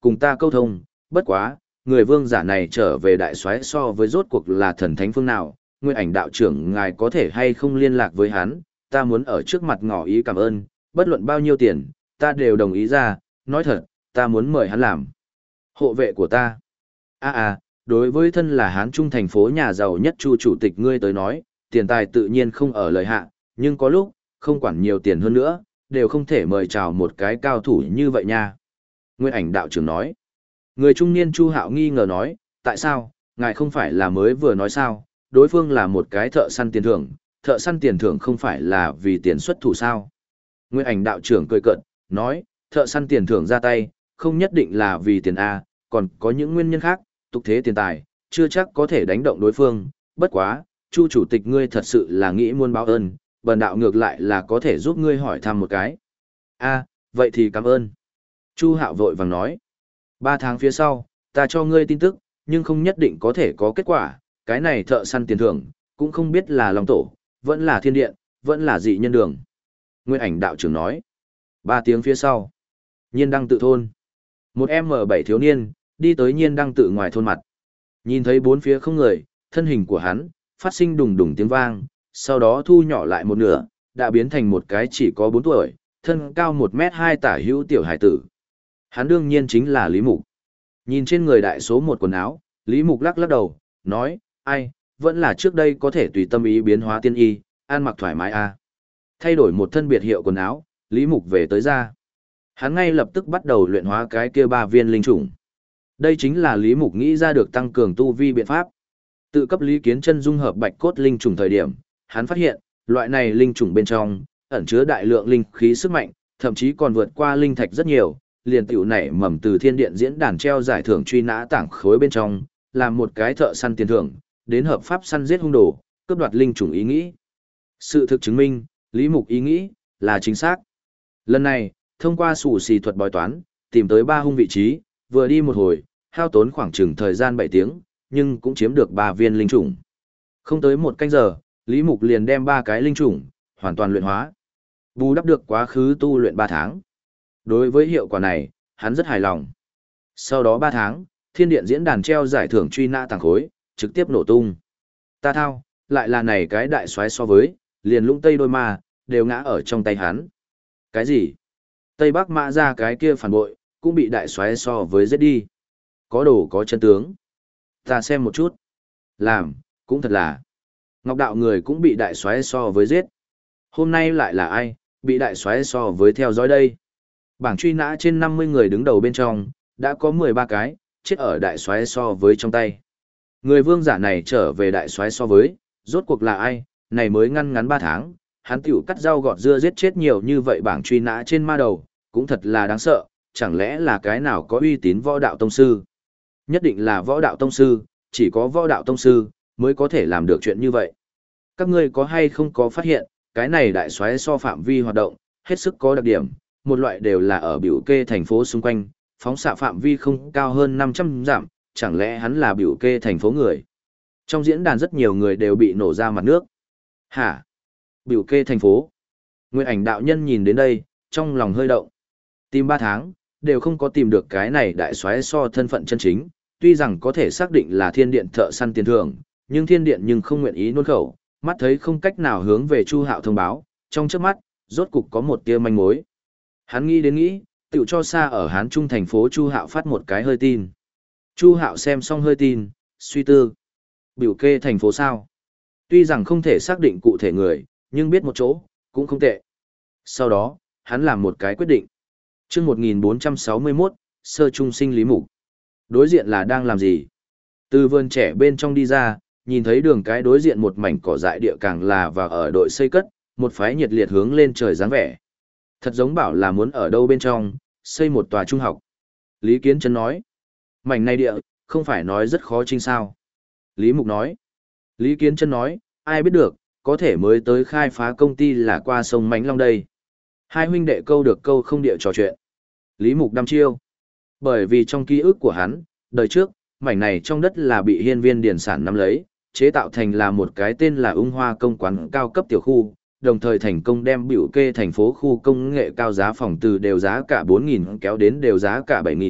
cùng ta câu thông, bất quá, người vương giả này trở về đại soái so với rốt cuộc là thần thánh phương nào, nguyên ảnh đạo trưởng ngài có thể hay không liên lạc với hắn, ta muốn ở trước mặt ngỏ ý cảm ơn, bất luận bao nhiêu tiền, ta đều đồng ý ra, nói thật, ta muốn mời hắn làm hộ vệ của ta. À à, đối với thân là Hán Trung thành phố nhà giàu nhất Chu chủ tịch ngươi tới nói, tiền tài tự nhiên không ở lời hạ, nhưng có lúc, không quản nhiều tiền hơn nữa, đều không thể mời chào một cái cao thủ như vậy nha. Nguyên ảnh đạo trưởng nói. Người trung niên Chu Hạo nghi ngờ nói, tại sao, ngài không phải là mới vừa nói sao, đối phương là một cái thợ săn tiền thưởng, thợ săn tiền thưởng không phải là vì tiền xuất thủ sao. Nguyên ảnh đạo trưởng cười cợt, nói, thợ săn tiền thưởng ra tay, không nhất định là vì tiền A, còn có những nguyên nhân khác, tục thế tiền tài, chưa chắc có thể đánh động đối phương, bất quá, Chu chủ tịch ngươi thật sự là nghĩ muôn báo ơn, bần đạo ngược lại là có thể giúp ngươi hỏi thăm một cái. A, vậy thì cảm ơn. Chu Hạo vội vàng nói, ba tháng phía sau, ta cho ngươi tin tức, nhưng không nhất định có thể có kết quả, cái này thợ săn tiền thưởng, cũng không biết là Long Tổ, vẫn là thiên điện, vẫn là dị nhân đường. Nguyên ảnh đạo trưởng nói, ba tiếng phía sau, Nhiên Đăng tự thôn. Một em M bảy thiếu niên, đi tới Nhiên Đăng tự ngoài thôn mặt. Nhìn thấy bốn phía không người, thân hình của hắn, phát sinh đùng đùng tiếng vang, sau đó thu nhỏ lại một nửa, đã biến thành một cái chỉ có bốn tuổi, thân cao một mét hai tả hữu tiểu hải tử. Hắn đương nhiên chính là Lý Mục. Nhìn trên người đại số một quần áo, Lý Mục lắc lắc đầu, nói, ai, vẫn là trước đây có thể tùy tâm ý biến hóa tiên y, ăn mặc thoải mái à. Thay đổi một thân biệt hiệu quần áo, Lý Mục về tới ra. Hắn ngay lập tức bắt đầu luyện hóa cái kia ba viên linh chủng. Đây chính là Lý Mục nghĩ ra được tăng cường tu vi biện pháp. Tự cấp Lý Kiến Chân dung hợp bạch cốt linh trùng thời điểm, hắn phát hiện, loại này linh trùng bên trong ẩn chứa đại lượng linh khí sức mạnh, thậm chí còn vượt qua linh thạch rất nhiều, liền tiểu nảy mầm từ thiên điện diễn đàn treo giải thưởng truy nã tảng khối bên trong, làm một cái thợ săn tiền thưởng, đến hợp pháp săn giết hung đồ, cướp đoạt linh trùng ý nghĩ. Sự thực chứng minh, Lý Mục ý nghĩ là chính xác. Lần này, thông qua sủ xì thuật bói toán, tìm tới ba hung vị trí, vừa đi một hồi, hao tốn khoảng chừng thời gian bảy tiếng, nhưng cũng chiếm được ba viên linh trùng. Không tới một canh giờ, Lý Mục liền đem ba cái linh trùng hoàn toàn luyện hóa. Bù đắp được quá khứ tu luyện ba tháng. Đối với hiệu quả này, hắn rất hài lòng. Sau đó ba tháng, thiên điện diễn đàn treo giải thưởng truy nã tàng khối, trực tiếp nổ tung. Ta thao, lại là này cái đại soái so với, liền lũng tây đôi ma, đều ngã ở trong tay hắn. Cái gì? Tây Bắc mã ra cái kia phản bội, cũng bị đại soái so với giết đi. Có đồ có chân tướng. Ta xem một chút. Làm, cũng thật là. Ngọc đạo người cũng bị đại soái so với giết. Hôm nay lại là ai, bị đại soái so với theo dõi đây. Bảng truy nã trên năm mươi người đứng đầu bên trong, đã có mười ba cái, chết ở đại soái so với trong tay. Người vương giả này trở về đại soái so với, rốt cuộc là ai, này mới ngăn ngắn ba tháng, hắn tiểu cắt rau gọt dưa giết chết nhiều như vậy bảng truy nã trên ma đầu, cũng thật là đáng sợ, chẳng lẽ là cái nào có uy tín võ đạo tông sư. Nhất định là võ đạo tông sư, chỉ có võ đạo tông sư, mới có thể làm được chuyện như vậy. Các ngươi có hay không có phát hiện, cái này đại soái so phạm vi hoạt động, hết sức có đặc điểm, một loại đều là ở biểu kê thành phố xung quanh, phóng xạ phạm vi không cao hơn năm trăm dặm, chẳng lẽ hắn là biểu kê thành phố người. Trong diễn đàn rất nhiều người đều bị nổ ra mặt nước. Hả? Biểu kê thành phố. Nguyên ảnh đạo nhân nhìn đến đây, trong lòng hơi động. Tìm ba tháng, đều không có tìm được cái này đại soái so thân phận chân chính, tuy rằng có thể xác định là thiên điện thợ săn tiền thưởng, nhưng thiên điện nhưng không nguyện ý nuốt khẩu, mắt thấy không cách nào hướng về Chu Hạo thông báo, trong chớp mắt, rốt cục có một tia manh mối. Hắn nghĩ đến nghĩ, tự cho xa ở Hán Trung thành phố Chu Hạo phát một cái hơi tin. Chu Hạo xem xong hơi tin, suy tư. Biểu kê thành phố sao? Tuy rằng không thể xác định cụ thể người, nhưng biết một chỗ, cũng không tệ. Sau đó, hắn làm một cái quyết định. Chương một nghìn bốn trăm sáu mươi mốt, sơ trung sinh Lý Mục. Đối diện là đang làm gì? Từ vườn trẻ bên trong đi ra, nhìn thấy đường cái đối diện một mảnh cỏ dại địa càng là và ở đội xây cất, một phái nhiệt liệt hướng lên trời dáng vẻ. Thật giống bảo là muốn ở đâu bên trong, xây một tòa trung học. Lý Kiến Chân nói, mảnh này địa, không phải nói rất khó chinh sao. Lý Mục nói, Lý Kiến Chân nói, ai biết được, có thể mới tới khai phá công ty là qua sông Mánh Long đây. Hai huynh đệ câu được câu không địa trò chuyện. Lý Mục đăm chiêu. Bởi vì trong ký ức của hắn, đời trước, mảnh này trong đất là bị hiên viên điển sản nắm lấy, chế tạo thành là một cái tên là Ung Hoa công quán cao cấp tiểu khu, đồng thời thành công đem biểu kê thành phố khu công nghệ cao giá phòng từ đều giá cả bốn nghìn kéo đến đều giá cả bảy nghìn,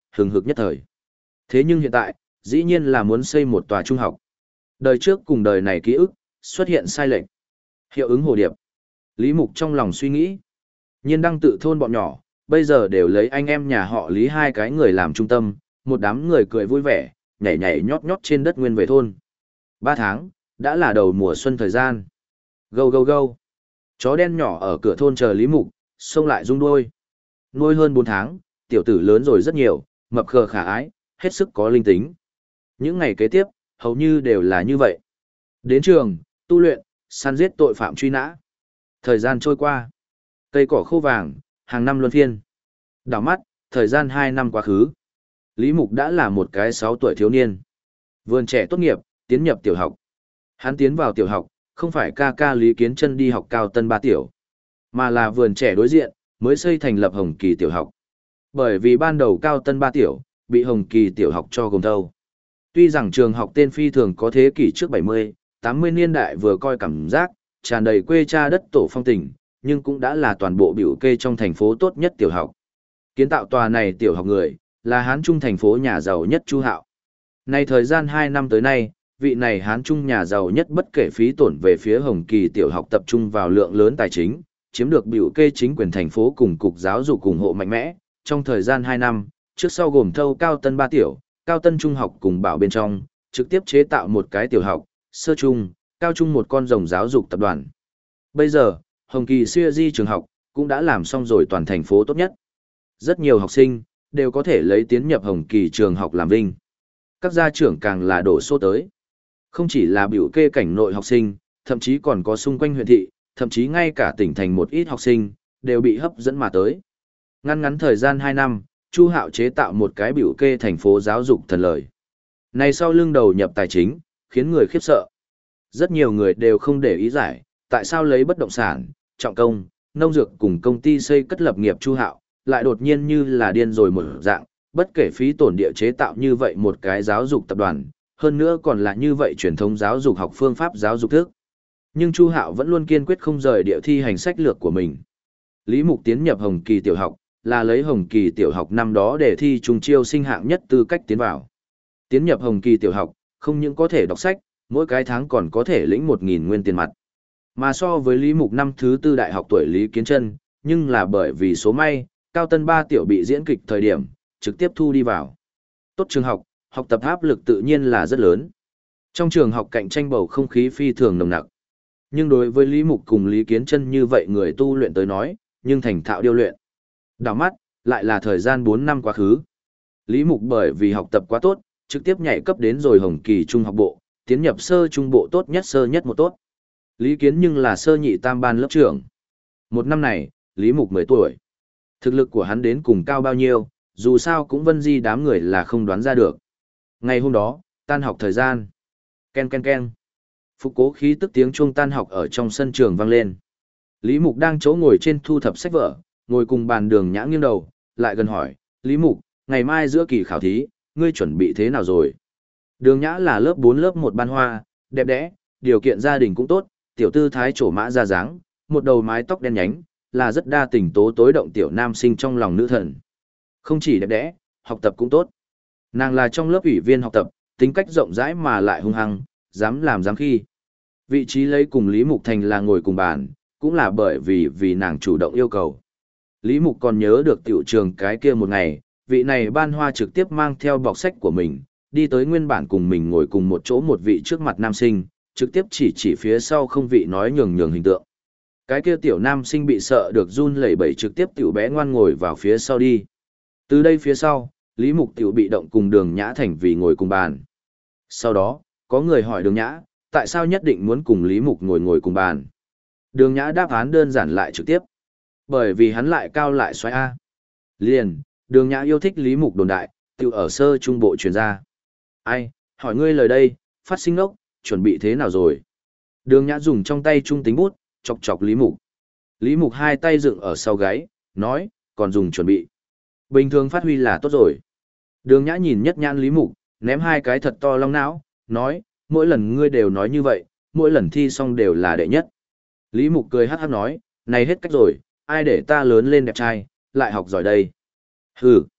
hừng hực nhất thời. Thế nhưng hiện tại, dĩ nhiên là muốn xây một tòa trung học. Đời trước cùng đời này ký ức, xuất hiện sai lệch. Hiệu ứng hồ điệp. Lý Mục trong lòng suy nghĩ. Nhiên đăng tự thôn bọn nhỏ, bây giờ đều lấy anh em nhà họ Lý hai cái người làm trung tâm, một đám người cười vui vẻ, nhảy nhảy nhót nhót trên đất nguyên về thôn. Ba tháng, đã là đầu mùa xuân thời gian. Gâu gâu gâu. Chó đen nhỏ ở cửa thôn chờ Lý Mục, xông lại rung đuôi. Nuôi hơn bốn tháng, tiểu tử lớn rồi rất nhiều, mập khờ khả ái, hết sức có linh tính. Những ngày kế tiếp, hầu như đều là như vậy. Đến trường, tu luyện, săn giết tội phạm truy nã. Thời gian trôi qua. Cây cỏ khô vàng, hàng năm luân phiên. Đảo mắt, thời gian hai năm quá khứ. Lý Mục đã là một cái sáu tuổi thiếu niên. Vườn trẻ tốt nghiệp, tiến nhập tiểu học. Hắn tiến vào tiểu học, không phải ca ca Lý Kiến Chân đi học cao tân ba tiểu, mà là vườn trẻ đối diện, mới xây thành lập Hồng Kỳ tiểu học. Bởi vì ban đầu cao tân ba tiểu, bị Hồng Kỳ tiểu học cho gồm thâu. Tuy rằng trường học tên phi thường có thế kỷ trước bảy mươi, tám mươi niên đại vừa coi cảm giác, tràn đầy quê cha đất tổ phong tình, nhưng cũng đã là toàn bộ biểu kê trong thành phố tốt nhất tiểu học. Kiến tạo tòa này tiểu học người, là Hán Trung thành phố nhà giàu nhất Chu Hạo. Nay thời gian hai năm tới nay, vị này Hán Trung nhà giàu nhất bất kể phí tổn về phía Hồng Kỳ tiểu học tập trung vào lượng lớn tài chính, chiếm được biểu kê chính quyền thành phố cùng cục giáo dục ủng hộ mạnh mẽ. Trong thời gian hai năm, trước sau gồm thâu cao tân ba tiểu, cao tân trung học cùng bảo bên trong, trực tiếp chế tạo một cái tiểu học, sơ trung, cao trung một con rồng giáo dục tập đoàn. Bây giờ, Hồng Kỳ siêu di trường học, cũng đã làm xong rồi toàn thành phố tốt nhất. Rất nhiều học sinh, đều có thể lấy tiến nhập Hồng Kỳ trường học làm vinh. Các gia trưởng càng là đổ số tới. Không chỉ là biểu kê cảnh nội học sinh, thậm chí còn có xung quanh huyện thị, thậm chí ngay cả tỉnh thành một ít học sinh, đều bị hấp dẫn mà tới. Ngắn ngắn thời gian hai năm, Chu Hạo chế tạo một cái biểu kê thành phố giáo dục thần lời. Này sau lưng đầu nhập tài chính, khiến người khiếp sợ. Rất nhiều người đều không để ý giải, tại sao lấy bất động sản, trọng công, nông dược cùng công ty xây cất lập nghiệp Chu Hạo, lại đột nhiên như là điên rồi một dạng, bất kể phí tổn địa chế tạo như vậy một cái giáo dục tập đoàn, hơn nữa còn là như vậy truyền thống giáo dục học phương pháp giáo dục thức. Nhưng Chu Hạo vẫn luôn kiên quyết không rời địa thi hành sách lược của mình. Lý Mục tiến nhập Hồng Kỳ tiểu học, là lấy Hồng Kỳ tiểu học năm đó để thi trùng chiêu sinh hạng nhất tư cách tiến vào. Tiến nhập Hồng Kỳ tiểu học, không những có thể đọc sách, mỗi cái tháng còn có thể lĩnh một nghìn nguyên tiền mặt. Mà so với Lý Mục năm thứ tư đại học tuổi Lý Kiến Chân, nhưng là bởi vì số may, cao tân ba tiểu bị diễn kịch thời điểm, trực tiếp thu đi vào. Tốt trường học, học tập áp lực tự nhiên là rất lớn. Trong trường học cạnh tranh bầu không khí phi thường nồng nặc. Nhưng đối với Lý Mục cùng Lý Kiến Chân như vậy người tu luyện tới nói, nhưng thành thạo điêu luyện. Đảo mắt, lại là thời gian bốn năm quá khứ. Lý Mục bởi vì học tập quá tốt, trực tiếp nhảy cấp đến rồi Hồng Kỳ trung học bộ, tiến nhập sơ trung bộ tốt nhất sơ nhất một tốt. Lý Kiến nhưng là sơ nhị tam ban lớp trưởng. Một năm này, Lý Mục mười tuổi. Thực lực của hắn đến cùng cao bao nhiêu, dù sao cũng vân di đám người là không đoán ra được. Ngày hôm đó, tan học thời gian. Ken ken ken. Phục cố khí tức tiếng chuông tan học ở trong sân trường vang lên. Lý Mục đang chỗ ngồi trên thu thập sách vở, ngồi cùng bàn Đường Nhã nghiêng đầu, lại gần hỏi, Lý Mục, ngày mai giữa kỳ khảo thí, ngươi chuẩn bị thế nào rồi? Đường Nhã là lớp bốn lớp một ban hoa, đẹp đẽ, điều kiện gia đình cũng tốt, tiểu tư thái trổ mã ra dáng, một đầu mái tóc đen nhánh, là rất đa tình tố tối động tiểu nam sinh trong lòng nữ thần. Không chỉ đẹp đẽ, học tập cũng tốt. Nàng là trong lớp ủy viên học tập, tính cách rộng rãi mà lại hung hăng, dám làm dám khi. Vị trí lấy cùng Lý Mục Thành là ngồi cùng bàn, cũng là bởi vì vì nàng chủ động yêu cầu. Lý Mục còn nhớ được tiểu trường cái kia một ngày, vị này ban hoa trực tiếp mang theo bọc sách của mình, đi tới nguyên bản cùng mình ngồi cùng một chỗ một vị trước mặt nam sinh, trực tiếp chỉ chỉ phía sau không vị nói nhường nhường hình tượng. Cái kia tiểu nam sinh bị sợ được run lẩy bẩy trực tiếp tiểu bé ngoan ngồi vào phía sau đi. Từ đây phía sau, Lý Mục tiểu bị động cùng Đường Nhã thành vì ngồi cùng bàn. Sau đó, có người hỏi Đường Nhã, tại sao nhất định muốn cùng Lý Mục ngồi ngồi cùng bàn. Đường Nhã đáp án đơn giản lại trực tiếp. Bởi vì hắn lại cao lại xoáy A. Liền, Đường Nhã yêu thích Lý Mục đồn đại, tiểu ở sơ trung bộ truyền ra. Ai, hỏi ngươi lời đây, phát sinh ốc, chuẩn bị thế nào rồi? Đường Nhã dùng trong tay trung tính bút, chọc chọc Lý Mục. Lý Mục hai tay dựng ở sau gáy, nói, còn dùng chuẩn bị. Bình thường phát huy là tốt rồi. Đường Nhã nhìn nhất nhãn Lý Mục, ném hai cái thật to long não, nói, mỗi lần ngươi đều nói như vậy, mỗi lần thi xong đều là đệ nhất. Lý Mục cười hát hát nói, này hết cách rồi, ai để ta lớn lên đẹp trai, lại học giỏi đây. Hừ.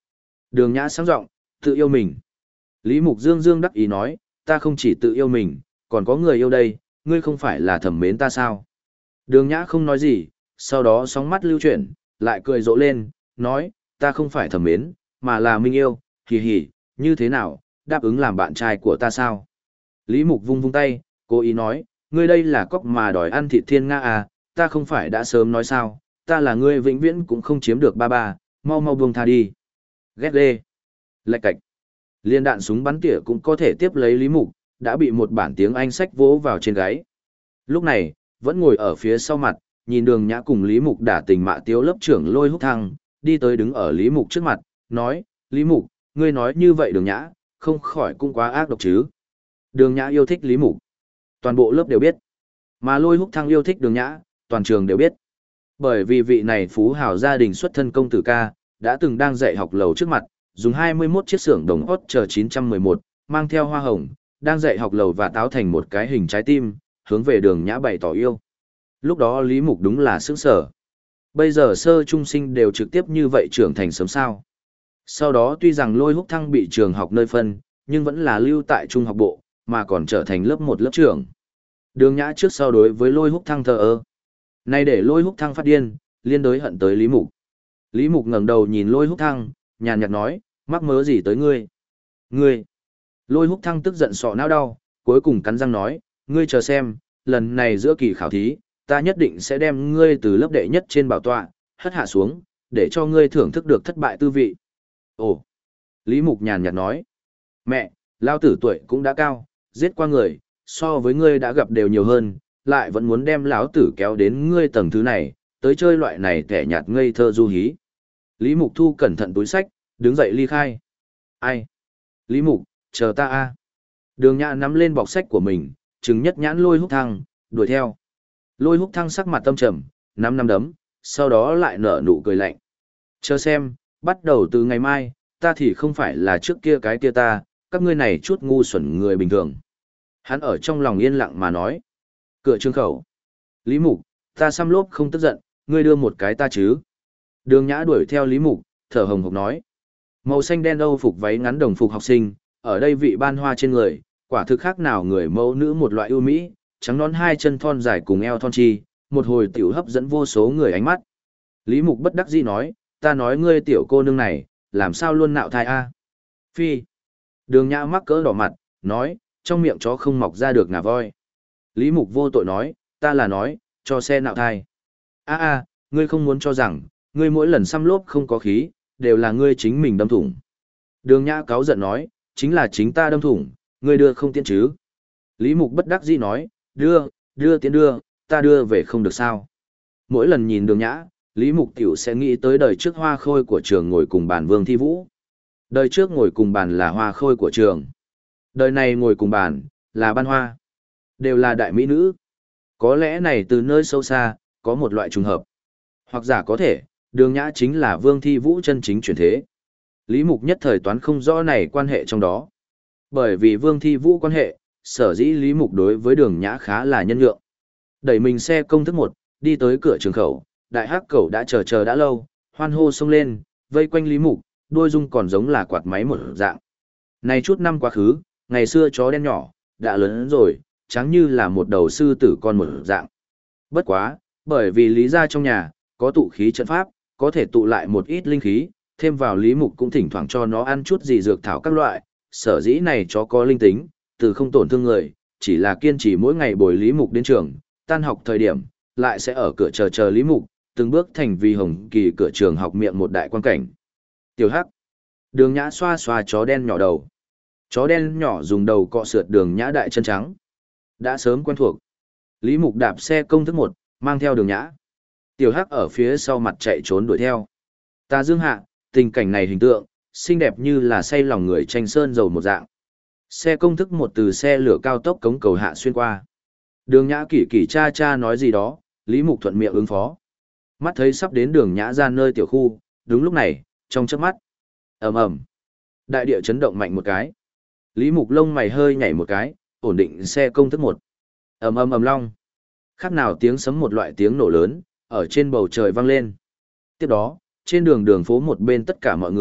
Đường Nhã sáng giọng, tự yêu mình. Lý Mục Dương Dương đắc ý nói, ta không chỉ tự yêu mình, còn có người yêu đây, ngươi không phải là thẩm mến ta sao? Đường Nhã không nói gì, sau đó sóng mắt lưu chuyển, lại cười rộ lên, nói, ta không phải thẩm mến, mà là minh yêu, hì hì, như thế nào, đáp ứng làm bạn trai của ta sao? Lý Mục vung vung tay, cố ý nói, ngươi đây là cóc mà đòi ăn thịt thiên nga à, ta không phải đã sớm nói sao, ta là ngươi vĩnh viễn cũng không chiếm được ba ba, mau mau buông tha đi. Ghét ghê. Lạch cạch. Liên đạn súng bắn tỉa cũng có thể tiếp lấy Lý Mục, đã bị một bản tiếng Anh sách vỗ vào trên gáy. Lúc này, vẫn ngồi ở phía sau mặt, nhìn Đường Nhã cùng Lý Mục đả tình mạ tiếu lớp trưởng Lôi Húc Thăng, đi tới đứng ở Lý Mục trước mặt, nói, Lý Mục, ngươi nói như vậy Đường Nhã, không khỏi cũng quá ác độc chứ. Đường Nhã yêu thích Lý Mục. Toàn bộ lớp đều biết. Mà Lôi Húc Thăng yêu thích Đường Nhã, toàn trường đều biết. Bởi vì vị này phú hào gia đình xuất thân công tử ca, đã từng đang dạy học lầu trước mặt, dùng hai mươi mốt chiếc xưởng đồng hot chờ chín trăm mười một, mang theo hoa hồng, đang dạy học lầu và táo thành một cái hình trái tim, hướng về Đường Nhã bày tỏ yêu. Lúc đó Lý Mục đúng là sững sở. Bây giờ sơ trung sinh đều trực tiếp như vậy trưởng thành sớm sao. Sau đó tuy rằng Lôi Húc Thăng bị trường học nơi phân, nhưng vẫn là lưu tại trung học bộ, mà còn trở thành lớp một lớp trưởng. Đường Nhã trước sau đối với Lôi Húc Thăng thờ ơ. Nay để Lôi Húc Thăng phát điên, liên đối hận tới Lý Mục. Lý Mục ngẩng đầu nhìn Lôi Húc Thăng, nhàn nhạt nói, mắc mớ gì tới ngươi? Ngươi! Lôi Húc Thăng tức giận sọ não đau, cuối cùng cắn răng nói, ngươi chờ xem, lần này giữa kỳ khảo thí, ta nhất định sẽ đem ngươi từ lớp đệ nhất trên bảo tọa, hất hạ xuống, để cho ngươi thưởng thức được thất bại tư vị. Ồ! Lý Mục nhàn nhạt nói, mẹ, lao tử tuổi cũng đã cao, giết qua người, so với ngươi đã gặp đều nhiều hơn, lại vẫn muốn đem lão tử kéo đến ngươi tầng thứ này, tới chơi loại này kẻ nhạt ngây thơ du hí. Lý Mục thu cẩn thận túi sách, đứng dậy ly khai. Ai? Lý Mục, chờ ta a. Đường Nhã nắm lên bọc sách của mình, trừng nhất nhãn Lôi Húc Thăng, đuổi theo. Lôi Húc Thăng sắc mặt tâm trầm, nắm nắm đấm, sau đó lại nở nụ cười lạnh. Chờ xem, bắt đầu từ ngày mai, ta thì không phải là trước kia cái kia ta, các ngươi này chút ngu xuẩn người bình thường. Hắn ở trong lòng yên lặng mà nói. Cửa trương khẩu. Lý Mục, ta xăm lốp không tức giận, ngươi đưa một cái ta chứ. Đường Nhã đuổi theo Lý Mục, thở hồng hộc nói. Màu xanh đen âu phục váy ngắn đồng phục học sinh, ở đây vị ban hoa trên người, quả thực khác nào người mẫu nữ một loại ưu mỹ, trắng nón hai chân thon dài cùng eo thon chi, một hồi tiểu hấp dẫn vô số người ánh mắt. Lý Mục bất đắc dĩ nói, ta nói ngươi tiểu cô nương này, làm sao luôn nạo thai a? Phi. Đường Nhã mắc cỡ đỏ mặt, nói, trong miệng chó không mọc ra được ngà voi. Lý Mục vô tội nói, ta là nói, cho xe nạo thai. A a, ngươi không muốn cho rằng, ngươi mỗi lần xăm lốp không có khí, đều là ngươi chính mình đâm thủng. Đường Nhã cáu giận nói, chính là chính ta đâm thủng, ngươi đưa không tiện chứ. Lý Mục bất đắc dĩ nói, đưa, đưa tiễn đưa, ta đưa về không được sao. Mỗi lần nhìn Đường Nhã, Lý Mục tiểu sẽ nghĩ tới đời trước hoa khôi của trường ngồi cùng bàn Vương Thi Vũ. Đời trước ngồi cùng bàn là hoa khôi của trường. Đời này ngồi cùng bàn, là ban hoa. Đều là đại mỹ nữ. Có lẽ này từ nơi sâu xa, có một loại trùng hợp. Hoặc giả có thể, Đường Nhã chính là Vương Thi Vũ chân chính chuyển thế. Lý Mục nhất thời toán không rõ này quan hệ trong đó. Bởi vì Vương Thi Vũ quan hệ, sở dĩ Lý Mục đối với Đường Nhã khá là nhân nhượng. Đẩy mình xe công thức một, đi tới cửa trường khẩu, đại hắc cẩu đã chờ chờ đã lâu, hoan hô xông lên, vây quanh Lý Mục, đôi dung còn giống là quạt máy một dạng. Này chút năm quá khứ, ngày xưa chó đen nhỏ, đã lớn rồi, trắng như là một đầu sư tử con một dạng. Bất quá, bởi vì lý gia trong nhà, có tụ khí trận pháp, có thể tụ lại một ít linh khí, thêm vào Lý Mục cũng thỉnh thoảng cho nó ăn chút gì dược thảo các loại, sở dĩ này chó có linh tính, từ không tổn thương người, chỉ là kiên trì mỗi ngày bồi Lý Mục đến trường, tan học thời điểm, lại sẽ ở cửa chờ chờ Lý Mục, từng bước thành vì hồng kỳ cửa trường học miệng một đại quan cảnh. Tiểu Hắc. Đường Nhã xoa xoa chó đen nhỏ đầu. Chó đen nhỏ dùng đầu cọ sượt Đường Nhã đại chân trắng. Đã sớm quen thuộc. Lý Mục đạp xe công thức một, mang theo Đường Nhã. Tiểu Hắc ở phía sau mặt chạy trốn đuổi theo. Ta dương hạ, tình cảnh này hình tượng, xinh đẹp như là say lòng người tranh sơn dầu một dạng. Xe công thức một từ xe lửa cao tốc cống cầu hạ xuyên qua. Đường Nhã kỳ kỳ cha cha nói gì đó, Lý Mục thuận miệng ứng phó. Mắt thấy sắp đến Đường Nhã ra nơi tiểu khu, đúng lúc này, trong chớp mắt, ầm ầm, đại địa chấn động mạnh một cái. Lý Mục lông mày hơi nhảy một cái, ổn định xe công thức một. Ầm ầm ầm long. Khác nào tiếng sấm một loại tiếng nổ lớn, ở trên bầu trời vang lên. Tiếp đó, trên đường đường phố một bên tất cả mọi người,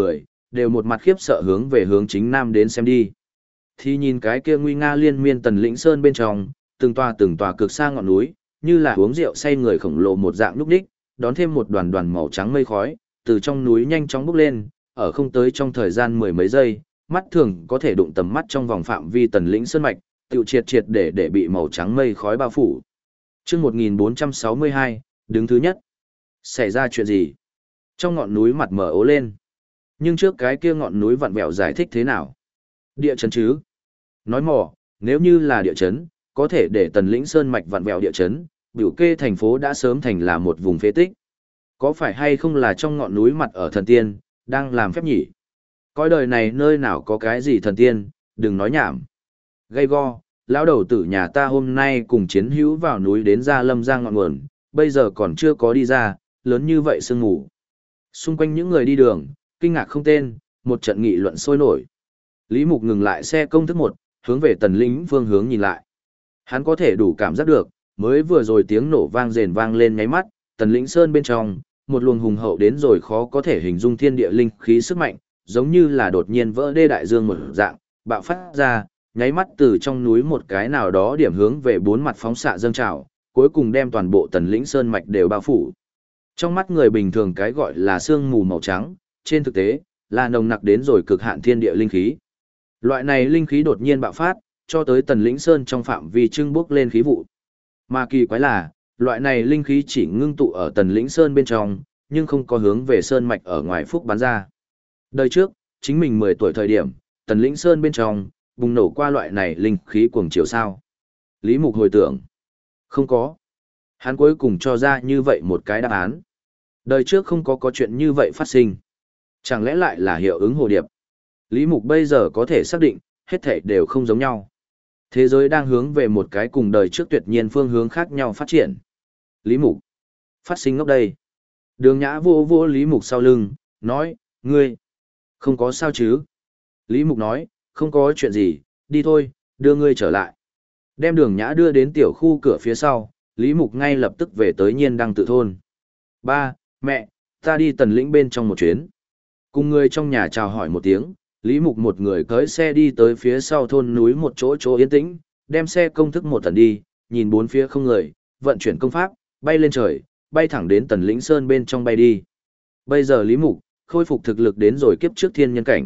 đều một mặt khiếp sợ hướng về hướng chính nam đến xem đi. Thì nhìn cái kia nguy nga liên miên Tần Lĩnh Sơn bên trong, từng tòa từng tòa cực xa ngọn núi, như là uống rượu say người khổng lồ một dạng lúc đích, đón thêm một đoàn đoàn màu trắng mây khói, từ trong núi nhanh chóng bốc lên, ở không tới trong thời gian mười mấy giây, mắt thường có thể đụng tầm mắt trong vòng phạm vi Tần Lĩnh Sơn mạch, tiêu triệt triệt để để bị màu trắng mây khói bao phủ. Chương một nghìn bốn trăm sáu mươi hai, đứng thứ nhất. Xảy ra chuyện gì? Trong ngọn núi mặt mở ố lên. Nhưng trước cái kia ngọn núi vặn vẹo giải thích thế nào? Địa chấn chứ? Nói mỏ, nếu như là địa chấn, có thể để Tần Lĩnh Sơn mạch vặn vẹo địa chấn, biểu kê thành phố đã sớm thành là một vùng phế tích. Có phải hay không là trong ngọn núi mặt ở thần tiên, đang làm phép nhỉ? Coi đời này nơi nào có cái gì thần tiên, đừng nói nhảm. Gây go, lão đầu tử nhà ta hôm nay cùng chiến hữu vào núi đến ra lâm giang ngọn nguồn, bây giờ còn chưa có đi ra, lớn như vậy sương mù. Xung quanh những người đi đường, kinh ngạc không tên, một trận nghị luận sôi nổi. Lý Mục ngừng lại xe công thức một, hướng về Tần Lĩnh phương hướng nhìn lại. Hắn có thể đủ cảm giác được, mới vừa rồi tiếng nổ vang rền vang lên nháy mắt, Tần Lĩnh Sơn bên trong, một luồng hùng hậu đến rồi khó có thể hình dung thiên địa linh khí sức mạnh, giống như là đột nhiên vỡ đê đại dương một dạng, bạo phát ra, nháy mắt từ trong núi một cái nào đó điểm hướng về bốn mặt phóng xạ dâng trào, cuối cùng đem toàn bộ Tần Lĩnh Sơn mạch đều bao phủ. Trong mắt người bình thường cái gọi là sương mù màu trắng, trên thực tế, là nồng nặc đến rồi cực hạn thiên địa linh khí. Loại này linh khí đột nhiên bạo phát, cho tới Tần Lĩnh Sơn trong phạm vi trưng bước lên khí vụ. Mà kỳ quái là, loại này linh khí chỉ ngưng tụ ở Tần Lĩnh Sơn bên trong, nhưng không có hướng về sơn mạch ở ngoài phúc bắn ra. Đời trước, chính mình mười tuổi thời điểm, Tần Lĩnh Sơn bên trong, bùng nổ qua loại này linh khí cuồng chiều sao. Lý Mục hồi tưởng. Không có. Hắn cuối cùng cho ra như vậy một cái đáp án. Đời trước không có có chuyện như vậy phát sinh. Chẳng lẽ lại là hiệu ứng hồ điệp? Lý Mục bây giờ có thể xác định, hết thảy đều không giống nhau. Thế giới đang hướng về một cái cùng đời trước tuyệt nhiên phương hướng khác nhau phát triển. Lý Mục. Phát sinh ngốc đây. Đường Nhã vô vô Lý Mục sau lưng, nói, ngươi, không có sao chứ? Lý Mục nói, không có chuyện gì, đi thôi, đưa ngươi trở lại. Đem Đường Nhã đưa đến tiểu khu cửa phía sau, Lý Mục ngay lập tức về tới Nhiên Đăng tự thôn. Ba, mẹ, ta đi Tần Lĩnh bên trong một chuyến. Cùng người trong nhà chào hỏi một tiếng, Lý Mục một người cưỡi xe đi tới phía sau thôn núi một chỗ chỗ yên tĩnh, đem xe công thức một tần đi, nhìn bốn phía không người, vận chuyển công pháp, bay lên trời, bay thẳng đến Tần Lĩnh Sơn bên trong bay đi. Bây giờ Lý Mục, khôi phục thực lực đến rồi kiếp trước thiên nhân cảnh.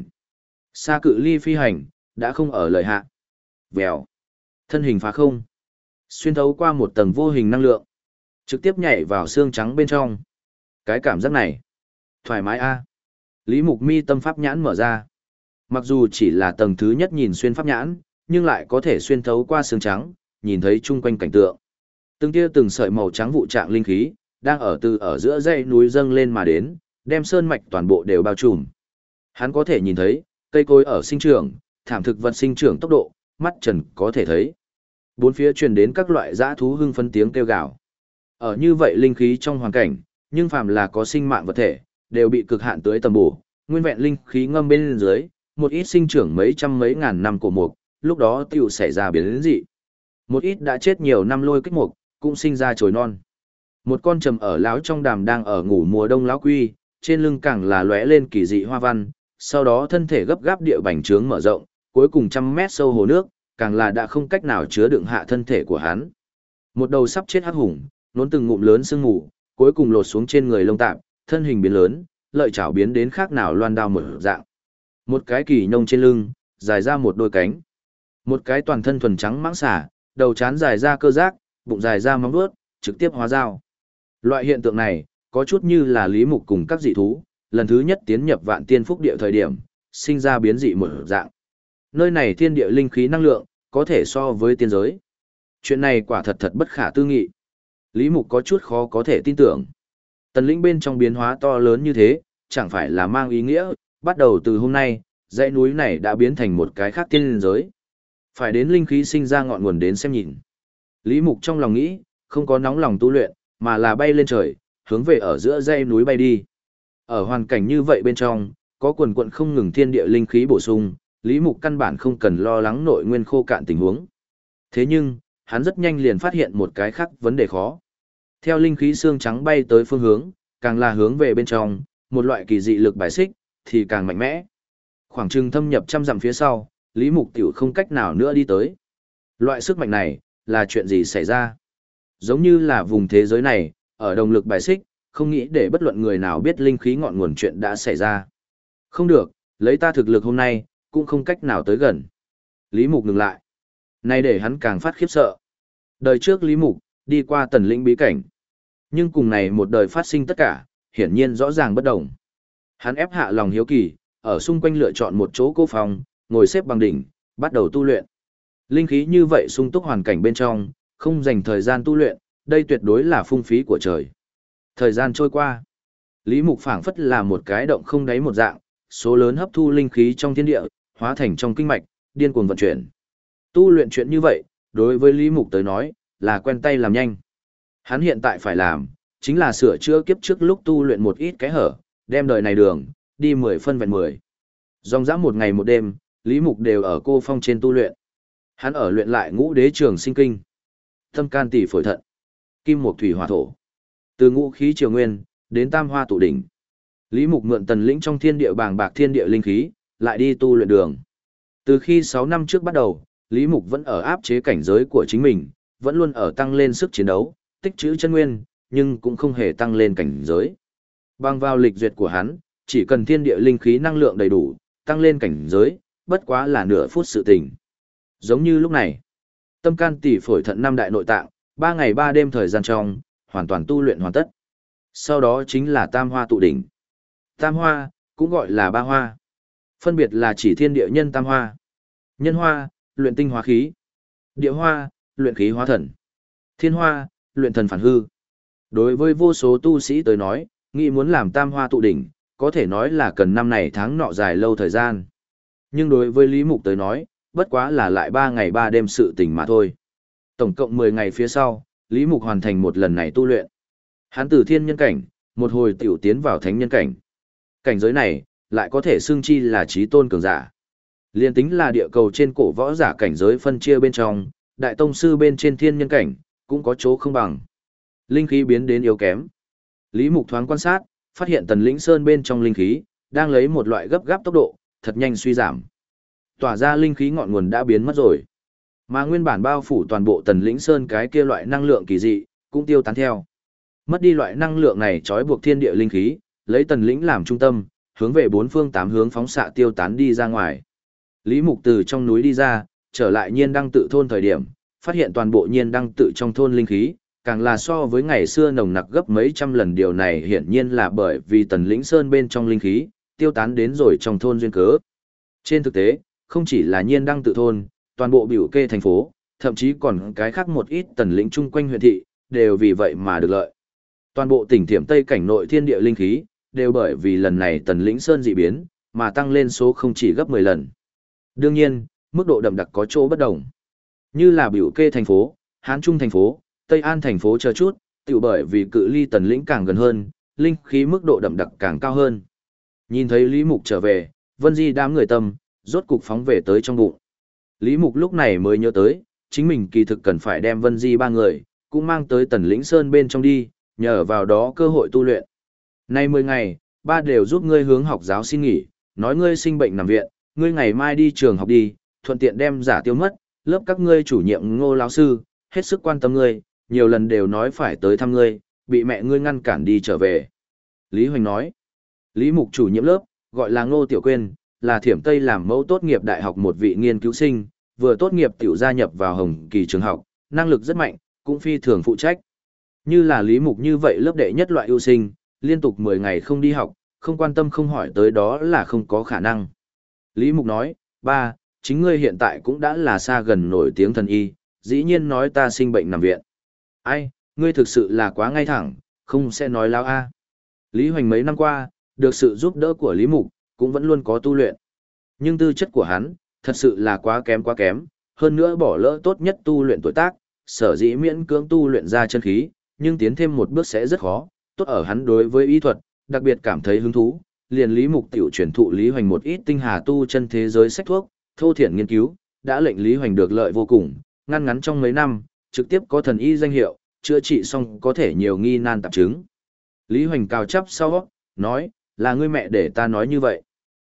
Xa cự ly phi hành, đã không ở lời hạ. Vèo. Thân hình phá không. Xuyên thấu qua một tầng vô hình năng lượng. Trực tiếp nhảy vào xương trắng bên trong. Cái cảm giác này. Thoải mái a. Lý Mục mi tâm pháp nhãn mở ra. Mặc dù chỉ là tầng thứ nhất nhìn xuyên pháp nhãn, nhưng lại có thể xuyên thấu qua xương trắng, nhìn thấy chung quanh cảnh tượng. Từng tia từng sợi màu trắng vụ trạng linh khí, đang ở từ ở giữa dãy núi dâng lên mà đến, đem sơn mạch toàn bộ đều bao trùm. Hắn có thể nhìn thấy, cây cối ở sinh trưởng, thảm thực vật sinh trưởng tốc độ, mắt trần có thể thấy. Bốn phía truyền đến các loại dã thú hưng phấn tiếng kêu gào. Ở như vậy linh khí trong hoàn cảnh, nhưng phàm là có sinh mạng vật thể, đều bị cực hạn tưới tầm bổ, nguyên vẹn linh khí ngâm bên dưới, một ít sinh trưởng mấy trăm mấy ngàn năm cổ mục, lúc đó tiểu xảy ra biến dị. Một ít đã chết nhiều năm lôi kích mục, cũng sinh ra chồi non. Một con trầm ở láo trong đàm đang ở ngủ mùa đông láo quy, trên lưng càng là lóe lên kỳ dị hoa văn, sau đó thân thể gấp gáp địa bành trướng mở rộng, cuối cùng trăm mét sâu hồ nước, càng là đã không cách nào chứa đựng hạ thân thể của hắn. Một đầu sắp chết hắc hùng, nốn từng ngụm lớn sương mù, cuối cùng lột xuống trên người lông tạp, thân hình biến lớn, lợi chảo biến đến khác nào loan đao mở dạng. Một cái kỳ nông trên lưng, dài ra một đôi cánh. Một cái toàn thân thuần trắng mãng xả, đầu trán dài ra cơ giác, bụng dài ra móng vuốt, trực tiếp hóa dao. Loại hiện tượng này, có chút như là Lý Mục cùng các dị thú, lần thứ nhất tiến nhập vạn tiên phúc địa thời điểm, sinh ra biến dị một dạng. Nơi này thiên địa linh khí năng lượng, có thể so với tiên giới. Chuyện này quả thật thật bất khả tư nghị. Lý Mục có chút khó có thể tin tưởng. Tần Lĩnh bên trong biến hóa to lớn như thế, chẳng phải là mang ý nghĩa, bắt đầu từ hôm nay, dãy núi này đã biến thành một cái khác tiên giới. Phải đến linh khí sinh ra ngọn nguồn đến xem nhìn. Lý Mục trong lòng nghĩ, không có nóng lòng tu luyện, mà là bay lên trời, hướng về ở giữa dãy núi bay đi. Ở hoàn cảnh như vậy bên trong, có quần quận không ngừng thiên địa linh khí bổ sung, Lý Mục căn bản không cần lo lắng nội nguyên khô cạn tình huống. Thế nhưng, hắn rất nhanh liền phát hiện một cái khác vấn đề khó. Theo linh khí xương trắng bay tới phương hướng, càng là hướng về bên trong, một loại kỳ dị lực bài xích, thì càng mạnh mẽ. Khoảng chừng thâm nhập trăm dặm phía sau, Lý Mục tiểu không cách nào nữa đi tới. Loại sức mạnh này, là chuyện gì xảy ra? Giống như là vùng thế giới này, ở động lực bài xích, không nghĩ để bất luận người nào biết linh khí ngọn nguồn chuyện đã xảy ra. Không được, lấy ta thực lực hôm nay, cũng không cách nào tới gần. Lý Mục ngừng lại. Nay để hắn càng phát khiếp sợ. Đời trước Lý Mục, đi qua tần lĩnh bí cảnh. Nhưng cùng này một đời phát sinh tất cả, hiển nhiên rõ ràng bất đồng. Hắn ép hạ lòng hiếu kỳ, ở xung quanh lựa chọn một chỗ cô phòng, ngồi xếp bằng đỉnh, bắt đầu tu luyện. Linh khí như vậy sung túc hoàn cảnh bên trong, không dành thời gian tu luyện, đây tuyệt đối là phung phí của trời. Thời gian trôi qua, Lý Mục phảng phất là một cái động không đáy một dạng, số lớn hấp thu linh khí trong thiên địa, hóa thành trong kinh mạch, điên cuồng vận chuyển. Tu luyện chuyện như vậy, đối với Lý Mục tới nói, là quen tay làm nhanh. Hắn hiện tại phải làm, chính là sửa chữa kiếp trước lúc tu luyện một ít cái hở, đem đời này đường, đi mười phân vẹn mười. Dòng dã một ngày một đêm, Lý Mục đều ở cô phong trên tu luyện. Hắn ở luyện lại ngũ đế trường sinh kinh, tâm can tỷ phổi thận, kim mộc thủy hỏa thổ. Từ ngũ khí triều nguyên, đến tam hoa tụ đỉnh. Lý Mục mượn tần lĩnh trong thiên địa bàng bạc thiên địa linh khí, lại đi tu luyện đường. Từ khi sáu năm trước bắt đầu, Lý Mục vẫn ở áp chế cảnh giới của chính mình, vẫn luôn ở tăng lên sức chiến đấu, tích trữ chân nguyên, nhưng cũng không hề tăng lên cảnh giới. Bằng vào lịch duyệt của hắn, chỉ cần thiên địa linh khí năng lượng đầy đủ, tăng lên cảnh giới, bất quá là nửa phút sự tình. Giống như lúc này, tâm can tỷ phổi thận năm đại nội tạng, ba ngày ba đêm thời gian trong, hoàn toàn tu luyện hoàn tất. Sau đó chính là tam hoa tụ đỉnh. Tam hoa, cũng gọi là ba hoa. Phân biệt là chỉ thiên địa nhân tam hoa. Nhân hoa, luyện tinh hóa khí. Địa hoa, luyện khí hóa thần. Thiên hoa, luyện thần phản hư. Đối với vô số tu sĩ tới nói, nghĩ muốn làm tam hoa tụ đỉnh, có thể nói là cần năm này tháng nọ dài lâu thời gian. Nhưng đối với Lý Mục tới nói, bất quá là lại ba ngày ba đêm sự tình mà thôi. Tổng cộng mười ngày phía sau, Lý Mục hoàn thành một lần này tu luyện. Hắn từ thiên nhân cảnh, một hồi tiểu tiến vào thánh nhân cảnh. Cảnh giới này, lại có thể xưng chi là trí tôn cường giả. Liên tính là địa cầu trên cổ võ giả cảnh giới phân chia bên trong, đại tông sư bên trên thiên nhân cảnh, cũng có chỗ không bằng. Linh khí biến đến yếu kém. Lý Mục thoáng quan sát, phát hiện tần lĩnh sơn bên trong linh khí, đang lấy một loại gấp gáp tốc độ, thật nhanh suy giảm. Tỏa ra linh khí ngọn nguồn đã biến mất rồi. Mà nguyên bản bao phủ toàn bộ tần lĩnh sơn cái kia loại năng lượng kỳ dị, cũng tiêu tán theo. Mất đi loại năng lượng này trói buộc thiên địa linh khí, lấy tần lĩnh làm trung tâm, hướng về bốn phương tám hướng phóng xạ tiêu tán đi ra ngoài. Lý Mục từ trong núi đi ra, trở lại nhiên đăng tự thôn thời điểm, phát hiện toàn bộ nhiên đăng tự trong thôn linh khí, càng là so với ngày xưa nồng nặc gấp mấy trăm lần. Điều này hiển nhiên là bởi vì tần lĩnh sơn bên trong linh khí, tiêu tán đến rồi trong thôn duyên cớ. Trên thực tế, không chỉ là nhiên đăng tự thôn, toàn bộ biểu kê thành phố, thậm chí còn cái khác một ít tần lĩnh chung quanh huyện thị, đều vì vậy mà được lợi. Toàn bộ tỉnh Thiểm Tây cảnh nội thiên địa linh khí, đều bởi vì lần này tần lĩnh sơn dị biến, mà tăng lên số không chỉ gấp mười lần. Đương nhiên, mức độ đậm đặc có chỗ bất đồng. Như là biểu kê thành phố, Hán Trung thành phố, Tây An thành phố chờ chút, tiểu bởi vì cự ly tần lĩnh càng gần hơn, linh khí mức độ đậm đặc càng cao hơn. Nhìn thấy Lý Mục trở về, Vân Di đám người tâm, rốt cục phóng về tới trong bụng. Lý Mục lúc này mới nhớ tới, chính mình kỳ thực cần phải đem Vân Di ba người, cũng mang tới tần lĩnh sơn bên trong đi, nhờ vào đó cơ hội tu luyện. Nay mười ngày, ba đều giúp ngươi hướng học giáo xin nghỉ, nói ngươi sinh bệnh nằm viện, ngươi ngày mai đi trường học đi, thuận tiện đem giả tiêu mất, lớp các ngươi chủ nhiệm Ngô lão sư, hết sức quan tâm ngươi, nhiều lần đều nói phải tới thăm ngươi, bị mẹ ngươi ngăn cản đi trở về. Lý Hoành nói, Lý Mục chủ nhiệm lớp, gọi là Ngô Tiểu Quyên, là Thiểm Tây làm mẫu tốt nghiệp đại học một vị nghiên cứu sinh, vừa tốt nghiệp tiểu gia nhập vào Hồng Kỳ trường học, năng lực rất mạnh, cũng phi thường phụ trách. Như là Lý Mục như vậy lớp đệ nhất loại ưu sinh, liên tục mười ngày không đi học, không quan tâm không hỏi tới đó là không có khả năng. Lý Mục nói, ba, chính ngươi hiện tại cũng đã là xa gần nổi tiếng thần y, dĩ nhiên nói ta sinh bệnh nằm viện. Ai, ngươi thực sự là quá ngay thẳng, không sẽ nói láo a. Lý Hoành mấy năm qua, được sự giúp đỡ của Lý Mục, cũng vẫn luôn có tu luyện. Nhưng tư chất của hắn, thật sự là quá kém quá kém, hơn nữa bỏ lỡ tốt nhất tu luyện tuổi tác, sở dĩ miễn cưỡng tu luyện ra chân khí, nhưng tiến thêm một bước sẽ rất khó, tốt ở hắn đối với y thuật, đặc biệt cảm thấy hứng thú, liền Lý Mục tiểu truyền thụ Lý Hoành một ít tinh hà tu chân thế giới sách thuốc, thô thiển nghiên cứu, đã lệnh Lý Hoành được lợi vô cùng, ngăn ngắn trong mấy năm, trực tiếp có thần y danh hiệu, chữa trị xong có thể nhiều nghi nan tạp chứng. Lý Hoành cao chắp sau, nói, là ngươi mẹ để ta nói như vậy.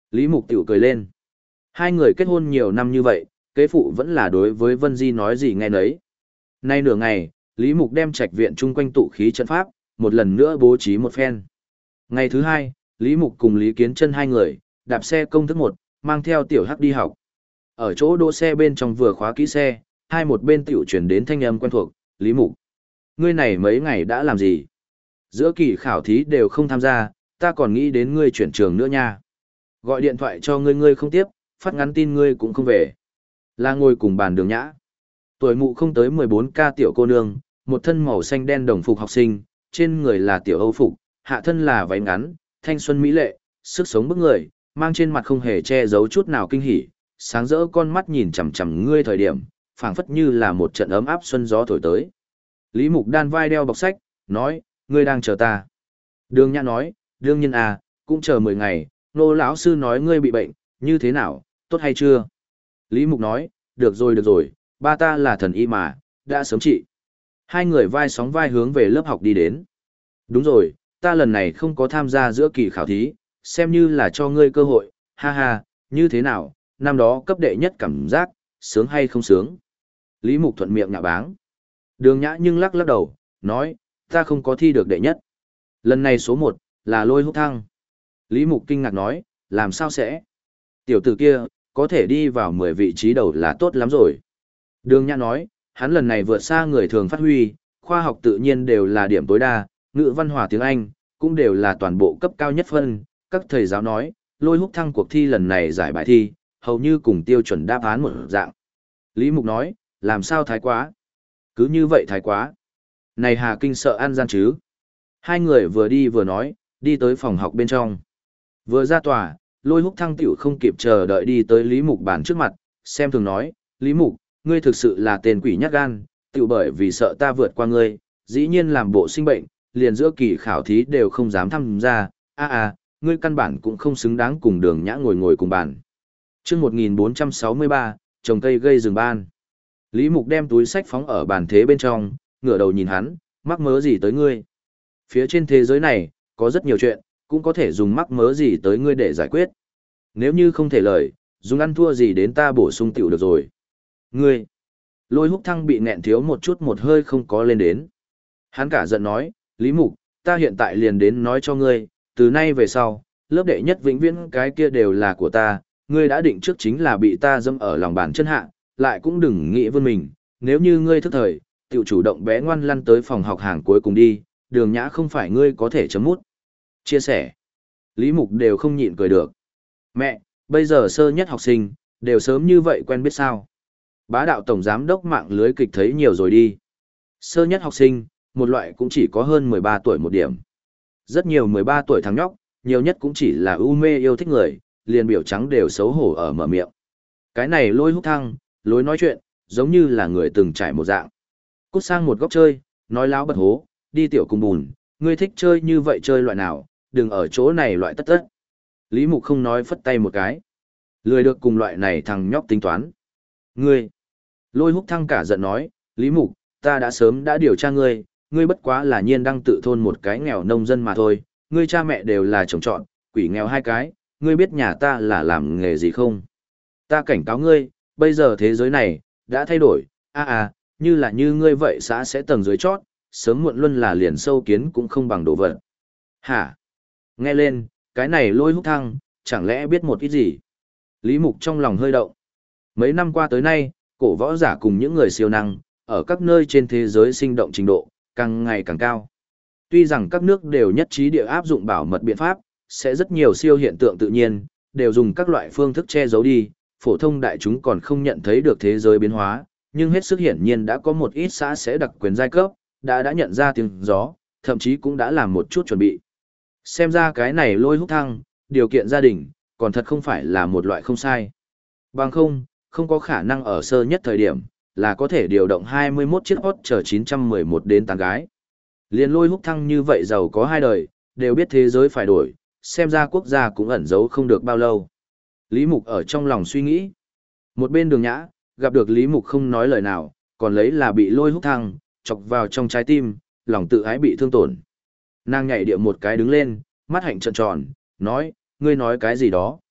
Lý Mục tiểu cười lên. Hai người kết hôn nhiều năm như vậy, kế phụ vẫn là đối với Vân Di nói gì nghe nấy. Nay nửa ngày, Lý Mục đem trạch viện chung quanh tụ khí trận pháp, một lần nữa bố trí một phen. Ngày thứ hai, Lý Mục cùng Lý Kiến Chân hai người, đạp xe công thức một, mang theo tiểu hắc đi học. Ở chỗ đỗ xe bên trong vừa khóa kỹ xe, hai một bên tiểu chuyển đến thanh âm quen thuộc, Lý Mục. Ngươi này mấy ngày đã làm gì? Giữa kỳ khảo thí đều không tham gia, ta còn nghĩ đến ngươi chuyển trường nữa nha. Gọi điện thoại cho ngươi ngươi không tiếp, phát ngắn tin ngươi cũng không về. Là ngồi cùng bàn Đường Nhã. Tuổi mụ không tới mười bốn ca tiểu cô nương, một thân màu xanh đen đồng phục học sinh, trên người là tiểu Âu phục, hạ thân là váy ngắn, thanh xuân mỹ lệ, sức sống bức người, mang trên mặt không hề che giấu chút nào kinh hỉ, sáng rỡ con mắt nhìn chằm chằm ngươi thời điểm, phảng phất như là một trận ấm áp xuân gió thổi tới. Lý Mục đan vai đeo bọc sách, nói, ngươi đang chờ ta. Đường Nhã nói, đương nhiên à, cũng chờ mười ngày, nô lão sư nói ngươi bị bệnh, như thế nào, tốt hay chưa? Lý Mục nói, được rồi được rồi, ba ta là thần y mà, đã sớm trị. Hai người vai sóng vai hướng về lớp học đi đến. Đúng rồi, ta lần này không có tham gia giữa kỳ khảo thí, xem như là cho ngươi cơ hội, ha ha, như thế nào, năm đó cấp đệ nhất cảm giác, sướng hay không sướng? Lý Mục thuận miệng nhạo báng. Đường Nhã nhưng lắc lắc đầu, nói, ta không có thi được đệ nhất. Lần này số một, là Lôi Húc Thăng. Lý Mục kinh ngạc nói, làm sao sẽ? Tiểu tử kia, có thể đi vào mười vị trí đầu là tốt lắm rồi. Đường Nhã nói, hắn lần này vượt xa người thường phát huy, khoa học tự nhiên đều là điểm tối đa, ngữ văn hòa tiếng Anh, cũng đều là toàn bộ cấp cao nhất phân. Các thầy giáo nói, Lôi Húc Thăng cuộc thi lần này giải bài thi, hầu như cùng tiêu chuẩn đáp án một dạng. Lý Mục nói, làm sao thái quá? Cứ như vậy thái quá. Này Hà Kinh sợ ăn gian chứ? Hai người vừa đi vừa nói, đi tới phòng học bên trong. Vừa ra tòa, Lôi Húc Thăng tiểu không kịp chờ đợi đi tới Lý Mục bàn trước mặt, xem thường nói, Lý Mục, ngươi thực sự là tên quỷ nhát gan, tiểu bởi vì sợ ta vượt qua ngươi, dĩ nhiên làm bộ sinh bệnh, liền giữa kỳ khảo thí đều không dám tham gia, a a, ngươi căn bản cũng không xứng đáng cùng Đường Nhã ngồi ngồi cùng bàn. Chương một nghìn bốn trăm sáu mươi ba, trồng cây gây rừng ban. Lý Mục đem túi sách phóng ở bàn thế bên trong, ngửa đầu nhìn hắn, mắc mớ gì tới ngươi? Phía trên thế giới này, có rất nhiều chuyện, cũng có thể dùng mắc mớ gì tới ngươi để giải quyết. Nếu như không thể lời, dùng ăn thua gì đến ta bổ sung tiểu được rồi. Ngươi! Lôi Húc Thăng bị nghẹn thiếu một chút một hơi không có lên đến. Hắn cả giận nói, Lý Mục, ta hiện tại liền đến nói cho ngươi, từ nay về sau, lớp đệ nhất vĩnh viễn cái kia đều là của ta, ngươi đã định trước chính là bị ta dâm ở lòng bàn chân hạ, lại cũng đừng nghĩ vươn mình, nếu như ngươi thức thời, tiểu chủ động bé ngoan lăn tới phòng học hàng cuối cùng đi, Đường Nhã không phải ngươi có thể chấm mút. Chia sẻ. Lý Mục đều không nhịn cười được. Mẹ, bây giờ sơ nhất học sinh, đều sớm như vậy quen biết sao. Bá đạo tổng giám đốc mạng lưới kịch thấy nhiều rồi đi. Sơ nhất học sinh, một loại cũng chỉ có hơn mười ba tuổi một điểm. Rất nhiều mười ba tuổi thằng nhóc, nhiều nhất cũng chỉ là u mê yêu thích người, liền biểu trắng đều xấu hổ ở mở miệng. Cái này Lôi Húc Thăng, lối nói chuyện, giống như là người từng trải một dạng. Cút sang một góc chơi, nói láo bật hố, đi tiểu cùng bùn, ngươi thích chơi như vậy chơi loại nào, đừng ở chỗ này loại tất tất. Lý Mục không nói phất tay một cái. Lười được cùng loại này thằng nhóc tính toán. Ngươi! Lôi Húc Thăng cả giận nói, Lý Mục, ta đã sớm đã điều tra ngươi, ngươi bất quá là nhiên đang tự thôn một cái nghèo nông dân mà thôi, ngươi cha mẹ đều là chồng chọn, quỷ nghèo hai cái, ngươi biết nhà ta là làm nghề gì không? Ta cảnh cáo ngươi, bây giờ thế giới này, đã thay đổi, a à, à, như là như ngươi vậy xã sẽ tầng dưới chót, sớm muộn luôn là liền sâu kiến cũng không bằng đồ vật. Hả? Nghe lên, cái này Lôi Húc Thăng, chẳng lẽ biết một ít gì? Lý Mục trong lòng hơi động. Mấy năm qua tới nay, cổ võ giả cùng những người siêu năng, ở các nơi trên thế giới sinh động trình độ, càng ngày càng cao. Tuy rằng các nước đều nhất trí địa áp dụng bảo mật biện pháp, sẽ rất nhiều siêu hiện tượng tự nhiên, đều dùng các loại phương thức che giấu đi, phổ thông đại chúng còn không nhận thấy được thế giới biến hóa, nhưng hết sức hiển nhiên đã có một ít xã sẽ đặc quyền giai cấp, đã đã nhận ra tiếng gió, thậm chí cũng đã làm một chút chuẩn bị. Xem ra cái này Lôi Húc Thăng, điều kiện gia đình, còn thật không phải là một loại không sai. Bằng không, không có khả năng ở sơ nhất thời điểm, là có thể điều động hai mươi mốt chiếc hot chờ chín trăm mười một đến tán gái. Liên Lôi Húc Thăng như vậy giàu có hai đời, đều biết thế giới phải đổi, xem ra quốc gia cũng ẩn giấu không được bao lâu. Lý Mục ở trong lòng suy nghĩ. Một bên Đường Nhã, gặp được Lý Mục không nói lời nào, còn lấy là bị Lôi Húc Thăng, chọc vào trong trái tim, lòng tự ái bị thương tổn. Nàng nhảy điệu một cái đứng lên, mắt hạnh trợn tròn, nói, ngươi nói cái gì đó.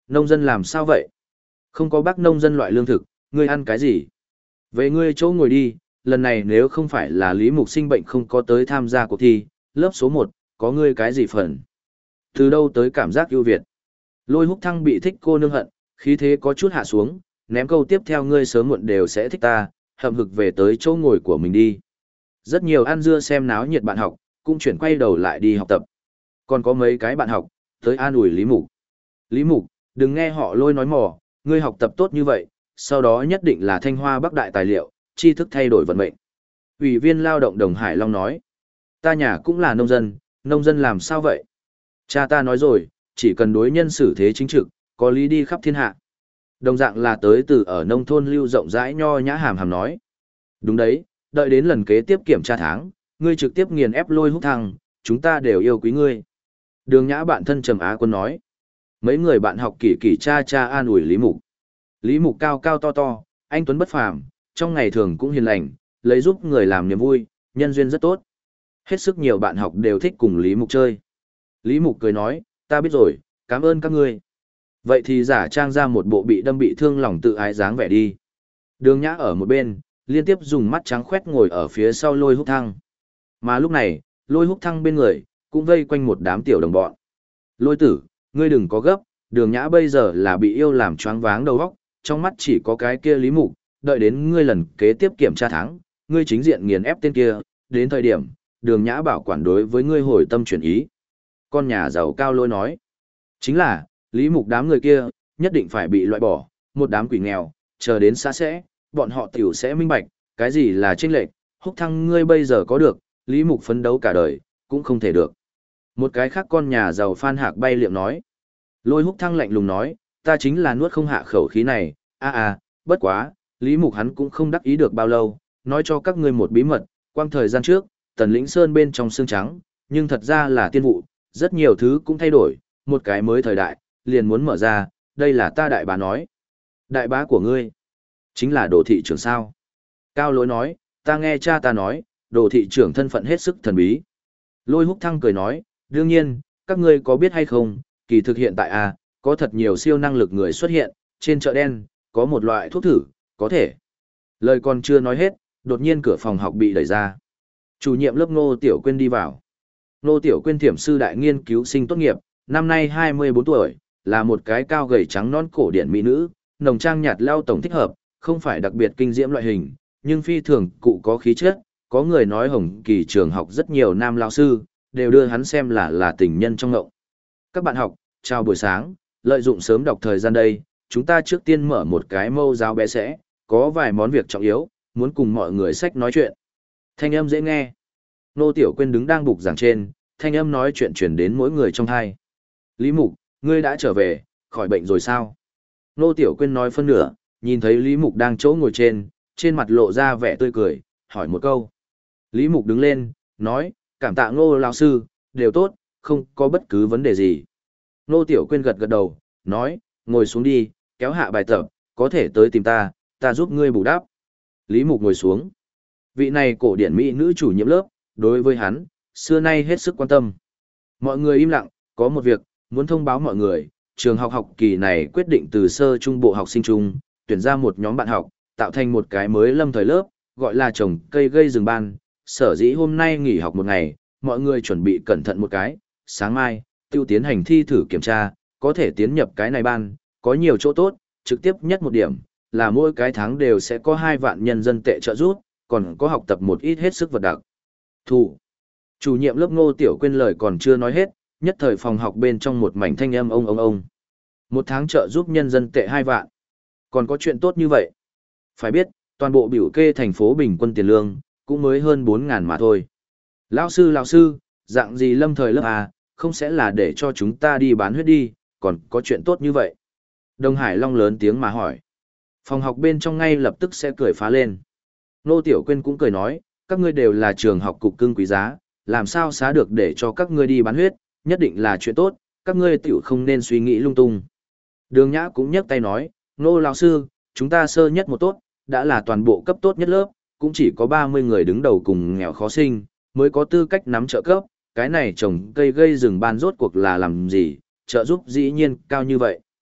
Nông dân làm sao vậy? Không có bác nông dân loại lương thực, ngươi ăn cái gì? Về ngươi chỗ ngồi đi, lần này nếu không phải là Lý Mục sinh bệnh không có tới tham gia cuộc thi, lớp số một, có ngươi cái gì phần? Từ đâu tới cảm giác ưu việt? Lôi Húc Thăng bị thích cô nương hận, khí thế có chút hạ xuống, ném câu tiếp theo ngươi sớm muộn đều sẽ thích ta, hậm hực về tới chỗ ngồi của mình đi. Rất nhiều ăn dưa xem náo nhiệt bạn học, cũng chuyển quay đầu lại đi học tập. Còn có mấy cái bạn học, tới an ủi Lý Mục. Lý Mục, đừng nghe họ Lôi nói mò, ngươi học tập tốt như vậy, sau đó nhất định là Thanh Hoa Bắc Đại tài liệu, tri thức thay đổi vận mệnh. Ủy viên lao động Đồng Hải Long nói, ta nhà cũng là nông dân, nông dân làm sao vậy? Cha ta nói rồi, chỉ cần đối nhân xử thế chính trực, có lý đi khắp thiên hạ. Đồng dạng là tới từ ở nông thôn lưu rộng rãi nho nhã hàm hàm nói. Đúng đấy, đợi đến lần kế tiếp kiểm tra tháng, ngươi trực tiếp nghiền ép Lôi Húc Thăng, chúng ta đều yêu quý ngươi. Đường nhã bạn thân Trầm Á Quân nói. Mấy người bạn học kỳ kỳ cha cha an ủi Lý Mục. Lý Mục cao cao to to, anh tuấn bất phàm, trong ngày thường cũng hiền lành, lấy giúp người làm niềm vui, nhân duyên rất tốt. Hết sức nhiều bạn học đều thích cùng Lý Mục chơi. Lý Mục cười nói, ta biết rồi, cảm ơn các ngươi. Vậy thì giả trang ra một bộ bị đâm bị thương lòng tự ái dáng vẻ đi. Đường nhã ở một bên, liên tiếp dùng mắt trắng khoét ngồi ở phía sau Lôi Húc Thăng. Mà lúc này, Lôi Húc Thăng bên người, cũng vây quanh một đám tiểu đồng bọn. Lôi tử, ngươi đừng có gấp, đường nhã bây giờ là bị yêu làm choáng váng đầu óc, trong mắt chỉ có cái kia Lý Mục, đợi đến ngươi lần kế tiếp kiểm tra tháng, ngươi chính diện nghiền ép tên kia, đến thời điểm, đường nhã bảo quản đối với ngươi hồi tâm chuyển ý. Con nhà giàu cao Lôi nói, chính là, Lý Mục đám người kia, nhất định phải bị loại bỏ, một đám quỷ nghèo, chờ đến xa sẽ, bọn họ tiểu sẽ minh bạch, cái gì là chênh lệch, Húc Thăng ngươi bây giờ có được, Lý Mục phấn đấu cả đời, cũng không thể được. Một cái khác con nhà giàu Phan Hạc bay liệm nói. Lôi Húc Thăng lạnh lùng nói, ta chính là nuốt không hạ khẩu khí này, a a, bất quá, Lý Mục hắn cũng không đắc ý được bao lâu, nói cho các ngươi một bí mật, quang thời gian trước, Tần Lĩnh Sơn bên trong xương trắng, nhưng thật ra là tiên vụ, rất nhiều thứ cũng thay đổi, một cái mới thời đại, liền muốn mở ra, đây là ta đại bá nói. Đại bá của ngươi, chính là Đồ thị trưởng sao? Cao Lỗi nói, ta nghe cha ta nói, Đồ thị trưởng thân phận hết sức thần bí. Lôi Húc Thăng cười nói, đương nhiên, các ngươi có biết hay không, kỳ thực hiện tại à, có thật nhiều siêu năng lực người xuất hiện, trên chợ đen, có một loại thuốc thử, có thể. Lời còn chưa nói hết, đột nhiên cửa phòng học bị đẩy ra. Chủ nhiệm lớp Ngô Tiểu Quyên đi vào. Ngô Tiểu Quyên thiểm sư đại nghiên cứu sinh tốt nghiệp, năm nay hai mươi bốn tuổi, là một cái cao gầy trắng non cổ điển mỹ nữ, nồng trang nhạt lao tổng thích hợp, không phải đặc biệt kinh diễm loại hình, nhưng phi thường cụ có khí chất, có người nói Hồng Kỳ trường học rất nhiều nam lao sư, đều đưa hắn xem là là tình nhân trong ngộng. Các bạn học, chào buổi sáng, lợi dụng sớm đọc thời gian đây, chúng ta trước tiên mở một cái mâu giáo bé sẽ, có vài món việc trọng yếu, muốn cùng mọi người sách nói chuyện. Thanh âm dễ nghe. Nô Tiểu Quyên đứng đang bục giảng trên, thanh âm nói chuyện chuyển đến mỗi người trong hai. Lý Mục, ngươi đã trở về, khỏi bệnh rồi sao? Nô Tiểu Quyên nói phân nửa, nhìn thấy Lý Mục đang chỗ ngồi trên, trên mặt lộ ra vẻ tươi cười, hỏi một câu. Lý Mục đứng lên, nói, cảm tạ Ngô lão sư, đều tốt, không có bất cứ vấn đề gì. Nô Tiểu Quyên gật gật đầu, nói, ngồi xuống đi, kéo hạ bài tập, có thể tới tìm ta, ta giúp ngươi bù đắp. Lý Mục ngồi xuống. Vị này cổ điển mỹ nữ chủ nhiệm lớp, đối với hắn, xưa nay hết sức quan tâm. Mọi người im lặng, có một việc, muốn thông báo mọi người, trường học học kỳ này quyết định từ sơ trung bộ học sinh trung, tuyển ra một nhóm bạn học, tạo thành một cái mới lâm thời lớp, gọi là trồng cây gây rừng ban. Sở dĩ hôm nay nghỉ học một ngày, mọi người chuẩn bị cẩn thận một cái, sáng mai, tiêu tiến hành thi thử kiểm tra, có thể tiến nhập cái này ban, có nhiều chỗ tốt, trực tiếp nhất một điểm, là mỗi cái tháng đều sẽ có hai vạn nhân dân tệ trợ giúp, còn có học tập một ít hết sức vật đặc. Thủ. Chủ nhiệm lớp Ngô Tiểu Quyên lời còn chưa nói hết, nhất thời phòng học bên trong một mảnh thanh âm ông ông ông. Một tháng trợ giúp nhân dân tệ hai vạn. Còn có chuyện tốt như vậy. Phải biết, toàn bộ biểu kê thành phố bình quân tiền lương, cũng mới hơn bốn ngàn mà thôi. Lão sư lão sư, dạng gì lâm thời lớp à, không sẽ là để cho chúng ta đi bán huyết đi, còn có chuyện tốt như vậy. Đông Hải Long lớn tiếng mà hỏi. Phòng học bên trong ngay lập tức sẽ cười phá lên. Nô Tiểu Quyên cũng cười nói, các ngươi đều là trường học cục cưng quý giá, làm sao xá được để cho các ngươi đi bán huyết, nhất định là chuyện tốt, các ngươi tiểu không nên suy nghĩ lung tung. Đường Nhã cũng nhấc tay nói, Nô lão sư, chúng ta sơ nhất một tốt, đã là toàn bộ cấp tốt nhất lớp, cũng chỉ có ba mươi người đứng đầu cùng nghèo khó sinh, mới có tư cách nắm trợ cấp, cái này trồng cây gây rừng ban rốt cuộc là làm gì, trợ giúp dĩ nhiên cao như vậy.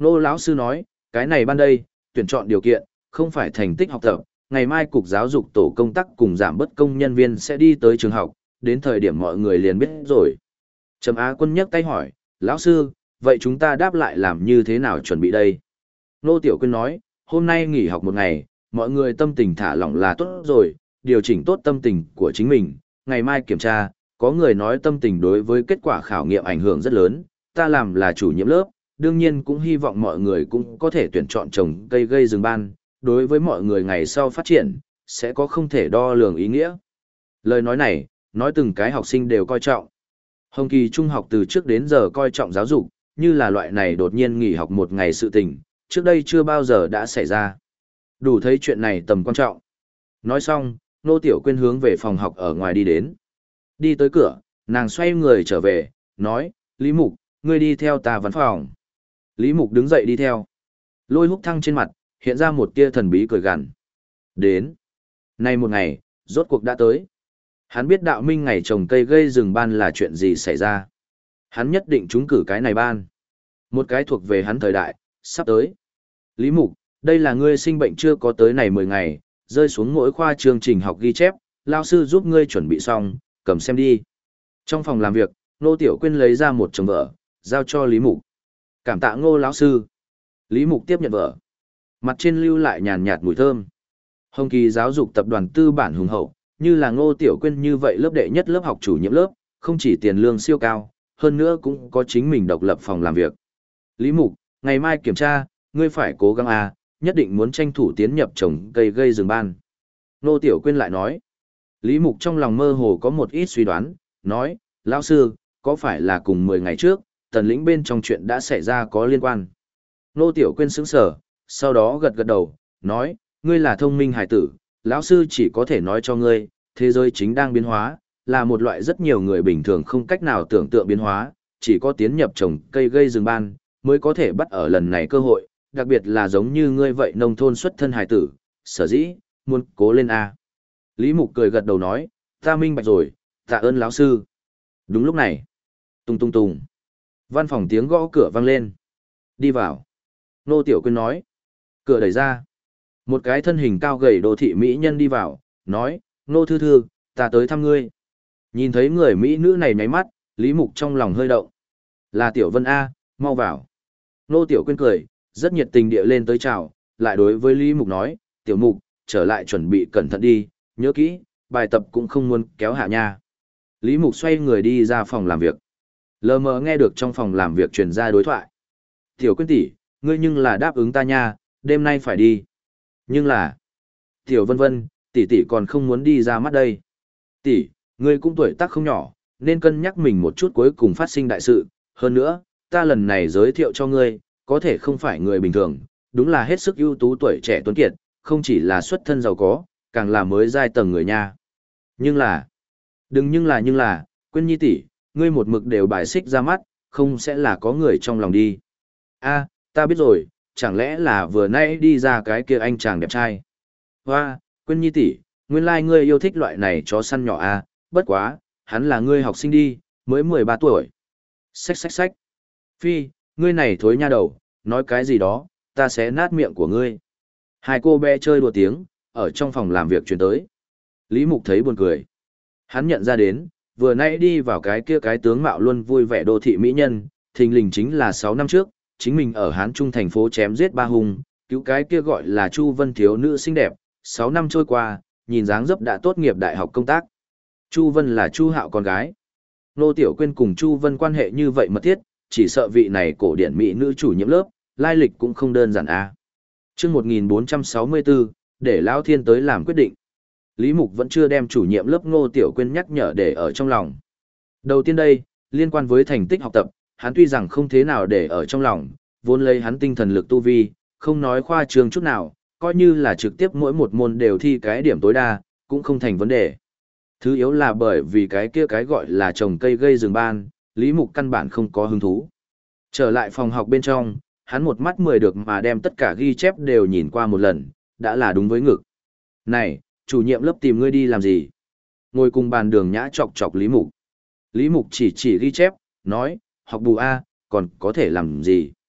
Nô lão sư nói, cái này ban đây, tuyển chọn điều kiện, không phải thành tích học tập, ngày mai cục giáo dục tổ công tác cùng giảm bất công nhân viên sẽ đi tới trường học, đến thời điểm mọi người liền biết rồi. Trầm Á Quân nhấc tay hỏi, lão sư, vậy chúng ta đáp lại làm như thế nào chuẩn bị đây? Nô Tiểu Quyên nói, hôm nay nghỉ học một ngày, mọi người tâm tình thả lỏng là tốt rồi, điều chỉnh tốt tâm tình của chính mình, ngày mai kiểm tra, có người nói tâm tình đối với kết quả khảo nghiệm ảnh hưởng rất lớn, ta làm là chủ nhiệm lớp, đương nhiên cũng hy vọng mọi người cũng có thể tuyển chọn trồng cây gây rừng ban, đối với mọi người ngày sau phát triển, sẽ có không thể đo lường ý nghĩa. Lời nói này, nói từng cái học sinh đều coi trọng. Hồng Kỳ Trung học từ trước đến giờ coi trọng giáo dục, như là loại này đột nhiên nghỉ học một ngày sự tình, trước đây chưa bao giờ đã xảy ra. Đủ thấy chuyện này tầm quan trọng. Nói xong, Nô Tiểu Quyên hướng về phòng học ở ngoài đi đến. Đi tới cửa, nàng xoay người trở về, nói, Lý Mục, ngươi đi theo ta văn phòng. Lý Mục đứng dậy đi theo. Lôi Húc Thăng trên mặt, hiện ra một tia thần bí cười gằn. Đến. Nay một ngày, rốt cuộc đã tới. Hắn biết đạo minh ngày trồng cây gây rừng ban là chuyện gì xảy ra. Hắn nhất định trúng cử cái này ban. Một cái thuộc về hắn thời đại, sắp tới. Lý Mục, đây là ngươi sinh bệnh chưa có tới này mười ngày, rơi xuống mỗi khoa chương trình học ghi chép, lao sư giúp ngươi chuẩn bị xong, cầm xem đi. Trong phòng làm việc, Nô Tiểu Quyên lấy ra một chồng vở, giao cho Lý Mục. Cảm tạ Ngô lão sư. Lý Mục tiếp nhận vở. Mặt trên lưu lại nhàn nhạt mùi thơm. Hồng Kỳ giáo dục tập đoàn tư bản hùng hậu, như là Ngô Tiểu Quyên như vậy lớp đệ nhất lớp học chủ nhiệm lớp, không chỉ tiền lương siêu cao, hơn nữa cũng có chính mình độc lập phòng làm việc. Lý Mục, ngày mai kiểm tra, ngươi phải cố gắng à, nhất định muốn tranh thủ tiến nhập trồng cây gây rừng ban. Ngô Tiểu Quyên lại nói. Lý Mục trong lòng mơ hồ có một ít suy đoán, nói, lão sư, có phải là cùng mười ngày trước, tần lĩnh bên trong chuyện đã xảy ra có liên quan. Ngô Tiểu Quyên sững sờ, sau đó gật gật đầu, nói, ngươi là thông minh hải tử, lão sư chỉ có thể nói cho ngươi, thế giới chính đang biến hóa, là một loại rất nhiều người bình thường không cách nào tưởng tượng biến hóa, chỉ có tiến nhập trồng cây gây rừng ban, mới có thể bắt ở lần này cơ hội, đặc biệt là giống như ngươi vậy nông thôn xuất thân hải tử, sở dĩ, muốn cố lên A. Lý Mục cười gật đầu nói, ta minh bạch rồi, tạ ơn lão sư. Đúng lúc này, tung tung tung, văn phòng tiếng gõ cửa vang lên. Đi vào. Nô Tiểu Quyên nói. Cửa đẩy ra. Một cái thân hình cao gầy đô thị mỹ nhân đi vào, nói, Nô Thư Thư, ta tới thăm ngươi. Nhìn thấy người mỹ nữ này nháy mắt, Lý Mục trong lòng hơi động. Là Tiểu Vân A, mau vào. Nô Tiểu Quyên cười, rất nhiệt tình địa lên tới chào, lại đối với Lý Mục nói, Tiểu Mục, trở lại chuẩn bị cẩn thận đi, nhớ kỹ, bài tập cũng không muốn kéo hạ nha. Lý Mục xoay người đi ra phòng làm việc. Lờ mờ nghe được trong phòng làm việc truyền ra đối thoại. Tiểu Quyên tỷ, ngươi nhưng là đáp ứng ta nha, đêm nay phải đi. Nhưng là, Tiểu Vân Vân, tỷ tỷ còn không muốn đi ra mắt đây. Tỷ, ngươi cũng tuổi tác không nhỏ, nên cân nhắc mình một chút cuối cùng phát sinh đại sự. Hơn nữa, ta lần này giới thiệu cho ngươi, có thể không phải người bình thường, đúng là hết sức ưu tú tuổi trẻ tuấn kiệt, không chỉ là xuất thân giàu có, càng là mới giai tầng người nha. Nhưng là, đừng nhưng là nhưng là, Quyên Nhi tỷ, ngươi một mực đều bài xích ra mắt, không sẽ là có người trong lòng đi. A, ta biết rồi, chẳng lẽ là vừa nãy đi ra cái kia anh chàng đẹp trai. Hoa, Quyên Nhi tỷ, nguyên lai like ngươi yêu thích loại này chó săn nhỏ a, bất quá, hắn là ngươi học sinh đi, mới mười ba tuổi. Xách xách xách. Phi, ngươi này thối nha đầu, nói cái gì đó, ta sẽ nát miệng của ngươi. Hai cô bé chơi đùa tiếng, ở trong phòng làm việc truyền tới. Lý Mục thấy buồn cười. Hắn nhận ra đến, vừa nãy đi vào cái kia cái tướng mạo luôn vui vẻ đô thị mỹ nhân, thình lình chính là sáu năm trước, chính mình ở Hán Trung thành phố chém giết ba hùng, cứu cái kia gọi là Chu Vân thiếu nữ xinh đẹp, sáu năm trôi qua, nhìn dáng dấp đã tốt nghiệp đại học công tác. Chu Vân là Chu Hạo con gái. Nô Tiểu Quyên cùng Chu Vân quan hệ như vậy mật thiết, chỉ sợ vị này cổ điển mỹ nữ chủ nhiệm lớp, lai lịch cũng không đơn giản a. À. Chương một nghìn bốn trăm sáu mươi tư, để Lão Thiên tới làm quyết định. Lý Mục vẫn chưa đem chủ nhiệm lớp Ngô Tiểu Quyên nhắc nhở để ở trong lòng. Đầu tiên đây, liên quan với thành tích học tập, hắn tuy rằng không thế nào để ở trong lòng, vốn lấy hắn tinh thần lực tu vi, không nói khoa trương chút nào, coi như là trực tiếp mỗi một môn đều thi cái điểm tối đa, cũng không thành vấn đề. Thứ yếu là bởi vì cái kia cái gọi là trồng cây gây rừng ban, Lý Mục căn bản không có hứng thú. Trở lại phòng học bên trong, hắn một mắt mười được mà đem tất cả ghi chép đều nhìn qua một lần, đã là đúng với ngực. Này, chủ nhiệm lớp tìm ngươi đi làm gì? Ngồi cùng bàn Đường Nhã chọc chọc Lý Mục. Lý Mục chỉ chỉ ghi chép, nói, học bù A, còn có thể làm gì?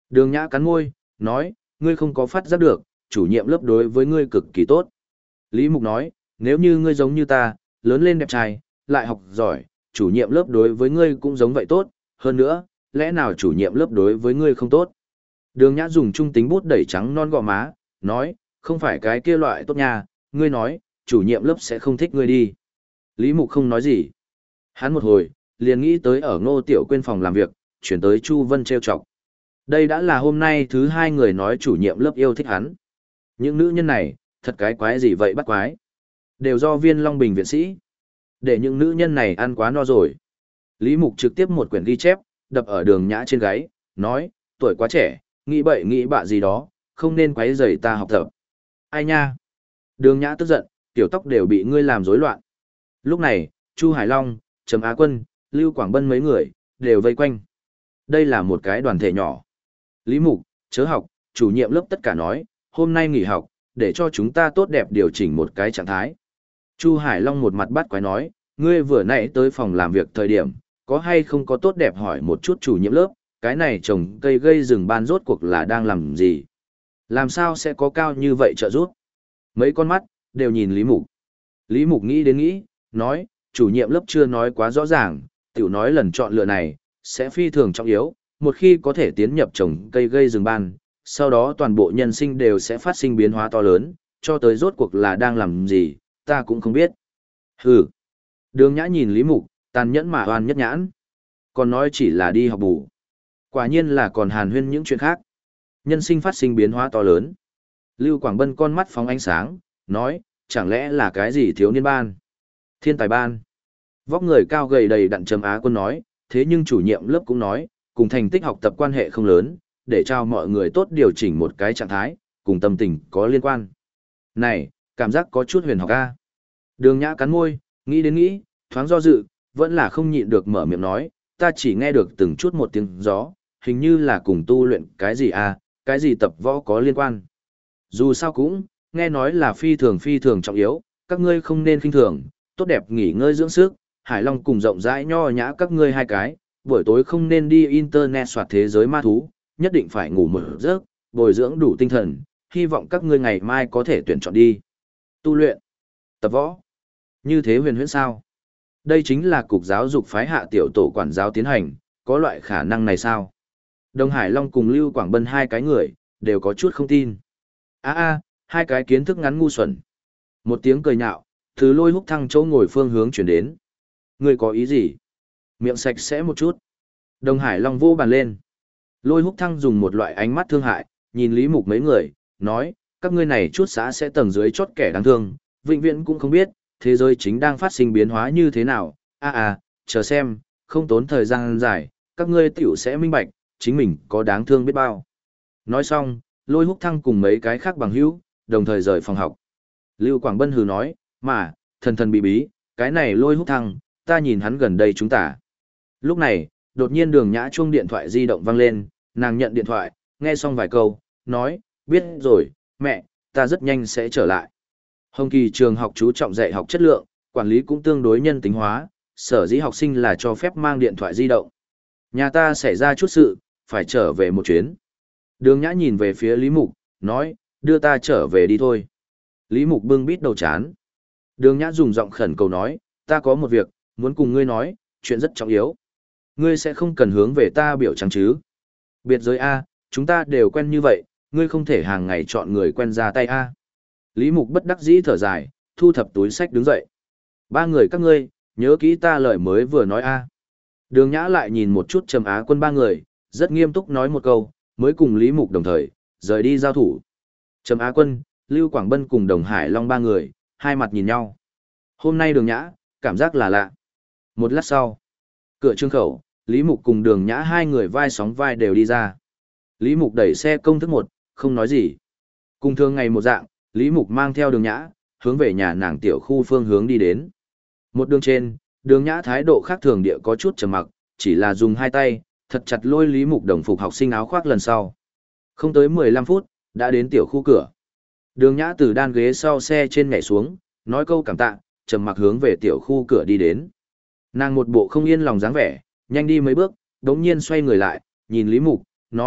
Đường Nhã cắn môi, nói, ngươi không có phát giác được, chủ nhiệm lớp đối với ngươi cực kỳ tốt. Lý Mục nói, nếu như ngươi giống như ta, lớn lên đẹp trai, lại học giỏi, chủ nhiệm lớp đối với ngươi cũng giống vậy tốt, hơn nữa, lẽ nào chủ nhiệm lớp đối với ngươi không tốt? Đường Nhã dùng trung tính bút đẩy trắng non gò má, nói, không phải cái kia loại tốt nha, ngươi nói, chủ nhiệm lớp sẽ không thích ngươi đi. Lý Mục không nói gì. Hắn một hồi, liền nghĩ tới ở Ngô Tiểu Quyên phòng làm việc, chuyển tới Chu Vân trêu chọc. Đây đã là hôm nay thứ hai người nói chủ nhiệm lớp yêu thích hắn. Những nữ nhân này, thật cái quái gì vậy bắt quái. Đều do Viên Long Bình viện sĩ. Để những nữ nhân này ăn quá no rồi. Lý Mục trực tiếp một quyển ghi chép, đập ở Đường Nhã trên gáy, nói, tuổi quá trẻ, nghĩ bậy nghĩ bạ gì đó, không nên quấy rầy ta học tập. Ai nha? Đường Nhã tức giận, tiểu tóc đều bị ngươi làm rối loạn. Lúc này, Chu Hải Long, Trầm Á Quân, Lưu Quảng Bân mấy người, đều vây quanh. Đây là một cái đoàn thể nhỏ. Lý Mục, chớ học, chủ nhiệm lớp tất cả nói, hôm nay nghỉ học, để cho chúng ta tốt đẹp điều chỉnh một cái trạng thái. Chu Hải Long một mặt bắt quái nói, ngươi vừa nãy tới phòng làm việc thời điểm, có hay không có tốt đẹp hỏi một chút chủ nhiệm lớp, cái này trồng cây gây rừng ban rốt cuộc là đang làm gì? Làm sao sẽ có cao như vậy trợ giúp? Mấy con mắt, đều nhìn Lý Mục. Lý Mục nghĩ đến nghĩ, nói, chủ nhiệm lớp chưa nói quá rõ ràng, tiểu nói lần chọn lựa này, sẽ phi thường trọng yếu, một khi có thể tiến nhập trồng cây gây rừng ban, sau đó toàn bộ nhân sinh đều sẽ phát sinh biến hóa to lớn, cho tới rốt cuộc là đang làm gì, ta cũng không biết. Hừ. Đường Nhã nhìn Lý Mục, tàn nhẫn mà oan nhất nhãn. Còn nói chỉ là đi học bù. Quả nhiên là còn hàn huyên những chuyện khác. Nhân sinh phát sinh biến hóa to lớn. Lưu Quảng Bân con mắt phóng ánh sáng, nói, chẳng lẽ là cái gì thiếu niên ban? Thiên tài ban. Vóc người cao gầy đầy đặn Trầm Á Quân nói, thế nhưng chủ nhiệm lớp cũng nói, cùng thành tích học tập quan hệ không lớn, để cho mọi người tốt điều chỉnh một cái trạng thái, cùng tâm tình có liên quan. Này, cảm giác có chút huyền học a. Đường Nhã cắn môi, nghĩ đến nghĩ, thoáng do dự, vẫn là không nhịn được mở miệng nói, ta chỉ nghe được từng chút một tiếng gió, hình như là cùng tu luyện cái gì a, cái gì tập võ có liên quan. Dù sao cũng, nghe nói là phi thường phi thường trọng yếu, các ngươi không nên khinh thường, tốt đẹp nghỉ ngơi dưỡng sức, Hải Long cùng rộng rãi nho nhã các ngươi hai cái, buổi tối không nên đi internet soạt thế giới ma thú, nhất định phải ngủ một giấc, bồi dưỡng đủ tinh thần, hy vọng các ngươi ngày mai có thể tuyển chọn đi. Tu luyện, tập võ, như thế huyền huyễn sao? Đây chính là cục giáo dục phái hạ tiểu tổ quản giáo tiến hành, có loại khả năng này sao? Đồng Hải Long cùng Lưu Quảng Bân hai cái người, đều có chút không tin. a a hai cái kiến thức ngắn ngu xuẩn. Một tiếng cười nhạo, từ Lôi Húc Thăng chỗ ngồi phương hướng chuyển đến. Ngươi có ý gì? Miệng sạch sẽ một chút. Đồng Hải Long vô bàn lên. Lôi Húc Thăng dùng một loại ánh mắt thương hại, nhìn Lý Mục mấy người, nói, các ngươi này chút xã sẽ tầng dưới chốt kẻ đáng thương, vĩnh viễn cũng không biết, thế giới chính đang phát sinh biến hóa như thế nào. a a chờ xem, không tốn thời gian dài, các ngươi tiểu sẽ minh bạch, chính mình có đáng thương biết bao. Nói xong, Lôi Húc Thăng cùng mấy cái khác bằng hữu, đồng thời rời phòng học. Lưu Quảng Bân hừ nói, mà, thần thần bí bí, cái này Lôi Húc Thăng, ta nhìn hắn gần đây chúng ta. Lúc này, đột nhiên Đường Nhã chuông điện thoại di động vang lên, nàng nhận điện thoại, nghe xong vài câu, nói, biết rồi, mẹ, ta rất nhanh sẽ trở lại. Hồng Kỳ trường học chú trọng dạy học chất lượng, quản lý cũng tương đối nhân tính hóa, sở dĩ học sinh là cho phép mang điện thoại di động. Nhà ta xảy ra chút sự, phải trở về một chuyến. Đường Nhã nhìn về phía Lý Mục, nói, đưa ta trở về đi thôi. Lý Mục bưng bít đầu chán. Đường Nhã dùng giọng khẩn cầu nói, ta có một việc, muốn cùng ngươi nói, chuyện rất trọng yếu. Ngươi sẽ không cần hướng về ta biểu trắng chứ. Biệt giới A, chúng ta đều quen như vậy, ngươi không thể hàng ngày chọn người quen ra tay A. Lý Mục bất đắc dĩ thở dài, thu thập túi sách đứng dậy. Ba người các ngươi, nhớ kỹ ta lời mới vừa nói A. Đường Nhã lại nhìn một chút Trầm Á Quân ba người, rất nghiêm túc nói một câu, mới cùng Lý Mục đồng thời, rời đi giao thủ. Trầm Á Quân, Lưu Quảng Bân cùng Đồng Hải Long ba người, hai mặt nhìn nhau. Hôm nay Đường Nhã, cảm giác là lạ. Một lát sau, cửa trương khẩu, Lý Mục cùng Đường Nhã hai người vai sóng vai đều đi ra. Lý Mục đẩy xe công thức một, không nói gì. Cùng thường ngày một dạng, Lý Mục mang theo Đường Nhã, hướng về nhà nàng tiểu khu phương hướng đi đến. Một đường trên, Đường Nhã thái độ khác thường địa có chút trầm mặc, chỉ là dùng hai tay, thật chặt lôi Lý Mục đồng phục học sinh áo khoác lần sau. Không tới mười lăm phút, đã đến tiểu khu cửa. Đường Nhã từ đan ghế sau xe trên nhảy xuống, nói câu cảm tạ, trầm mặc hướng về tiểu khu cửa đi đến. Nàng một bộ không yên lòng dáng vẻ, nhanh đi mấy bước, đống nhiên xoay người lại, nhìn Lý Mục, nói,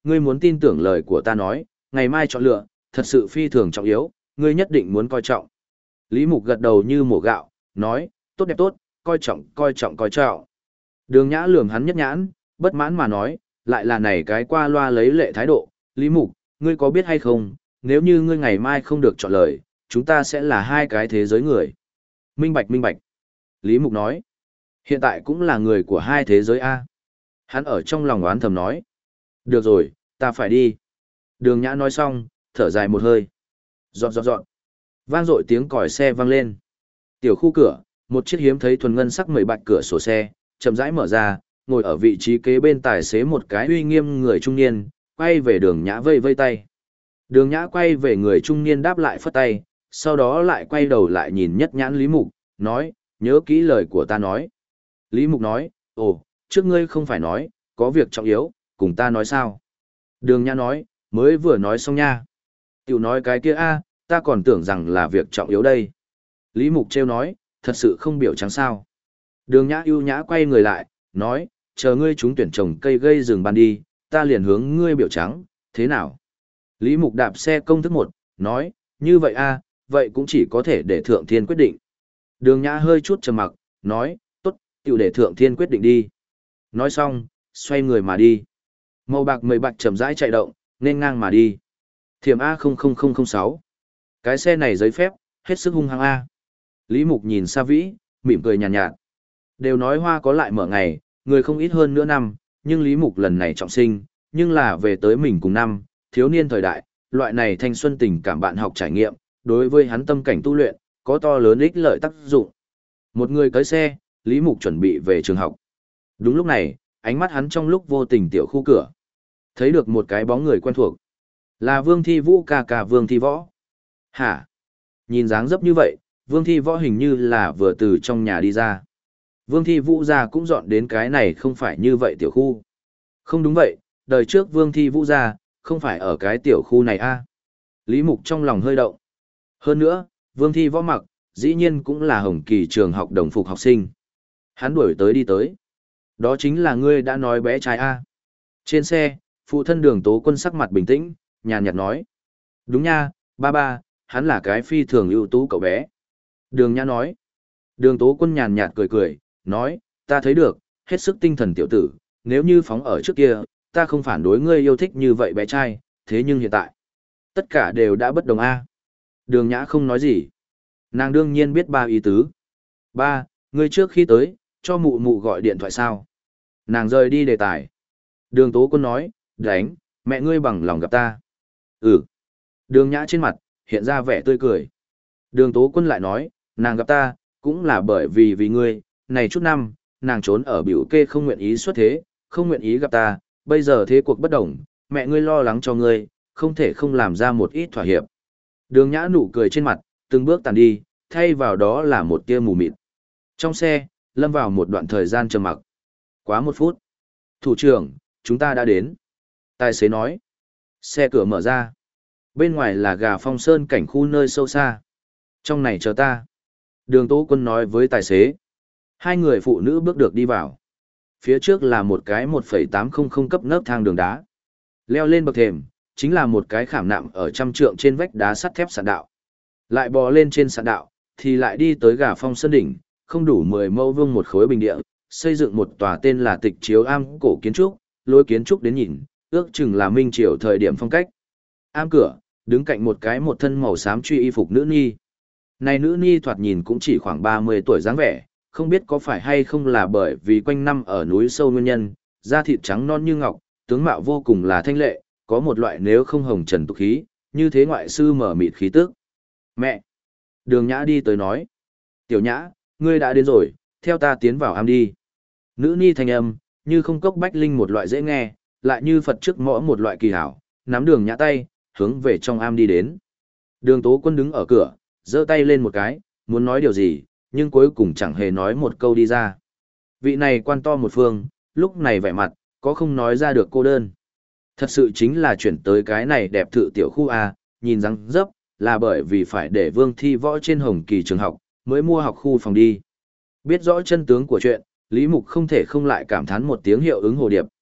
ngươi muốn tin tưởng lời của ta nói, ngày mai chọn lựa, thật sự phi thường trọng yếu, ngươi nhất định muốn coi trọng. Lý Mục gật đầu như mổ gạo, nói, tốt đẹp tốt, coi trọng, coi trọng, coi trọng. Đường Nhã lườm hắn nhất nhãn, bất mãn mà nói, lại là này cái qua loa lấy lệ thái độ, Lý Mục, ngươi có biết hay không, nếu như ngươi ngày mai không được chọn lời, chúng ta sẽ là hai cái thế giới người. Minh bạch minh bạch. Lý Mục nói, hiện tại cũng là người của hai thế giới A. Hắn ở trong lòng oán thầm nói, được rồi, ta phải đi. Đường Nhã nói xong, thở dài một hơi. Dọn dọn dọn. Vang dội tiếng còi xe vang lên. Tiểu khu cửa, một chiếc hiếm thấy thuần ngân sắc mười bạch cửa sổ xe, chậm rãi mở ra, ngồi ở vị trí kế bên tài xế một cái uy nghiêm người trung niên, quay về Đường Nhã vây vây tay. Đường Nhã quay về người trung niên đáp lại phất tay, sau đó lại quay đầu lại nhìn nhất nhãn Lý Mục, nói, nhớ kỹ lời của ta nói. Lý Mục nói, ồ, trước ngươi không phải nói, có việc trọng yếu, cùng ta nói sao? Đường Nhã nói, mới vừa nói xong nha. Tiểu nói cái kia a, ta còn tưởng rằng là việc trọng yếu đây. Lý Mục trêu nói, thật sự không biểu trắng sao. Đường Nhã ưu nhã quay người lại, nói, chờ ngươi chúng tuyển trồng cây gây rừng ban đi, ta liền hướng ngươi biểu trắng, thế nào? Lý Mục đạp xe công thức một, nói, như vậy a, vậy cũng chỉ có thể để Thượng Thiên quyết định. Đường Nhã hơi chút trầm mặc, nói, tốt, tiểu để Thượng Thiên quyết định đi. Nói xong, xoay người mà đi. Màu bạc mười bạc chậm rãi chạy động, nên ngang mà đi. Thiểm A không không không không sáu. Cái xe này giấy phép, hết sức hung hăng A. Lý Mục nhìn Sa Vĩ, mỉm cười nhàn nhạt, nhạt. Đều nói hoa có lại mở ngày, người không ít hơn nửa năm, nhưng Lý Mục lần này trọng sinh, nhưng là về tới mình cùng năm, thiếu niên thời đại, loại này thanh xuân tình cảm bạn học trải nghiệm, đối với hắn tâm cảnh tu luyện, có to lớn ích lợi tác dụng. Một người cưới xe, Lý Mục chuẩn bị về trường học. Đúng lúc này, ánh mắt hắn trong lúc vô tình tiểu khu cửa. Thấy được một cái bóng người quen thuộc. Là Vương Thi Vũ ca ca Vương Thi Võ. Hả? Nhìn dáng dấp như vậy, Vương Thi Võ hình như là vừa từ trong nhà đi ra. Vương Thi Vũ ra cũng dọn đến cái này không phải như vậy tiểu khu. Không đúng vậy, đời trước Vương Thi Vũ ra, không phải ở cái tiểu khu này a. Lý Mục trong lòng hơi động. Hơn nữa, Vương Thi Võ mặc, dĩ nhiên cũng là Hồng Kỳ trường học đồng phục học sinh. Hắn đuổi tới đi tới. Đó chính là ngươi đã nói bé trai a. Trên xe, phụ thân Đường Tố Quân sắc mặt bình tĩnh, nhàn nhạt nói. Đúng nha, ba ba, hắn là cái phi thường ưu tú cậu bé. Đường Nhã nói. Đường Tố Quân nhàn nhạt cười cười, nói, ta thấy được, hết sức tinh thần tiểu tử, nếu như phóng ở trước kia, ta không phản đối ngươi yêu thích như vậy bé trai, thế nhưng hiện tại, tất cả đều đã bất đồng a. Đường Nhã không nói gì. Nàng đương nhiên biết ba ý tứ. Ba, ngươi trước khi tới, cho mụ mụ gọi điện thoại sao? Nàng rời đi đề tài. Đường Tố Quân nói, đánh, mẹ ngươi bằng lòng gặp ta. Ừ. Đường Nhã trên mặt, hiện ra vẻ tươi cười. Đường Tố Quân lại nói, nàng gặp ta, cũng là bởi vì vì ngươi, này chút năm, nàng trốn ở biểu kê không nguyện ý xuất thế, không nguyện ý gặp ta, bây giờ thế cuộc bất đồng, mẹ ngươi lo lắng cho ngươi, không thể không làm ra một ít thỏa hiệp. Đường Nhã nụ cười trên mặt, từng bước tàn đi, thay vào đó là một tia mù mịt. Trong xe, lâm vào một đoạn thời gian trầm mặc. Quá một phút. Thủ trưởng, chúng ta đã đến. Tài xế nói. Xe cửa mở ra. Bên ngoài là Gà Phong Sơn cảnh khu nơi sâu xa. Trong này chờ ta. Đường Tố Quân nói với tài xế. Hai người phụ nữ bước được đi vào. Phía trước là một cái một phẩy tám không không cấp nấc thang đường đá. Leo lên bậc thềm, chính là một cái khảm nạm ở trăm trượng trên vách đá sắt thép sạn đạo. Lại bò lên trên sạn đạo, thì lại đi tới Gà Phong Sơn đỉnh, không đủ mười mẫu vuông một khối bình địa, xây dựng một tòa tên là Tịch Chiếu Am cổ kiến trúc, lối kiến trúc đến nhìn, ước chừng là minh triều thời điểm phong cách. Am cửa, đứng cạnh một cái một thân màu xám truy y phục nữ ni. Này nữ ni thoạt nhìn cũng chỉ khoảng ba mươi tuổi dáng vẻ, không biết có phải hay không là bởi vì quanh năm ở núi sâu nguyên nhân, da thịt trắng non như ngọc, tướng mạo vô cùng là thanh lệ, có một loại nếu không hồng trần tục khí, như thế ngoại sư mở mịt khí tức. Mẹ! Đường Nhã đi tới nói. Tiểu Nhã, ngươi đã đến rồi, theo ta tiến vào am đi. Nữ ni thanh âm, như không cốc bách linh một loại dễ nghe, lại như Phật trước mõ một loại kỳ hảo, nắm Đường Nhã tay, hướng về trong am đi đến. Đường Tố Quân đứng ở cửa, giơ tay lên một cái, muốn nói điều gì, nhưng cuối cùng chẳng hề nói một câu đi ra. Vị này quan to một phương, lúc này vẻ mặt, có không nói ra được cô đơn. Thật sự chính là chuyển tới cái này đẹp thự tiểu khu A, nhìn răng dấp, là bởi vì phải để Vương Thi Võ trên Hồng Kỳ trường học, mới mua học khu phòng đi. Biết rõ chân tướng của chuyện, Lý Mục không thể không lại cảm thán một tiếng hiệu ứng hồ điệp.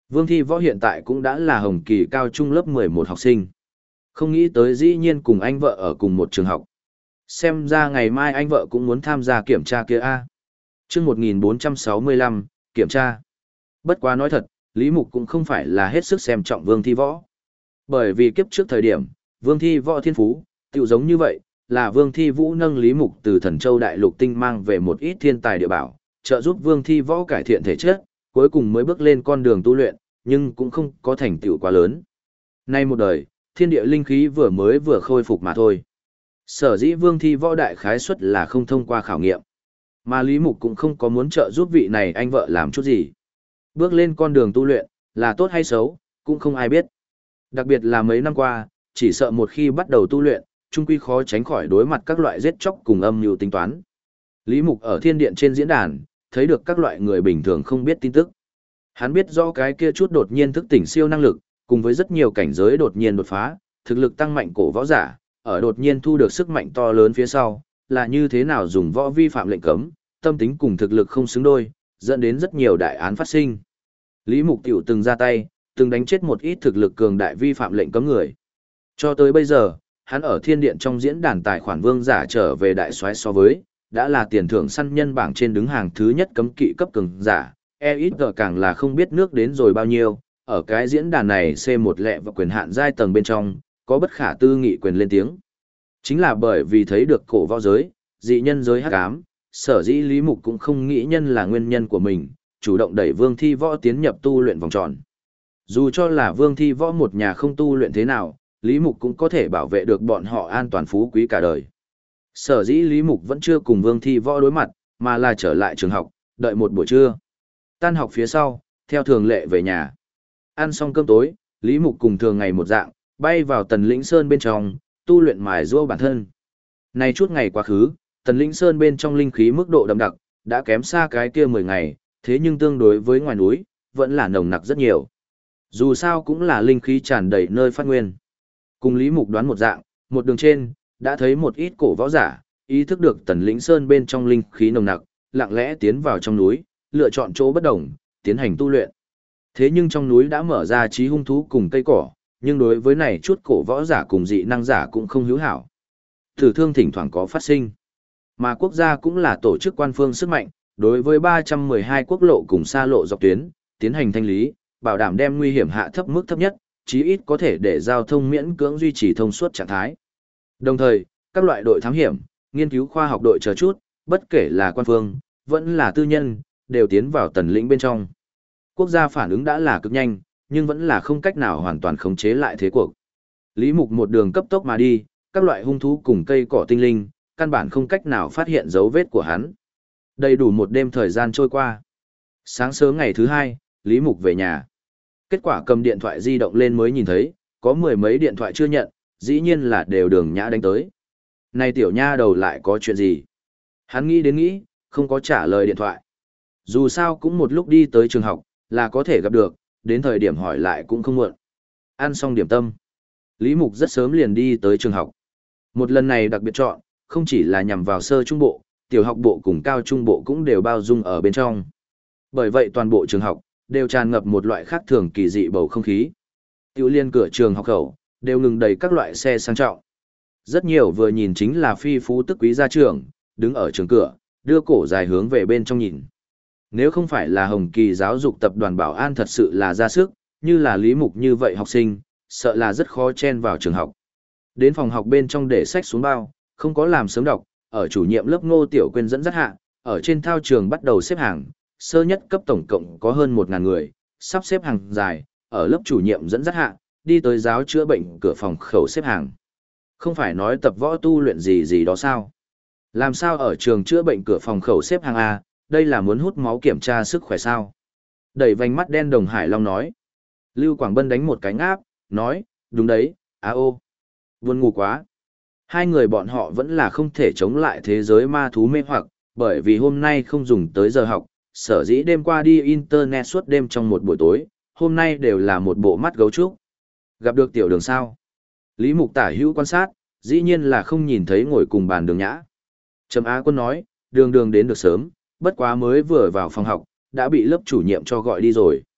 Vương Thi Võ hiện tại cũng đã là Hồng Kỳ cao trung lớp mười một học sinh. Không nghĩ tới dĩ nhiên cùng anh vợ ở cùng một trường học. Xem ra ngày mai anh vợ cũng muốn tham gia kiểm tra kia a. Chương một nghìn bốn trăm sáu mươi lăm, kiểm tra. Bất quá nói thật, Lý Mục cũng không phải là hết sức xem trọng Vương Thi Võ. Bởi vì kiếp trước thời điểm, Vương Thi Võ thiên phú, tựu giống như vậy, là Vương Thi Vũ nâng Lý Mục từ Thần Châu Đại Lục Tinh mang về một ít thiên tài địa bảo, trợ giúp Vương Thi Võ cải thiện thể chất, cuối cùng mới bước lên con đường tu luyện, nhưng cũng không có thành tựu quá lớn. Nay một đời, thiên địa linh khí vừa mới vừa khôi phục mà thôi. Sở dĩ Vương Thi Võ đại khái suất là không thông qua khảo nghiệm. Mà Lý Mục cũng không có muốn trợ giúp vị này anh vợ làm chút gì. Bước lên con đường tu luyện, là tốt hay xấu, cũng không ai biết. Đặc biệt là mấy năm qua, chỉ sợ một khi bắt đầu tu luyện, chung quy khó tránh khỏi đối mặt các loại giết chóc cùng âm mưu tính toán. Lý Mục ở thiên điện trên diễn đàn, thấy được các loại người bình thường không biết tin tức. Hắn biết rõ cái kia chút đột nhiên thức tỉnh siêu năng lực, cùng với rất nhiều cảnh giới đột nhiên đột phá, thực lực tăng mạnh cổ võ giả, ở đột nhiên thu được sức mạnh to lớn phía sau, là như thế nào dùng võ vi phạm lệnh cấm, tâm tính cùng thực lực không xứng đôi, dẫn đến rất nhiều đại án phát sinh. Lý Mục tiểu từng ra tay, từng đánh chết một ít thực lực cường đại vi phạm lệnh cấm người. Cho tới bây giờ, hắn ở thiên điện trong diễn đàn tài khoản vương giả trở về đại soái so với, đã là tiền thưởng săn nhân bảng trên đứng hàng thứ nhất cấm kỵ cấp cường giả, e ít giờ càng là không biết nước đến rồi bao nhiêu, ở cái diễn đàn này C một lẹ và quyền hạn giai tầng bên trong, có bất khả tư nghị quyền lên tiếng. Chính là bởi vì thấy được cổ võ giới, dị nhân giới hắc ám, sở dĩ Lý Mục cũng không nghĩ nhân là nguyên nhân của mình, chủ động đẩy Vương Thi Võ tiến nhập tu luyện vòng tròn. Dù cho là Vương Thi Võ một nhà không tu luyện thế nào, Lý Mục cũng có thể bảo vệ được bọn họ an toàn phú quý cả đời. Sở dĩ Lý Mục vẫn chưa cùng Vương Thi Võ đối mặt, mà là trở lại trường học, đợi một buổi trưa. Tan học phía sau, theo thường lệ về nhà. Ăn xong cơm tối, Lý Mục cùng thường ngày một dạng, bay vào Tần Lĩnh Sơn bên trong, tu luyện mài giũa bản thân. Này chút ngày quá khứ, Tần Lĩnh Sơn bên trong linh khí mức độ đậm đặc, đã kém xa cái kia mười ngày, thế nhưng tương đối với ngoài núi, vẫn là nồng nặc rất nhiều. Dù sao cũng là linh khí tràn đầy nơi phát nguyên. Cùng Lý Mục đoán một dạng, một đường trên, đã thấy một ít cổ võ giả, ý thức được Tần Lĩnh Sơn bên trong linh khí nồng nặc, lặng lẽ tiến vào trong núi, lựa chọn chỗ bất đồng, tiến hành tu luyện. Thế nhưng trong núi đã mở ra trí hung thú cùng cây cỏ, nhưng đối với này chút cổ võ giả cùng dị năng giả cũng không hữu hảo. Tử thương thỉnh thoảng có phát sinh. Mà quốc gia cũng là tổ chức quan phương sức mạnh, đối với ba trăm mười hai quốc lộ cùng xa lộ dọc tuyến, tiến hành thanh lý, bảo đảm đem nguy hiểm hạ thấp mức thấp nhất, chí ít có thể để giao thông miễn cưỡng duy trì thông suốt trạng thái. Đồng thời, các loại đội thám hiểm, nghiên cứu khoa học đội chờ chút, bất kể là quan phương, vẫn là tư nhân, đều tiến vào Tần Lĩnh bên trong. Quốc gia phản ứng đã là cực nhanh, nhưng vẫn là không cách nào hoàn toàn khống chế lại thế cuộc. Lý Mục một đường cấp tốc mà đi, các loại hung thú cùng cây cỏ tinh linh, căn bản không cách nào phát hiện dấu vết của hắn. Đầy đủ một đêm thời gian trôi qua. Sáng sớm ngày thứ hai, Lý Mục về nhà. Kết quả cầm điện thoại di động lên mới nhìn thấy, có mười mấy điện thoại chưa nhận, dĩ nhiên là đều Đường Nhã đánh tới. Này tiểu nha đầu lại có chuyện gì? Hắn nghĩ đến nghĩ, không có trả lời điện thoại. Dù sao cũng một lúc đi tới trường học, là có thể gặp được, đến thời điểm hỏi lại cũng không muộn. Ăn xong điểm tâm. Lý Mục rất sớm liền đi tới trường học. Một lần này đặc biệt chọn, không chỉ là nhằm vào sơ trung bộ, tiểu học bộ cùng cao trung bộ cũng đều bao dung ở bên trong. Bởi vậy toàn bộ trường học, đều tràn ngập một loại khác thường kỳ dị bầu không khí. Tiểu liên cửa trường học khẩu, đều ngừng đầy các loại xe sang trọng. Rất nhiều vừa nhìn chính là phi phú tức quý gia trưởng, đứng ở trường cửa, đưa cổ dài hướng về bên trong nhìn. Nếu không phải là Hồng Kỳ giáo dục tập đoàn bảo an thật sự là ra sức, như là Lý Mục như vậy học sinh, sợ là rất khó chen vào trường học. Đến phòng học bên trong để sách xuống bao, không có làm sớm đọc, ở chủ nhiệm lớp Ngô Tiểu Quyên dẫn dắt hạ, ở trên thao trường bắt đầu xếp hàng, sơ nhất cấp tổng cộng có hơn một ngàn người, sắp xếp hàng dài, ở lớp chủ nhiệm dẫn dắt hạ, đi tới giáo chữa bệnh cửa phòng khẩu xếp hàng. Không phải nói tập võ tu luyện gì gì đó sao? Làm sao ở trường chữa bệnh cửa phòng khẩu xếp hàng A, đây là muốn hút máu kiểm tra sức khỏe sao? Đẩy vành mắt đen Đồng Hải Long nói. Lưu Quảng Bân đánh một cái ngáp, nói, đúng đấy, á ô. Buồn ngủ quá. Hai người bọn họ vẫn là không thể chống lại thế giới ma thú mê hoặc, bởi vì hôm nay không dùng tới giờ học, sở dĩ đêm qua đi internet suốt đêm trong một buổi tối, hôm nay đều là một bộ mắt gấu trúc. Gặp được tiểu Đường sao? Lý Mục tả hữu quan sát, dĩ nhiên là không nhìn thấy ngồi cùng bàn Đường Nhã. Trầm Á Quân nói, Đường Đường đến được sớm, bất quá mới vừa vào phòng học, đã bị lớp chủ nhiệm cho gọi đi rồi.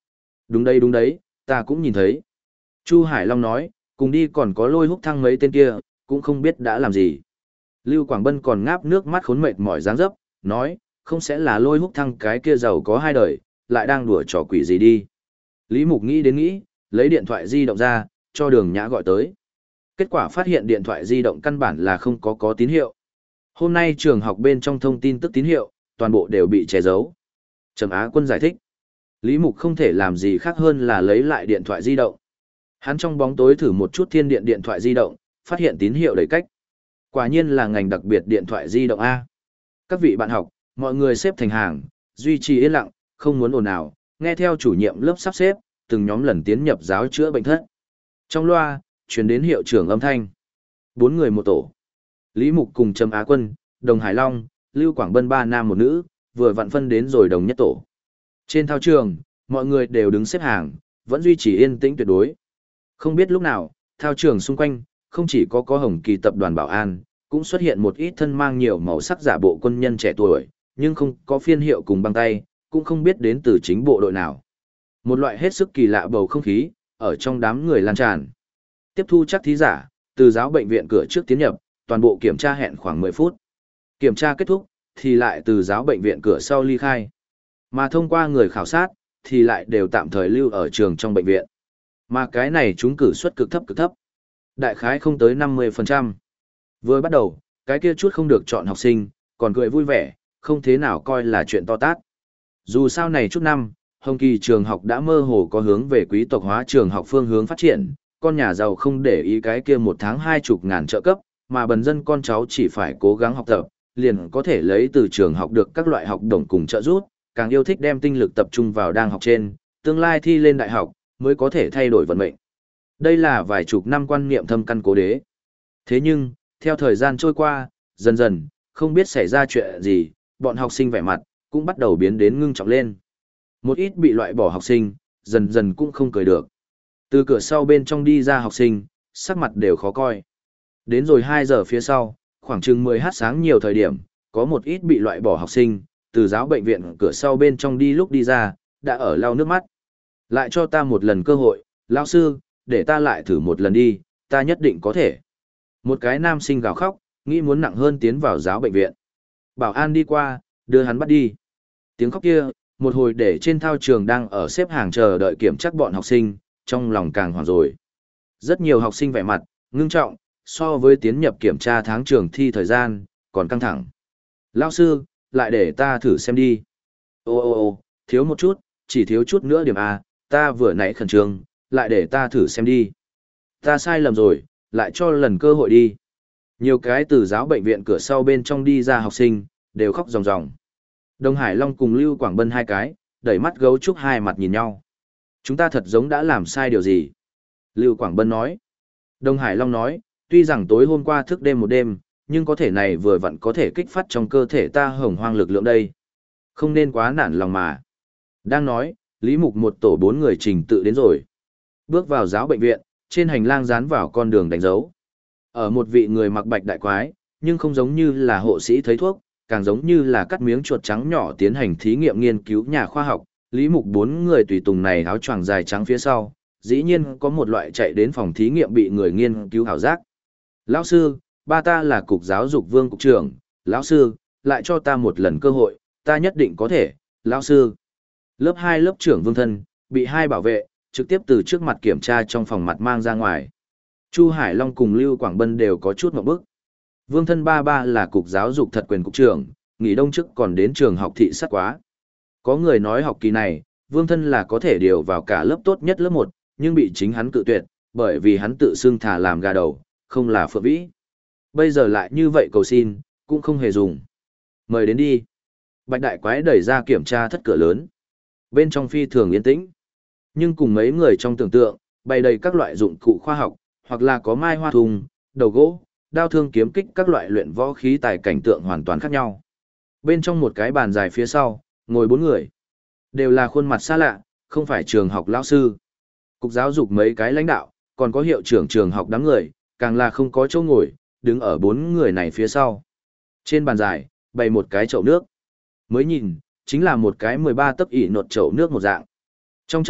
Đúng đấy đúng đấy, ta cũng nhìn thấy. Chu Hải Long nói, cùng đi còn có Lôi Húc Thăng mấy tên kia, cũng không biết đã làm gì. Lưu Quảng Bân còn ngáp nước mắt khốn mệt mỏi dáng dấp, nói, không sẽ là Lôi Húc Thăng cái kia giàu có hai đời, lại đang đùa trò quỷ gì đi. Lý Mục nghĩ đến nghĩ, lấy điện thoại di động ra, cho Đường Nhã gọi tới. Kết quả phát hiện điện thoại di động căn bản là không có có tín hiệu. Hôm nay trường học bên trong thông tin tức tín hiệu, toàn bộ đều bị che giấu. Trầm Á Quân giải thích. Lý Mục không thể làm gì khác hơn là lấy lại điện thoại di động. Hắn trong bóng tối thử một chút thiên điện điện thoại di động, phát hiện tín hiệu đầy cách. Quả nhiên là ngành đặc biệt điện thoại di động A. Các vị bạn học, mọi người xếp thành hàng, duy trì yên lặng, không muốn ồn ào, nghe theo chủ nhiệm lớp sắp xếp, từng nhóm lần tiến nhập giáo chữa bệnh thất. Trong loa, truyền đến hiệu trưởng âm thanh. Bốn người một tổ. Lý Mục cùng Trầm Á Quân, Đồng Hải Long, Lưu Quảng Bân ba nam một nữ, vừa vặn phân đến rồi đồng nhất tổ. Trên thao trường, mọi người đều đứng xếp hàng, vẫn duy trì yên tĩnh tuyệt đối. Không biết lúc nào, thao trường xung quanh, không chỉ có có Hồng Kỳ tập đoàn bảo an, cũng xuất hiện một ít thân mang nhiều màu sắc giả bộ quân nhân trẻ tuổi, nhưng không có phiên hiệu cùng băng tay, cũng không biết đến từ chính bộ đội nào. Một loại hết sức kỳ lạ bầu không khí, ở trong đám người lan tràn. Tiếp thu chắc thí giả, từ giáo bệnh viện cửa trước tiến nhập, toàn bộ kiểm tra hẹn khoảng mười phút. Kiểm tra kết thúc, thì lại từ giáo bệnh viện cửa sau ly khai. Mà thông qua người khảo sát, thì lại đều tạm thời lưu ở trường trong bệnh viện. Mà cái này chúng cử suất cực thấp cực thấp. Đại khái không tới năm mươi phần trăm. Vừa bắt đầu, cái kia chút không được chọn học sinh, còn cười vui vẻ, không thế nào coi là chuyện to tát. Dù sao này chút năm, Hồng Kỳ trường học đã mơ hồ có hướng về quý tộc hóa trường học phương hướng phát triển, con nhà giàu không để ý cái kia một tháng hai chục ngàn trợ cấp, mà bần dân con cháu chỉ phải cố gắng học tập, liền có thể lấy từ trường học được các loại học đồng cùng trợ giúp, càng yêu thích đem tinh lực tập trung vào đang học trên, tương lai thi lên đại học, mới có thể thay đổi vận mệnh. Đây là vài chục năm quan niệm thâm căn cố đế. Thế nhưng, theo thời gian trôi qua, dần dần, không biết xảy ra chuyện gì, bọn học sinh vẻ mặt, cũng bắt đầu biến đến ngưng trọng lên. Một ít bị loại bỏ học sinh, dần dần cũng không cười được. Từ cửa sau bên trong đi ra học sinh, sắc mặt đều khó coi. Đến rồi hai giờ phía sau, khoảng chừng mười h sáng nhiều thời điểm, có một ít bị loại bỏ học sinh, từ giáo bệnh viện cửa sau bên trong đi lúc đi ra, đã ở lau nước mắt. Lại cho ta một lần cơ hội, lão sư, để ta lại thử một lần đi, ta nhất định có thể. Một cái nam sinh gào khóc, nghĩ muốn nặng hơn tiến vào giáo bệnh viện. Bảo an đi qua, đưa hắn bắt đi. Tiếng khóc kia, một hồi để trên thao trường đang ở xếp hàng chờ đợi kiểm tra bọn học sinh, trong lòng càng hoảng rồi. Rất nhiều học sinh vẻ mặt, ngưng trọng, so với tiến nhập kiểm tra tháng trường thi thời gian, còn căng thẳng. Lão sư, lại để ta thử xem đi. Ô ô ô, thiếu một chút, chỉ thiếu chút nữa điểm A, ta vừa nãy khẩn trương, lại để ta thử xem đi. Ta sai lầm rồi, lại cho lần cơ hội đi. Nhiều cái từ giáo bệnh viện cửa sau bên trong đi ra học sinh, đều khóc ròng ròng. Đồng Hải Long cùng Lưu Quảng Bân hai cái, đẩy mắt gấu trúc hai mặt nhìn nhau. Chúng ta thật giống đã làm sai điều gì? Lưu Quảng Bân nói. Đồng Hải Long nói, tuy rằng tối hôm qua thức đêm một đêm, nhưng có thể này vừa vặn có thể kích phát trong cơ thể ta hồng hoang lực lượng đây. Không nên quá nản lòng mà. Đang nói, Lý Mục một tổ bốn người trình tự đến rồi. Bước vào giáo bệnh viện, trên hành lang dán vào con đường đánh dấu. Ở một vị người mặc bạch đại quái, nhưng không giống như là hộ sĩ thấy thuốc, càng giống như là cắt miếng chuột trắng nhỏ tiến hành thí nghiệm nghiên cứu nhà khoa học. Lý Mục bốn người tùy tùng này áo choàng dài trắng phía sau, dĩ nhiên có một loại chạy đến phòng thí nghiệm bị người nghiên cứu hảo giác. Lão sư, ba ta là cục giáo dục vương cục trưởng, lão sư, lại cho ta một lần cơ hội, ta nhất định có thể, lão sư. Lớp hai lớp trưởng Vương Thân, bị hai bảo vệ, trực tiếp từ trước mặt kiểm tra trong phòng mặt mang ra ngoài. Chu Hải Long cùng Lưu Quảng Bân đều có chút ngộp bức. Vương Thân ba ba là cục giáo dục thật quyền cục trưởng, nghỉ đông trước còn đến trường học thị sát quá. Có người nói học kỳ này, Vương Thân là có thể điều vào cả lớp tốt nhất lớp một, nhưng bị chính hắn cự tuyệt, bởi vì hắn tự xưng thả làm gà đầu, không là phượng vĩ. Bây giờ lại như vậy cầu xin, cũng không hề dùng. Mời đến đi. Bạch đại quái đẩy ra kiểm tra thất cửa lớn. Bên trong phi thường yên tĩnh. Nhưng cùng mấy người trong tưởng tượng, bày đầy các loại dụng cụ khoa học, hoặc là có mai hoa thùng, đầu gỗ, đao thương kiếm kích các loại luyện võ khí tài cảnh tượng hoàn toàn khác nhau. Bên trong một cái bàn dài phía sau, ngồi bốn người. Đều là khuôn mặt xa lạ, không phải trường học lão sư. Cục giáo dục mấy cái lãnh đạo, còn có hiệu trưởng trường học đám người, càng là không có chỗ ngồi, đứng ở bốn người này phía sau. Trên bàn dài, bày một cái chậu nước. Mới nhìn, chính là một cái mười ba tấc ỉ nột chậu nước một dạng. Trong chậu,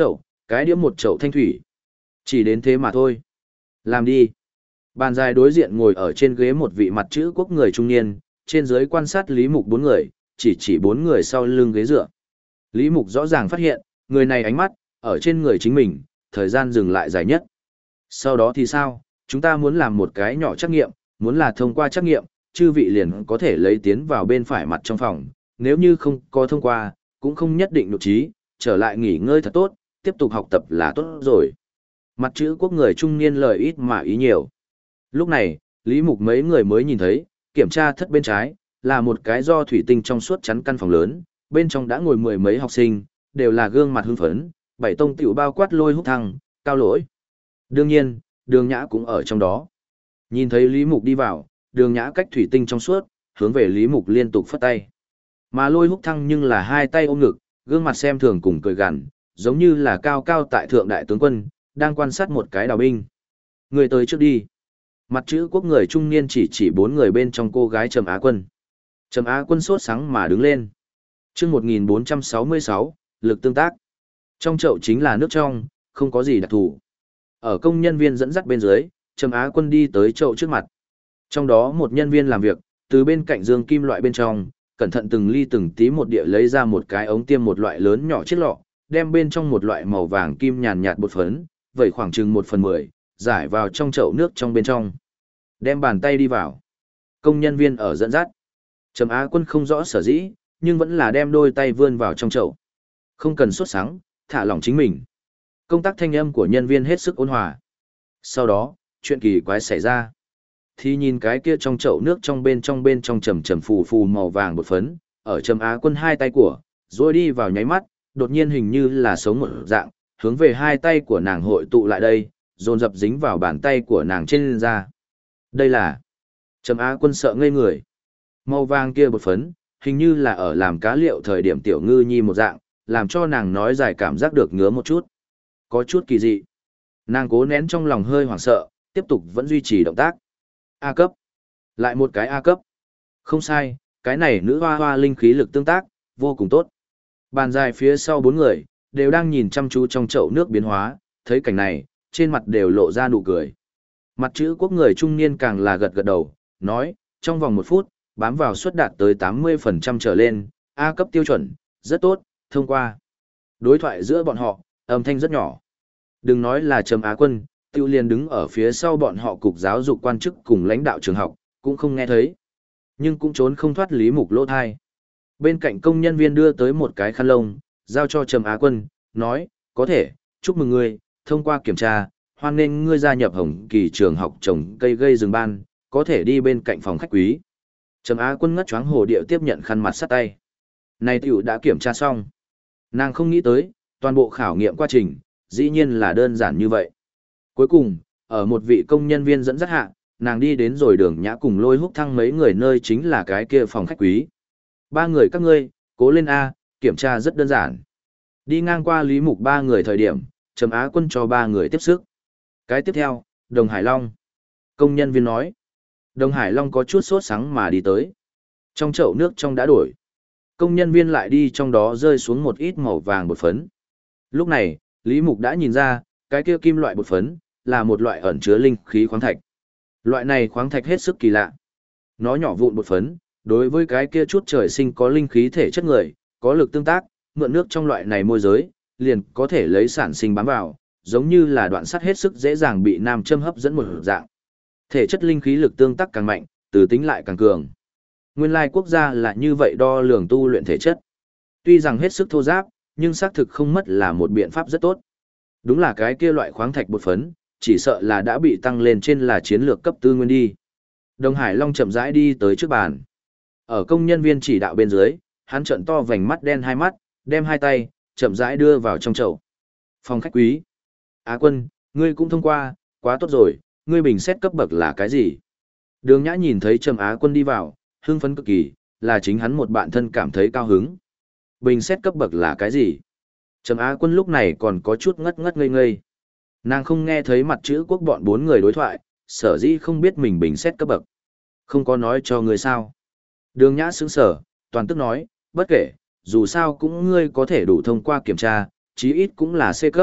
cái đĩa một chậu thanh thủy. Chỉ đến thế mà thôi. Làm đi. Bàn dài đối diện ngồi ở trên ghế một vị mặt chữ quốc người trung niên, trên dưới quan sát Lý Mục bốn người, chỉ chỉ bốn người sau lưng ghế dựa. Lý Mục rõ ràng phát hiện, người này ánh mắt, ở trên người chính mình, thời gian dừng lại dài nhất. Sau đó thì sao, chúng ta muốn làm một cái nhỏ trắc nghiệm, muốn là thông qua trắc nghiệm, chư vị liền có thể lấy tiến vào bên phải mặt trong phòng, nếu như không có thông qua, cũng không nhất định nội trí, trở lại nghỉ ngơi thật tốt, tiếp tục học tập là tốt rồi. Mặt chữ quốc người trung niên lời ít mà ý nhiều. Lúc này, Lý Mục mấy người mới nhìn thấy, kiểm tra thất bên trái, là một cái do thủy tinh trong suốt chắn căn phòng lớn, bên trong đã ngồi mười mấy học sinh, đều là gương mặt hưng phấn, bảy tông tiểu bao quát Lôi Húc Thăng, Cao Lỗi. Đương nhiên, Đường Nhã cũng ở trong đó. Nhìn thấy Lý Mục đi vào, Đường Nhã cách thủy tinh trong suốt, hướng về Lý Mục liên tục phất tay. Mà Lôi Húc Thăng nhưng là hai tay ôm ngực, gương mặt xem thường cùng cười gằn, giống như là cao cao tại thượng đại tướng quân, đang quan sát một cái đào binh. Người tới trước đi. Mặt chữ quốc người trung niên chỉ chỉ bốn người bên trong cô gái Trầm Á Quân. Trầm Á Quân sốt sắng mà đứng lên. Chương một nghìn bốn trăm sáu mươi sáu, lực tương tác. Trong chậu chính là nước trong, không có gì đặc thù. Ở công nhân viên dẫn dắt bên dưới, Trầm Á Quân đi tới chậu trước mặt. Trong đó một nhân viên làm việc, từ bên cạnh dương kim loại bên trong, cẩn thận từng ly từng tí một địa lấy ra một cái ống tiêm một loại lớn nhỏ chiếc lọ, đem bên trong một loại màu vàng kim nhàn nhạt bột phấn, vẩy khoảng chừng một phần mười, giải vào trong chậu nước trong bên trong. Đem bàn tay đi vào. Công nhân viên ở dẫn dắt. Trầm Á Quân không rõ sở dĩ, nhưng vẫn là đem đôi tay vươn vào trong chậu. Không cần sốt sắng, thả lỏng chính mình. Công tác thanh âm của nhân viên hết sức ôn hòa. Sau đó, chuyện kỳ quái xảy ra. Thì nhìn cái kia trong chậu nước trong bên trong bên trong trầm trầm phù phù màu vàng bột phấn, ở Trầm Á Quân hai tay của, rồi đi vào nháy mắt, đột nhiên hình như là sống một dạng, hướng về hai tay của nàng hội tụ lại đây, dồn dập dính vào bàn tay của nàng trên da. Đây là... Trầm Á Quân sợ ngây người. Màu vàng kia bột phấn, hình như là ở làm cá liệu thời điểm tiểu ngư nhi một dạng, làm cho nàng nói dài cảm giác được ngứa một chút. Có chút kỳ dị. Nàng cố nén trong lòng hơi hoảng sợ, tiếp tục vẫn duy trì động tác. A cấp. Lại một cái A cấp. Không sai, cái này nữ hoa hoa linh khí lực tương tác, vô cùng tốt. Bàn dài phía sau bốn người, đều đang nhìn chăm chú trong chậu nước biến hóa, thấy cảnh này, trên mặt đều lộ ra nụ cười. Mặt chữ quốc người trung niên càng là gật gật đầu, nói, trong vòng một phút, bám vào suất đạt tới tám mươi phần trăm trở lên, A cấp tiêu chuẩn, rất tốt, thông qua. Đối thoại giữa bọn họ, âm thanh rất nhỏ. Đừng nói là Trầm Á Quân, Tiêu Liên đứng ở phía sau bọn họ cục giáo dục quan chức cùng lãnh đạo trường học, cũng không nghe thấy. Nhưng cũng trốn không thoát Lý Mục lỗ thai. Bên cạnh công nhân viên đưa tới một cái khăn lông, giao cho Trầm Á Quân, nói, có thể, chúc mừng ngươi, thông qua kiểm tra, hoan nghênh ngươi gia nhập Hồng Kỳ trường học trồng cây gây rừng ban, có thể đi bên cạnh phòng khách quý. Trầm Á Quân ngất choáng hồ điệu tiếp nhận khăn mặt sắt tay. Này tiểu đã kiểm tra xong. Nàng không nghĩ tới, toàn bộ khảo nghiệm quá trình, dĩ nhiên là đơn giản như vậy. Cuối cùng, ở một vị công nhân viên dẫn dắt hạ, nàng đi đến rồi Đường Nhã cùng Lôi Húc Thăng mấy người nơi chính là cái kia phòng khách quý. Ba người các ngươi, cố lên A, kiểm tra rất đơn giản. Đi ngang qua Lý Mục ba người thời điểm, Trầm Á Quân cho ba người tiếp sức. Cái tiếp theo, Đồng Hải Long. Công nhân viên nói. Đồng Hải Long có chút sốt sắng mà đi tới. Trong chậu nước trong đã đổi. Công nhân viên lại đi trong đó rơi xuống một ít màu vàng bột phấn. Lúc này, Lý Mục đã nhìn ra, cái kia kim loại bột phấn, là một loại ẩn chứa linh khí khoáng thạch. Loại này khoáng thạch hết sức kỳ lạ. Nó nhỏ vụn bột phấn, đối với cái kia chút trời sinh có linh khí thể chất người, có lực tương tác, mượn nước trong loại này môi giới, liền có thể lấy sản sinh bám vào, giống như là đoạn sắt hết sức dễ dàng bị nam châm hấp dẫn một dạng. Thể chất linh khí lực tương tác càng mạnh, từ tính lại càng cường. Nguyên lai quốc gia là như vậy đo lường tu luyện thể chất. Tuy rằng hết sức thô giáp, nhưng xác thực không mất là một biện pháp rất tốt. Đúng là cái kia loại khoáng thạch bột phấn, chỉ sợ là đã bị tăng lên trên là chiến lược cấp tư nguyên đi. Đồng Hải Long chậm rãi đi tới trước bàn. Ở công nhân viên chỉ đạo bên dưới, hắn trợn to vành mắt đen hai mắt, đem hai tay, chậm rãi đưa vào trong chậu. Phòng khách quý. Á Quân, ngươi cũng thông qua, quá tốt rồi, ngươi bình xét cấp bậc là cái gì? Đường Nhã nhìn thấy Trầm Á Quân đi vào, hưng phấn cực kỳ, là chính hắn một bạn thân cảm thấy cao hứng. Bình xét cấp bậc là cái gì? Trầm Á Quân lúc này còn có chút ngất ngất ngây ngây. Nàng không nghe thấy mặt chữ quốc bọn bốn người đối thoại, sở dĩ không biết mình bình xét cấp bậc. Không có nói cho ngươi sao? Đường Nhã sững sở, toàn tức nói, bất kể, dù sao cũng ngươi có thể đủ thông qua kiểm tra, chí ít cũng là C cấp,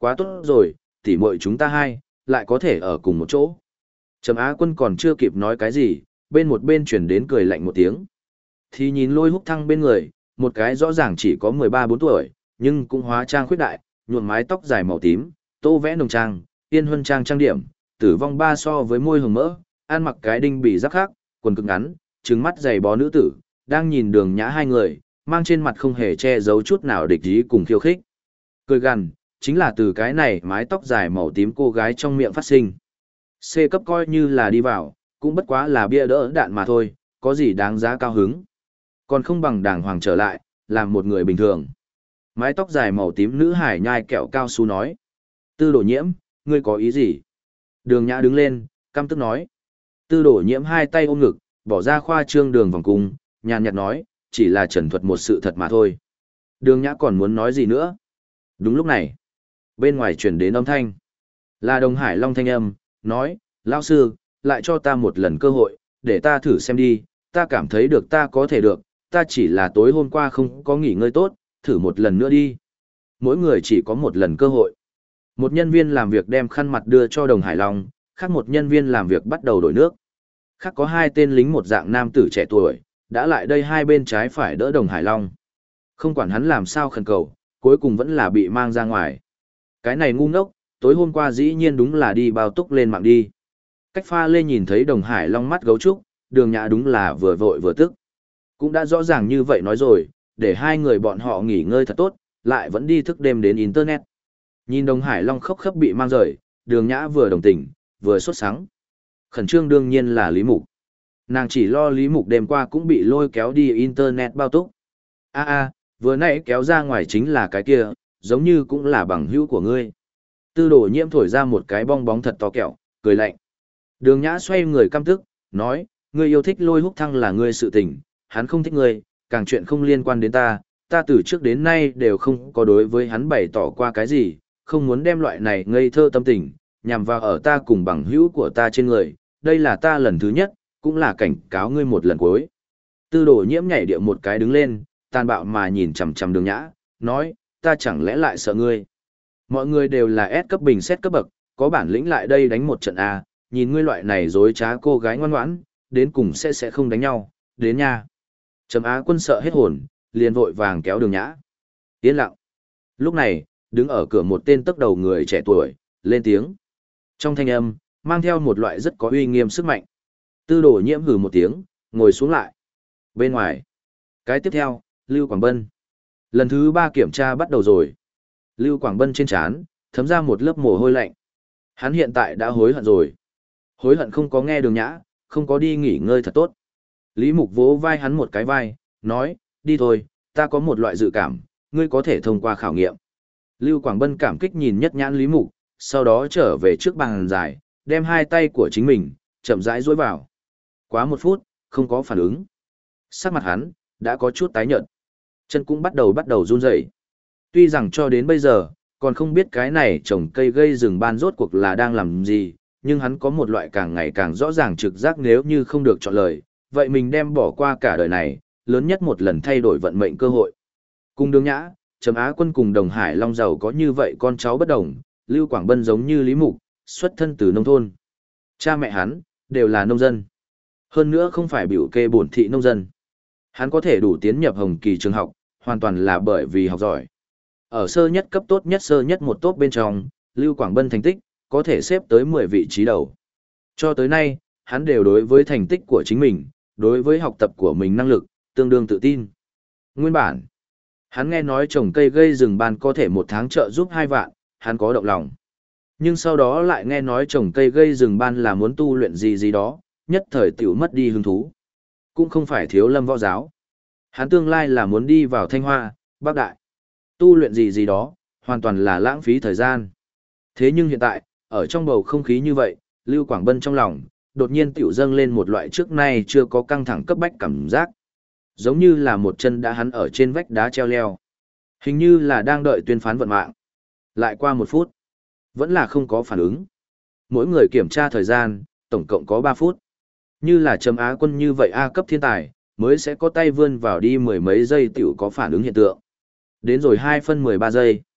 Quá tốt rồi, tỉ muội chúng ta hai, lại có thể ở cùng một chỗ. Trầm Á Quân còn chưa kịp nói cái gì, bên một bên chuyển đến cười lạnh một tiếng. Thì nhìn Lôi Húc Thăng bên người, một cái rõ ràng chỉ có mười ba bốn tuổi, nhưng cũng hóa trang khuyết đại, nhuộm mái tóc dài màu tím, tô vẽ nồng trang, tiên huân trang trang điểm, tử vong ba so với môi hồng mỡ, ăn mặc cái đinh bị rắc khác, quần cực ngắn, trừng mắt dày bó nữ tử, đang nhìn Đường Nhã hai người, mang trên mặt không hề che giấu chút nào địch ý cùng khiêu khích. Cười gằn, chính là từ cái này mái tóc dài màu tím cô gái trong miệng phát sinh. C cấp coi như là đi vào, cũng bất quá là bia đỡ đạn mà thôi, có gì đáng giá cao hứng. Còn không bằng đàng hoàng trở lại, làm một người bình thường. Mái tóc dài màu tím nữ hải nhai kẹo cao su nói. Tư Đổ Nhiễm, ngươi có ý gì? Đường Nhã đứng lên, căm tức nói. Tư Đổ Nhiễm hai tay ôm ngực, bỏ ra khoa trương đường vòng cung, nhàn nhạt nói, chỉ là trần thuật một sự thật mà thôi. Đường Nhã còn muốn nói gì nữa? Đúng lúc này, bên ngoài truyền đến âm thanh. Là Đồng Hải Long thanh âm, nói, lão sư, lại cho ta một lần cơ hội, để ta thử xem đi, ta cảm thấy được ta có thể được, ta chỉ là tối hôm qua không có nghỉ ngơi tốt, thử một lần nữa đi. Mỗi người chỉ có một lần cơ hội. Một nhân viên làm việc đem khăn mặt đưa cho Đồng Hải Long, khác một nhân viên làm việc bắt đầu đổi nước. Khác có hai tên lính một dạng nam tử trẻ tuổi, đã lại đây hai bên trái phải đỡ Đồng Hải Long. Không quản hắn làm sao khẩn cầu, cuối cùng vẫn là bị mang ra ngoài. Cái này ngu ngốc, tối hôm qua dĩ nhiên đúng là đi bao túc lên mạng đi. Cách pha lê nhìn thấy Đồng Hải Long mắt gấu trúc, Đường Nhã đúng là vừa vội vừa tức. Cũng đã rõ ràng như vậy nói rồi, để hai người bọn họ nghỉ ngơi thật tốt, lại vẫn đi thức đêm đến Internet. Nhìn Đồng Hải Long khóc khóc bị mang rời, Đường Nhã vừa đồng tình, vừa sốt sắng. Khẩn trương đương nhiên là Lý Mục. Nàng chỉ lo Lý Mục đêm qua cũng bị lôi kéo đi Internet bao túc. a a vừa nãy kéo ra ngoài chính là cái kia, giống như cũng là bằng hữu của ngươi. Tư Đổ Nhiễm thổi ra một cái bong bóng thật to kẹo, cười lạnh. Đường Nhã xoay người căm tức, nói, ngươi yêu thích Lôi Húc Thăng là ngươi sự tình, hắn không thích ngươi, càng chuyện không liên quan đến ta, ta từ trước đến nay đều không có đối với hắn bày tỏ qua cái gì, không muốn đem loại này ngây thơ tâm tình, nhằm vào ở ta cùng bằng hữu của ta trên người, đây là ta lần thứ nhất, cũng là cảnh cáo ngươi một lần cuối. Tư Đổ Nhiễm nhảy điệu một cái đứng lên, tàn bạo mà nhìn chằm chằm Đường Nhã, nói, ta chẳng lẽ lại sợ ngươi. Mọi người đều là S cấp bình xét cấp bậc, có bản lĩnh lại đây đánh một trận A, nhìn ngươi loại này dối trá cô gái ngoan ngoãn, đến cùng sẽ sẽ không đánh nhau, đến nha. Trầm Á Quân sợ hết hồn, liền vội vàng kéo Đường Nhã. Yên lặng. Lúc này, đứng ở cửa một tên tấc đầu người trẻ tuổi, lên tiếng. Trong thanh âm, mang theo một loại rất có uy nghiêm sức mạnh. Tư Đổ Nhiễm hừ một tiếng, ngồi xuống lại. Bên ngoài. Cái tiếp theo, Lưu Quảng Bân. Lần thứ ba kiểm tra bắt đầu rồi. Lưu Quảng Bân trên trán thấm ra một lớp mồ hôi lạnh. Hắn hiện tại đã hối hận rồi. Hối hận không có nghe Đường Nhã, không có đi nghỉ ngơi thật tốt. Lý Mục vỗ vai hắn một cái vai, nói, đi thôi, ta có một loại dự cảm, ngươi có thể thông qua khảo nghiệm. Lưu Quảng Bân cảm kích nhìn nhất nhãn Lý Mục, sau đó trở về trước bàn dài, đem hai tay của chính mình, chậm rãi duỗi vào. Quá một phút, không có phản ứng. Sắc mặt hắn, đã có chút tái nhợt. Chân cũng bắt đầu bắt đầu run rẩy. Tuy rằng cho đến bây giờ, còn không biết cái này trồng cây gây rừng ban rốt cuộc là đang làm gì, nhưng hắn có một loại càng ngày càng rõ ràng trực giác nếu như không được chọn lời, vậy mình đem bỏ qua cả đời này, lớn nhất một lần thay đổi vận mệnh cơ hội. Cùng Đường Nhã, Trầm Á Quân cùng Đồng Hải Long giàu có như vậy con cháu bất đồng, Lưu Quảng Bân giống như Lý Mục, xuất thân từ nông thôn. Cha mẹ hắn, đều là nông dân. Hơn nữa không phải biểu kê bổn thị nông dân. Hắn có thể đủ tiến nhập Hồng Kỳ trường học, hoàn toàn là bởi vì học giỏi. Ở sơ nhất cấp tốt nhất sơ nhất một tốt bên trong, Lưu Quảng Bân thành tích, có thể xếp tới mười vị trí đầu. Cho tới nay, hắn đều đối với thành tích của chính mình, đối với học tập của mình năng lực, tương đương tự tin. Nguyên bản, hắn nghe nói trồng cây gây rừng ban có thể một tháng trợ giúp hai vạn, hắn có động lòng. Nhưng sau đó lại nghe nói trồng cây gây rừng ban là muốn tu luyện gì gì đó, nhất thời tiểu mất đi hứng thú. Cũng không phải thiếu lâm võ giáo. Hắn tương lai là muốn đi vào Thanh Hoa, Bắc Đại. Tu luyện gì gì đó, hoàn toàn là lãng phí thời gian. Thế nhưng hiện tại, ở trong bầu không khí như vậy, Lưu Quảng Bân trong lòng, đột nhiên tiểu dâng lên một loại trước nay chưa có căng thẳng cấp bách cảm giác. Giống như là một chân đã hắn ở trên vách đá treo leo. Hình như là đang đợi tuyên phán vận mạng. Lại qua một phút, vẫn là không có phản ứng. Mỗi người kiểm tra thời gian, tổng cộng có ba phút. Như là Trầm Á Quân như vậy A cấp thiên tài, mới sẽ có tay vươn vào đi mười mấy giây tiểu có phản ứng hiện tượng. Đến rồi hai phân mười ba giây.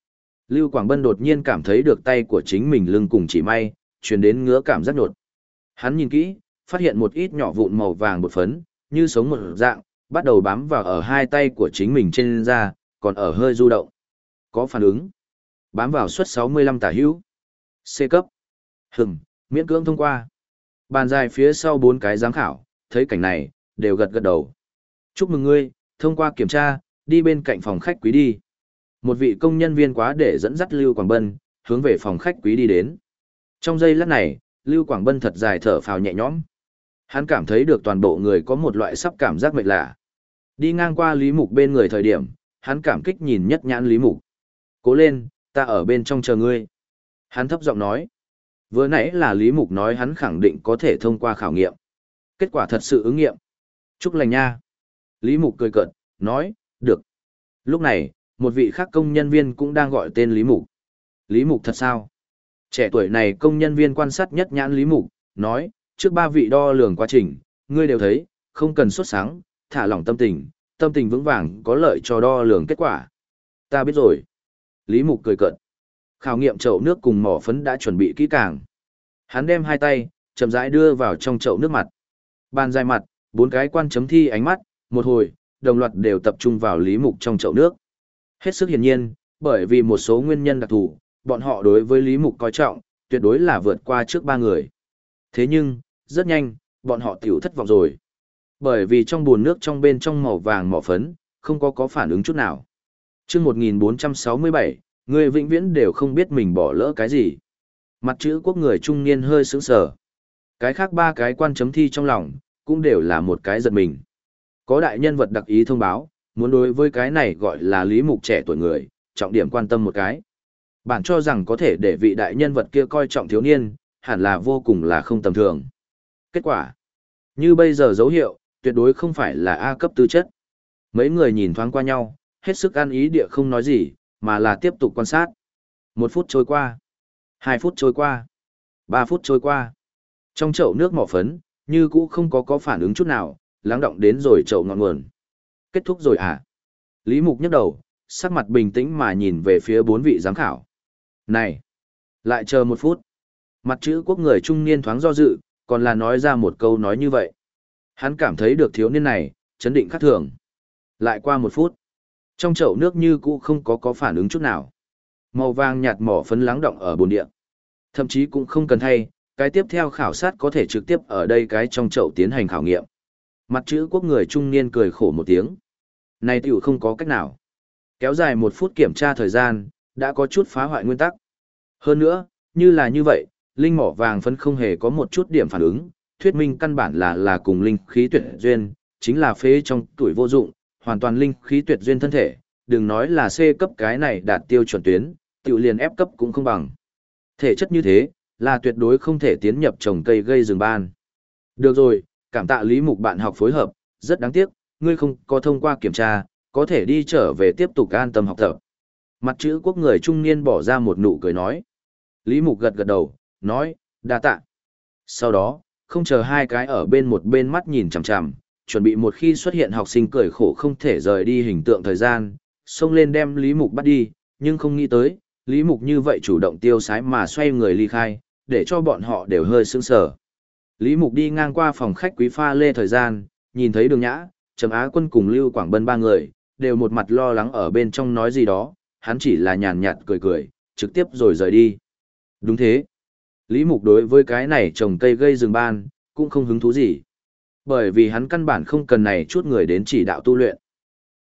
Lưu Quảng Bân đột nhiên cảm thấy được tay của chính mình lưng cùng chỉ may, truyền đến ngứa cảm giác nhột. Hắn nhìn kỹ, phát hiện một ít nhỏ vụn màu vàng bột phấn, như sống một dạng, bắt đầu bám vào ở hai tay của chính mình trên da, còn ở hơi du động. Có phản ứng. Bám vào suất sáu mươi lăm tả hữu. C cấp. Hừm, miễn cưỡng thông qua. Bàn dài phía sau bốn cái giám khảo, thấy cảnh này, đều gật gật đầu. Chúc mừng ngươi, thông qua kiểm tra, đi bên cạnh phòng khách quý đi. Một vị công nhân viên quá để dẫn dắt Lưu Quảng Bân, hướng về phòng khách quý đi đến. Trong giây lát này, Lưu Quảng Bân thật dài thở phào nhẹ nhõm. Hắn cảm thấy được toàn bộ người có một loại sắp cảm giác mệt lạ. Đi ngang qua Lý Mục bên người thời điểm, hắn cảm kích nhìn nhất nhãn Lý Mục. Cố lên, ta ở bên trong chờ ngươi. Hắn thấp giọng nói. Vừa nãy là Lý Mục nói hắn khẳng định có thể thông qua khảo nghiệm. Kết quả thật sự ứng nghiệm. Chúc lành nha. Lý Mục cười cợt, nói, được. Lúc này, một vị khác công nhân viên cũng đang gọi tên Lý Mục. Lý Mục thật sao? Trẻ tuổi này công nhân viên quan sát nhất nhãn Lý Mục, nói, trước ba vị đo lường quá trình, ngươi đều thấy, không cần sốt sáng, thả lỏng tâm tình, tâm tình vững vàng có lợi cho đo lường kết quả. Ta biết rồi. Lý Mục cười cợt. Khảo nghiệm chậu nước cùng mỏ phấn đã chuẩn bị kỹ càng. Hắn đem hai tay, chậm rãi đưa vào trong chậu nước mặt. Bàn dài mặt, bốn cái quan chấm thi ánh mắt, một hồi, đồng loạt đều tập trung vào Lý Mục trong chậu nước. Hết sức hiển nhiên, bởi vì một số nguyên nhân đặc thù, bọn họ đối với Lý Mục coi trọng, tuyệt đối là vượt qua trước ba người. Thế nhưng, rất nhanh, bọn họ tiểu thất vọng rồi. Bởi vì trong bồn nước trong bên trong màu vàng mỏ phấn, không có có phản ứng chút nào. Chương một nghìn bốn trăm sáu mươi bảy, người vĩnh viễn đều không biết mình bỏ lỡ cái gì. Mặt chữ quốc người trung niên hơi sững sờ. Cái khác ba cái quan chấm thi trong lòng, cũng đều là một cái giật mình. Có đại nhân vật đặc ý thông báo, muốn đối với cái này gọi là Lý Mục trẻ tuổi người, trọng điểm quan tâm một cái. Bạn cho rằng có thể để vị đại nhân vật kia coi trọng thiếu niên, hẳn là vô cùng là không tầm thường. Kết quả, như bây giờ dấu hiệu, tuyệt đối không phải là A cấp tư chất. Mấy người nhìn thoáng qua nhau, hết sức ăn ý địa không nói gì, mà là tiếp tục quan sát. Một phút trôi qua, hai phút trôi qua, ba phút trôi qua. Trong chậu nước mỏ phấn, như cũ không có có phản ứng chút nào, lắng động đến rồi chậu ngọn nguồn. Kết thúc rồi à? Lý Mục nhấc đầu, sắc mặt bình tĩnh mà nhìn về phía bốn vị giám khảo. Này! Lại chờ một phút. Mặt chữ quốc người trung niên thoáng do dự, còn là nói ra một câu nói như vậy. Hắn cảm thấy được thiếu niên này, chấn định khác thường. Lại qua một phút. Trong chậu nước như cũ không có có phản ứng chút nào. Màu vàng nhạt mỏ phấn lắng động ở bồn địa. Thậm chí cũng không cần thay, cái tiếp theo khảo sát có thể trực tiếp ở đây cái trong chậu tiến hành khảo nghiệm. Mặt chữ quốc người trung niên cười khổ một tiếng. Này tiểu không có cách nào. Kéo dài một phút kiểm tra thời gian, đã có chút phá hoại nguyên tắc. Hơn nữa, như là như vậy, linh mỏ vàng phấn không hề có một chút điểm phản ứng, thuyết minh căn bản là là cùng linh khí tuyệt duyên, chính là phế trong tuổi vô dụng, hoàn toàn linh khí tuyệt duyên thân thể, đừng nói là C cấp cái này đạt tiêu chuẩn tuyến, tiểu liền F cấp cũng không bằng. Thể chất như thế, là tuyệt đối không thể tiến nhập trồng cây gây rừng ban. Được rồi, cảm tạ Lý Mục bạn học phối hợp, rất đáng tiếc, ngươi không có thông qua kiểm tra, có thể đi trở về tiếp tục an tâm học tập. Mặt chữ quốc người trung niên bỏ ra một nụ cười nói. Lý Mục gật gật đầu, nói, đa tạ. Sau đó, không chờ hai cái ở bên một bên mắt nhìn chằm chằm, chuẩn bị một khi xuất hiện học sinh cười khổ không thể rời đi hình tượng thời gian, xông lên đem Lý Mục bắt đi, nhưng không nghĩ tới, Lý Mục như vậy chủ động tiêu sái mà xoay người ly khai, để cho bọn họ đều hơi sững sờ. Lý Mục đi ngang qua phòng khách quý pha lê thời gian, nhìn thấy Đường Nhã, Trầm Á Quân cùng Lưu Quảng Bân ba người, đều một mặt lo lắng ở bên trong nói gì đó, hắn chỉ là nhàn nhạt cười cười, trực tiếp rồi rời đi. Đúng thế. Lý Mục đối với cái này trồng cây gây rừng ban, cũng không hứng thú gì. Bởi vì hắn căn bản không cần này chút người đến chỉ đạo tu luyện.